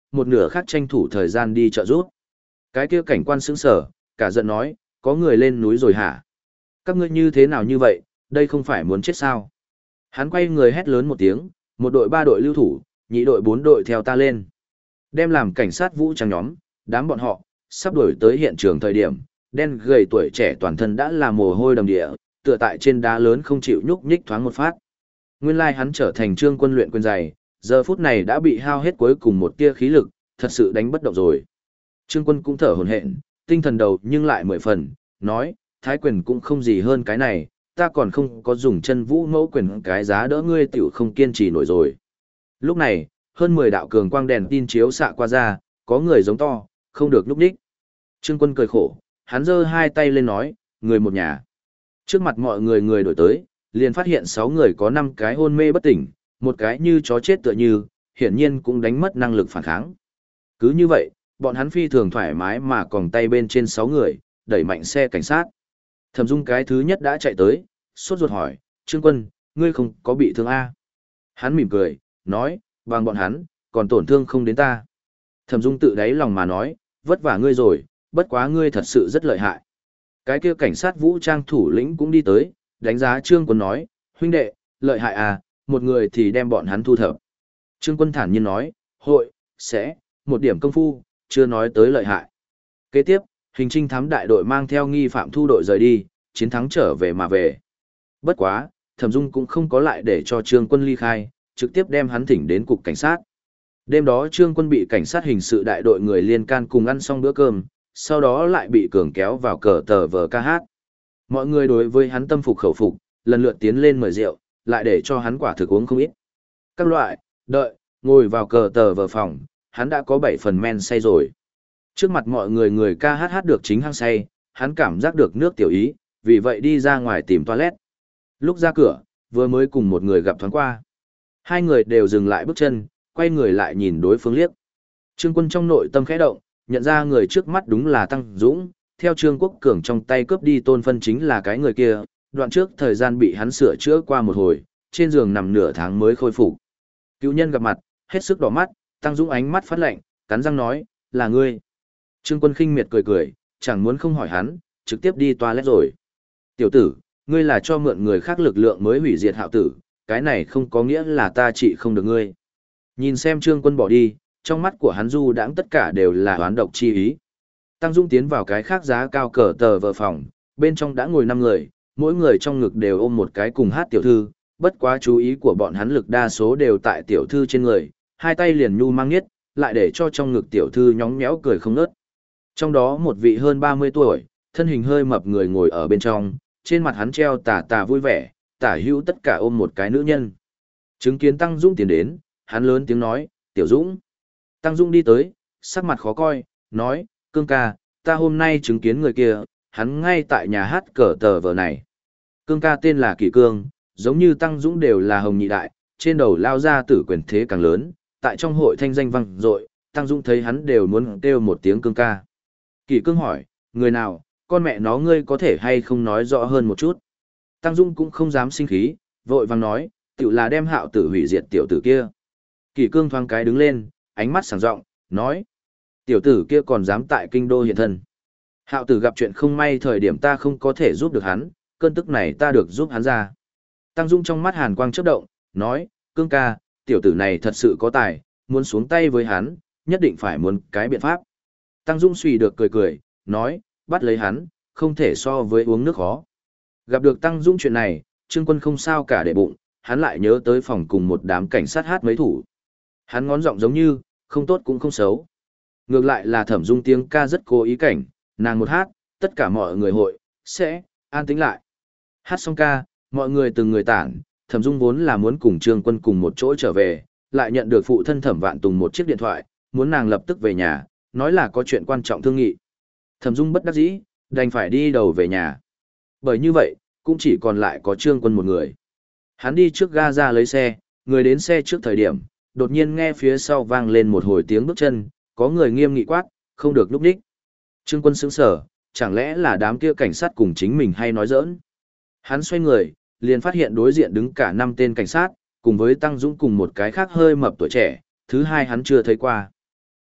một nửa khác tranh thủ thời gian đi trợ giúp. Cái kia cảnh quan sững sờ, cả giận nói, có người lên núi rồi hả? Các ngươi như thế nào như vậy, đây không phải muốn chết sao? Hắn quay người hét lớn một tiếng, một đội 3 đội lưu thủ, nhị đội 4 đội theo ta lên. Đem làm cảnh sát vũ trang nhóm, đám bọn họ, sắp đuổi tới hiện trường thời điểm, đen gầy tuổi trẻ toàn thân đã là mồ hôi đầm địa, tựa tại trên đá lớn không chịu nhúc nhích thoáng một phát. Nguyên lai hắn trở thành Trương Quân luyện quyền dày, giờ phút này đã bị hao hết cuối cùng một tia khí lực, thật sự đánh bất động rồi. Trương Quân cũng thở hổn hển, tinh thần đầu nhưng lại 10 phần, nói, thái quyền cũng không gì hơn cái này, ta còn không có dùng chân vũ mẫu quyền cái giá đỡ ngươi tiểu không kiên trì nổi rồi. Lúc này, hơn 10 đạo cường quang đèn tin chiếu xạ qua ra, có người giống to, không được lúc đích. Trương Quân cười khổ, hắn giơ hai tay lên nói, người một nhà. Trước mặt mọi người đổi tới, liền phát hiện 6 người có 5 cái hôn mê bất tỉnh, một cái như chó chết tựa như, hiển nhiên cũng đánh mất năng lực phản kháng. Cứ như vậy, bọn hắn phi thường thoải mái mà còng tay bên trên 6 người, đẩy mạnh xe cảnh sát. Thẩm Dung cái thứ nhất đã chạy tới, sốt ruột hỏi, Trương Quân, ngươi không có bị thương A. Hắn mỉm cười, nói, bằng bọn hắn, còn tổn thương không đến ta. Thẩm Dung tự đáy lòng mà nói, vất vả ngươi rồi, bất quá ngươi thật sự rất lợi hại. Cái kia cảnh sát vũ trang thủ lĩnh cũng đi tới, đánh giá Trương Quân nói, huynh đệ, lợi hại à, một người thì đem bọn hắn thu thập. Trương Quân thản nhiên nói, hội, sẽ, một điểm công phu, chưa nói tới lợi hại. Kế tiếp, hình trinh thám đại đội mang theo nghi phạm thu đội rời đi, chiến thắng trở về mà về. Bất quá, Thẩm Dung cũng không có lại để cho Trương Quân ly khai, trực tiếp đem hắn thỉnh đến cục cảnh sát. Đêm đó Trương Quân bị cảnh sát hình sự đại đội người liên can cùng ăn xong bữa cơm, sau đó lại bị cường kéo vào cờ tờ vờ ca hát. Mọi người đối với hắn tâm phục khẩu phục, lần lượt tiến lên mời rượu, lại để cho hắn quả thực uống không ít. Các loại, đợi, ngồi vào cờ tờ vờ phòng, hắn đã có 7 phần men say rồi. Trước mặt mọi người ca hát được chính hăng say, hắn cảm giác được nước tiểu ý, vì vậy đi ra ngoài tìm toilet. Lúc ra cửa, vừa mới cùng một người gặp thoáng qua. Hai người đều dừng lại bước chân, quay người lại nhìn đối phương liếc. Trương Quân trong nội tâm khẽ động, nhận ra người trước mắt đúng là Tăng Dũng, theo Trương Quốc Cường trong tay cướp đi Tôn Phân chính là cái người kia, đoạn trước thời gian bị hắn sửa chữa qua một hồi, trên giường nằm nửa tháng mới khôi phục. Cựu nhân gặp mặt, hết sức đỏ mắt, Tăng Dũng ánh mắt phát lạnh, cắn răng nói, là ngươi. Trương Quân khinh miệt cười cười, chẳng muốn không hỏi hắn, trực tiếp đi toilet rồi. Tiểu tử, ngươi là cho mượn người khác lực lượng mới hủy diệt Hạo tử, cái này không có nghĩa là ta trị không được ngươi. Nhìn xem Trương Quân bỏ đi, trong mắt của hắn du đãng tất cả đều là oán độc chi ý. Tăng Dung tiến vào cái khác giá cao cờ tờ vợ phòng, bên trong đã ngồi 5 người, mỗi người trong ngực đều ôm một cái cùng hát tiểu thư, bất quá chú ý của bọn hắn lực đa số đều tại tiểu thư trên người, hai tay liền nhu mang nhất, lại để cho trong ngực tiểu thư nhóng nhẽo cười không ngớt. Trong đó một vị hơn 30 tuổi, thân hình hơi mập người ngồi ở bên trong, trên mặt hắn treo tà vui vẻ, tả hữu tất cả ôm một cái nữ nhân. Chứng kiến Tăng Dung tiến đến, hắn lớn tiếng nói, Tiểu Dũng. Tăng Dung đi tới, sắc mặt khó coi, nói, Cương ca, ta hôm nay chứng kiến người kia, hắn ngay tại nhà hát cờ tờ vờ này. Cương ca tên là Kỷ Cương, giống như Tăng Dũng đều là hồng nhị đại, trên đầu lao ra tử quyền thế càng lớn, tại trong hội thanh danh vang dội, Tăng Dũng thấy hắn đều muốn kêu một tiếng Cương ca. Kỷ Cương hỏi, người nào, con mẹ nó ngươi có thể hay không nói rõ hơn một chút. Tăng Dung cũng không dám sinh khí, vội vàng nói, tiểu là đem Hạo tử hủy diệt tiểu tử kia. Kỷ Cương thoáng cái đứng lên, ánh mắt sáng rộng, nói, tiểu tử kia còn dám tại kinh đô hiện thân. Hạo tử gặp chuyện không may thời điểm ta không có thể giúp được hắn, cơn tức này ta được giúp hắn ra. Tăng Dung trong mắt hàn quang chớp động, nói, Cương ca, tiểu tử này thật sự có tài, muốn xuống tay với hắn, nhất định phải muốn cái biện pháp. Tăng Dung suy được cười, nói, bắt lấy hắn, không thể so với uống nước khó. Gặp được Tăng Dung chuyện này, Trương Quân không sao cả để bụng, hắn lại nhớ tới phòng cùng một đám cảnh sát hát mấy thủ. Hắn ngón giọng giống như, không tốt cũng không xấu. Ngược lại là Thẩm Dung tiếng ca rất cố ý cảnh, nàng một hát, tất cả mọi người hội, sẽ, an tĩnh lại. Hát xong ca, mọi người từng người tản, Thẩm Dung vốn là muốn cùng Trương Quân cùng một chỗ trở về, lại nhận được phụ thân Thẩm Vạn Tùng một chiếc điện thoại, muốn nàng lập tức về nhà, nói là có chuyện quan trọng thương nghị. Thẩm Dung bất đắc dĩ, đành phải đi đầu về nhà. Bởi như vậy, cũng chỉ còn lại có Trương Quân một người. Hắn đi trước ga ra lấy xe, người đến xe trước thời điểm, đột nhiên nghe phía sau vang lên một hồi tiếng bước chân, có người nghiêm nghị quát, không được núp đích. Trương Quân sững sờ, chẳng lẽ là đám kia cảnh sát cùng chính mình hay nói giỡn. Hắn xoay người, liền phát hiện đối diện đứng cả 5 tên cảnh sát, cùng với Tăng Dũng cùng một cái khác hơi mập tuổi trẻ, thứ hai hắn chưa thấy qua.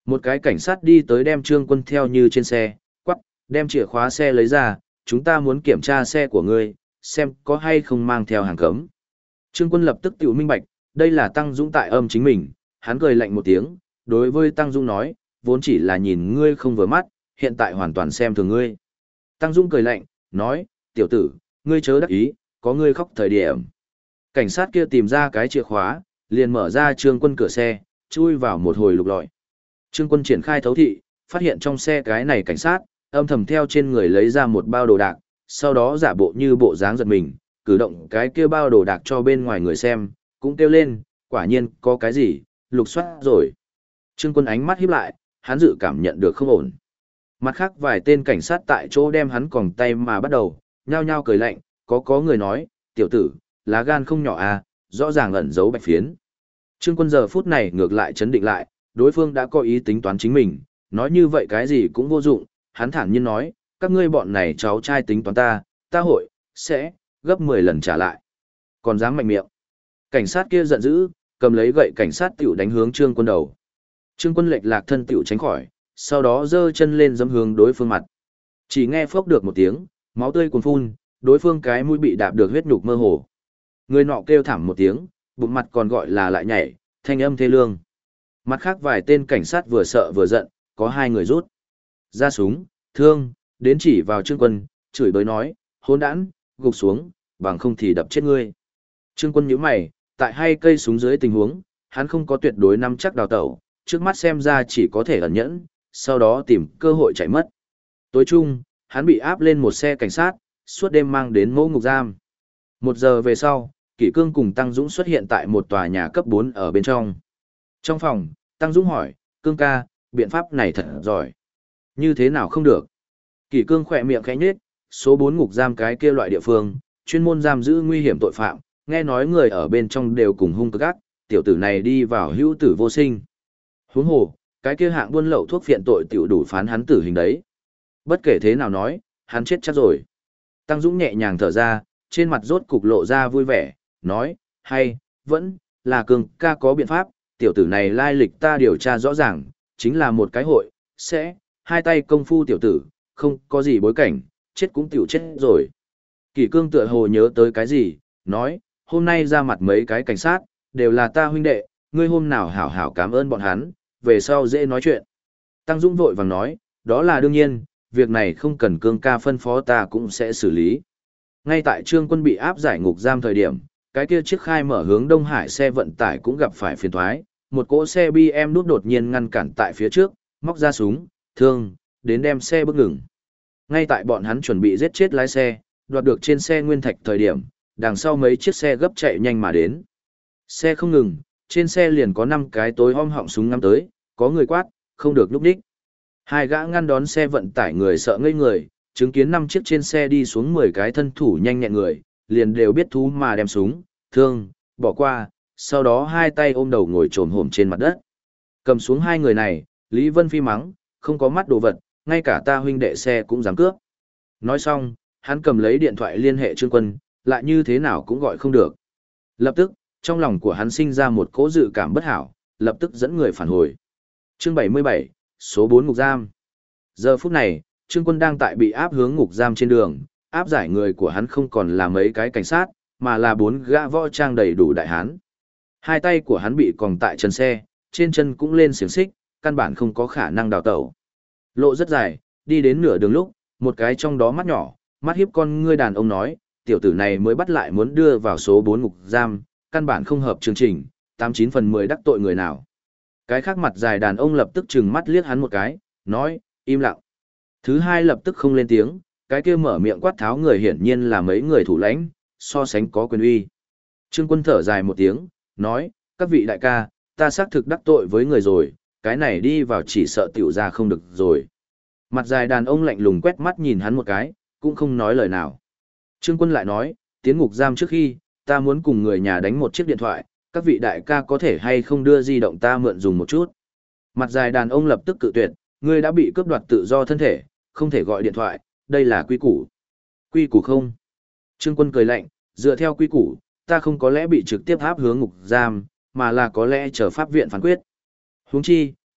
Một cái cảnh sát đi tới đem Trương Quân theo như trên xe, quắc, đem chìa khóa xe lấy ra, chúng ta muốn kiểm tra xe của ngươi, xem có hay không mang theo hàng cấm. Trương Quân lập tức tự minh bạch, đây là Tăng Dũng tại âm chính mình, hắn cười lạnh một tiếng, đối với Tăng Dũng nói, vốn chỉ là nhìn ngươi không vừa mắt, hiện tại hoàn toàn xem thường ngươi. Tăng Dũng cười lạnh, nói, tiểu tử, ngươi chớ đắc ý, có ngươi khóc thời điểm. Cảnh sát kia tìm ra cái chìa khóa, liền mở ra Trương Quân cửa xe, chui vào một hồi lục lọi. Trương Quân triển khai thấu thị, phát hiện trong xe cái này cảnh sát, âm thầm theo trên người lấy ra một bao đồ đạc, sau đó giả bộ như bộ dáng giật mình, cử động cái kia bao đồ đạc cho bên ngoài người xem, cũng kêu lên, quả nhiên, có cái gì, lục soát rồi. Trương Quân ánh mắt híp lại, hắn dự cảm nhận được không ổn. Mặt khác vài tên cảnh sát tại chỗ đem hắn còng tay mà bắt đầu, nhao nhao cười lạnh, có người nói, tiểu tử, lá gan không nhỏ à, rõ ràng ẩn giấu bạch phiến. Trương Quân giờ phút này ngược lại chấn định lại, đối phương đã có ý tính toán chính mình, nói như vậy cái gì cũng vô dụng, hắn thản nhiên nói, các ngươi bọn này cháu trai tính toán ta hội, sẽ, gấp 10 lần trả lại. Còn dám mạnh miệng. Cảnh sát kia giận dữ, cầm lấy gậy cảnh sát tiểu đánh hướng Trương Quân đầu. Trương Quân lệch lạc thân tiểu tránh khỏi, sau đó giơ chân lên giẫm hướng đối phương mặt. Chỉ nghe phốc được một tiếng, máu tươi cuồn phun, đối phương cái mũi bị đạp được huyết nhục mơ hồ. Người nọ kêu thảm một tiếng, bụng mặt còn gọi là lại nhảy, thanh âm thê lương. Mặt khác vài tên cảnh sát vừa sợ vừa giận, có hai người rút ra súng, thương, đến chỉ vào Trương Quân, chửi bới nói, hỗn đản, gục xuống, bằng không thì đập chết ngươi. Trương Quân nhíu mày, tại hai cây súng dưới tình huống, hắn không có tuyệt đối nắm chắc đào tẩu, trước mắt xem ra chỉ có thể ẩn nhẫn, sau đó tìm cơ hội chạy mất. Tối chung, hắn bị áp lên một xe cảnh sát, suốt đêm mang đến mẫu ngục giam. 1 giờ về sau, Kỷ Cương cùng Tăng Dũng xuất hiện tại một tòa nhà cấp 4 ở bên trong. Trong phòng, Tăng Dũng hỏi, Cương ca, biện pháp này thật giỏi. Như thế nào không được? Kỷ Cương khỏe miệng khẽ nhếch, số 4 ngục giam cái kia loại địa phương, chuyên môn giam giữ nguy hiểm tội phạm, nghe nói người ở bên trong đều cùng hung cực ác, tiểu tử này đi vào hữu tử vô sinh. Huống hồ, cái kia hạng buôn lậu thuốc phiện tội tiểu đủ phán hắn tử hình đấy. Bất kể thế nào nói, hắn chết chắc rồi. Tăng Dũng nhẹ nhàng thở ra, trên mặt rốt cục lộ ra vui vẻ, nói, hay, vẫn, là Cương ca có biện pháp, tiểu tử này lai lịch ta điều tra rõ ràng, chính là một cái hội, sẽ, hai tay công phu tiểu tử, không có gì bối cảnh, chết cũng tiểu chết rồi. Kỷ Cương tựa hồ nhớ tới cái gì, nói, hôm nay ra mặt mấy cái cảnh sát, đều là ta huynh đệ, ngươi hôm nào hảo hảo cảm ơn bọn hắn, về sau dễ nói chuyện. Tăng Dũng vội vàng nói, đó là đương nhiên, việc này không cần Cương ca phân phó ta cũng sẽ xử lý. Ngay tại Trương Quân bị áp giải ngục giam thời điểm, cái kia chiếc khai mở hướng Đông Hải xe vận tải cũng gặp phải phiền toái, một cỗ xe BM nút đột nhiên ngăn cản tại phía trước, móc ra súng, thương, đến đem xe bước ngừng. Ngay tại bọn hắn chuẩn bị giết chết lái xe, đoạt được trên xe nguyên thạch thời điểm, đằng sau mấy chiếc xe gấp chạy nhanh mà đến. Xe không ngừng, trên xe liền có 5 cái tối om họng súng ngắm tới, có người quát, không được lúc đích. Hai gã ngăn đón xe vận tải người sợ ngây người, chứng kiến 5 chiếc trên xe đi xuống 10 cái thân thủ nhanh nhẹn người, liền đều biết thú mà đem súng, thương, bỏ qua, sau đó hai tay ôm đầu ngồi trồm hổm trên mặt đất. Cầm xuống hai người này, Lý Vân Phi mắng, không có mắt đồ vật, ngay cả ta huynh đệ xe cũng dám cướp. Nói xong, hắn cầm lấy điện thoại liên hệ Trương Quân, lại như thế nào cũng gọi không được. Lập tức, trong lòng của hắn sinh ra một cỗ dự cảm bất hảo, lập tức dẫn người phản hồi. Chương 77, số 4 ngục giam. Giờ phút này, Trương Quân đang tại bị áp hướng ngục giam trên đường, áp giải người của hắn không còn là mấy cái cảnh sát, mà là 4 gã võ trang đầy đủ đại hán. Hai tay của hắn bị còng tại chân xe, trên chân cũng lên xiềng xích, căn bản không có khả năng đào tẩu. Lộ rất dài, đi đến nửa đường lúc, một cái trong đó mắt nhỏ, mắt hiếp con ngươi đàn ông nói, tiểu tử này mới bắt lại muốn đưa vào số 4 ngục giam, căn bản không hợp chương trình, 89 phần 10 đắc tội người nào. Cái khác mặt dài đàn ông lập tức trừng mắt liếc hắn một cái, nói, im lặng. Thứ hai lập tức không lên tiếng, cái kia mở miệng quát tháo người hiển nhiên là mấy người thủ lãnh, so sánh có quyền uy. Trương Quân thở dài một tiếng, nói, các vị đại ca, ta xác thực đắc tội với người rồi, cái này đi vào chỉ sợ tiểu ra không được rồi. Mặt dài đàn ông lạnh lùng quét mắt nhìn hắn một cái, cũng không nói lời nào. Trương Quân lại nói, tiến ngục giam trước khi, ta muốn cùng người nhà đánh một chiếc điện thoại, các vị đại ca có thể hay không đưa di động ta mượn dùng một chút. Mặt dài đàn ông lập tức cự tuyệt, ngươi đã bị cướp đoạt tự do thân thể, không thể gọi điện thoại, đây là quy củ. Quy củ không? Trương Quân cười lạnh, dựa theo quy củ, ta không có lẽ bị trực tiếp áp hướng ngục giam, mà là có lẽ chờ pháp viện phán quyết. Huống chi,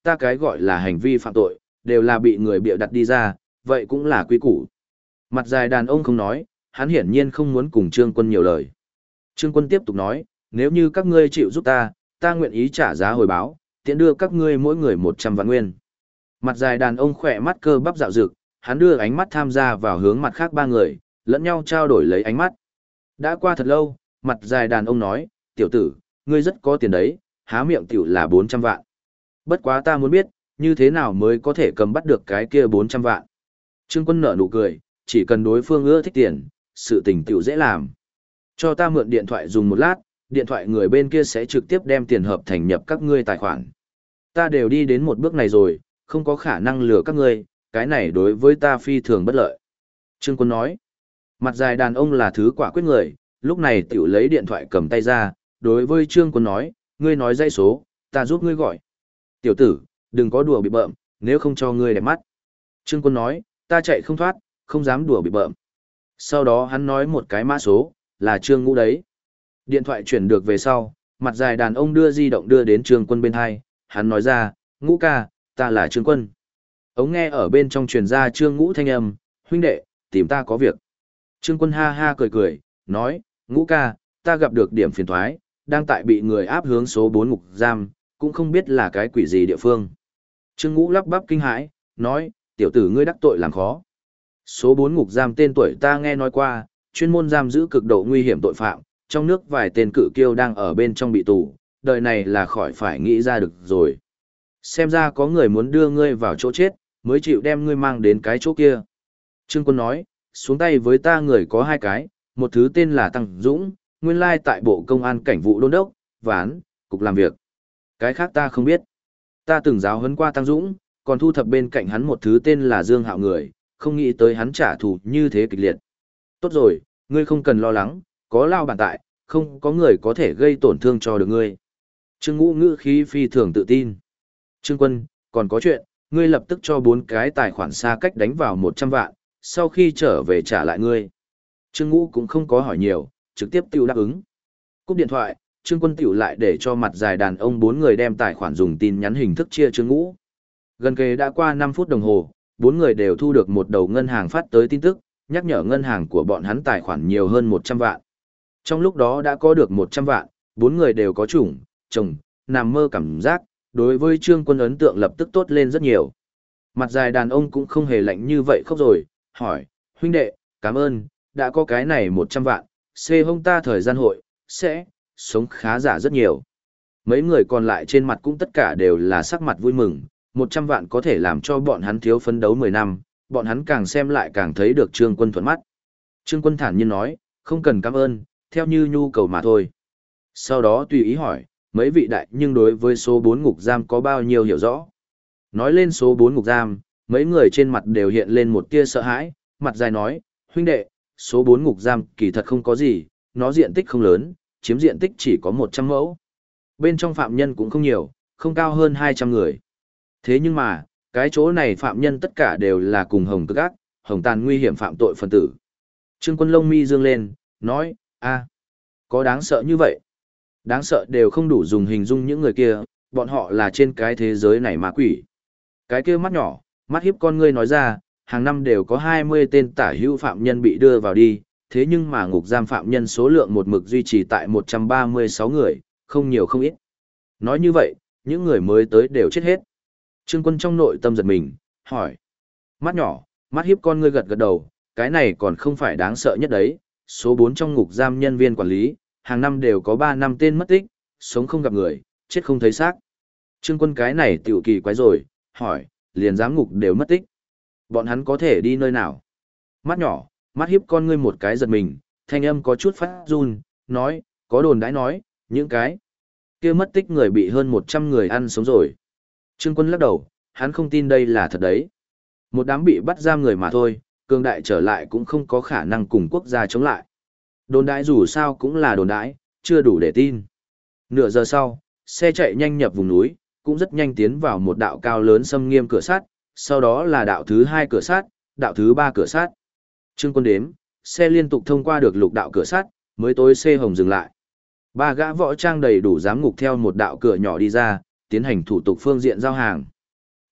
ta cái gọi là hành vi phạm tội, đều là bị người bịa đặt đi ra, vậy cũng là quy củ. Mặt dài đàn ông không nói, hắn hiển nhiên không muốn cùng Trương Quân nhiều lời. Trương Quân tiếp tục nói, nếu như các ngươi chịu giúp ta nguyện ý trả giá hồi báo, tiện đưa các ngươi mỗi người 100 vạn nguyên. Mặt dài đàn ông khỏe mắt cơ bắp dạo rực, hắn đưa ánh mắt tham gia vào hướng mặt khác ba người, lẫn nhau trao đổi lấy ánh mắt. Đã qua thật lâu, mặt dài đàn ông nói, tiểu tử, ngươi rất có tiền đấy, há miệng tiểu là 400 vạn. Bất quá ta muốn biết, như thế nào mới có thể cầm bắt được cái kia 400 vạn. Trương Quân nở nụ cười, chỉ cần đối phương ưa thích tiền, sự tình tiểu dễ làm. Cho ta mượn điện thoại dùng một lát, điện thoại người bên kia sẽ trực tiếp đem tiền hợp thành nhập các ngươi tài khoản. Ta đều đi đến một bước này rồi, không có khả năng lừa các ngươi, cái này đối với ta phi thường bất lợi. Trương Quân nói, mặt dài đàn ông là thứ quả quyết người, lúc này tiểu lấy điện thoại cầm tay ra, đối với Trương Quân nói, ngươi nói dãy số, ta giúp ngươi gọi. Tiểu tử, đừng có đùa bị bợm, nếu không cho ngươi đẹp mắt. Trương Quân nói, ta chạy không thoát, không dám đùa bị bợm. Sau đó hắn nói một cái mã số, là Trương Ngũ đấy. Điện thoại chuyển được về sau, mặt dài đàn ông đưa di động đưa đến Trương Quân bên hai, hắn nói ra, Ngũ ca, ta là Trương Quân. Ống nghe ở bên trong truyền ra Trương Ngũ thanh âm, huynh đệ, tìm ta có việc. Trương Quân ha ha cười cười, nói, Ngũ ca, ta gặp được điểm phiền thoái, đang tại bị người áp hướng số 4 ngục giam, cũng không biết là cái quỷ gì địa phương. Trương Ngũ lắp bắp kinh hãi, nói, tiểu tử ngươi đắc tội làm khó. Số 4 ngục giam tên tuổi ta nghe nói qua, chuyên môn giam giữ cực độ nguy hiểm tội phạm, trong nước vài tên cự kiêu đang ở bên trong bị tù, đời này là khỏi phải nghĩ ra được rồi. Xem ra có người muốn đưa ngươi vào chỗ chết, mới chịu đem ngươi mang đến cái chỗ kia. Trương Quân nói, xuống tay với ta người có hai cái, một thứ tên là Tăng Dũng, nguyên lai tại Bộ Công an cảnh vụ đôn đốc, ván, cục làm việc. Cái khác ta không biết. Ta từng giáo huấn qua Tăng Dũng, còn thu thập bên cạnh hắn một thứ tên là Dương Hạo người, không nghĩ tới hắn trả thù như thế kịch liệt. Tốt rồi, ngươi không cần lo lắng, có lao bản tại, không có người có thể gây tổn thương cho được ngươi. Trương Ngũ ngữ khí phi thường tự tin. Trương Quân, còn có chuyện, ngươi lập tức cho 4 cái tài khoản xa cách đánh vào 100 vạn, sau khi trở về trả lại ngươi. Trương Ngũ cũng không có hỏi nhiều, trực tiếp tiêu đáp ứng. Cúp điện thoại, Trương Quân tiểu lại để cho mặt dài đàn ông 4 người đem tài khoản dùng tin nhắn hình thức chia Trương Ngũ. Gần kề đã qua 5 phút đồng hồ, 4 người đều thu được một đầu ngân hàng phát tới tin tức, nhắc nhở ngân hàng của bọn hắn tài khoản nhiều hơn 100 vạn. Trong lúc đó đã có được 100 vạn, 4 người đều có chủng, chồng, nằm mơ cảm giác, đối với Trương Quân ấn tượng lập tức tốt lên rất nhiều. Mặt dài đàn ông cũng không hề lạnh như vậy khóc rồi, hỏi, huynh đệ, cảm ơn, đã có cái này 100 vạn, xê hông ta thời gian hội, sẽ, sống khá giả rất nhiều. Mấy người còn lại trên mặt cũng tất cả đều là sắc mặt vui mừng, 100 vạn có thể làm cho bọn hắn thiếu phấn đấu 10 năm, bọn hắn càng xem lại càng thấy được Trương Quân thuận mắt. Trương Quân thản nhiên nói, không cần cảm ơn, theo như nhu cầu mà thôi. Sau đó tùy ý hỏi, mấy vị đại nhưng đối với số 4 ngục giam có bao nhiêu hiểu rõ. Nói lên số 4 ngục giam, mấy người trên mặt đều hiện lên một tia sợ hãi, mặt dài nói, huynh đệ, số 4 ngục giam kỳ thật không có gì, nó diện tích không lớn, chiếm diện tích chỉ có 100 mẫu. Bên trong phạm nhân cũng không nhiều, không cao hơn 200 người. Thế nhưng mà, cái chỗ này phạm nhân tất cả đều là cùng hồng cực ác, hồng tàn nguy hiểm phạm tội phân tử. Trương Quân lông mi dương lên, nói, có đáng sợ như vậy. Đáng sợ đều không đủ dùng hình dung những người kia, bọn họ là trên cái thế giới này ma quỷ. Cái kia mắt nhỏ, mắt hiếp con ngươi nói ra, hàng năm đều có 20 tên tả hữu phạm nhân bị đưa vào đi, thế nhưng mà ngục giam phạm nhân số lượng một mực duy trì tại 136 người, không nhiều không ít. Nói như vậy, những người mới tới đều chết hết. Trương Quân trong nội tâm giật mình, hỏi. Mắt nhỏ, mắt hiếp con ngươi gật gật đầu, cái này còn không phải đáng sợ nhất đấy, số 4 trong ngục giam nhân viên quản lý, hàng năm đều có 3 năm tên mất tích, sống không gặp người, chết không thấy xác. Trương Quân cái này tiểu kỳ quái rồi, hỏi, liền giám ngục đều mất tích. Bọn hắn có thể đi nơi nào? Mắt nhỏ, mắt hiếp con ngươi một cái giật mình, thanh âm có chút phát run, nói, có đồn đãi nói, những cái kia mất tích người bị hơn 100 người ăn sống rồi. Trương Quân lắc đầu, hắn không tin đây là thật đấy. Một đám bị bắt giam người mà thôi, cường đại trở lại cũng không có khả năng cùng quốc gia chống lại. Đồn đãi dù sao cũng là đồn đãi, chưa đủ để tin. Nửa giờ sau, xe chạy nhanh nhập vùng núi, cũng rất nhanh tiến vào một đạo cao lớn xâm nghiêm cửa sắt, sau đó là đạo thứ 2 cửa sắt, đạo thứ 3 cửa sắt. Trương Quân đếm, xe liên tục thông qua được lục đạo cửa sắt, mới tối xe hồng dừng lại. 3 gã võ trang đầy đủ giám ngục theo một đạo cửa nhỏ đi ra, tiến hành thủ tục phương diện giao hàng.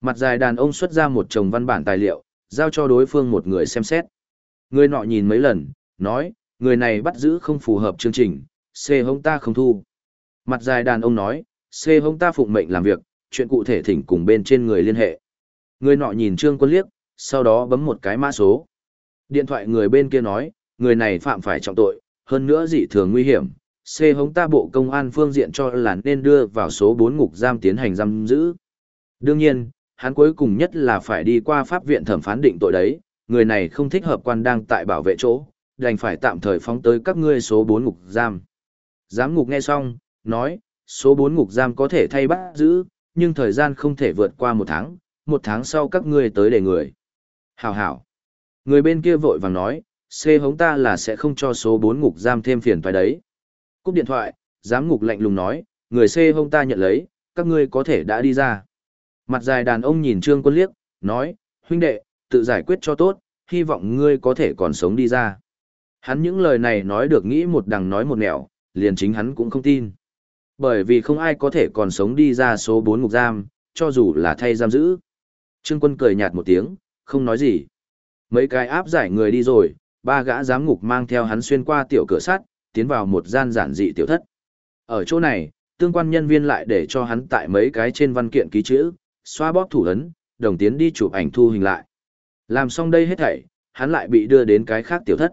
Mặt dài đàn ông xuất ra một chồng văn bản tài liệu, giao cho đối phương một người xem xét. Người nọ nhìn mấy lần, nói, người này bắt giữ không phù hợp chương trình, C hông ta không thu. Mặt dài đàn ông nói, C hông ta phụng mệnh làm việc, chuyện cụ thể thỉnh cùng bên trên người liên hệ. Người nọ nhìn Trương Quân liếc, sau đó bấm một cái mã số. Điện thoại người bên kia nói, người này phạm phải trọng tội, hơn nữa dị thường nguy hiểm. C hống ta bộ công an phương diện cho là nên đưa vào số 4 ngục giam tiến hành giam giữ. Đương nhiên, hắn cuối cùng nhất là phải đi qua pháp viện thẩm phán định tội đấy, người này không thích hợp quan đang tại bảo vệ chỗ, đành phải tạm thời phóng tới các ngươi số 4 ngục giam. Giám ngục nghe xong, nói, số 4 ngục giam có thể thay bắt giữ, nhưng thời gian không thể vượt qua một tháng sau các ngươi tới để người. Hảo hảo. Người bên kia vội vàng nói, C hống ta là sẽ không cho số 4 ngục giam thêm phiền toái đấy. Cúp điện thoại, giám ngục lạnh lùng nói, người C hống ta nhận lấy, các ngươi có thể đã đi ra. Mặt dài đàn ông nhìn Trương Quân liếc, nói, huynh đệ, tự giải quyết cho tốt, hy vọng ngươi có thể còn sống đi ra. Hắn những lời này nói được nghĩ một đằng nói một nẻo, liền chính hắn cũng không tin. Bởi vì không ai có thể còn sống đi ra số 4 ngục giam, cho dù là thay giam giữ. Trương Quân cười nhạt một tiếng, không nói gì. Mấy cái áp giải người đi rồi, ba gã giám ngục mang theo hắn xuyên qua tiểu cửa sắt, tiến vào một gian giản dị tiểu thất. Ở chỗ này, tương quan nhân viên lại để cho hắn tại mấy cái trên văn kiện ký chữ, xoa bóp thủ ấn, đồng tiến đi chụp ảnh thu hình lại. Làm xong đây hết thảy, hắn lại bị đưa đến cái khác tiểu thất.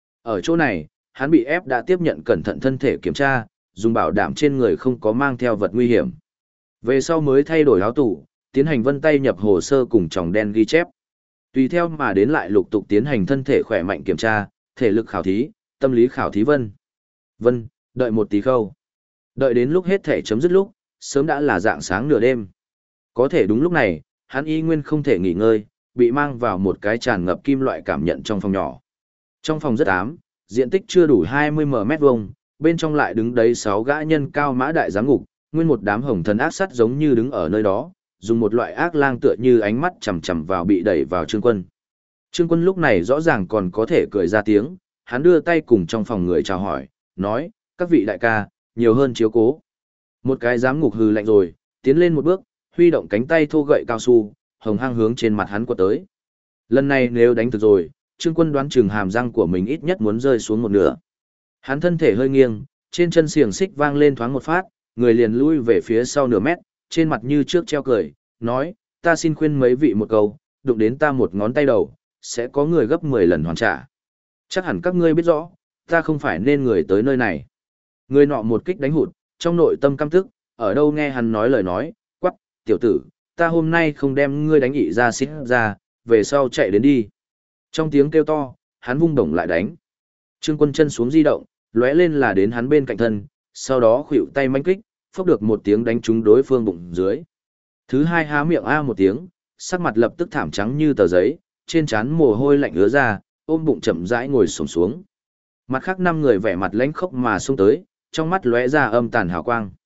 Ở chỗ này, hắn bị ép đã tiếp nhận cẩn thận thân thể kiểm tra, dùng bảo đảm trên người không có mang theo vật nguy hiểm. Về sau mới thay đổi áo tủ, tiến hành vân tay nhập hồ sơ cùng tròng đen ghi chép. Tùy theo mà đến lại lục tục tiến hành thân thể khỏe mạnh kiểm tra, thể lực khảo thí, tâm lý khảo thí vân, đợi một tí khâu. Đợi đến lúc hết thể chấm dứt lúc, sớm đã là dạng sáng nửa đêm. Có thể đúng lúc này, hắn y nguyên không thể nghỉ ngơi, bị mang vào một cái tràn ngập kim loại cảm nhận trong phòng nhỏ. Trong phòng rất ám, diện tích chưa đủ 20 vuông, bên trong lại đứng đấy 6 gã nhân cao mã đại giám ngục, nguyên một đám hồng thần ác sắt giống như đứng ở nơi đó, dùng một loại ác lang tựa như ánh mắt chằm chằm vào bị đẩy vào Trương Quân. Trương Quân lúc này rõ ràng còn có thể cười ra tiếng, hắn đưa tay cùng trong phòng người chào hỏi, nói, các vị đại ca, nhiều hơn chiếu cố. Một cái giám ngục hừ lạnh rồi, tiến lên một bước, huy động cánh tay thô gậy cao su, hồng hăng hướng trên mặt hắn quật tới. Lần này nếu đánh thực rồi, Trương Quân đoán chừng hàm răng của mình ít nhất muốn rơi xuống một nửa. Hắn thân thể hơi nghiêng, trên chân xiềng xích vang lên thoáng một phát, người liền lui về phía sau nửa mét, trên mặt như trước treo cười, nói, ta xin khuyên mấy vị một câu, đụng đến ta một ngón tay đầu, sẽ có người gấp 10 lần hoàn trả. Chắc hẳn các ngươi biết rõ, ta không phải nên người tới nơi này. Người nọ một kích đánh hụt, trong nội tâm căm tức, ở đâu nghe hắn nói lời nói, quắc, tiểu tử, ta hôm nay không đem ngươi đánh ị ra xích ra, về sau chạy đến đi. Trong tiếng kêu to, hắn vung đồng lại đánh. Trương Quân chân xuống di động, lóe lên là đến hắn bên cạnh thân, sau đó khuỵu tay manh kích, phốc được một tiếng đánh trúng đối phương bụng dưới. Thứ hai há miệng a một tiếng, sắc mặt lập tức thảm trắng như tờ giấy, trên trán mồ hôi lạnh ứa ra, ôm bụng chậm rãi ngồi xổm xuống. Mặt khác 5 người vẻ mặt lãnh khốc mà xông tới, trong mắt lóe ra âm tàn hào quang.